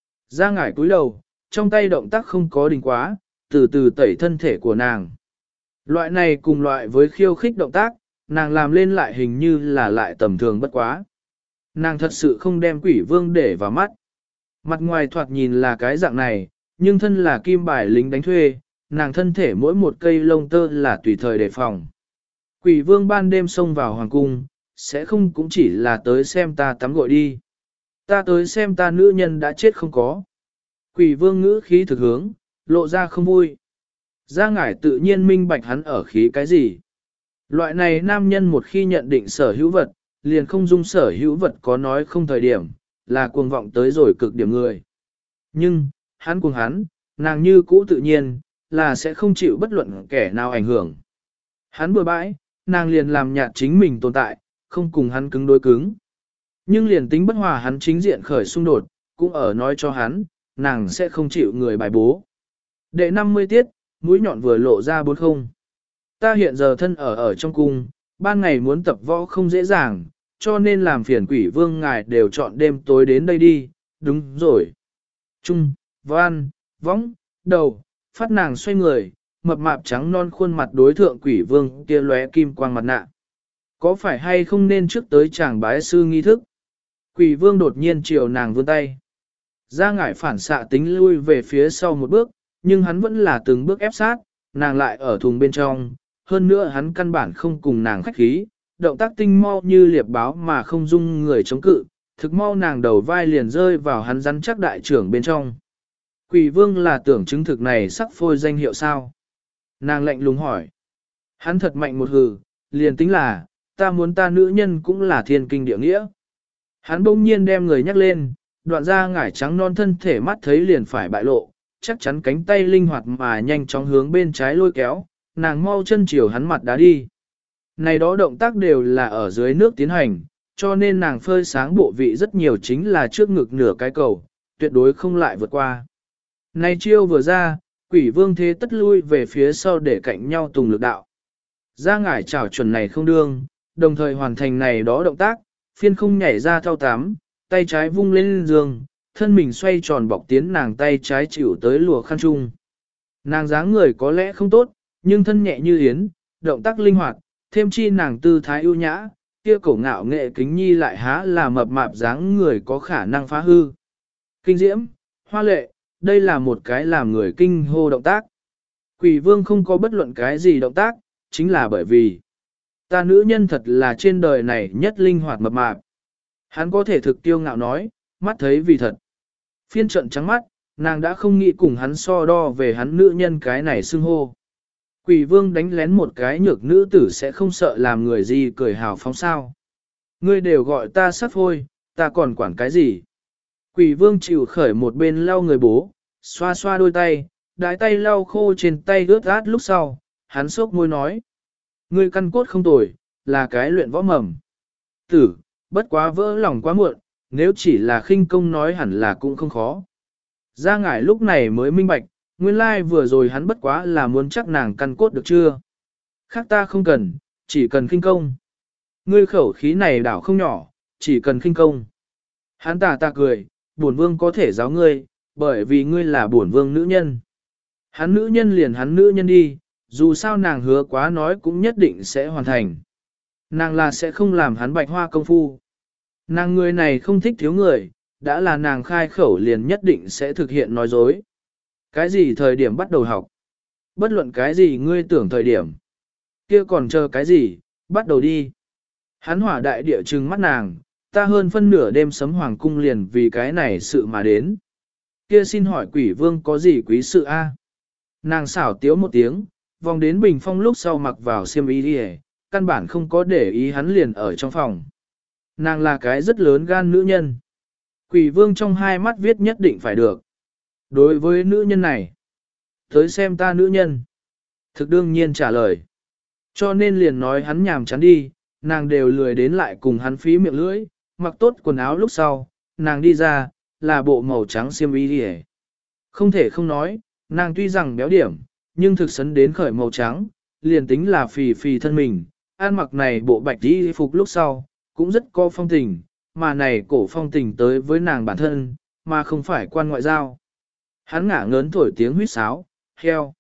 Ra ngải cúi đầu, trong tay động tác không có đình quá, từ từ tẩy thân thể của nàng. Loại này cùng loại với khiêu khích động tác, nàng làm lên lại hình như là lại tầm thường bất quá. Nàng thật sự không đem quỷ vương để vào mắt. Mặt ngoài thoạt nhìn là cái dạng này, nhưng thân là kim bài lính đánh thuê, nàng thân thể mỗi một cây lông tơ là tùy thời đề phòng. Quỷ vương ban đêm xông vào hoàng cung, sẽ không cũng chỉ là tới xem ta tắm gội đi. Ta tới xem ta nữ nhân đã chết không có. Quỷ vương ngữ khí thực hướng, lộ ra không vui. Gia ngải tự nhiên minh bạch hắn ở khí cái gì. Loại này nam nhân một khi nhận định sở hữu vật, liền không dung sở hữu vật có nói không thời điểm, là cuồng vọng tới rồi cực điểm người. Nhưng, hắn cuồng hắn, nàng như cũ tự nhiên, là sẽ không chịu bất luận kẻ nào ảnh hưởng. Hắn bừa bãi, nàng liền làm nhạt chính mình tồn tại, không cùng hắn cứng đối cứng. Nhưng liền tính bất hòa hắn chính diện khởi xung đột, cũng ở nói cho hắn, nàng sẽ không chịu người bài bố. Đệ năm mươi tiết, mũi nhọn vừa lộ ra bốn không. Ta hiện giờ thân ở ở trong cung, ban ngày muốn tập võ không dễ dàng, cho nên làm phiền quỷ vương ngài đều chọn đêm tối đến đây đi, đúng rồi. Trung, văn, võng, đầu, phát nàng xoay người, mập mạp trắng non khuôn mặt đối thượng quỷ vương kia lóe kim quang mặt nạ. Có phải hay không nên trước tới chàng bái sư nghi thức? Quỷ vương đột nhiên chiều nàng vươn tay. Ra ngải phản xạ tính lui về phía sau một bước, nhưng hắn vẫn là từng bước ép sát, nàng lại ở thùng bên trong, hơn nữa hắn căn bản không cùng nàng khách khí, động tác tinh mau như liệp báo mà không dung người chống cự, thực mau nàng đầu vai liền rơi vào hắn rắn chắc đại trưởng bên trong. Quỷ vương là tưởng chứng thực này sắc phôi danh hiệu sao? Nàng lạnh lùng hỏi. Hắn thật mạnh một hừ, liền tính là, ta muốn ta nữ nhân cũng là thiên kinh địa nghĩa. Hắn bỗng nhiên đem người nhắc lên, đoạn ra ngải trắng non thân thể mắt thấy liền phải bại lộ, chắc chắn cánh tay linh hoạt mà nhanh chóng hướng bên trái lôi kéo, nàng mau chân chiều hắn mặt đá đi. Này đó động tác đều là ở dưới nước tiến hành, cho nên nàng phơi sáng bộ vị rất nhiều chính là trước ngực nửa cái cầu, tuyệt đối không lại vượt qua. Này chiêu vừa ra, quỷ vương thế tất lui về phía sau để cạnh nhau tùng lực đạo. Ra ngải chảo chuẩn này không đương, đồng thời hoàn thành này đó động tác, phiên không nhảy ra thao tám, tay trái vung lên giường, thân mình xoay tròn bọc tiến nàng tay trái chịu tới lùa khăn trung. Nàng dáng người có lẽ không tốt, nhưng thân nhẹ như yến, động tác linh hoạt, thêm chi nàng tư thái ưu nhã, kia cổ ngạo nghệ kính nhi lại há là mập mạp dáng người có khả năng phá hư. Kinh diễm, hoa lệ, đây là một cái làm người kinh hô động tác. Quỷ vương không có bất luận cái gì động tác, chính là bởi vì ta nữ nhân thật là trên đời này nhất linh hoạt mập mạp. Hắn có thể thực tiêu ngạo nói, mắt thấy vì thật. Phiên trận trắng mắt, nàng đã không nghĩ cùng hắn so đo về hắn nữ nhân cái này xưng hô. Quỷ vương đánh lén một cái nhược nữ tử sẽ không sợ làm người gì cười hào phóng sao. Ngươi đều gọi ta sắt phôi, ta còn quản cái gì. Quỷ vương chịu khởi một bên lau người bố, xoa xoa đôi tay, đái tay lau khô trên tay ướt át lúc sau, hắn sốc môi nói. Ngươi căn cốt không tồi, là cái luyện võ mầm. Tử, bất quá vỡ lòng quá muộn, nếu chỉ là khinh công nói hẳn là cũng không khó. Ra ngải lúc này mới minh bạch, nguyên lai vừa rồi hắn bất quá là muốn chắc nàng căn cốt được chưa. Khác ta không cần, chỉ cần khinh công. Ngươi khẩu khí này đảo không nhỏ, chỉ cần khinh công. Hắn tà ta cười, bổn vương có thể giáo ngươi, bởi vì ngươi là bổn vương nữ nhân. Hắn nữ nhân liền hắn nữ nhân đi, dù sao nàng hứa quá nói cũng nhất định sẽ hoàn thành. Nàng là sẽ không làm hắn bạch hoa công phu. Nàng người này không thích thiếu người, đã là nàng khai khẩu liền nhất định sẽ thực hiện nói dối. Cái gì thời điểm bắt đầu học? Bất luận cái gì ngươi tưởng thời điểm. Kia còn chờ cái gì, bắt đầu đi. Hắn hỏa đại địa trừng mắt nàng, ta hơn phân nửa đêm sấm hoàng cung liền vì cái này sự mà đến. Kia xin hỏi quỷ vương có gì quý sự a? Nàng xảo tiếu một tiếng, vòng đến bình phong lúc sau mặc vào xiêm y đi, căn bản không có để ý hắn liền ở trong phòng. Nàng là cái rất lớn gan nữ nhân. Quỷ vương trong hai mắt viết nhất định phải được. Đối với nữ nhân này, tới xem ta nữ nhân. Thực đương nhiên trả lời. Cho nên liền nói hắn nhàm chán đi, nàng đều lười đến lại cùng hắn phí miệng lưỡi, mặc tốt quần áo lúc sau, nàng đi ra, là bộ màu trắng xiêm y đi. Không thể không nói, nàng tuy rằng béo điểm, nhưng thực sấn đến khởi màu trắng, liền tính là phì phì thân mình, ăn mặc này bộ bạch y phục lúc sau, cũng rất có phong tình, mà này cổ phong tình tới với nàng bản thân, mà không phải quan ngoại giao. Hắn ngả ngớn thổi tiếng huýt sáo, heo.